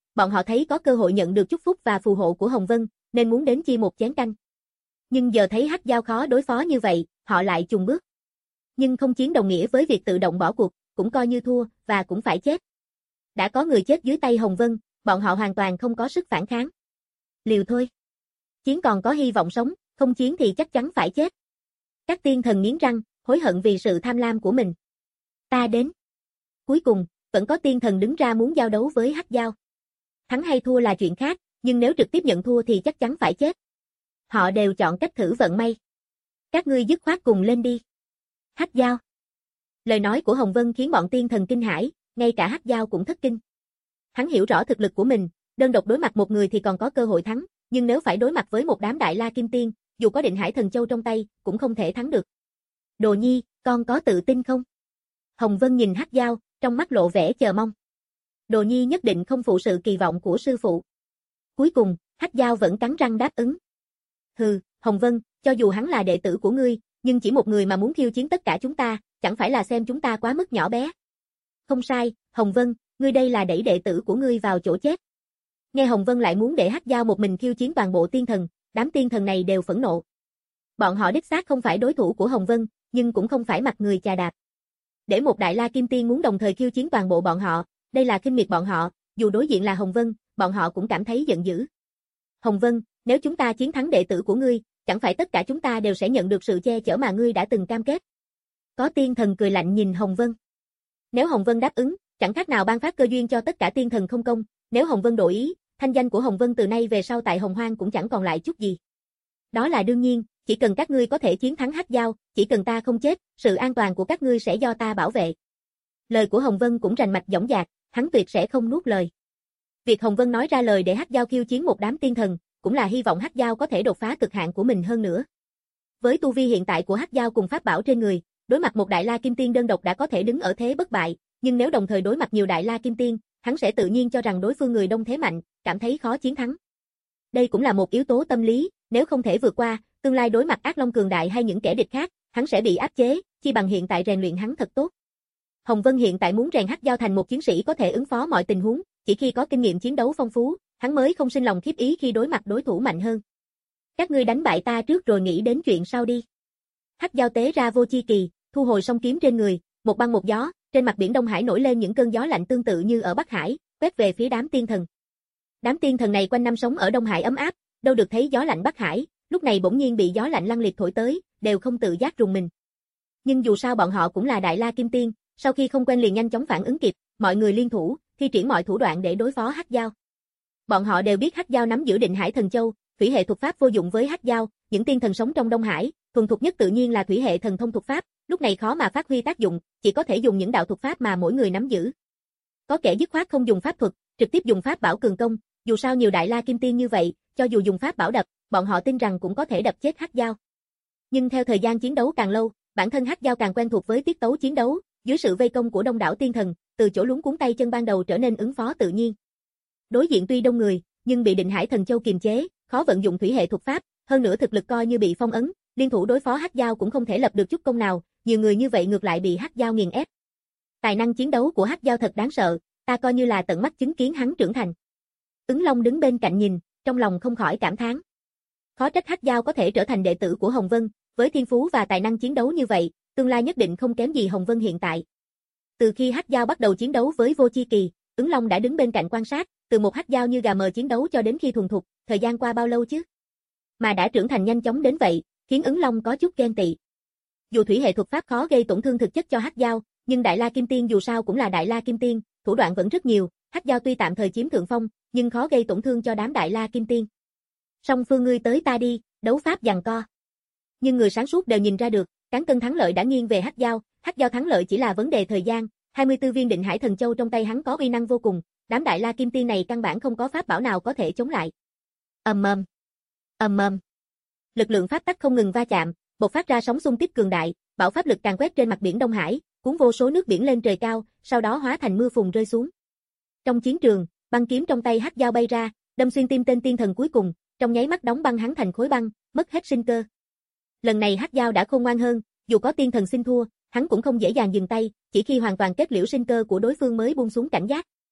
bọn họ thấy có cơ hội nhận được chúc phúc và phù hộ của Hồng Vân, nên muốn đến chia một chén canh. Nhưng giờ thấy Hắc Giao khó đối phó như vậy, họ lại chùn bước. Nhưng không chiến đồng nghĩa với việc tự động bỏ cuộc, cũng coi như thua, và cũng phải chết. Đã có người chết dưới tay Hồng Vân, bọn họ hoàn toàn không có sức phản kháng. Liều thôi. Chiến còn có hy vọng sống, không chiến thì chắc chắn phải chết. Các tiên thần nghiến răng, hối hận vì sự tham lam của mình. Ta đến. Cuối cùng, vẫn có tiên thần đứng ra muốn giao đấu với Hắc Giao. Thắng hay thua là chuyện khác, nhưng nếu trực tiếp nhận thua thì chắc chắn phải chết. Họ đều chọn cách thử vận may. Các ngươi dứt khoát cùng lên đi. Hắc Giao. Lời nói của Hồng Vân khiến bọn tiên thần kinh hãi, ngay cả Hắc Giao cũng thất kinh. Hắn hiểu rõ thực lực của mình, đơn độc đối mặt một người thì còn có cơ hội thắng, nhưng nếu phải đối mặt với một đám Đại La Kim Tiên, dù có Định Hải Thần Châu trong tay, cũng không thể thắng được. Đồ Nhi, con có tự tin không? Hồng Vân nhìn Hắc Giao, trong mắt lộ vẻ chờ mong. Đồ Nhi nhất định không phụ sự kỳ vọng của sư phụ. Cuối cùng, Hắc Giao vẫn cắn răng đáp ứng. Hừ, Hồng Vân, cho dù hắn là đệ tử của ngươi, nhưng chỉ một người mà muốn khiêu chiến tất cả chúng ta, chẳng phải là xem chúng ta quá mức nhỏ bé. Không sai, Hồng Vân, ngươi đây là đẩy đệ tử của ngươi vào chỗ chết. Nghe Hồng Vân lại muốn để Hắc Giao một mình khiêu chiến toàn bộ tiên thần, đám tiên thần này đều phẫn nộ. Bọn họ đích xác không phải đối thủ của Hồng Vân, nhưng cũng không phải mặt người chà đạp. Để một Đại La Kim Tiên muốn đồng thời khiêu chiến toàn bộ bọn họ, đây là khinh miệt bọn họ, dù đối diện là Hồng Vân, bọn họ cũng cảm thấy giận dữ. Hồng Vân, nếu chúng ta chiến thắng đệ tử của ngươi, chẳng phải tất cả chúng ta đều sẽ nhận được sự che chở mà ngươi đã từng cam kết. Có tiên thần cười lạnh nhìn Hồng Vân. Nếu Hồng Vân đáp ứng, chẳng khác nào ban phát cơ duyên cho tất cả tiên thần không công, nếu Hồng Vân đổi ý, thanh danh của Hồng Vân từ nay về sau tại Hồng Hoang cũng chẳng còn lại chút gì. Đó là đương nhiên, chỉ cần các ngươi có thể chiến thắng Hắc Giao, chỉ cần ta không chết, sự an toàn của các ngươi sẽ do ta bảo vệ. Lời của Hồng Vân cũng rành mạch dõng dạc, hắn tuyệt sẽ không nuốt lời. Việc Hồng Vân nói ra lời để Hắc Giao khiêu chiến một đám tiên thần, cũng là hy vọng Hắc Giao có thể đột phá cực hạn của mình hơn nữa. Với tu vi hiện tại của Hắc Giao cùng pháp bảo trên người, đối mặt một Đại La Kim Tiên đơn độc đã có thể đứng ở thế bất bại, nhưng nếu đồng thời đối mặt nhiều Đại La Kim Tiên, hắn sẽ tự nhiên cho rằng đối phương người đông thế mạnh, cảm thấy khó chiến thắng. Đây cũng là một yếu tố tâm lý, nếu không thể vượt qua, tương lai đối mặt ác long cường đại hay những kẻ địch khác, hắn sẽ bị áp chế, chi bằng hiện tại rèn luyện hắn thật tốt. Hồng Vân hiện tại muốn rèn Hắc Giao thành một chiến sĩ có thể ứng phó mọi tình huống, chỉ khi có kinh nghiệm chiến đấu phong phú, hắn mới không sinh lòng khiếp ý khi đối mặt đối thủ mạnh hơn. Các ngươi đánh bại ta trước rồi nghĩ đến chuyện sau đi. Hắc Giao tế ra vô chi kỳ, thu hồi song kiếm trên người, một băng một gió, trên mặt biển Đông Hải nổi lên những cơn gió lạnh tương tự như ở Bắc Hải, quét về phía đám tiên thần. Đám tiên thần này quanh năm sống ở Đông Hải ấm áp, đâu được thấy gió lạnh Bắc Hải, lúc này bỗng nhiên bị gió lạnh lăng liệt thổi tới, đều không tự giác rùng mình. Nhưng dù sao bọn họ cũng là Đại La Kim Tiên, sau khi không quen liền nhanh chóng phản ứng kịp, mọi người liên thủ, thi triển mọi thủ đoạn để đối phó Hắc Giao. Bọn họ đều biết Hắc Giao nắm giữ Định Hải Thần Châu, thủy hệ thuật pháp vô dụng với Hắc Giao, những tiên thần sống trong Đông Hải, thuần thục nhất tự nhiên là thủy hệ thần thông thuật pháp, lúc này khó mà phát huy tác dụng, chỉ có thể dùng những đạo thuật pháp mà mỗi người nắm giữ. Có kẻ dứt khoát không dùng pháp thuật, trực tiếp dùng pháp bảo cường công, dù sao nhiều Đại La Kim Tiên như vậy, cho dù dùng pháp bảo đập, bọn họ tin rằng cũng có thể đập chết Hắc Giao. Nhưng theo thời gian chiến đấu càng lâu, bản thân Hắc Giao càng quen thuộc với tiết tấu chiến đấu, dưới sự vây công của đông đảo tiên thần, từ chỗ luống cuống tay chân ban đầu trở nên ứng phó tự nhiên. Đối diện tuy đông người, nhưng bị Định Hải Thần Châu kiềm chế, khó vận dụng thủy hệ thuật pháp, hơn nữa thực lực coi như bị phong ấn, liên thủ đối phó Hắc Giao cũng không thể lập được chút công nào, nhiều người như vậy ngược lại bị Hắc Giao nghiền ép. Tài năng chiến đấu của Hắc Giao thật đáng sợ, ta coi như là tận mắt chứng kiến hắn trưởng thành. Ứng Long đứng bên cạnh nhìn, trong lòng không khỏi cảm thán. Khó trách Hắc Giao có thể trở thành đệ tử của Hồng Vân, với thiên phú và tài năng chiến đấu như vậy, tương lai nhất định không kém gì Hồng Vân hiện tại. Từ khi Hắc Giao bắt đầu chiến đấu với Vô Chi Kỳ, Ứng Long đã đứng bên cạnh quan sát, từ một Hắc Giao như gà mờ chiến đấu cho đến khi thuần thục, thời gian qua bao lâu chứ? Mà đã trưởng thành nhanh chóng đến vậy, khiến Ứng Long có chút ghen tị. Dù thủy hệ thuật pháp khó gây tổn thương thực chất cho Hắc Giao, nhưng Đại La Kim Tiên dù sao cũng là Đại La Kim Tiên, thủ đoạn vẫn rất nhiều, Hắc Giao tuy tạm thời chiếm thượng phong, nhưng khó gây tổn thương cho đám Đại La Kim Tiên. Song phương ngươi tới ta đi, đấu pháp giằng co. Nhưng người sáng suốt đều nhìn ra được, cán cân thắng lợi đã nghiêng về Hắc Giao, Hắc Giao thắng lợi chỉ là vấn đề thời gian, hai mươi tư viên Định Hải Thần Châu trong tay hắn có uy năng vô cùng, đám Đại La Kim Tiên này căn bản không có pháp bảo nào có thể chống lại. Ầm ầm, ầm ầm. Lực lượng pháp tắc không ngừng va chạm, bộc phát ra sóng xung kích cường đại, bão pháp lực càng quét trên mặt biển Đông Hải, cuốn vô số nước biển lên trời cao, sau đó hóa thành mưa phùn rơi xuống. Trong chiến trường, băng kiếm trong tay Hắc Giao bay ra, đâm xuyên tim tên tiên thần cuối cùng, trong nháy mắt đóng băng hắn thành khối băng, mất hết sinh cơ. Lần này Hắc Giao đã khôn ngoan hơn, dù có tiên thần xin thua, hắn cũng không dễ dàng dừng tay, chỉ khi hoàn toàn kết liễu sinh cơ của đối phương mới buông xuống cảnh giác.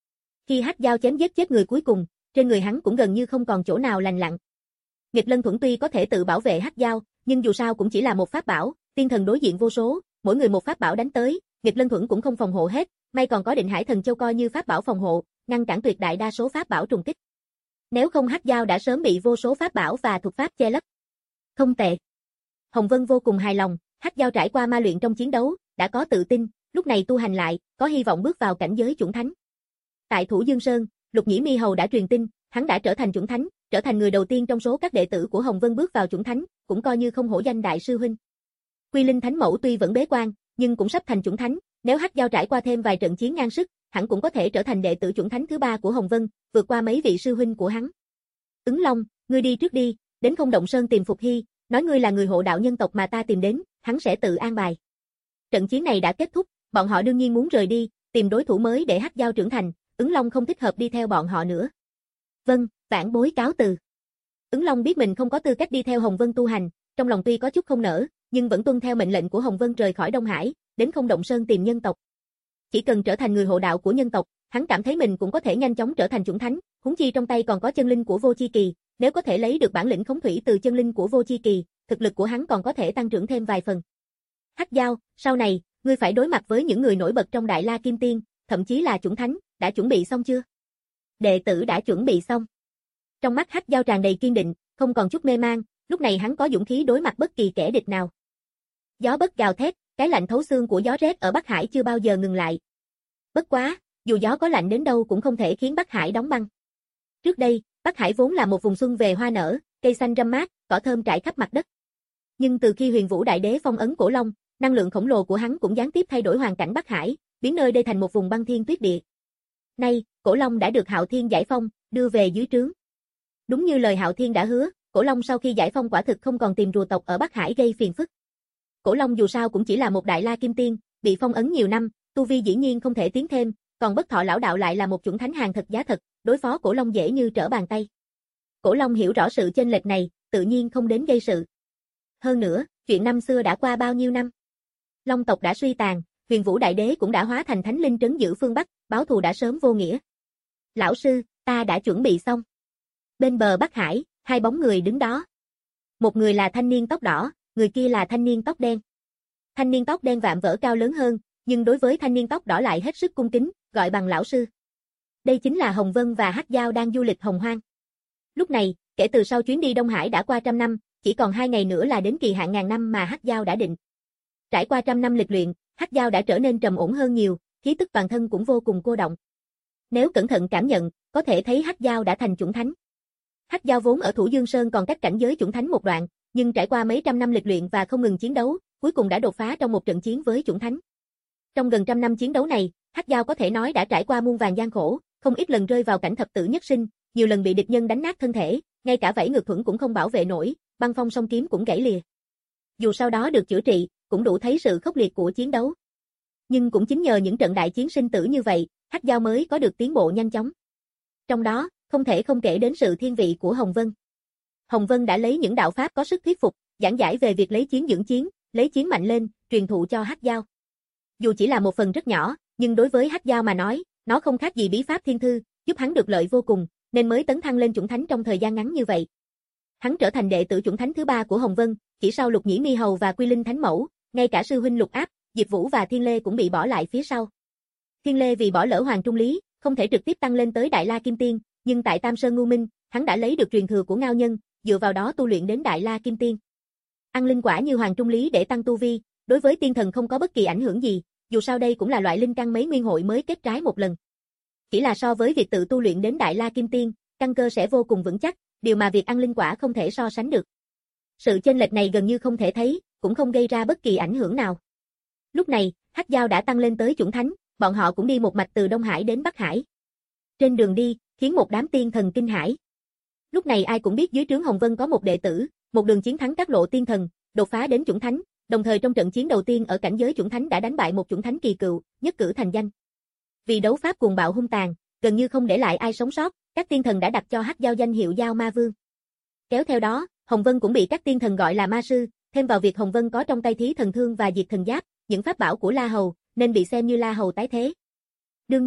Khi Hắc Giao chém giết chết người cuối cùng, trên người hắn cũng gần như không còn chỗ nào lành lặn. Nghịch Lân Thuẫn tuy có thể tự bảo vệ Hắc Giao, nhưng dù sao cũng chỉ là một pháp bảo, tiên thần đối diện vô số, mỗi người một pháp bảo đánh tới, Nghịch Lân Thuẫn cũng không phòng hộ hết, may còn có Định Hải Thần Châu coi như pháp bảo phòng hộ, ngăn cản tuyệt đại đa số pháp bảo trùng kích. Nếu không Hắc Giao đã sớm bị vô số pháp bảo và thuật pháp che lấp. Không tệ. Hồng Vân vô cùng hài lòng, Hắc Giao trải qua ma luyện trong chiến đấu, đã có tự tin, lúc này tu hành lại, có hy vọng bước vào cảnh giới chuẩn thánh. Tại Thủ Dương Sơn, Lục Nhĩ Mi Hầu đã truyền tin, hắn đã trở thành chuẩn thánh, trở thành người đầu tiên trong số các đệ tử của Hồng Vân bước vào chuẩn thánh, cũng coi như không hổ danh đại sư huynh. Quy Linh Thánh Mẫu tuy vẫn bế quan, nhưng cũng sắp thành chuẩn thánh, nếu Hắc Giao trải qua thêm vài trận chiến ngang sức, hắn cũng có thể trở thành đệ tử chuẩn thánh thứ ba của Hồng Vân, vượt qua mấy vị sư huynh của hắn. Ứng Long, ngươi đi trước đi, đến Không Động Sơn tìm Phục Hy, nói ngươi là người hộ đạo nhân tộc mà ta tìm đến, hắn sẽ tự an bài. Trận chiến này đã kết thúc, bọn họ đương nhiên muốn rời đi, tìm đối thủ mới để Hắc Giao trưởng thành, Ứng Long không thích hợp đi theo bọn họ nữa. Vâng, vãn bối cáo từ. Ứng Long biết mình không có tư cách đi theo Hồng Vân tu hành, trong lòng tuy có chút không nỡ, nhưng vẫn tuân theo mệnh lệnh của Hồng Vân rời khỏi Đông Hải, đến Không Động Sơn tìm nhân tộc. Chỉ cần trở thành người hộ đạo của nhân tộc, hắn cảm thấy mình cũng có thể nhanh chóng trở thành chuẩn thánh, huống chi trong tay còn có chân linh của Vô Chi Kỳ, nếu có thể lấy được bản lĩnh khống thủy từ chân linh của Vô Chi Kỳ, thực lực của hắn còn có thể tăng trưởng thêm vài phần. Hắc Giao, sau này, ngươi phải đối mặt với những người nổi bật trong Đại La Kim Tiên, thậm chí là chuẩn thánh, đã chuẩn bị xong chưa? Đệ tử đã chuẩn bị xong. Trong mắt Hắc Giao tràn đầy kiên định, không còn chút mê mang, lúc này hắn có dũng khí đối mặt bất kỳ kẻ địch nào. Gió bất gào thét, cái lạnh thấu xương của gió rét ở Bắc Hải chưa bao giờ ngừng lại. Bất quá, dù gió có lạnh đến đâu cũng không thể khiến Bắc Hải đóng băng. Trước đây, Bắc Hải vốn là một vùng xuân về hoa nở, cây xanh râm mát, cỏ thơm trải khắp mặt đất. Nhưng từ khi Huyền Vũ Đại Đế phong ấn Cổ Long, năng lượng khổng lồ của hắn cũng gián tiếp thay đổi hoàn cảnh Bắc Hải, biến nơi đây thành một vùng băng thiên tuyết địa. Nay, Cổ Long đã được Hạo Thiên giải phong, đưa về dưới trướng. Đúng như lời Hạo Thiên đã hứa, Cổ Long sau khi giải phong quả thực không còn tìm rùa tộc ở Bắc Hải gây phiền phức. Cổ Long dù sao cũng chỉ là một Đại La Kim Tiên, bị phong ấn nhiều năm, tu vi dĩ nhiên không thể tiến thêm, còn Bất Thọ lão đạo lại là một chuẩn thánh hàng thật giá thật, đối phó Cổ Long dễ như trở bàn tay. Cổ Long hiểu rõ sự chênh lệch này, tự nhiên không đến gây sự. Hơn nữa, chuyện năm xưa đã qua bao nhiêu năm? Long tộc đã suy tàn, Huyền Vũ Đại Đế cũng đã hóa thành thánh linh trấn giữ phương Bắc, báo thù đã sớm vô nghĩa. Lão sư, ta đã chuẩn bị xong. Bên bờ Bắc Hải, hai bóng người đứng đó. Một người là thanh niên tóc đỏ, người kia là thanh niên tóc đen. Thanh niên tóc đen vạm vỡ cao lớn hơn, nhưng đối với thanh niên tóc đỏ lại hết sức cung kính, gọi bằng lão sư. Đây chính là Hồng Vân và Hắc Giao đang du lịch Hồng Hoang. Lúc này, kể từ sau chuyến đi Đông Hải đã qua trăm năm, chỉ còn hai ngày nữa là đến kỳ hạn ngàn năm mà Hắc Giao đã định. Trải qua trăm năm lịch luyện, Hắc Giao đã trở nên trầm ổn hơn nhiều, khí tức toàn thân cũng vô cùng cô động. Nếu cẩn thận cảm nhận, có thể thấy Hắc Giao đã thành chuẩn thánh. Hắc Giao vốn ở Thủ Dương Sơn còn cách cảnh giới chuẩn thánh một đoạn, nhưng trải qua mấy trăm năm lịch luyện và không ngừng chiến đấu, cuối cùng đã đột phá trong một trận chiến với chuẩn thánh. Trong gần trăm năm chiến đấu này, Hắc Giao có thể nói đã trải qua muôn vàn gian khổ, không ít lần rơi vào cảnh thập tử nhất sinh, nhiều lần bị địch nhân đánh nát thân thể, ngay cả vảy ngược thuẫn cũng không bảo vệ nổi, băng phong song kiếm cũng gãy lìa. Dù sau đó được chữa trị, cũng đủ thấy sự khốc liệt của chiến đấu. Nhưng cũng chính nhờ những trận đại chiến sinh tử như vậy, Hắc Giao mới có được tiến bộ nhanh chóng. Trong đó, không thể không kể đến sự thiên vị của Hồng Vân. Hồng Vân đã lấy những đạo pháp có sức thuyết phục, giảng giải về việc lấy chiến dưỡng chiến, lấy chiến mạnh lên, truyền thụ cho Hắc Giao. Dù chỉ là một phần rất nhỏ, nhưng đối với Hắc Giao mà nói, nó không khác gì bí pháp thiên thư, giúp hắn được lợi vô cùng, nên mới tấn thăng lên chuẩn thánh trong thời gian ngắn như vậy. Hắn trở thành đệ tử chuẩn thánh thứ ba của Hồng Vân, chỉ sau Lục Nhĩ Mi Hầu và Quy Linh Thánh Mẫu, ngay cả sư huynh Lục Áp, Diệp Vũ và Thiên Lê cũng bị bỏ lại phía sau. Thiên Lê vì bỏ lỡ Hoàng Trung Lý, không thể trực tiếp tăng lên tới Đại La Kim Tiên, nhưng tại Tam Sơn Ngưu Minh, hắn đã lấy được truyền thừa của Ngao Nhân, dựa vào đó tu luyện đến Đại La Kim Tiên. Ăn linh quả như Hoàng Trung Lý để tăng tu vi, đối với tiên thần không có bất kỳ ảnh hưởng gì, dù sao đây cũng là loại linh căn mấy nguyên hội mới kết trái một lần. Chỉ là so với việc tự tu luyện đến Đại La Kim Tiên, căn cơ sẽ vô cùng vững chắc, điều mà việc ăn linh quả không thể so sánh được. Sự chênh lệch này gần như không thể thấy, cũng không gây ra bất kỳ ảnh hưởng nào. Lúc này, Hắc Giao đã tăng lên tới chuẩn thánh, bọn họ cũng đi một mạch từ Đông Hải đến Bắc Hải. Trên đường đi, khiến một đám tiên thần kinh hãi. Lúc này ai cũng biết dưới trướng Hồng Vân có một đệ tử, một đường chiến thắng các lộ tiên thần, đột phá đến chuẩn thánh, đồng thời trong trận chiến đầu tiên ở cảnh giới chuẩn thánh đã đánh bại một chuẩn thánh kỳ cựu, nhất cử thành danh. Vì đấu pháp cuồng bạo hung tàn, gần như không để lại ai sống sót, các tiên thần đã đặt cho Hắc Giao danh hiệu Giao Ma Vương. Kéo theo đó, Hồng Vân cũng bị các tiên thần gọi là ma sư, thêm vào việc Hồng Vân có trong tay Thí Thần Thương và Diệt Thần Giáp, những pháp bảo của La Hầu, nên bị xem như La Hầu tái thế. Đương nhiên,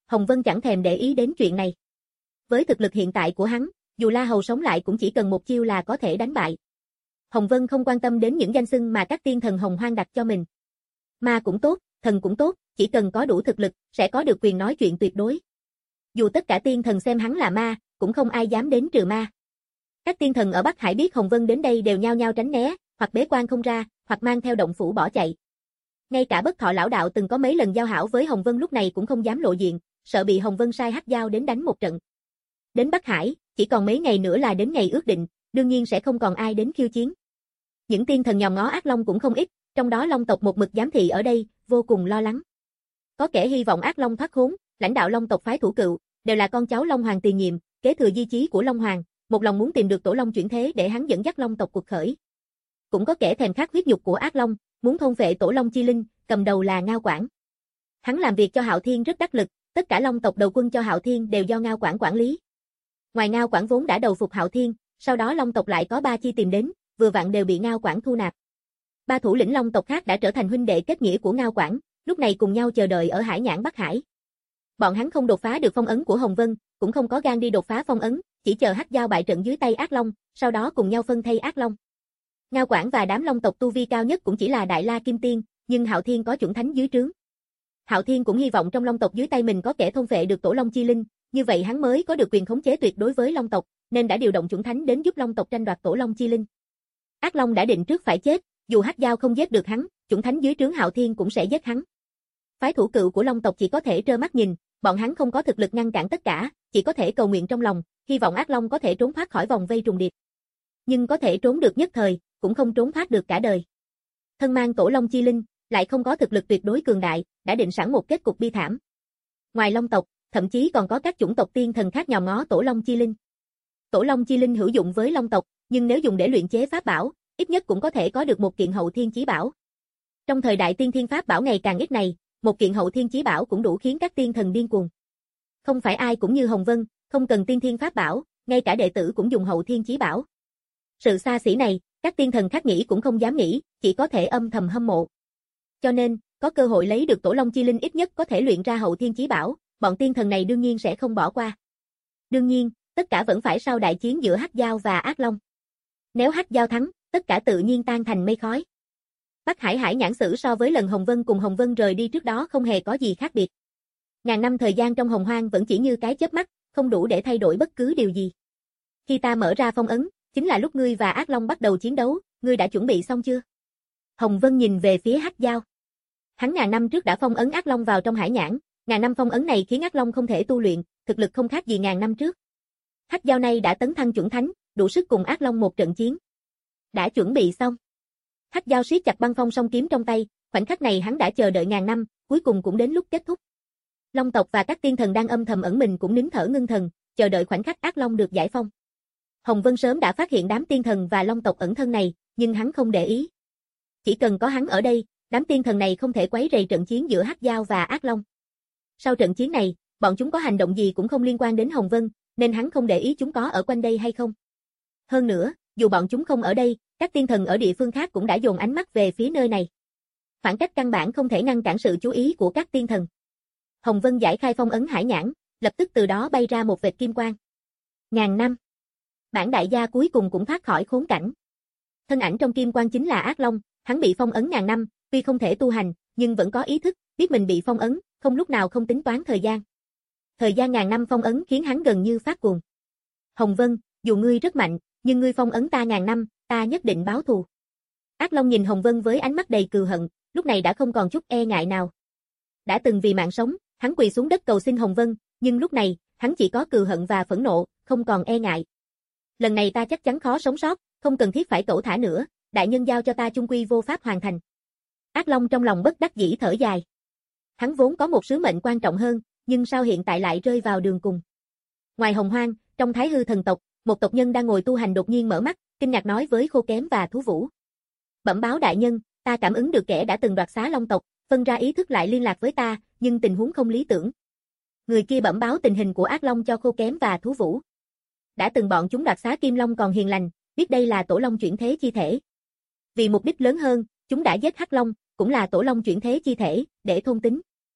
Hồng Vân chẳng thèm để ý đến chuyện này. Với thực lực hiện tại của hắn, dù La Hầu sống lại cũng chỉ cần một chiêu là có thể đánh bại. Hồng Vân không quan tâm đến những danh xưng mà các tiên thần Hồng Hoang đặt cho mình. Ma cũng tốt, thần cũng tốt, chỉ cần có đủ thực lực, sẽ có được quyền nói chuyện tuyệt đối. Dù tất cả tiên thần xem hắn là ma, cũng không ai dám đến trừ ma. Các tiên thần ở Bắc Hải biết Hồng Vân đến đây đều nhao nhao tránh né, hoặc bế quan không ra, hoặc mang theo động phủ bỏ chạy. Ngay cả Bất Thọ lão đạo từng có mấy lần giao hảo với Hồng Vân lúc này cũng không dám lộ diện, sợ bị Hồng Vân sai Hắc Dao đến đánh một trận. Đến Bắc Hải, chỉ còn mấy ngày nữa là đến ngày ước định, đương nhiên sẽ không còn ai đến khiêu chiến. Những tiên thần nhòm ngó Ác Long cũng không ít, trong đó Long tộc một mực giám thị ở đây, vô cùng lo lắng. Có kẻ hy vọng Ác Long thoát khốn, lãnh đạo Long tộc phái Thủ Cựu, đều là con cháu Long Hoàng tiền nhiệm, kế thừa di chí của Long Hoàng, một lòng muốn tìm được Tổ Long chuyển thế để hắn dẫn dắt Long tộc cuộc khởi. Cũng có kẻ thèm khát huyết nhục của Ác Long, muốn thôn phệ Tổ Long chi linh, cầm đầu là Ngao Quảng. Hắn làm việc cho Hạo Thiên rất đắc lực, tất cả Long tộc đầu quân cho Hạo Thiên đều do Ngao Quảng quản lý. Ngoài Ngao Quảng vốn đã đầu phục Hạo Thiên, sau đó Long tộc lại có ba chi tìm đến, vừa vặn đều bị Ngao Quảng thu nạp. Ba thủ lĩnh Long tộc khác đã trở thành huynh đệ kết nghĩa của Ngao Quảng, lúc này cùng nhau chờ đợi ở Hải Nhãn Bắc Hải. Bọn hắn không đột phá được phong ấn của Hồng Vân, cũng không có gan đi đột phá phong ấn, chỉ chờ Hắc Dao bại trận dưới tay Ác Long, sau đó cùng nhau phân thây Ác Long. Ngao Quảng và đám Long tộc tu vi cao nhất cũng chỉ là Đại La Kim Tiên, nhưng Hạo Thiên có chuẩn thánh dưới trướng. Hạo Thiên cũng hy vọng trong Long tộc dưới tay mình có kẻ thôn phệ được Tổ Long chi linh, như vậy hắn mới có được quyền khống chế tuyệt đối với Long tộc, nên đã điều động chuẩn thánh đến giúp Long tộc tranh đoạt Tổ Long chi linh. Ác Long đã định trước phải chết, dù Hắc Dao không giết được hắn, chuẩn thánh dưới trướng Hạo Thiên cũng sẽ giết hắn. Phái Thủ Cựu của Long tộc chỉ có thể trơ mắt nhìn, bọn hắn không có thực lực ngăn cản tất cả, chỉ có thể cầu nguyện trong lòng, hy vọng Ác Long có thể trốn thoát khỏi vòng vây trùng điệp. Nhưng có thể trốn được nhất thời, cũng không trốn thoát được cả đời. Thân mang Tổ Long chi linh, lại không có thực lực tuyệt đối cường đại, đã định sẵn một kết cục bi thảm. Ngoài Long tộc, thậm chí còn có các chủng tộc tiên thần khác nhòm ngó Tổ Long chi linh. Tổ Long chi linh hữu dụng với Long tộc, nhưng nếu dùng để luyện chế pháp bảo, ít nhất cũng có thể có được một kiện Hậu Thiên chí bảo. Trong thời đại tiên thiên pháp bảo ngày càng ít này, một kiện Hậu Thiên chí bảo cũng đủ khiến các tiên thần điên cuồng. Không phải ai cũng như Hồng Vân, không cần tiên thiên pháp bảo, ngay cả đệ tử cũng dùng Hậu Thiên chí bảo. Sự xa xỉ này, các tiên thần khác nghĩ cũng không dám nghĩ, chỉ có thể âm thầm hâm mộ. Cho nên, có cơ hội lấy được Tổ Long chi linh ít nhất có thể luyện ra Hậu Thiên chí bảo, bọn tiên thần này đương nhiên sẽ không bỏ qua. Đương nhiên, tất cả vẫn phải sau đại chiến giữa Hắc Dao và Ác Long. Nếu Hắc Dao thắng, tất cả tự nhiên tan thành mây khói. Bắc Hải Hải Nhãn Sử so với lần Hồng Vân cùng Hồng Vân rời đi trước đó không hề có gì khác biệt. Ngàn năm thời gian trong Hồng Hoang vẫn chỉ như cái chớp mắt, không đủ để thay đổi bất cứ điều gì. Khi ta mở ra phong ấn, chính là lúc ngươi và Ác Long bắt đầu chiến đấu, ngươi đã chuẩn bị xong chưa? Hồng Vân nhìn về phía Hắc Dao. Hắn ngàn năm trước đã phong ấn Ác Long vào trong Hải Nhãn, ngàn năm phong ấn này khiến Ác Long không thể tu luyện, thực lực không khác gì ngàn năm trước. Hắc Dao này đã tấn thăng chuẩn thánh, đủ sức cùng Ác Long một trận chiến. Đã chuẩn bị xong. Hắc Dao siết chặt băng phong song kiếm trong tay, khoảnh khắc này hắn đã chờ đợi ngàn năm, cuối cùng cũng đến lúc kết thúc. Long tộc và các tiên thần đang âm thầm ẩn mình cũng nín thở ngưng thần, chờ đợi khoảnh khắc Ác Long được giải phong. Hồng Vân sớm đã phát hiện đám tiên thần và Long tộc ẩn thân này, nhưng hắn không để ý. Chỉ cần có hắn ở đây, đám tiên thần này không thể quấy rầy trận chiến giữa Hắc Dao và Ác Long. Sau trận chiến này, bọn chúng có hành động gì cũng không liên quan đến Hồng Vân, nên hắn không để ý chúng có ở quanh đây hay không. Hơn nữa, dù bọn chúng không ở đây, các tiên thần ở địa phương khác cũng đã dồn ánh mắt về phía nơi này. Khoảng cách căn bản không thể ngăn cản sự chú ý của các tiên thần. Hồng Vân giải khai phong ấn Hải Nhãn, lập tức từ đó bay ra một vệt kim quang. Ngàn năm. Bản đại gia cuối cùng cũng thoát khỏi khốn cảnh. Thân ảnh trong kim quang chính là Ác Long, hắn bị phong ấn ngàn năm, tuy không thể tu hành, nhưng vẫn có ý thức, biết mình bị phong ấn, không lúc nào không tính toán thời gian. Thời gian ngàn năm phong ấn khiến hắn gần như phát cuồng. Hồng Vân, dù ngươi rất mạnh, nhưng ngươi phong ấn ta ngàn năm, ta nhất định báo thù. Ác Long nhìn Hồng Vân với ánh mắt đầy cừu hận, lúc này đã không còn chút e ngại nào. Đã từng vì mạng sống, hắn quỳ xuống đất cầu xin Hồng Vân, nhưng lúc này, hắn chỉ có cừu hận và phẫn nộ, không còn e ngại. Lần này ta chắc chắn khó sống sót, không cần thiết phải cẩu thả nữa, đại nhân giao cho ta chung quy vô pháp hoàn thành. Ác Long trong lòng bất đắc dĩ thở dài. Hắn vốn có một sứ mệnh quan trọng hơn, nhưng sao hiện tại lại rơi vào đường cùng. Ngoài Hồng Hoang, trong Thái Hư thần tộc, một tộc nhân đang ngồi tu hành đột nhiên mở mắt, kinh ngạc nói với Khô Kém và Thú Vũ. Bẩm báo đại nhân, ta cảm ứng được kẻ đã từng đoạt xá Long tộc, phân ra ý thức lại liên lạc với ta, nhưng tình huống không lý tưởng. Người kia bẩm báo tình hình của Ác Long cho Khô Kém và Thú Vũ. Đã từng bọn chúng đoạt xá Kim Long còn hiền lành, biết đây là Tổ Long chuyển thế chi thể. Vì mục đích lớn hơn, chúng đã giết Hắc Long, cũng là Tổ Long chuyển thế chi thể, để thôn tính.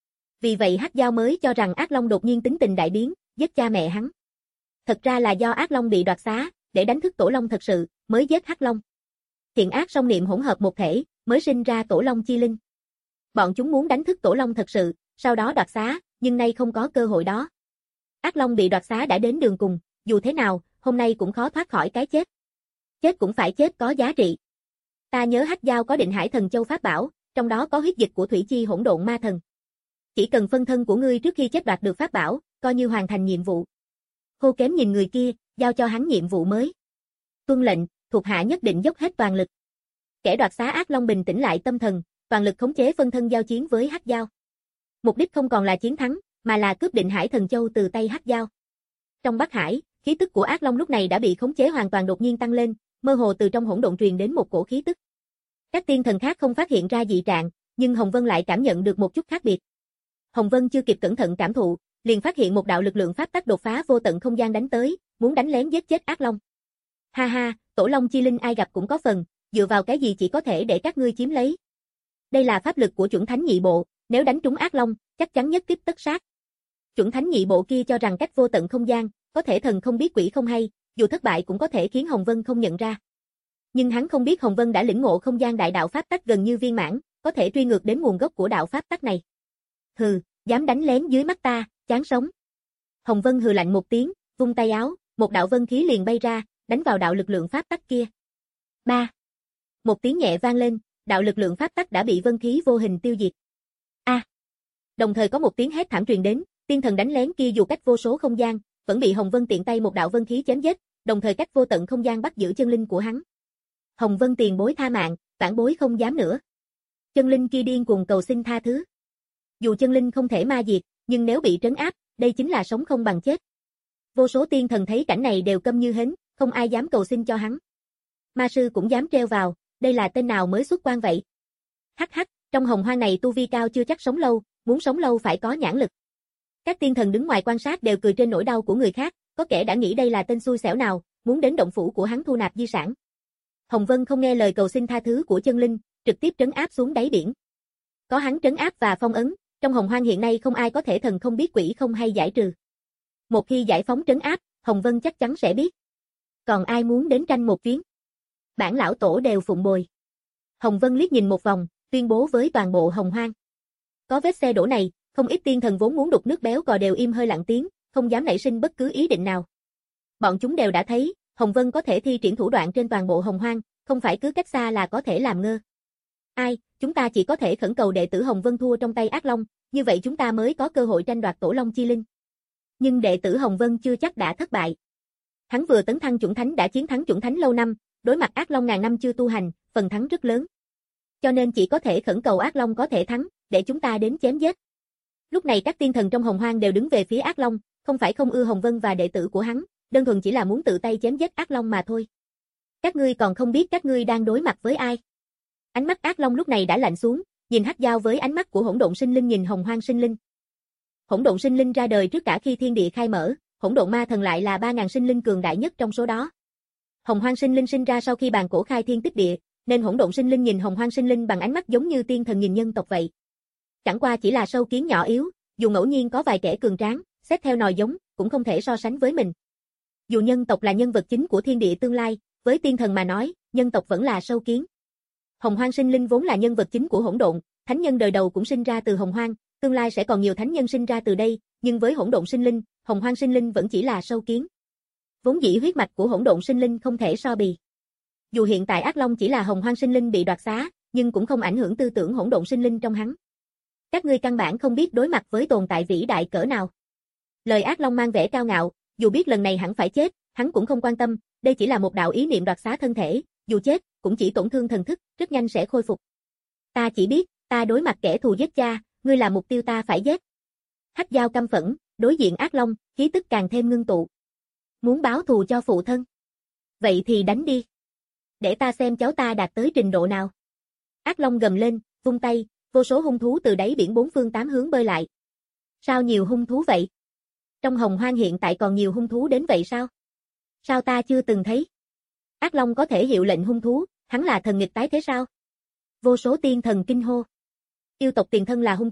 Vì vậy Hắc Dao mới cho rằng Ác Long đột nhiên tính tình đại biến, giết cha mẹ hắn. Thật ra là do Ác Long bị đoạt xá, để đánh thức Tổ Long thật sự, mới giết Hắc Long. Thiện ác song niệm hỗn hợp một thể, mới sinh ra Tổ Long chi linh. Bọn chúng muốn đánh thức Tổ Long thật sự, sau đó đoạt xá, nhưng nay không có cơ hội đó. Ác Long bị đoạt xá đã đến đường cùng, dù thế nào, hôm nay cũng khó thoát khỏi cái chết. Chết cũng phải chết có giá trị. Ta nhớ Hắc Dao có Định Hải Thần Châu pháp bảo, trong đó có huyết dịch của Thủy Chi Hỗn Độn Ma Thần. Chỉ cần phân thân của ngươi trước khi chết đoạt được pháp bảo, coi như hoàn thành nhiệm vụ. Hô Kém nhìn người kia, giao cho hắn nhiệm vụ mới. Tuân lệnh, thuộc hạ nhất định dốc hết toàn lực. Kẻ đoạt xá Ác Long bình tĩnh lại tâm thần, toàn lực khống chế phân thân giao chiến với Hắc Dao. Mục đích không còn là chiến thắng, mà là cướp Định Hải Thần Châu từ tay Hắc Dao. Trong Bắc Hải, khí tức của Ác Long lúc này đã bị khống chế hoàn toàn đột nhiên tăng lên, mơ hồ từ trong hỗn độn truyền đến một cổ khí tức. Các tiên thần khác không phát hiện ra dị trạng, nhưng Hồng Vân lại cảm nhận được một chút khác biệt. Hồng Vân chưa kịp cẩn thận cảm thụ, liền phát hiện một đạo lực lượng pháp tắc đột phá vô tận không gian đánh tới, muốn đánh lén giết chết Ác Long. Ha ha, Tổ Long chi linh ai gặp cũng có phần, dựa vào cái gì chỉ có thể để các ngươi chiếm lấy. Đây là pháp lực của chuẩn thánh nhị bộ, nếu đánh trúng Ác Long, chắc chắn nhất kích tất sát. Chuẩn thánh nhị bộ kia cho rằng cách vô tận không gian, có thể thần không biết quỷ không hay, dù thất bại cũng có thể khiến Hồng Vân không nhận ra. Nhưng hắn không biết Hồng Vân đã lĩnh ngộ không gian đại đạo pháp tắc gần như viên mãn, có thể truy ngược đến nguồn gốc của đạo pháp tắc này. Hừ, dám đánh lén dưới mắt ta, chán sống. Hồng Vân hừ lạnh một tiếng, vung tay áo, một đạo vân khí liền bay ra, đánh vào đạo lực lượng pháp tắc kia. Ba. Một tiếng nhẹ vang lên, đạo lực lượng pháp tắc đã bị vân khí vô hình tiêu diệt. A. À. Đồng thời có một tiếng hét thảm truyền đến, tiên thần đánh lén kia dù cách vô số không gian, vẫn bị Hồng Vân tiện tay một đạo vân khí chém giết, đồng thời cách vô tận không gian bắt giữ chân linh của hắn. Hồng Vân tiền bối tha mạng, vãn bối không dám nữa. Chân linh kia điên cuồng cầu xin tha thứ. Dù chân linh không thể ma diệt, nhưng nếu bị trấn áp, đây chính là sống không bằng chết. Vô số tiên thần thấy cảnh này đều câm như hến, không ai dám cầu xin cho hắn. Ma sư cũng dám treo vào, đây là tên nào mới xuất quan vậy? Hắc hắc, trong hồng hoang này tu vi cao chưa chắc sống lâu, muốn sống lâu phải có nhãn lực. Các tiên thần đứng ngoài quan sát đều cười trên nỗi đau của người khác, có kẻ đã nghĩ đây là tên xui xẻo nào, muốn đến động phủ của hắn thu nạp di sản. Hồng Vân không nghe lời cầu xin tha thứ của chân linh, trực tiếp trấn áp xuống đáy biển. Có hắn trấn áp và phong ấn, trong hồng hoang hiện nay không ai có thể thần không biết quỷ không hay giải trừ. Một khi giải phóng trấn áp, Hồng Vân chắc chắn sẽ biết. Còn ai muốn đến tranh một chuyến? Bản lão tổ đều phụng bồi. Hồng Vân liếc nhìn một vòng, tuyên bố với toàn bộ hồng hoang. Có vết xe đổ này, không ít tiên thần vốn muốn đục nước béo cò đều im hơi lặng tiếng, không dám nảy sinh bất cứ ý định nào. Bọn chúng đều đã thấy, Hồng Vân có thể thi triển thủ đoạn trên toàn bộ hồng hoang, không phải cứ cách xa là có thể làm ngơ. Ai, chúng ta chỉ có thể khẩn cầu đệ tử Hồng Vân thua trong tay Ác Long, như vậy chúng ta mới có cơ hội tranh đoạt Tổ Long chi linh. Nhưng đệ tử Hồng Vân chưa chắc đã thất bại. Hắn vừa tấn thăng chuẩn thánh đã chiến thắng chuẩn thánh lâu năm, đối mặt Ác Long ngàn năm chưa tu hành, phần thắng rất lớn. Cho nên chỉ có thể khẩn cầu Ác Long có thể thắng, để chúng ta đến chém giết. Lúc này các tiên thần trong hồng hoang đều đứng về phía Ác Long, không phải không ưa Hồng Vân và đệ tử của hắn, đơn thuần chỉ là muốn tự tay chém giết Ác Long mà thôi. Các ngươi còn không biết các ngươi đang đối mặt với ai. Ánh mắt Ác Long lúc này đã lạnh xuống, nhìn Hắc Dao với ánh mắt của hỗn độn sinh linh nhìn hồng hoang sinh linh. Hỗn độn sinh linh ra đời trước cả khi thiên địa khai mở, hỗn độn ma thần lại là ba ngàn sinh linh cường đại nhất trong số đó. Hồng hoang sinh linh sinh ra sau khi bàn cổ khai thiên tích địa, nên hỗn độn sinh linh nhìn hồng hoang sinh linh bằng ánh mắt giống như tiên thần nhìn nhân tộc vậy. Chẳng qua chỉ là sâu kiến nhỏ yếu, dù ngẫu nhiên có vài kẻ cường tráng, xét theo nòi giống, cũng không thể so sánh với mình. Dù nhân tộc là nhân vật chính của thiên địa tương lai, với tiên thần mà nói, nhân tộc vẫn là sâu kiến. Hồng hoang sinh linh vốn là nhân vật chính của hỗn độn, thánh nhân đời đầu cũng sinh ra từ hồng hoang, tương lai sẽ còn nhiều thánh nhân sinh ra từ đây, nhưng với hỗn độn sinh linh, hồng hoang sinh linh vẫn chỉ là sâu kiến. Vốn dĩ huyết mạch của hỗn độn sinh linh không thể so bì. Dù hiện tại Ác Long chỉ là hồng hoang sinh linh bị đoạt xá, nhưng cũng không ảnh hưởng tư tưởng hỗn độn sinh linh trong hắn. Các ngươi căn bản không biết đối mặt với tồn tại vĩ đại cỡ nào. Lời Ác Long mang vẻ cao ngạo, dù biết lần này hẳn phải chết, hắn cũng không quan tâm, đây chỉ là một đạo ý niệm đoạt xá thân thể, dù chết, cũng chỉ tổn thương thần thức, rất nhanh sẽ khôi phục. Ta chỉ biết, ta đối mặt kẻ thù giết cha, ngươi là mục tiêu ta phải giết. Hắc Dao căm phẫn, đối diện Ác Long, khí tức càng thêm ngưng tụ. Muốn báo thù cho phụ thân? Vậy thì đánh đi. Để ta xem cháu ta đạt tới trình độ nào. Ác Long gầm lên, vung tay, vô số hung thú từ đáy biển bốn phương tám hướng bơi lại. Sao nhiều hung thú vậy? Trong hồng hoang hiện tại còn nhiều hung thú đến vậy sao? Sao ta chưa từng thấy? Ác Long có thể hiệu lệnh hung thú, hắn là thần nghịch tái thế sao? Vô số tiên thần kinh hô. Yêu tộc tiền thân là hung thú,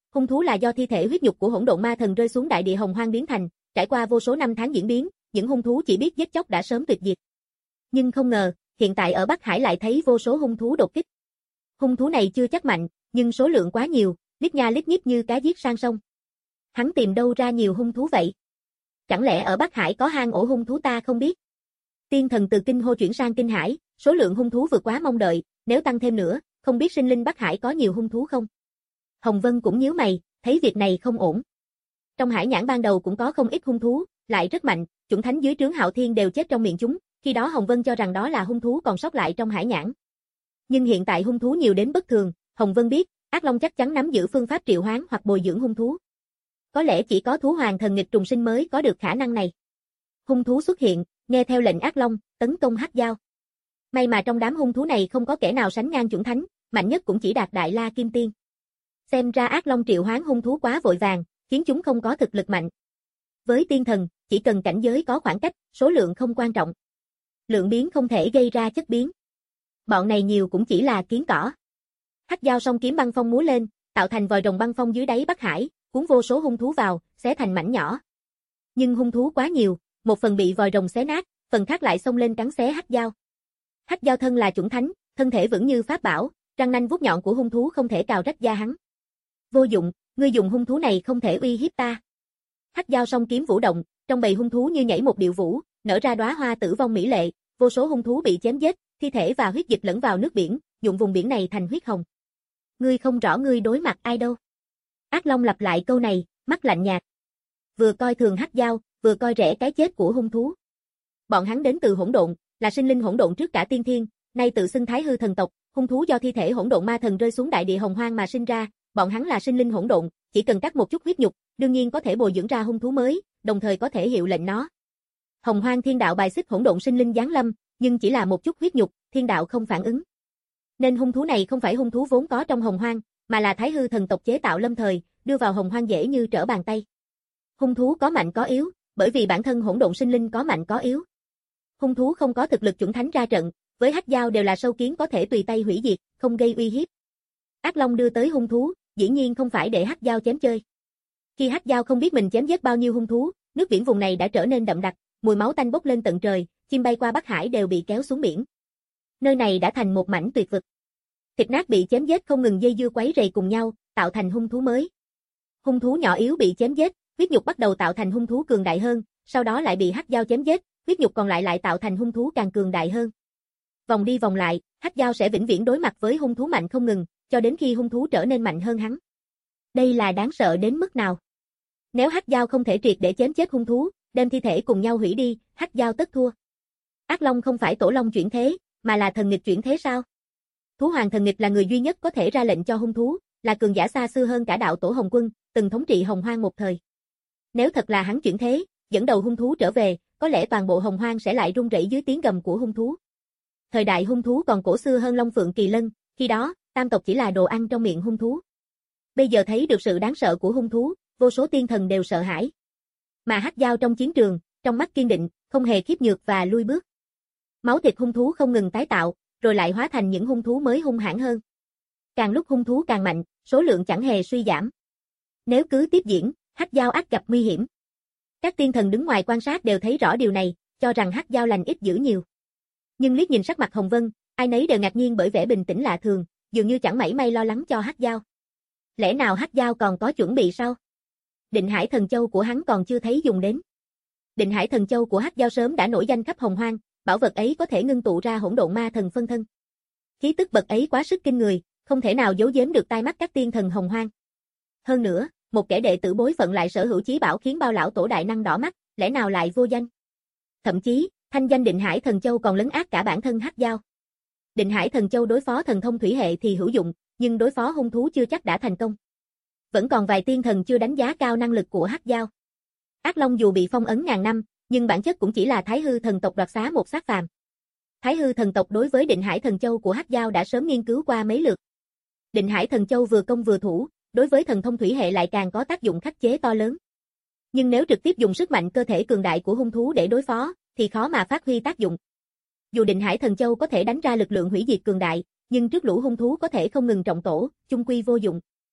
Hung thú là do thi thể huyết nhục của hỗn độn ma thần rơi xuống đại địa hồng hoang biến thành, trải qua vô số năm tháng diễn biến, những hung thú chỉ biết giết chóc đã sớm tuyệt diệt. Nhưng không ngờ, hiện tại ở Bắc Hải lại thấy vô số hung thú đột kích. Hung thú này chưa chắc mạnh, nhưng số lượng quá nhiều, lít nha lít nhít như cá giết sang sông. Hắn tìm đâu ra nhiều hung thú vậy? Chẳng lẽ ở Bắc Hải có hang ổ hung thú ta không biết? Tiên thần từ kinh hô chuyển sang kinh hải, số lượng hung thú vượt quá mong đợi, nếu tăng thêm nữa, không biết sinh linh Bắc Hải có nhiều hung thú không? Hồng Vân cũng nhíu mày, thấy việc này không ổn. Trong hải nhãn ban đầu cũng có không ít hung thú, lại rất mạnh, chủng thánh dưới trướng Hạo Thiên đều chết trong miệng chúng, khi đó Hồng Vân cho rằng đó là hung thú còn sót lại trong hải nhãn. Nhưng hiện tại hung thú nhiều đến bất thường, Hồng Vân biết, Ác Long chắc chắn nắm giữ phương pháp triệu hoán hoặc bồi dưỡng hung thú. Có lẽ chỉ có thú hoàng thần nghịch trùng sinh mới có được khả năng này. Hung thú xuất hiện, nghe theo lệnh Ác Long, tấn công Hắc Dao. May mà trong đám hung thú này không có kẻ nào sánh ngang chủng thánh, mạnh nhất cũng chỉ đạt Đại La Kim Tiên. Xem ra Ác Long triệu hoán hung thú quá vội vàng, khiến chúng không có thực lực mạnh. Với tiên thần, chỉ cần cảnh giới có khoảng cách, số lượng không quan trọng. Lượng biến không thể gây ra chất biến. Bọn này nhiều cũng chỉ là kiến cỏ. Hắc Dao song kiếm băng phong múa lên, tạo thành vòi rồng băng phong dưới đáy Bắc Hải, cuốn vô số hung thú vào, xé thành mảnh nhỏ. Nhưng hung thú quá nhiều, một phần bị vòi rồng xé nát, phần khác lại xông lên cắn xé Hắc Dao. Hắc Dao thân là chủng thánh, thân thể vững như pháp bảo, răng nanh vuốt nhọn của hung thú không thể cào rách da hắn. Vô dụng, ngươi dùng hung thú này không thể uy hiếp ta. Hắc Dao song kiếm vũ động, trong bầy hung thú như nhảy một điệu vũ, nở ra đóa hoa tử vong mỹ lệ, vô số hung thú bị chém giết, thi thể và huyết dịch lẫn vào nước biển, nhuộm vùng biển này thành huyết hồng. Ngươi không rõ ngươi đối mặt ai đâu. Ác Long lặp lại câu này, mắt lạnh nhạt. Vừa coi thường Hắc Dao, vừa coi rẻ cái chết của hung thú. Bọn hắn đến từ hỗn độn, là sinh linh hỗn độn trước cả tiên thiên, nay tự xưng Thái Hư thần tộc, hung thú do thi thể hỗn độn ma thần rơi xuống đại địa hồng hoang mà sinh ra, bọn hắn là sinh linh hỗn độn, chỉ cần cắt một chút huyết nhục, đương nhiên có thể bồi dưỡng ra hung thú mới, đồng thời có thể hiệu lệnh nó. Hồng Hoang Thiên Đạo bài xích hỗn độn sinh linh giáng lâm, nhưng chỉ là một chút huyết nhục, Thiên Đạo không phản ứng. Nên hung thú này không phải hung thú vốn có trong Hồng Hoang, mà là Thái Hư thần tộc chế tạo lâm thời, đưa vào Hồng Hoang dễ như trở bàn tay. Hung thú có mạnh có yếu, bởi vì bản thân hỗn độn sinh linh có mạnh có yếu. Hung thú không có thực lực chủng thánh ra trận, với Hắc Dao đều là sâu kiến có thể tùy tay hủy diệt, không gây uy hiếp. Ác Long đưa tới hung thú, dĩ nhiên không phải để Hắc Dao chém chơi. Khi Hắc Dao không biết mình chém giết bao nhiêu hung thú, nước biển vùng này đã trở nên đậm đặc, mùi máu tanh bốc lên tận trời, chim bay qua Bắc Hải đều bị kéo xuống biển. Nơi này đã thành một mảnh tuyệt vực. Thịt nát bị chém giết không ngừng dây dưa quấy rầy cùng nhau, tạo thành hung thú mới. Hung thú nhỏ yếu bị chém giết, huyết nhục bắt đầu tạo thành hung thú cường đại hơn, sau đó lại bị Hắc Dao chém giết, huyết nhục còn lại lại tạo thành hung thú càng cường đại hơn. Vòng đi vòng lại, Hắc Dao sẽ vĩnh viễn đối mặt với hung thú mạnh không ngừng, cho đến khi hung thú trở nên mạnh hơn hắn. Đây là đáng sợ đến mức nào? Nếu Hắc Dao không thể triệt để chém chết hung thú, đem thi thể cùng nhau hủy đi, Hắc Dao tất thua. Ác Long không phải tổ long chuyển thế, mà là thần nghịch chuyển thế sao? Thú hoàng thần nghịch là người duy nhất có thể ra lệnh cho hung thú, là cường giả xa xưa hơn cả đạo tổ Hồng Quân, từng thống trị Hồng Hoang một thời. Nếu thật là hắn chuyển thế, dẫn đầu hung thú trở về, có lẽ toàn bộ Hồng Hoang sẽ lại rung rẩy dưới tiếng gầm của hung thú. Thời đại hung thú còn cổ xưa hơn Long Phượng Kỳ Lân, khi đó, tam tộc chỉ là đồ ăn trong miệng hung thú. Bây giờ thấy được sự đáng sợ của hung thú, vô số tiên thần đều sợ hãi. Mà Hắc Dao trong chiến trường, trong mắt kiên định, không hề khiếp nhược và lui bước. Máu thịt hung thú không ngừng tái tạo, rồi lại hóa thành những hung thú mới hung hãn hơn. Càng lúc hung thú càng mạnh, số lượng chẳng hề suy giảm. Nếu cứ tiếp diễn, Hắc Dao ắt gặp nguy hiểm. Các tiên thần đứng ngoài quan sát đều thấy rõ điều này, cho rằng Hắc Dao lành ít dữ nhiều. Nhưng liếc nhìn sắc mặt Hồng Vân, ai nấy đều ngạc nhiên bởi vẻ bình tĩnh lạ thường, dường như chẳng mảy may lo lắng cho Hắc Dao. Lẽ nào Hắc Dao còn có chuẩn bị sao? Định Hải Thần Châu của hắn còn chưa thấy dùng đến. Định Hải Thần Châu của Hắc Dao sớm đã nổi danh khắp Hồng Hoang, bảo vật ấy có thể ngưng tụ ra hỗn độn ma thần phân thân. Khí tức bậc ấy quá sức kinh người, không thể nào giấu giếm được tai mắt các tiên thần Hồng Hoang. Hơn nữa, một kẻ đệ tử bối phận lại sở hữu chí bảo khiến bao lão tổ đại năng đỏ mắt, lẽ nào lại vô danh? Thậm chí, thanh danh Định Hải Thần Châu còn lấn át cả bản thân Hắc Dao. Định Hải Thần Châu đối phó thần thông thủy hệ thì hữu dụng, nhưng đối phó hung thú chưa chắc đã thành công. Vẫn còn vài tiên thần chưa đánh giá cao năng lực của Hắc Dao. Ác Long dù bị phong ấn ngàn năm, nhưng bản chất cũng chỉ là Thái Hư thần tộc đoạt xá một xác phàm. Thái Hư thần tộc đối với Định Hải Thần Châu của Hắc Dao đã sớm nghiên cứu qua mấy lượt. Định Hải Thần Châu vừa công vừa thủ, đối với thần thông thủy hệ lại càng có tác dụng khắc chế to lớn. Nhưng nếu trực tiếp dùng sức mạnh cơ thể cường đại của hung thú để đối phó, thì khó mà phát huy tác dụng. Dù Định Hải Thần Châu có thể đánh ra lực lượng hủy diệt cường đại, nhưng trước lũ hung thú có thể không ngừng trọng tổ, chung quy vô dụng.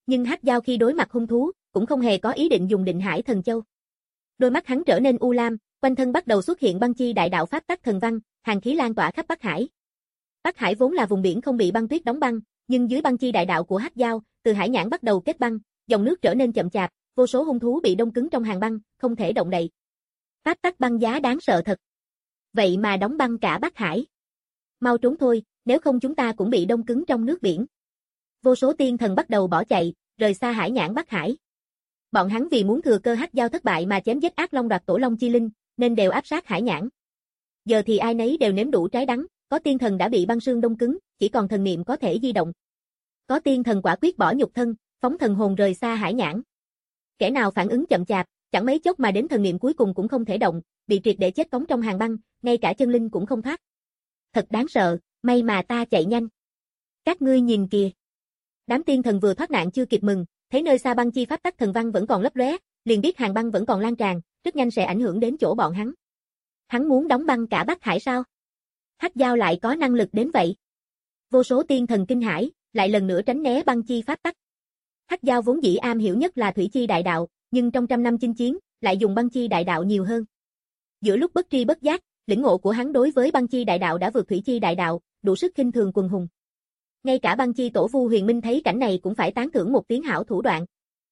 Nhưng Hắc Giao khi đối mặt hung thú, cũng không hề có ý định dùng Định Hải Thần Châu. Đôi mắt hắn trở nên u lam, quanh thân bắt đầu xuất hiện băng chi đại đạo pháp tắc thần văn, hàn khí lan tỏa khắp Bắc Hải. Bắc Hải vốn là vùng biển không bị băng tuyết đóng băng, nhưng dưới băng chi đại đạo của Hắc Giao, từ hải nhãn bắt đầu kết băng, dòng nước trở nên chậm chạp, vô số hung thú bị đông cứng trong hàng băng, không thể động đậy. Pháp tắc băng giá đáng sợ thật. Vậy mà đóng băng cả Bắc Hải. Mau trốn thôi, nếu không chúng ta cũng bị đông cứng trong nước biển. Vô số tiên thần bắt đầu bỏ chạy, rời xa hải nhãn Bắc Hải. Bọn hắn vì muốn thừa cơ Hắc Giao thất bại mà chém giết Ác Long đoạt Tổ Long chi linh, nên đều áp sát hải nhãn. Giờ thì ai nấy đều nếm đủ trái đắng, có tiên thần đã bị băng sương đông cứng, chỉ còn thần niệm có thể di động. Có tiên thần quả quyết bỏ nhục thân, phóng thần hồn rời xa hải nhãn. Kẻ nào phản ứng chậm chạp, chẳng mấy chốc mà đến thần niệm cuối cùng cũng không thể động, bị triệt để chết cống trong hàng băng, ngay cả chân linh cũng không thoát. Thật đáng sợ, may mà ta chạy nhanh. Các ngươi nhìn kìa. Đám tiên thần vừa thoát nạn chưa kịp mừng, thấy nơi xa băng chi pháp tắc thần văn vẫn còn lấp lóe, liền biết hàng băng vẫn còn lan tràn, rất nhanh sẽ ảnh hưởng đến chỗ bọn hắn. Hắn muốn đóng băng cả Bắc Hải sao? Hắc Giao lại có năng lực đến vậy. Vô số tiên thần kinh hãi, lại lần nữa tránh né băng chi pháp tắc. Hắc Giao vốn dĩ am hiểu nhất là thủy chi đại đạo, nhưng trong trăm năm chinh chiến, lại dùng băng chi đại đạo nhiều hơn. Giữa lúc bất tri bất giác, lĩnh ngộ của hắn đối với băng chi đại đạo đã vượt thủy chi đại đạo, đủ sức khinh thường quần hùng. Ngay cả băng chi tổ Vu Huyền Minh thấy cảnh này cũng phải tán thưởng một tiếng hảo thủ đoạn.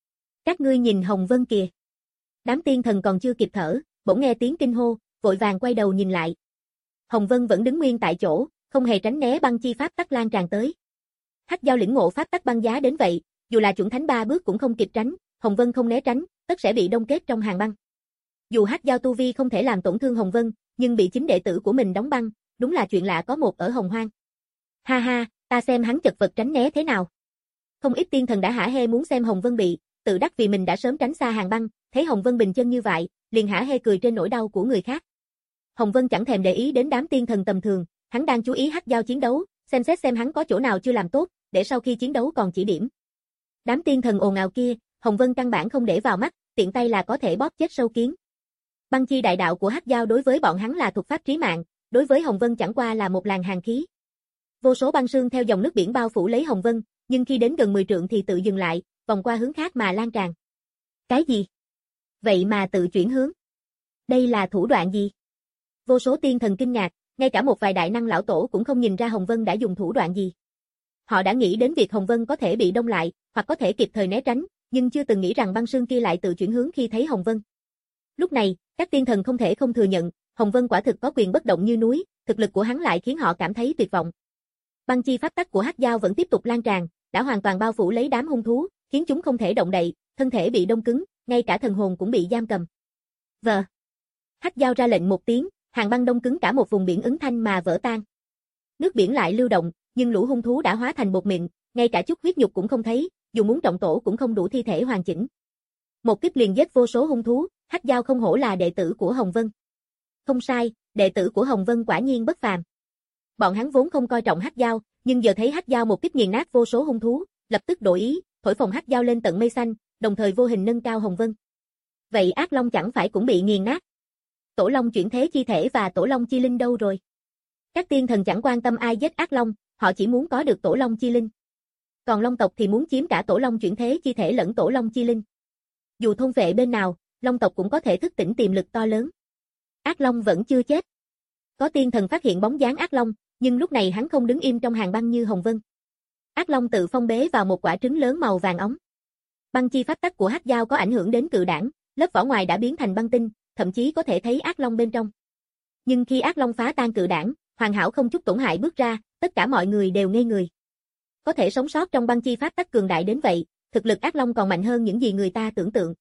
Các ngươi nhìn Hồng Vân kìa. Đám tiên thần còn chưa kịp thở, bỗng nghe tiếng kinh hô, vội vàng quay đầu nhìn lại. Hồng Vân vẫn đứng nguyên tại chỗ, không hề tránh né băng chi pháp tắc lan tràn tới. Hắc Giao lĩnh ngộ pháp tắc băng giá đến vậy, dù là chuẩn thánh ba bước cũng không kịp tránh, Hồng Vân không né tránh, tất sẽ bị đông kết trong hàng băng. Dù Hắc Giao tu vi không thể làm tổn thương Hồng Vân, nhưng bị chính đệ tử của mình đóng băng, đúng là chuyện lạ có một ở Hồng Hoang. Ha ha, ta xem hắn chật vật tránh né thế nào. Không ít tiên thần đã hả hê muốn xem Hồng Vân bị, tự đắc vì mình đã sớm tránh xa hàng băng, thấy Hồng Vân bình chân như vậy, liền hả hê cười trên nỗi đau của người khác. Hồng Vân chẳng thèm để ý đến đám tiên thần tầm thường, hắn đang chú ý Hắc Giao chiến đấu, xem xét xem hắn có chỗ nào chưa làm tốt, để sau khi chiến đấu còn chỉ điểm. Đám tiên thần ồn ào kia, Hồng Vân căn bản không để vào mắt, tiện tay là có thể bóp chết sâu kiến. Băng chi đại đạo của Hắc Giao đối với bọn hắn là thuật pháp trí mạng, đối với Hồng Vân chẳng qua là một làn hàn khí. Vô số băng sương theo dòng nước biển bao phủ lấy Hồng Vân, nhưng khi đến gần mười trượng thì tự dừng lại, vòng qua hướng khác mà lan tràn. Cái gì? Vậy mà tự chuyển hướng. Đây là thủ đoạn gì? Vô số tiên thần kinh ngạc, ngay cả một vài đại năng lão tổ cũng không nhìn ra Hồng Vân đã dùng thủ đoạn gì. Họ đã nghĩ đến việc Hồng Vân có thể bị đông lại, hoặc có thể kịp thời né tránh, nhưng chưa từng nghĩ rằng băng sương kia lại tự chuyển hướng khi thấy Hồng Vân. Lúc này, các tiên thần không thể không thừa nhận, Hồng Vân quả thực có quyền bất động như núi, thực lực của hắn lại khiến họ cảm thấy tuyệt vọng. Băng chi pháp tắc của Hắc Giao vẫn tiếp tục lan tràn, đã hoàn toàn bao phủ lấy đám hung thú, khiến chúng không thể động đậy, thân thể bị đông cứng, ngay cả thần hồn cũng bị giam cầm. Vờ. Hắc Giao ra lệnh một tiếng, hàng băng đông cứng cả một vùng biển ứng thanh mà vỡ tan. Nước biển lại lưu động, nhưng lũ hung thú đã hóa thành bột mịn, ngay cả chút huyết nhục cũng không thấy, dù muốn trọng tổ cũng không đủ thi thể hoàn chỉnh. Một kiếp liền giết vô số hung thú, Hắc Giao không hổ là đệ tử của Hồng Vân. Không sai, đệ tử của Hồng Vân quả nhiên bất phàm. Bọn hắn vốn không coi trọng Hắc Giao, nhưng giờ thấy Hắc Giao một kiếp nghiền nát vô số hung thú, lập tức đổi ý, thổi phồng Hắc Giao lên tận mây xanh, đồng thời vô hình nâng cao Hồng Vân. Vậy Ác Long chẳng phải cũng bị nghiền nát? Tổ Long chuyển thế chi thể và Tổ Long chi linh đâu rồi? Các tiên thần chẳng quan tâm ai giết Ác Long, họ chỉ muốn có được Tổ Long chi linh. Còn Long tộc thì muốn chiếm cả Tổ Long chuyển thế chi thể lẫn Tổ Long chi linh. Dù thôn vệ bên nào, Long tộc cũng có thể thức tỉnh tiềm lực to lớn. Ác Long vẫn chưa chết. Có tiên thần phát hiện bóng dáng Ác Long, nhưng lúc này hắn không đứng im trong hàng băng như Hồng Vân. Ác Long tự phong bế vào một quả trứng lớn màu vàng óng. Băng chi pháp tắc của Hắc Giao có ảnh hưởng đến cự đảng, lớp vỏ ngoài đã biến thành băng tinh, thậm chí có thể thấy Ác Long bên trong. Nhưng khi Ác Long phá tan cự đảng, hoàn hảo không chút tổn hại bước ra, tất cả mọi người đều ngây người. Có thể sống sót trong băng chi pháp tắc cường đại đến vậy, thực lực Ác Long còn mạnh hơn những gì người ta tưởng tượng.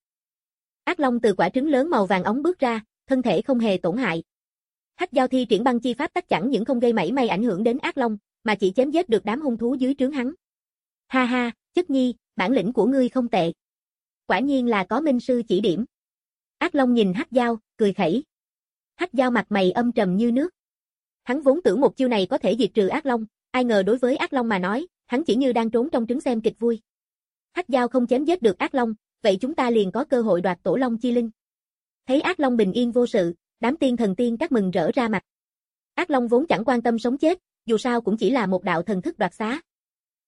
Ác Long từ quả trứng lớn màu vàng óng bước ra, thân thể không hề tổn hại. Hắc Giao thi triển băng chi pháp tắc chẳng những không gây mảy may ảnh hưởng đến Ác Long, mà chỉ chém giết được đám hung thú dưới trướng hắn. Ha ha, chất nhi, bản lĩnh của ngươi không tệ. Quả nhiên là có minh sư chỉ điểm. Ác Long nhìn Hắc Giao, cười khẩy. Hắc Giao mặt mày âm trầm như nước. Hắn vốn tưởng một chiêu này có thể diệt trừ Ác Long, ai ngờ đối với Ác Long mà nói, hắn chỉ như đang trốn trong trứng xem kịch vui. Hắc Giao không chém giết được Ác Long, vậy chúng ta liền có cơ hội đoạt Tổ Long chi linh. Thấy Ác Long bình yên vô sự, đám tiên thần tiên các mừng rỡ ra mặt. Ác Long vốn chẳng quan tâm sống chết, dù sao cũng chỉ là một đạo thần thức đoạt xá.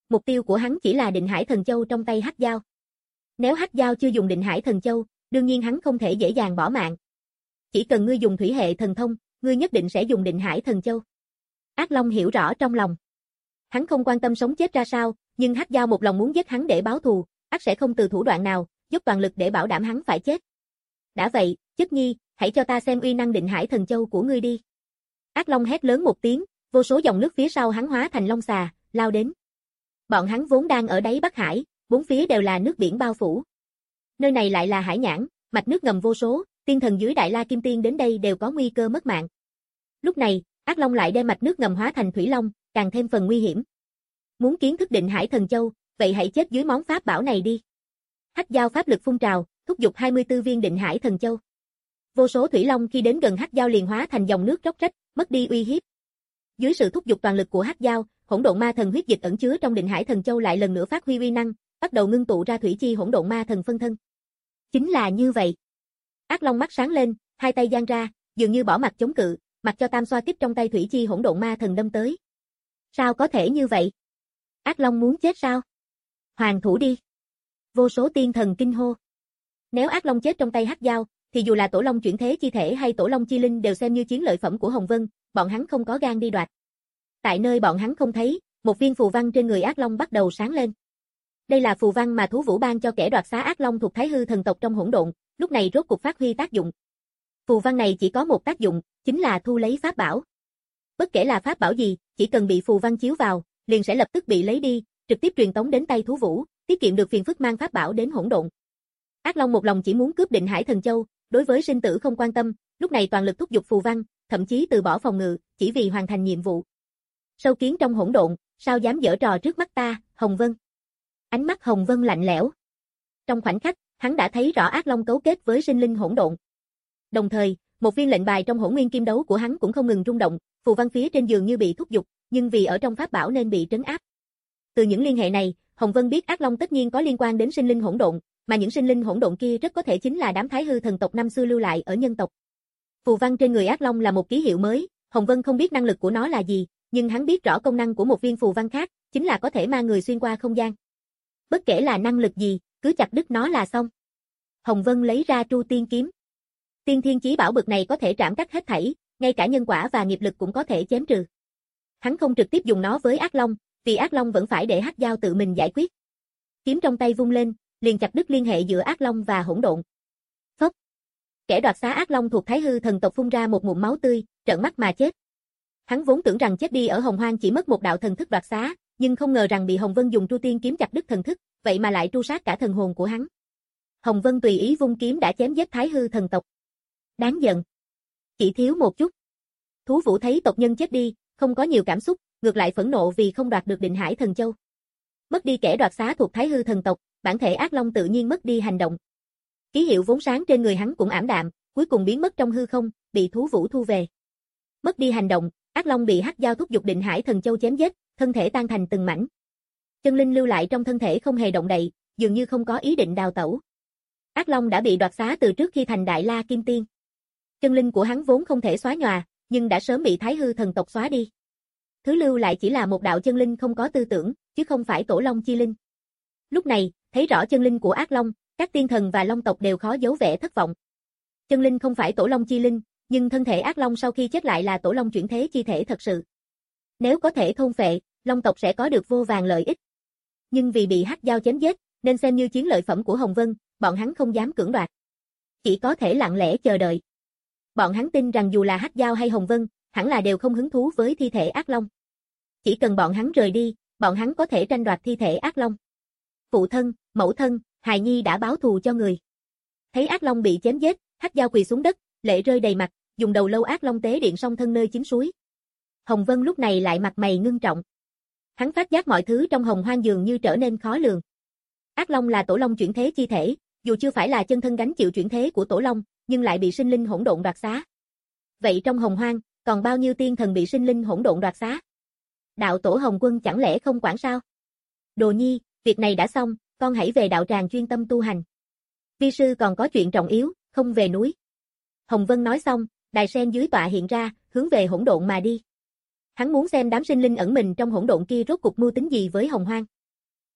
Mục tiêu của hắn chỉ là Định Hải Thần Châu trong tay Hắc Dao. Nếu Hắc Dao chưa dùng Định Hải Thần Châu, đương nhiên hắn không thể dễ dàng bỏ mạng. Chỉ cần ngươi dùng thủy hệ thần thông, ngươi nhất định sẽ dùng Định Hải Thần Châu. Ác Long hiểu rõ trong lòng. Hắn không quan tâm sống chết ra sao, nhưng Hắc Dao một lòng muốn giết hắn để báo thù, ắt sẽ không từ thủ đoạn nào, dốc toàn lực để bảo đảm hắn phải chết. Đã vậy, Chất Nhi, hãy cho ta xem uy năng Định Hải Thần Châu của ngươi đi. Ác Long hét lớn một tiếng, vô số dòng nước phía sau hắn hóa thành long xà, lao đến. Bọn hắn vốn đang ở đáy Bắc Hải, bốn phía đều là nước biển bao phủ. Nơi này lại là hải nhãn, mạch nước ngầm vô số, tiên thần dưới Đại La Kim Tiên đến đây đều có nguy cơ mất mạng. Lúc này, Ác Long lại đem mạch nước ngầm hóa thành thủy long, càng thêm phần nguy hiểm. Muốn kiến thức Định Hải Thần Châu, vậy hãy chết dưới món pháp bảo này đi. Hắc Dao pháp lực phun trào, thúc giục hai mươi tư viên Định Hải Thần Châu. Vô số thủy long khi đến gần Hắc Dao liền hóa thành dòng nước róc rách, mất đi uy hiếp. Dưới sự thúc giục toàn lực của Hắc Dao, hỗn độn ma thần huyết dịch ẩn chứa trong Định Hải Thần Châu lại lần nữa phát huy uy năng, bắt đầu ngưng tụ ra thủy chi hỗn độn ma thần phân thân. Chính là như vậy. Ác Long mắt sáng lên, hai tay giang ra, dường như bỏ mặt chống cự, mặc cho tam xoa kích trong tay thủy chi hỗn độn ma thần đâm tới. Sao có thể như vậy? Ác Long muốn chết sao? Hoàng thủ đi. Vô số tiên thần kinh hô. Nếu Ác Long chết trong tay Hắc Dao, thì dù là Tổ Long chuyển thế chi thể hay Tổ Long chi linh đều xem như chiến lợi phẩm của Hồng Vân, bọn hắn không có gan đi đoạt. Tại nơi bọn hắn không thấy, một viên phù văn trên người Ác Long bắt đầu sáng lên. Đây là phù văn mà Thú Vũ ban cho kẻ đoạt xá Ác Long thuộc Thái Hư thần tộc trong hỗn độn, lúc này rốt cục phát huy tác dụng. Phù văn này chỉ có một tác dụng, chính là thu lấy pháp bảo. Bất kể là pháp bảo gì, chỉ cần bị phù văn chiếu vào, liền sẽ lập tức bị lấy đi, trực tiếp truyền tống đến tay Thú Vũ, tiết kiệm được phiền phức mang pháp bảo đến hỗn độn. Ác Long một lòng chỉ muốn cướp Định Hải Thần Châu, đối với sinh tử không quan tâm, lúc này toàn lực thúc giục phù văn, thậm chí từ bỏ phòng ngự, chỉ vì hoàn thành nhiệm vụ. Sâu kiến trong hỗn độn, sao dám giở trò trước mắt ta, Hồng Vân? Ánh mắt Hồng Vân lạnh lẽo. Trong khoảnh khắc, hắn đã thấy rõ Ác Long cấu kết với sinh linh hỗn độn. Đồng thời, một viên lệnh bài trong Hỗn Nguyên Kim Đấu của hắn cũng không ngừng rung động, phù văn phía trên giường như bị thúc giục, nhưng vì ở trong pháp bảo nên bị trấn áp. Từ những liên hệ này, Hồng Vân biết Ác Long tất nhiên có liên quan đến sinh linh hỗn độn, mà những sinh linh hỗn độn kia rất có thể chính là đám Thái Hư thần tộc năm xưa lưu lại ở nhân tộc. Phù văn trên người Ác Long là một ký hiệu mới, Hồng Vân không biết năng lực của nó là gì, nhưng hắn biết rõ công năng của một viên phù văn khác, chính là có thể mang người xuyên qua không gian. Bất kể là năng lực gì, cứ chặt đứt nó là xong. Hồng Vân lấy ra Tru Tiên kiếm. Tiên thiên chí bảo bực này có thể trảm cắt hết thảy, ngay cả nhân quả và nghiệp lực cũng có thể chém trừ. Hắn không trực tiếp dùng nó với Ác Long, vì Ác Long vẫn phải để Hắc Dao tự mình giải quyết. Kiếm trong tay vung lên, liền chặt đứt liên hệ giữa Ác Long và hỗn độn. Phốc. Kẻ đoạt xá Ác Long thuộc Thái Hư thần tộc phun ra một ngụm máu tươi, trợn mắt mà chết. Hắn vốn tưởng rằng chết đi ở Hồng Hoang chỉ mất một đạo thần thức đoạt xá, nhưng không ngờ rằng bị Hồng Vân dùng Tru Tiên kiếm chặt đứt thần thức, vậy mà lại tru sát cả thần hồn của hắn. Hồng Vân tùy ý vung kiếm đã chém giết Thái Hư thần tộc. Đáng giận. Chỉ thiếu một chút. Thú Vũ thấy tộc nhân chết đi, không có nhiều cảm xúc, ngược lại phẫn nộ vì không đoạt được Định Hải Thần Châu. Mất đi kẻ đoạt xá thuộc Thái Hư thần tộc, bản thể Ác Long tự nhiên mất đi hành động. Ký hiệu vốn sáng trên người hắn cũng ảm đạm, cuối cùng biến mất trong hư không, bị Thú Vũ thu về. Mất đi hành động, Ác Long bị Hắc Dao thúc giục Định Hải Thần Châu chém giết, thân thể tan thành từng mảnh. Chân linh lưu lại trong thân thể không hề động đậy, dường như không có ý định đào tẩu. Ác Long đã bị đoạt xá từ trước khi thành Đại La Kim Tiên. Chân linh của hắn vốn không thể xóa nhòa, nhưng đã sớm bị Thái Hư thần tộc xóa đi. Thứ lưu lại chỉ là một đạo chân linh không có tư tưởng, chứ không phải Tổ Long chi linh. Lúc này, thấy rõ chân linh của Ác Long, các tiên thần và Long tộc đều khó giấu vẻ thất vọng. Chân linh không phải Tổ Long chi linh, nhưng thân thể Ác Long sau khi chết lại là Tổ Long chuyển thế chi thể thật sự. Nếu có thể thôn phệ, Long tộc sẽ có được vô vàn lợi ích. Nhưng vì bị Hắc Dao chém giết, nên xem như chiến lợi phẩm của Hồng Vân, bọn hắn không dám cưỡng đoạt. Chỉ có thể lặng lẽ chờ đợi. Bọn hắn tin rằng dù là Hắc Dao hay Hồng Vân, hẳn là đều không hứng thú với thi thể Ác Long. Chỉ cần bọn hắn rời đi, bọn hắn có thể tranh đoạt thi thể Ác Long. Phụ thân, mẫu thân, hài nhi đã báo thù cho người. Thấy Ác Long bị chém giết, Hắc Dao quỳ xuống đất, lệ rơi đầy mặt, dùng đầu lâu Ác Long tế điện song thân nơi chính suối. Hồng Vân lúc này lại mặt mày ngưng trọng. Hắn phát giác mọi thứ trong Hồng Hoang dường như trở nên khó lường. Ác Long là Tổ Long chuyển thế chi thể, dù chưa phải là chân thân gánh chịu chuyển thế của Tổ Long, nhưng lại bị sinh linh hỗn độn đoạt xá. Vậy trong Hồng Hoang, còn bao nhiêu tiên thần bị sinh linh hỗn độn đoạt xá? Đạo tổ Hồng Quân chẳng lẽ không quản sao? Đồ nhi, việc này đã xong, con hãy về đạo tràng chuyên tâm tu hành. Vi sư còn có chuyện trọng yếu, không về núi. Hồng Vân nói xong, đài sen dưới tọa hiện ra, hướng về hỗn độn mà đi. Hắn muốn xem đám sinh linh ẩn mình trong hỗn độn kia rốt cục mưu tính gì với Hồng Hoang.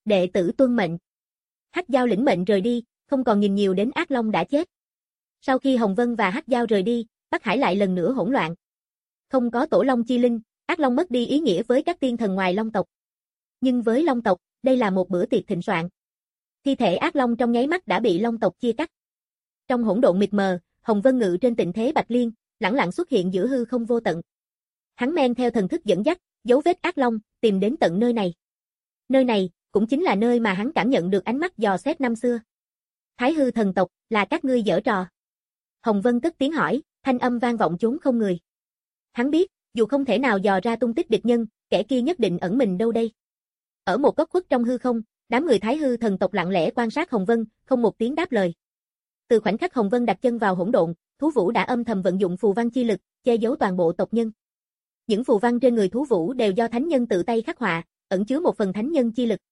Đệ tử tuân mệnh. Hắc Dao lĩnh mệnh rời đi, không còn nhìn nhiều đến Ác Long đã chết. Sau khi Hồng Vân và Hắc Dao rời đi, Bắc Hải lại lần nữa hỗn loạn. Không có tổ Long chi linh, Ác Long mất đi ý nghĩa với các tiên thần ngoài Long tộc. Nhưng với Long tộc, đây là một bữa tiệc thịnh soạn. Thi thể Ác Long trong nháy mắt đã bị Long tộc chia cắt. Trong hỗn độn mịt mờ, Hồng Vân ngự trên tịnh thế Bạch Liên, lẳng lặng xuất hiện giữa hư không vô tận. Hắn men theo thần thức dẫn dắt, dấu vết Ác Long, tìm đến tận nơi này. Nơi này, cũng chính là nơi mà hắn cảm nhận được ánh mắt dò xét năm xưa. Thái hư thần tộc, là các ngươi giở trò. Hồng Vân cất tiếng hỏi, thanh âm vang vọng chốn không người. Hắn biết, dù không thể nào dò ra tung tích địch nhân, kẻ kia nhất định ẩn mình đâu đây. Ở một góc khuất trong hư không, đám người Thái hư thần tộc lặng lẽ quan sát Hồng Vân, không một tiếng đáp lời. Từ khoảnh khắc Hồng Vân đặt chân vào hỗn độn, thú vũ đã âm thầm vận dụng phù văn chi lực, che giấu toàn bộ tộc nhân. Những phù văn trên người thú vũ đều do thánh nhân tự tay khắc họa, ẩn chứa một phần thánh nhân chi lực.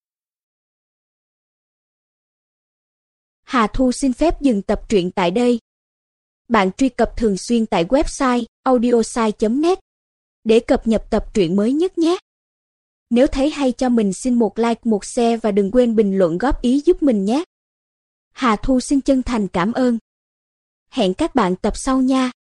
Hà Thu xin phép dừng tập truyện tại đây. Bạn truy cập thường xuyên tại website audiosai chấm net để cập nhật tập truyện mới nhất nhé. Nếu thấy hay cho mình xin một like, một share và đừng quên bình luận góp ý giúp mình nhé. Hà Thu xin chân thành cảm ơn. Hẹn các bạn tập sau nha.